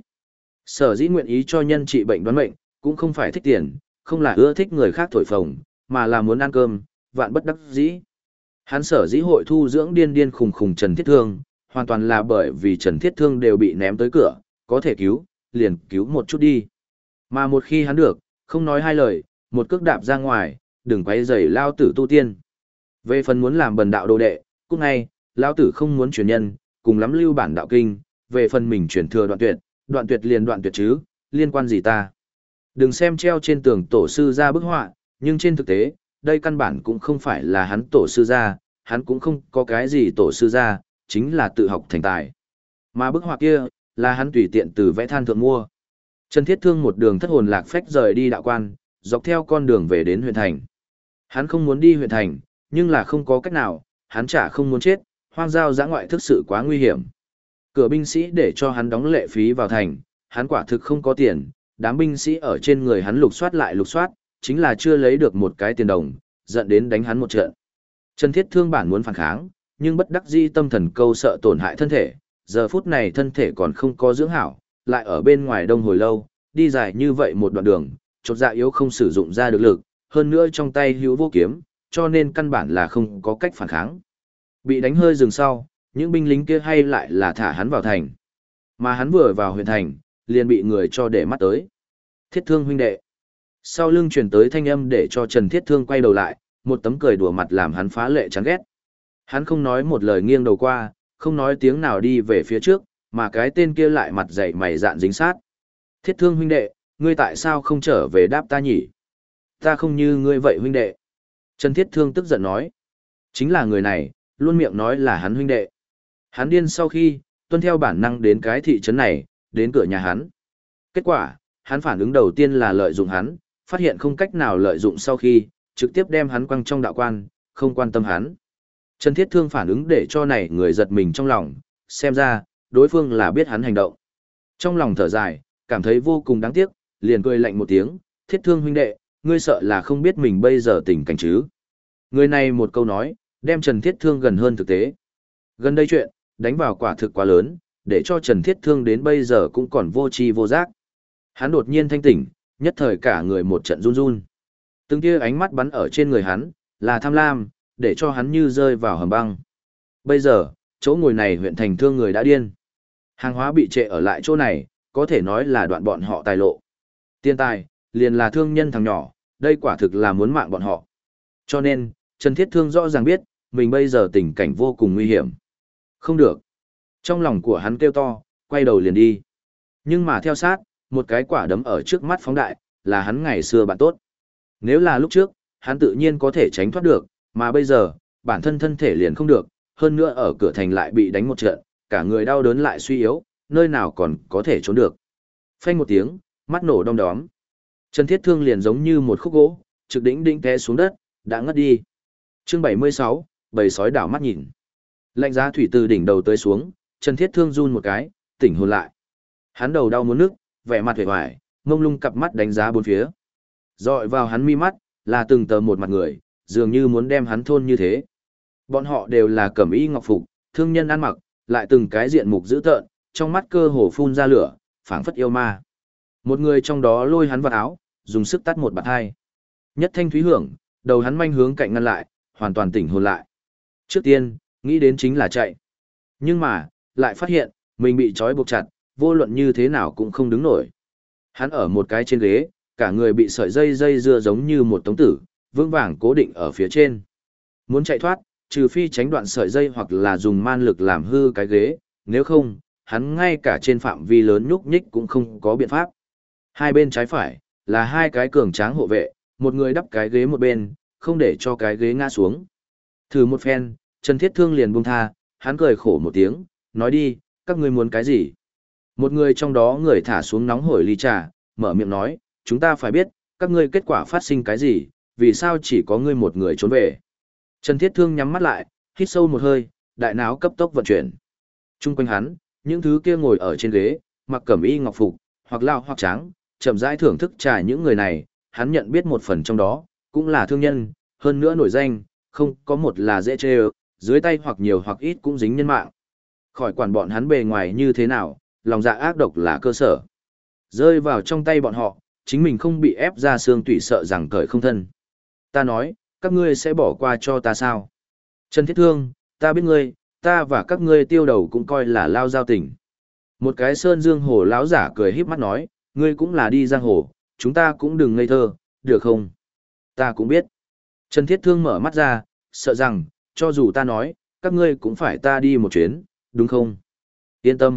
Sở dĩ nguyện ý cho nhân trị bệnh đoán mệnh, cũng không phải thích tiền, không là ưa thích người khác thổi phồng, mà là muốn ăn cơm, vạn bất đắc dĩ. Hắn sở dĩ hội thu dưỡng điên điên khùng khùng Trần Thiết Thương, hoàn toàn là bởi vì Trần Thiết Thương đều bị ném tới cửa, có thể cứu, liền cứu một chút đi. Mà một khi hắn được, không nói hai lời, một cước đạp ra ngoài, đừng quay rầy lao tử tu tiên. Về phần muốn làm bần đạo đồ đệ, cũng ngay, lao tử không muốn truyền nhân, cùng lắm lưu bản đạo kinh, về phần mình truyền thừa đoạn tuyệt liền đoạn tuyệt chứ, liên quan gì ta. Đừng xem treo trên tường tổ sư ra bức họa, nhưng trên thực tế, đây căn bản cũng không phải là hắn tổ sư ra, hắn cũng không có cái gì tổ sư ra, chính là tự học thành tài. Mà bức họa kia, là hắn tùy tiện từ vẽ than thượng mua. Trần Thiết Thương một đường thất hồn lạc phách rời đi đạo quan, dọc theo con đường về đến huyện thành. Hắn không muốn đi huyện thành, nhưng là không có cách nào, hắn chả không muốn chết, hoang giao dã ngoại thực sự quá nguy hiểm. Cửa binh sĩ để cho hắn đóng lệ phí vào thành, hắn quả thực không có tiền, đám binh sĩ ở trên người hắn lục soát lại lục soát, chính là chưa lấy được một cái tiền đồng, giận đến đánh hắn một trận. Trần Thiết Thương bản muốn phản kháng, nhưng bất đắc dĩ tâm thần câu sợ tổn hại thân thể, giờ phút này thân thể còn không có dưỡng hảo, lại ở bên ngoài đông hồi lâu, đi dài như vậy một đoạn đường, chột dạ yếu không sử dụng ra được lực, hơn nữa trong tay hữu vô kiếm, cho nên căn bản là không có cách phản kháng. Bị đánh hơi dừng sau, những binh lính kia hay lại là thả hắn vào thành. Mà hắn vừa vào huyện thành, liền bị người cho để mắt tới. Thiết Thương huynh đệ. Sau lưng truyền tới thanh âm để cho Trần Thiết Thương quay đầu lại, một tấm cười đùa mặt làm hắn phá lệ chán ghét. Hắn không nói một lời nghiêng đầu qua, không nói tiếng nào đi về phía trước, mà cái tên kia lại mặt dày mày dạn dính sát. Thiết Thương huynh đệ, ngươi tại sao không trở về đáp ta nhỉ? Ta không như ngươi vậy huynh đệ. Trần Thiết Thương tức giận nói. Chính là người này, luôn miệng nói là hắn huynh đệ. Hắn điên sau khi, tuân theo bản năng đến cái thị trấn này, đến cửa nhà hắn. Kết quả, hắn phản ứng đầu tiên là lợi dụng hắn, phát hiện không cách nào lợi dụng sau khi, trực tiếp đem hắn quăng trong đạo quan, không quan tâm hắn. Trần Thiết Thương phản ứng để cho này người giật mình trong lòng, xem ra, đối phương là biết hắn hành động. Trong lòng thở dài, cảm thấy vô cùng đáng tiếc, liền cười lạnh một tiếng, Thiết Thương huynh đệ, ngươi sợ là không biết mình bây giờ tình cảnh chứ. Người này một câu nói, đem Trần Thiết Thương gần hơn thực tế. Gần đây chuyện, đánh vào quả thực quá lớn, để cho Trần Thiết Thương đến bây giờ cũng còn vô tri vô giác. Hắn đột nhiên thanh tỉnh, nhất thời cả người một trận run run. Từng tia ánh mắt bắn ở trên người hắn, là tham lam, để cho hắn như rơi vào hầm băng. Bây giờ, chỗ ngồi này huyện thành thương người đã điên. Hàng hóa bị trệ ở lại chỗ này, có thể nói là đoạn bọn họ tài lộ. Tiền tài, liền là thương nhân thằng nhỏ, đây quả thực là muốn mạng bọn họ. Cho nên, Trần Thiết Thương rõ ràng biết, mình bây giờ tình cảnh vô cùng nguy hiểm. Không được. Trong lòng của hắn kêu to, quay đầu liền đi. Nhưng mà theo sát, một cái quả đấm ở trước mắt phóng đại, là hắn ngày xưa bạn tốt. Nếu là lúc trước, hắn tự nhiên có thể tránh thoát được, mà bây giờ, bản thân thân thể liền không được, hơn nữa ở cửa thành lại bị đánh một trận, cả người đau đớn lại suy yếu, nơi nào còn có thể trốn được. Phanh một tiếng, mắt nổ đom đóm. Trần Thiết Thương liền giống như một khúc gỗ, trực đỉnh đỉnh té xuống đất, đã ngất đi. Chương 76, bầy sói đảo mắt nhìn. Lạnh giá thủy từ đỉnh đầu tới xuống, Trần Thiết Thương run một cái, tỉnh hồn lại. Hắn đầu đau muốn nức, vẻ mặt vẻ vải, ngông lung cặp mắt đánh giá bốn phía. Dọi vào hắn mi mắt, là từng tờ một mặt người, dường như muốn đem hắn thôn như thế. Bọn họ đều là cẩm y ngọc phục, thương nhân ăn mặc, lại từng cái diện mục dữ tợn, trong mắt cơ hồ phun ra lửa, phảng phất yêu ma. Một người trong đó lôi hắn vào áo, dùng sức tát một bạt hai. Nhất thanh thúy hưởng, đầu hắn manh hướng cạnh ngăn lại, hoàn toàn tỉnh hồn lại. Trước tiên, nghĩ đến chính là chạy. Nhưng mà, lại phát hiện, mình bị trói buộc chặt, vô luận như thế nào cũng không đứng nổi. Hắn ở một cái trên ghế, cả người bị sợi dây dây dưa giống như một tống tử, vững vàng cố định ở phía trên. Muốn chạy thoát, trừ phi tránh đoạn sợi dây hoặc là dùng man lực làm hư cái ghế, nếu không, hắn ngay cả trên phạm vi lớn nhúc nhích cũng không có biện pháp. Hai bên trái phải, là hai cái cường tráng hộ vệ, một người đắp cái ghế một bên, không để cho cái ghế ngã xuống. Thử một phen, Trần Thiết Thương liền buông tha, hắn cười khổ một tiếng, nói đi, các ngươi muốn cái gì? Một người trong đó người thả xuống nóng hổi ly trà, mở miệng nói, chúng ta phải biết, các ngươi kết quả phát sinh cái gì, vì sao chỉ có ngươi một người trốn về. Trần Thiết Thương nhắm mắt lại, hít sâu một hơi, đại não cấp tốc vận chuyển. Trung quanh hắn, những thứ kia ngồi ở trên ghế, mặc cẩm y ngọc phục, hoặc lao hoặc trắng, chậm rãi thưởng thức trà những người này, hắn nhận biết một phần trong đó, cũng là thương nhân, hơn nữa nổi danh, không có một là dễ chê dưới tay hoặc nhiều hoặc ít cũng dính nhân mạng. Khỏi quản bọn hắn bề ngoài như thế nào, lòng dạ ác độc là cơ sở. Rơi vào trong tay bọn họ, chính mình không bị ép ra xương tủy sợ rằng cởi không thân. Ta nói, các ngươi sẽ bỏ qua cho ta sao? Trần Thiết Thương, ta biết ngươi, ta và các ngươi tiêu đầu cũng coi là lao giao tình. Một cái sơn dương hồ lão giả cười híp mắt nói, ngươi cũng là đi giang hồ, chúng ta cũng đừng ngây thơ, được không? Ta cũng biết. Trần Thiết Thương mở mắt ra, sợ rằng, cho dù ta nói, các ngươi cũng phải ta đi một chuyến, đúng không? Yên tâm.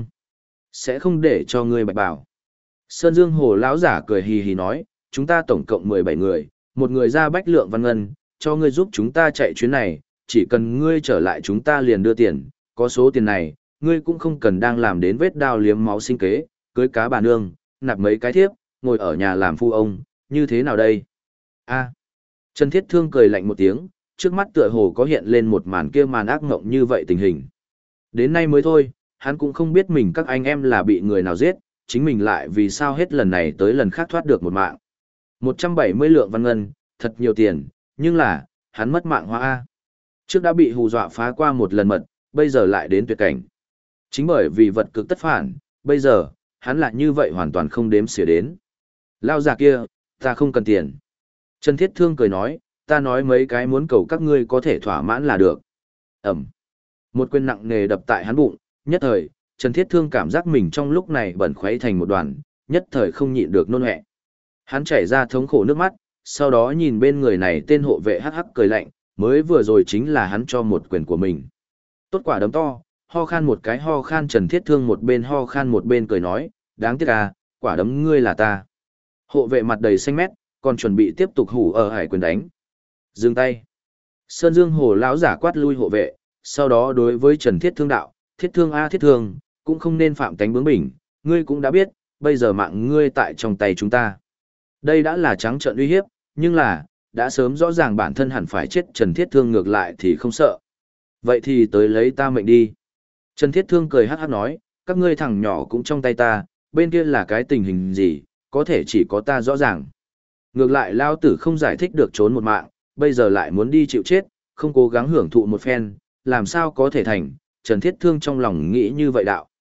Sẽ không để cho ngươi bạch bảo. Sơn Dương Hồ lão giả cười hì hì nói, chúng ta tổng cộng 17 người, một người ra bách lượng văn ngân, cho ngươi giúp chúng ta chạy chuyến này, chỉ cần ngươi trở lại chúng ta liền đưa tiền, có số tiền này, ngươi cũng không cần đang làm đến vết đao liếm máu sinh kế, cưới cá bà nương, nạp mấy cái thiếp, ngồi ở nhà làm phu ông, như thế nào đây? A. Trần Thiết Thương cười lạnh một tiếng, trước mắt tựa hồ có hiện lên một màn kia màn ác mộng như vậy tình hình. Đến nay mới thôi, hắn cũng không biết mình các anh em là bị người nào giết, chính mình lại vì sao hết lần này tới lần khác thoát được một mạng. 170 lượng văn ngân, thật nhiều tiền, nhưng là, hắn mất mạng hoa A. Trước đã bị hù dọa phá qua một lần mật, bây giờ lại đến tuyệt cảnh. Chính bởi vì vật cực tất phản, bây giờ, hắn lại như vậy hoàn toàn không đếm xỉa đến. Lao già kia, ta không cần tiền. Trần Thiết Thương cười nói, ta nói mấy cái muốn cầu các ngươi có thể thỏa mãn là được. Ẩm. Một quyền nặng nề đập tại hắn bụng, nhất thời, Trần Thiết Thương cảm giác mình trong lúc này bẩn khuấy thành một đoàn, nhất thời không nhịn được nôn ọe. Hắn chảy ra thống khổ nước mắt, sau đó nhìn bên người này tên hộ vệ hắc hắc cười lạnh, mới vừa rồi chính là hắn cho một quyền của mình. Tốt quả đấm to, ho khan một cái ho khan Trần Thiết Thương một bên ho khan một bên cười nói, đáng tiếc à, quả đấm ngươi là ta. Hộ vệ mặt đầy xanh mét, còn chuẩn bị tiếp tục hủ ở hải quyền đánh. Dừng tay. Sơn Dương Hồ lão giả quát lui hộ vệ, sau đó đối với Trần Thiết Thương đạo, Thiết Thương a Thiết Thương, cũng không nên phạm tánh bướng bỉnh, ngươi cũng đã biết, bây giờ mạng ngươi tại trong tay chúng ta. Đây đã là trắng trợn uy hiếp, nhưng là, đã sớm rõ ràng bản thân hẳn phải chết Trần Thiết Thương ngược lại thì không sợ. Vậy thì tới lấy ta mệnh đi. Trần Thiết Thương cười hát hát nói, các ngươi thằng nhỏ cũng trong tay ta, bên kia là cái tình hình gì, có thể chỉ có ta rõ ràng. Ngược lại lao tử không giải thích được trốn một mạng, bây giờ lại muốn đi chịu chết, không cố gắng hưởng thụ một phen, làm sao có thể thành, Trần Thiết Thương trong lòng nghĩ như vậy đạo.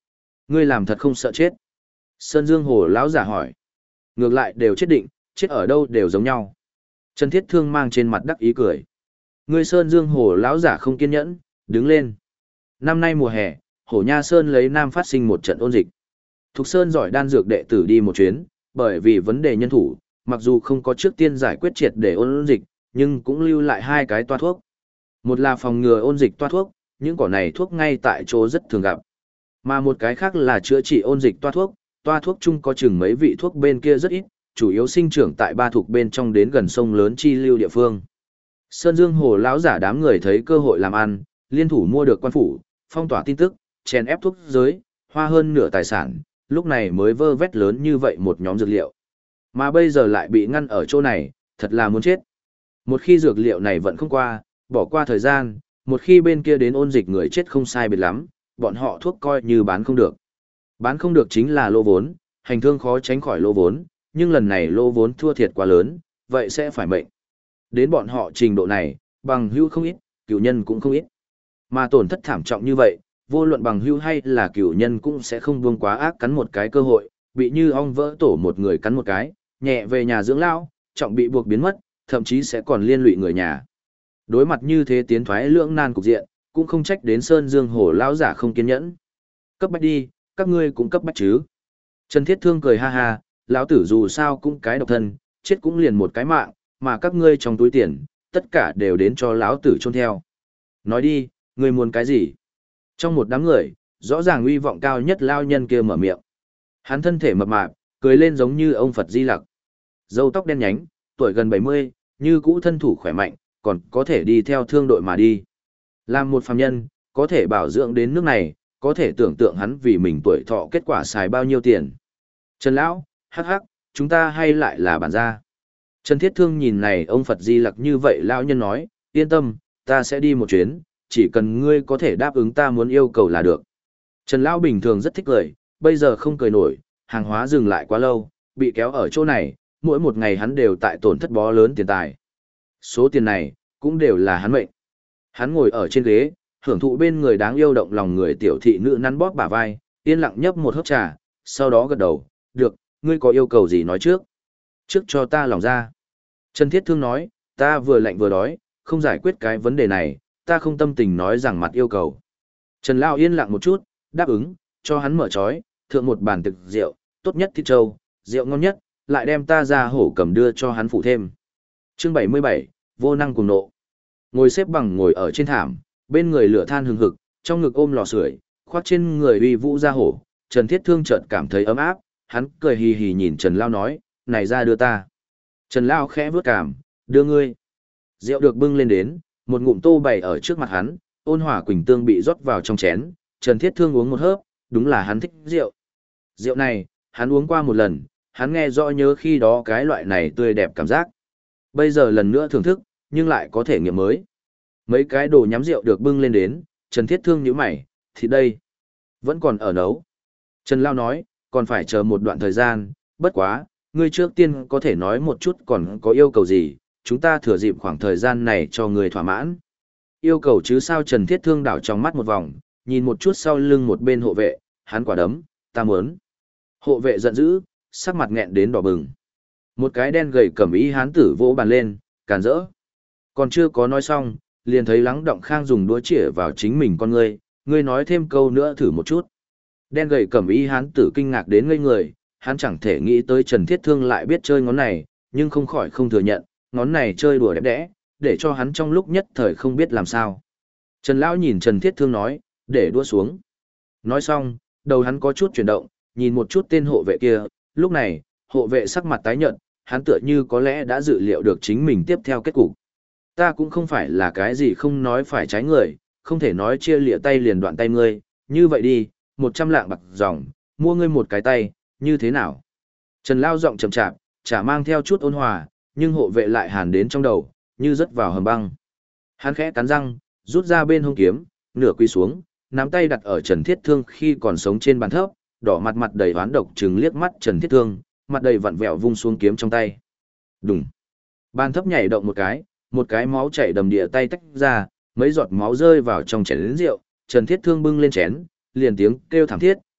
Ngươi làm thật không sợ chết. Sơn Dương Hồ lão giả hỏi. Ngược lại đều chết định, chết ở đâu đều giống nhau. Trần Thiết Thương mang trên mặt đắc ý cười. Ngươi Sơn Dương Hồ lão giả không kiên nhẫn, đứng lên. Năm nay mùa hè, Hổ Nha Sơn lấy Nam phát sinh một trận ôn dịch. Thục Sơn giỏi đan dược đệ tử đi một chuyến, bởi vì vấn đề nhân thủ, mặc dù không có trước tiên giải quyết triệt để ôn dịch, nhưng cũng lưu lại hai cái toa thuốc. Một là phòng ngừa ôn dịch toa thuốc, những cỏ này thuốc ngay tại chỗ rất thường gặp. Mà một cái khác là chữa trị ôn dịch toa thuốc chung có chừng mấy vị thuốc bên kia rất ít, chủ yếu sinh trưởng tại ba thuộc bên trong đến gần sông lớn chi lưu địa phương. Sơn Dương Hồ lão giả đám người thấy cơ hội làm ăn, liên thủ mua được quan phủ, phong tỏa tin tức, chèn ép thuốc giới, hoa hơn nửa tài sản, lúc này mới vơ vét lớn như vậy một nhóm dược liệu. Mà bây giờ lại bị ngăn ở chỗ này, thật là muốn chết. Một khi dược liệu này vẫn không qua, bỏ qua thời gian, một khi bên kia đến ôn dịch người chết không sai biệt lắm, bọn họ thuốc coi như bán không được. Bán không được chính là lô vốn, hành thương khó tránh khỏi lô vốn, nhưng lần này lô vốn thua thiệt quá lớn, vậy sẽ phải mệnh. Đến bọn họ trình độ này, bằng hữu không ít, cửu nhân cũng không ít. Mà tổn thất thảm trọng như vậy, vô luận bằng hữu hay là cửu nhân cũng sẽ không buông quá ác cắn một cái cơ hội, bị như ong vỡ tổ một người cắn một cái, nhẹ về nhà dưỡng lao, trọng bị buộc biến mất, thậm chí sẽ còn liên lụy người nhà. Đối mặt như thế tiến thoái lưỡng nan cục diện, cũng không trách đến Sơn Dương Hồ lão giả không kiên nhẫn. Cấp bách đi, các ngươi cũng cấp bách chứ. Trần Thiết Thương cười ha ha, lão tử dù sao cũng cái độc thân, chết cũng liền một cái mạng, mà các ngươi trong túi tiền, tất cả đều đến cho lão tử chôn theo. Nói đi, ngươi muốn cái gì? Trong một đám người, rõ ràng uy vọng cao nhất lao nhân kia mở miệng. Hắn thân thể mập mạp, cười lên giống như ông Phật Di Lặc. Râu tóc đen nhánh, tuổi gần 70, như cũ thân thủ khỏe mạnh, còn có thể đi theo thương đội mà đi. Làm một phàm nhân, có thể bảo dưỡng đến nước này, có thể tưởng tượng hắn vì mình tuổi thọ kết quả xài bao nhiêu tiền. Trần Lão, hắc hắc, chúng ta hay lại là bản gia. Trần Thiết Thương nhìn này ông Phật Di Lặc như vậy lão nhân nói, yên tâm, ta sẽ đi một chuyến, chỉ cần ngươi có thể đáp ứng ta muốn yêu cầu là được. Trần Lão bình thường rất thích cười, bây giờ không cười nổi, hàng hóa dừng lại quá lâu, bị kéo ở chỗ này, mỗi một ngày hắn đều tại tổn thất bó lớn tiền tài. Số tiền này, cũng đều là hắn mệnh. Hắn ngồi ở trên ghế, hưởng thụ bên người đáng yêu động lòng người tiểu thị nữ nắn bóp bả vai, yên lặng nhấp một hớp trà, sau đó gật đầu, được, ngươi có yêu cầu gì nói trước. Trước cho ta lòng ra. Trần Thiết Thương nói, ta vừa lạnh vừa đói, không giải quyết cái vấn đề này, ta không tâm tình nói rằng mặt yêu cầu. Trần Lao yên lặng một chút, đáp ứng, cho hắn mở trói, thượng một bàn thực rượu, tốt nhất thịt trâu, rượu ngon nhất, lại đem ta ra hổ cầm đưa cho hắn phụ thêm. Chương 77, vô năng cùng nộ. Ngồi xếp bằng ngồi ở trên thảm, bên người lửa than hừng hực, trong ngực ôm lò sưởi, khoác trên người uy vũ ra hổ, Trần Thiết Thương chợt cảm thấy ấm áp, hắn cười hì hì nhìn Trần Lao nói, này ra đưa ta. Trần Lao khẽ vướt cảm, đưa ngươi. Rượu được bưng lên đến, một ngụm tô bày ở trước mặt hắn, ôn hòa quỳnh tương bị rót vào trong chén, Trần Thiết Thương uống một hớp, đúng là hắn thích rượu. Rượu này, hắn uống qua một lần, hắn nghe rõ nhớ khi đó cái loại này tươi đẹp cảm giác. Bây giờ lần nữa thưởng thức, nhưng lại có thể nghiệm mới. Mấy cái đồ nhắm rượu được bưng lên đến, Trần Thiết Thương nhíu mày, thì đây, vẫn còn ở nấu. Trần Lao nói, còn phải chờ một đoạn thời gian, bất quá, ngươi trước tiên có thể nói một chút còn có yêu cầu gì, chúng ta thừa dịp khoảng thời gian này cho ngươi thỏa mãn. Yêu cầu chứ sao? Trần Thiết Thương đảo trong mắt một vòng, nhìn một chút sau lưng một bên hộ vệ, hắn quả đấm, ta muốn. Hộ vệ giận dữ, sắc mặt nghẹn đến đỏ bừng. Một cái đen gầy cẩm y hán tử vỗ bàn lên, càn rỡ. Còn chưa có nói xong, liền thấy Lắng Động Khang dùng đũa chĩa vào chính mình con ngươi nói thêm câu nữa thử một chút. Đen gầy cẩm y hán tử kinh ngạc đến ngây người, hắn chẳng thể nghĩ tới Trần Thiết Thương lại biết chơi ngón này, nhưng không khỏi không thừa nhận, ngón này chơi đùa đẹp đẽ, để cho hắn trong lúc nhất thời không biết làm sao. Trần Lão nhìn Trần Thiết Thương nói, để đũa xuống. Nói xong, đầu hắn có chút chuyển động, nhìn một chút tên hộ vệ kia, lúc này, hộ vệ sắc mặt tái nhợt, hắn tựa như có lẽ đã dự liệu được chính mình tiếp theo kết cục. Ta cũng không phải là cái gì không nói phải trái người, không thể nói chia lìa tay liền đoạn tay ngươi, như vậy đi, 100 lạng bạc dòng, mua ngươi một cái tay, như thế nào? Trần Lao giọng chậm chạp, chả mang theo chút ôn hòa, nhưng hộ vệ lại hàn đến trong đầu, như rớt vào hầm băng. Hắn khẽ cắn răng, rút ra bên hông kiếm, nửa quy xuống, nắm tay đặt ở Trần Thiết Thương khi còn sống trên bàn thấp, đỏ mặt mặt đầy oán độc trừng liếc mắt Trần Thiết Thương, mặt đầy vặn vẹo vung xuống kiếm trong tay. Đùng. Bàn thấp nhảy động một cái máu chảy đầm địa tay tách ra, mấy giọt máu rơi vào trong chén rượu, Trần Thiết Thương bưng lên chén, liền tiếng kêu thảm thiết,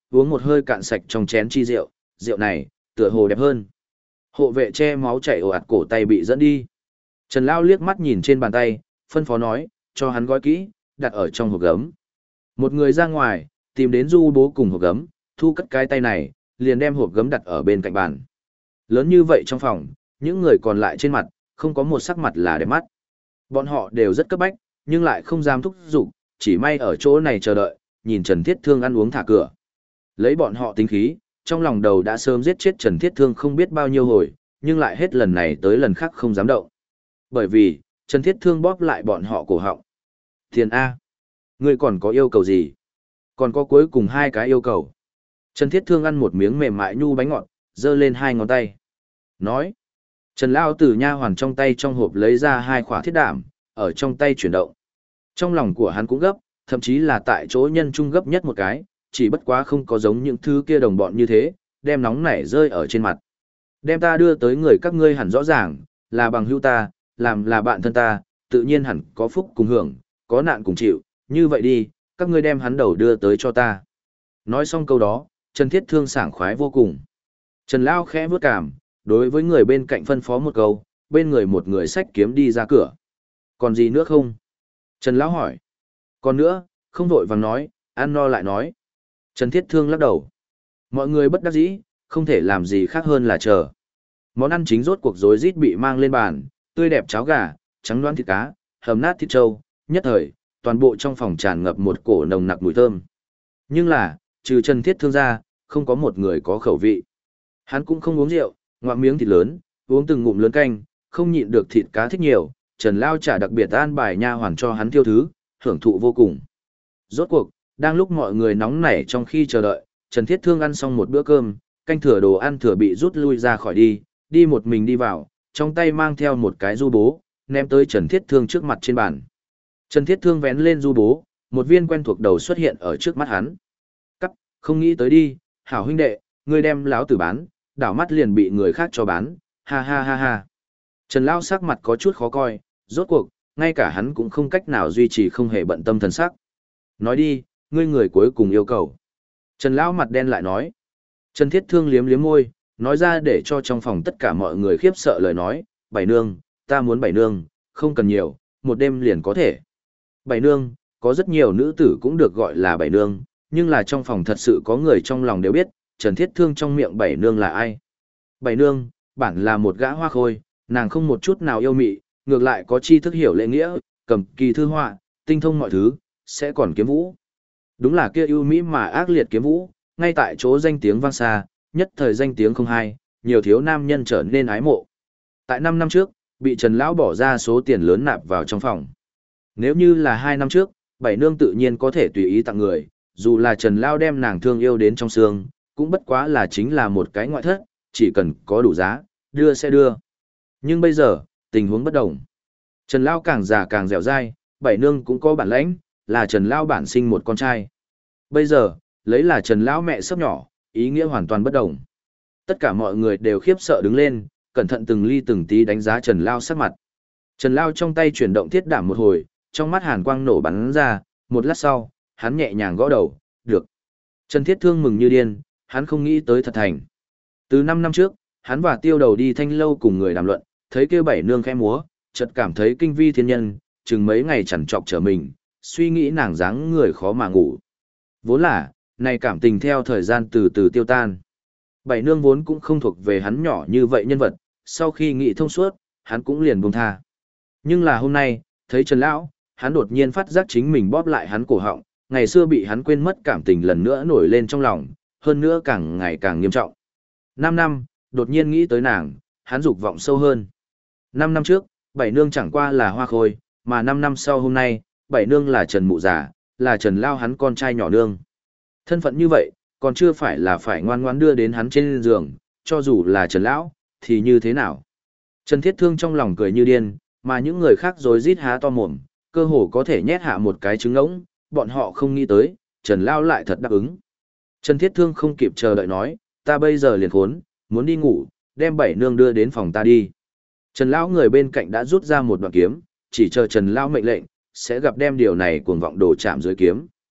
uống một hơi cạn sạch trong chén chi rượu, rượu này, tựa hồ đẹp hơn. Hộ vệ che máu chảy ồ ạt cổ tay bị dẫn đi. Trần Lão liếc mắt nhìn trên bàn tay, phân phó nói, cho hắn gói kỹ, đặt ở trong hộp gấm. Một người ra ngoài, tìm đến du bố cùng hộp gấm, thu cất cái tay này, liền đem hộp gấm đặt ở bên cạnh bàn. Lớn như vậy trong phòng, những người còn lại trên mặt, không có một sắc mặt là đẹp mắt. Bọn họ đều rất cấp bách, nhưng lại không dám thúc giục, chỉ may ở chỗ này chờ đợi, nhìn Trần Thiết Thương ăn uống thả cửa. Lấy bọn họ tính khí, trong lòng đầu đã sớm giết chết Trần Thiết Thương không biết bao nhiêu hồi, nhưng lại hết lần này tới lần khác không dám động. Bởi vì, Trần Thiết Thương bóp lại bọn họ cổ họng. Tiền A. Ngươi còn có yêu cầu gì? Còn có cuối cùng hai cái yêu cầu. Trần Thiết Thương ăn một miếng mềm mại nhu bánh ngọt, giơ lên hai ngón tay. Nói. Trần Lao từ nha hoàn trong tay trong hộp lấy ra hai khỏa thiết đảm, ở trong tay chuyển động. Trong lòng của hắn cũng gấp, thậm chí là tại chỗ nhân trung gấp nhất một cái, chỉ bất quá không có giống những thứ kia đồng bọn như thế, đem nóng nảy rơi ở trên mặt. Đem ta đưa tới người các ngươi hẳn rõ ràng, là bằng hữu ta, làm là bạn thân ta, tự nhiên hẳn có phúc cùng hưởng, có nạn cùng chịu, như vậy đi, các ngươi đem hắn đầu đưa tới cho ta. Nói xong câu đó, Trần Thiết Thương sảng khoái vô cùng. Trần Lao khẽ vướt cảm, đối với người bên cạnh phân phó một câu, bên người một người xách kiếm đi ra cửa. Còn gì nữa không? Trần Lão hỏi. Còn nữa, không vội vàng nói, ăn no lại nói. Trần Thiết Thương lắc đầu. Mọi người bất đắc dĩ, không thể làm gì khác hơn là chờ. Món ăn chính rốt cuộc rối rít bị mang lên bàn, tươi đẹp cháo gà, trắng đoán thịt cá, hầm nát thịt trâu, nhất thời, toàn bộ trong phòng tràn ngập một cổ nồng nặc mùi thơm. Nhưng là, trừ Trần Thiết Thương ra, không có một người có khẩu vị. Hắn cũng không uống rượu, ngoạm miếng thịt lớn, uống từng ngụm lớn canh, không nhịn được thịt cá thích nhiều, Trần Lao trả đặc biệt an bài nha hoàn cho hắn tiêu thứ, hưởng thụ vô cùng. Rốt cuộc, đang lúc mọi người nóng nảy trong khi chờ đợi, Trần Thiết Thương ăn xong một bữa cơm, canh thừa đồ ăn thừa bị rút lui ra khỏi đi một mình đi vào, trong tay mang theo một cái du bố, ném tới Trần Thiết Thương trước mặt trên bàn. Trần Thiết Thương vén lên du bố, một viên quen thuộc đầu xuất hiện ở trước mắt hắn. Cắp, không nghĩ tới đi, hảo huynh đệ, ngươi đem láo tử bán, đảo mắt liền bị người khác cho bán, ha ha ha ha. Trần Lao sắc mặt có chút khó coi, rốt cuộc, ngay cả hắn cũng không cách nào duy trì không hề bận tâm thần sắc. Nói đi, ngươi người cuối cùng yêu cầu. Trần Lão mặt đen lại nói. Trần Thiết Thương liếm liếm môi, nói ra để cho trong phòng tất cả mọi người khiếp sợ lời nói, bảy nương, ta muốn bảy nương, không cần nhiều, một đêm liền có thể. Bảy nương, có rất nhiều nữ tử cũng được gọi là bảy nương, nhưng là trong phòng thật sự có người trong lòng đều biết, Trần Thiết Thương trong miệng bảy nương là ai. Bảy nương, bản là một gã hoa khôi, nàng không một chút nào yêu mị, ngược lại có tri thức hiểu lễ nghĩa, cầm kỳ thư họa, tinh thông mọi thứ, sẽ còn kiếm vũ. Đúng là kia ưu mỹ mà ác liệt kiếm vũ, ngay tại chỗ danh tiếng vang xa, nhất thời danh tiếng không hay, nhiều thiếu nam nhân trở nên ái mộ. Tại 5 năm trước, bị Trần Lão bỏ ra số tiền lớn nạp vào trong phòng. Nếu như là 2 năm trước, bảy nương tự nhiên có thể tùy ý tặng người, dù là Trần Lão đem nàng thương yêu đến trong xương, cũng bất quá là chính là một cái ngoại thất, chỉ cần có đủ giá, đưa sẽ đưa. Nhưng bây giờ, tình huống bất đồng. Trần Lão càng già càng dẻo dai, bảy nương cũng có bản lãnh, là Trần Lão bản sinh một con trai. Bây giờ, lấy là Trần Lão mẹ sấp nhỏ, ý nghĩa hoàn toàn bất đồng. Tất cả mọi người đều khiếp sợ đứng lên, cẩn thận từng ly từng tí đánh giá Trần Lão sắc mặt. Trần Lão trong tay chuyển động thiết đảm một hồi, trong mắt hàn quang nổ bắn ra, một lát sau, hắn nhẹ nhàng gõ đầu, được. Trần Thiết Thương mừng như điên, hắn không nghĩ tới thật thành. Từ 5 năm trước, hắn và Tiêu Đầu đi Thanh Lâu cùng người đàm luận, thấy kêu bảy nương khẽ múa, chợt cảm thấy kinh vi thiên nhân, chừng mấy ngày chằn trọc trở mình, suy nghĩ nàng dáng người khó mà ngủ. Vốn là, này cảm tình theo thời gian từ từ tiêu tan. Bảy nương vốn cũng không thuộc về hắn nhỏ như vậy nhân vật, sau khi nghĩ thông suốt, hắn cũng liền buông tha. Nhưng là hôm nay, thấy Trần Lão, hắn đột nhiên phát giác chính mình bóp lại hắn cổ họng, ngày xưa bị hắn quên mất cảm tình lần nữa nổi lên trong lòng, hơn nữa càng ngày càng nghiêm trọng. 5 năm, đột nhiên nghĩ tới nàng, hắn dục vọng sâu hơn. 5 năm trước, bảy nương chẳng qua là hoa khôi, mà 5 năm sau hôm nay, bảy nương là Trần Mụ Già, là Trần Lao hắn con trai nhỏ nương. Thân phận như vậy, còn chưa phải là phải ngoan ngoãn đưa đến hắn trên giường, cho dù là Trần Lão, thì như thế nào? Trần Thiết Thương trong lòng cười như điên, mà những người khác rối rít há to mồm, cơ hồ có thể nhét hạ một cái trứng ngỗng, bọn họ không nghĩ tới, Trần Lao lại thật đáp ứng. Trần Thiết Thương không kịp chờ đợi nói, ta bây giờ liền khốn, muốn đi ngủ, đem bảy nương đưa đến phòng ta đi. Trần Lão người bên cạnh đã rút ra một đoạn kiếm, chỉ chờ Trần Lão mệnh lệnh, sẽ gặp đem điều này cuồng vọng đồ chạm dưới kiếm.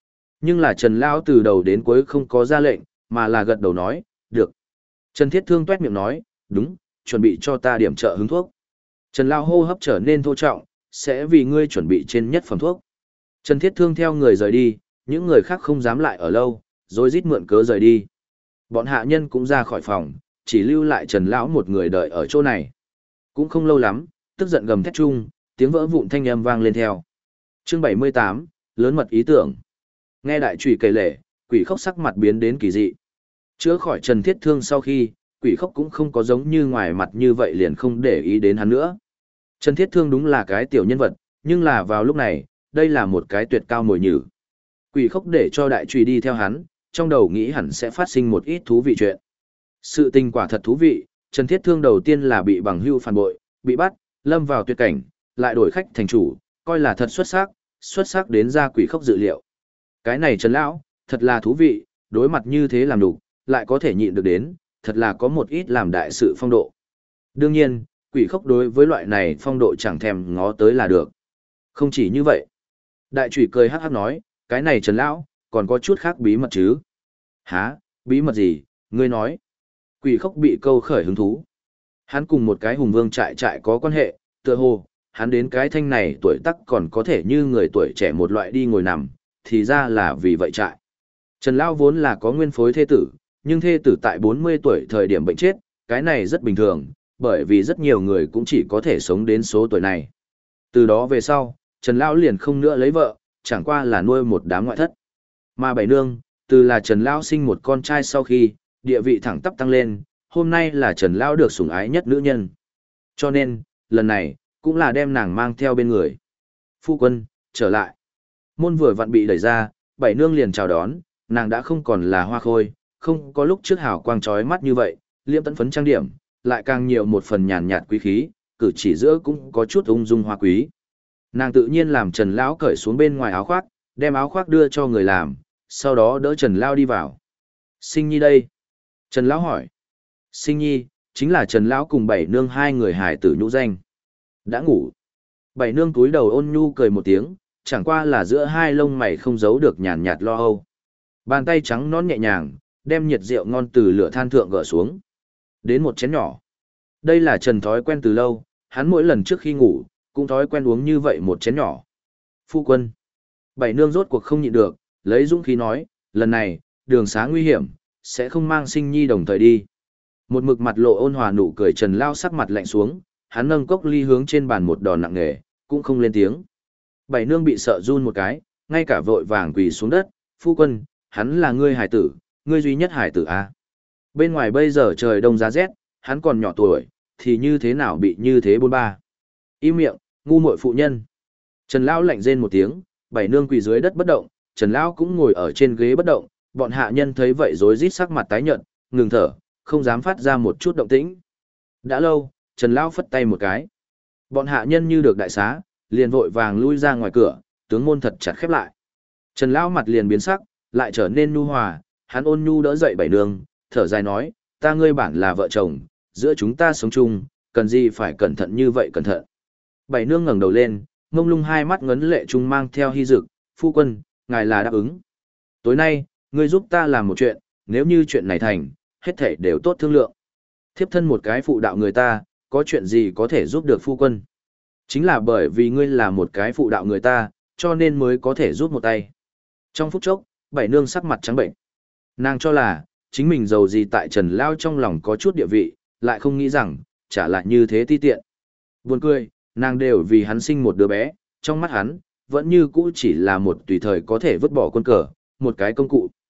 Nhưng là Trần Lão từ đầu đến cuối không có ra lệnh, mà là gật đầu nói, được. Trần Thiết Thương tuét miệng nói, đúng, chuẩn bị cho ta điểm trợ hứng thuốc. Trần Lão hô hấp trở nên thô trọng, sẽ vì ngươi chuẩn bị trên nhất phẩm thuốc. Trần Thiết Thương theo người rời đi, những người khác không dám lại ở lâu, rồi rít mượn cớ rời đi. Bọn hạ nhân cũng ra khỏi phòng, chỉ lưu lại Trần Lão một người đợi ở chỗ này. Cũng không lâu lắm, tức giận gầm thét chung, tiếng vỡ vụn thanh âm vang lên theo. Chương 78, lớn mật ý tưởng. Nghe đại trùy kể lể, Quỷ Khốc sắc mặt biến đến kỳ dị. Chữa khỏi Trần Thiết Thương sau khi, Quỷ Khốc cũng không có giống như ngoài mặt như vậy liền không để ý đến hắn nữa. Trần Thiết Thương đúng là cái tiểu nhân vật, nhưng là vào lúc này, đây là một cái tuyệt cao mồi nhử. Quỷ Khốc để cho đại trùy đi theo hắn, trong đầu nghĩ hẳn sẽ phát sinh một ít thú vị chuyện. Sự tình quả thật thú vị, Trần Thiết Thương đầu tiên là bị bằng hữu phản bội, bị bắt, lâm vào tuyệt cảnh, lại đổi khách thành chủ, coi là thật xuất sắc đến ra Quỷ Khốc dự liệu. Cái này Trần Lão, thật là thú vị, đối mặt như thế làm đủ, lại có thể nhịn được đến, thật là có một ít làm đại sự phong độ. Đương nhiên, Quỷ Khốc đối với loại này phong độ chẳng thèm ngó tới là được. Không chỉ như vậy. Đại trùy cười hắc hắc nói, cái này Trần Lão, còn có chút khác bí mật chứ. Hả, bí mật gì, ngươi nói. Quỷ Khốc bị câu khởi hứng thú. Hắn cùng một cái hùng vương trại có quan hệ, tựa hồ, hắn đến cái thanh này tuổi tác còn có thể như người tuổi trẻ một loại đi ngồi nằm, thì ra là vì vậy trại. Trần Lão vốn là có nguyên phối thê tử, nhưng thê tử tại 40 tuổi thời điểm bệnh chết, cái này rất bình thường, bởi vì rất nhiều người cũng chỉ có thể sống đến số tuổi này. Từ đó về sau, Trần Lão liền không nữa lấy vợ, chẳng qua là nuôi một đám ngoại thất. Mà Bảy Nương, từ là Trần Lão sinh một con trai sau khi, địa vị thẳng tắp tăng lên, hôm nay là Trần Lão được sủng ái nhất nữ nhân. Cho nên, lần này, cũng là đem nàng mang theo bên người. Phu quân, trở lại. Môn vừa vặn bị đẩy ra, Bảy Nương liền chào đón, nàng đã không còn là hoa khôi, không có lúc trước hào quang chói mắt như vậy, liễm tấn phấn trang điểm, lại càng nhiều một phần nhàn nhạt quý khí, cử chỉ giữa cũng có chút ung dung hoa quý. Nàng tự nhiên làm Trần Lão cởi xuống bên ngoài áo khoác, đem áo khoác đưa cho người làm, sau đó đỡ Trần Lão đi vào. Sinh Nhi đây. Trần Lão hỏi. Sinh Nhi, chính là Trần Lão cùng Bảy Nương hai người hài tử nhũ danh. Đã ngủ. Bảy Nương túi đầu ôn nhu cười một tiếng, chẳng qua là giữa hai lông mày không giấu được nhàn nhạt lo âu. Bàn tay trắng nõn nhẹ nhàng, đem nhiệt rượu ngon từ lửa than thượng gỡ xuống. Đến một chén nhỏ. Đây là Trần thói quen từ lâu, hắn mỗi lần trước khi ngủ, cũng thói quen uống như vậy một chén nhỏ. Phu quân. Bảy Nương rốt cuộc không nhịn được, lấy dũng khí nói, lần này, đường xá nguy hiểm, sẽ không mang Sinh Nhi đồng thời đi. Một mực mặt lộ ôn hòa nụ cười Trần Lao sắc mặt lạnh xuống, hắn nâng cốc ly hướng trên bàn một đòn nặng nề, cũng không lên tiếng. Bảy Nương bị sợ run một cái, ngay cả vội vàng quỳ xuống đất, phu quân, hắn là ngươi hải tử, ngươi duy nhất hải tử à. Bên ngoài bây giờ trời đông giá rét, hắn còn nhỏ tuổi, thì như thế nào bị như thế bôn ba. Im miệng, ngu muội phụ nhân. Trần Lão lạnh rên một tiếng, Bảy Nương quỳ dưới đất bất động, Trần Lão cũng ngồi ở trên ghế bất động, bọn hạ nhân thấy vậy rối rít sắc mặt tái nhợt, ngừng thở, không dám phát ra một chút động tĩnh. Đã lâu, Trần Lão phất tay một cái. Bọn hạ nhân như được đại xá, liền vội vàng lui ra ngoài cửa, tướng môn thật chặt khép lại. Trần Lão mặt liền biến sắc, lại trở nên nhu hòa, hắn ôn nhu đỡ dậy Bảy Nương, thở dài nói, ta ngươi bản là vợ chồng, giữa chúng ta sống chung, cần gì phải cẩn thận như vậy cẩn thận. Bảy Nương ngẩng đầu lên, mông lung hai mắt ngấn lệ trung mang theo hy dực, phu quân, ngài là đáp ứng. Tối nay, ngươi giúp ta làm một chuyện, nếu như chuyện này thành, hết thảy đều tốt thương lượng. Thiếp thân một cái phụ đạo người ta, có chuyện gì có thể giúp được phu quân. Chính là bởi vì ngươi là một cái phụ đạo người ta, cho nên mới có thể giúp một tay. Trong phút chốc, Bảy Nương sắc mặt trắng bệnh. Nàng cho là, chính mình giàu gì tại Trần Lao trong lòng có chút địa vị, lại không nghĩ rằng, trả lại như thế ti tiện. Buồn cười, nàng đều vì hắn sinh một đứa bé, trong mắt hắn, vẫn như cũ chỉ là một tùy thời có thể vứt bỏ quân cờ, một cái công cụ.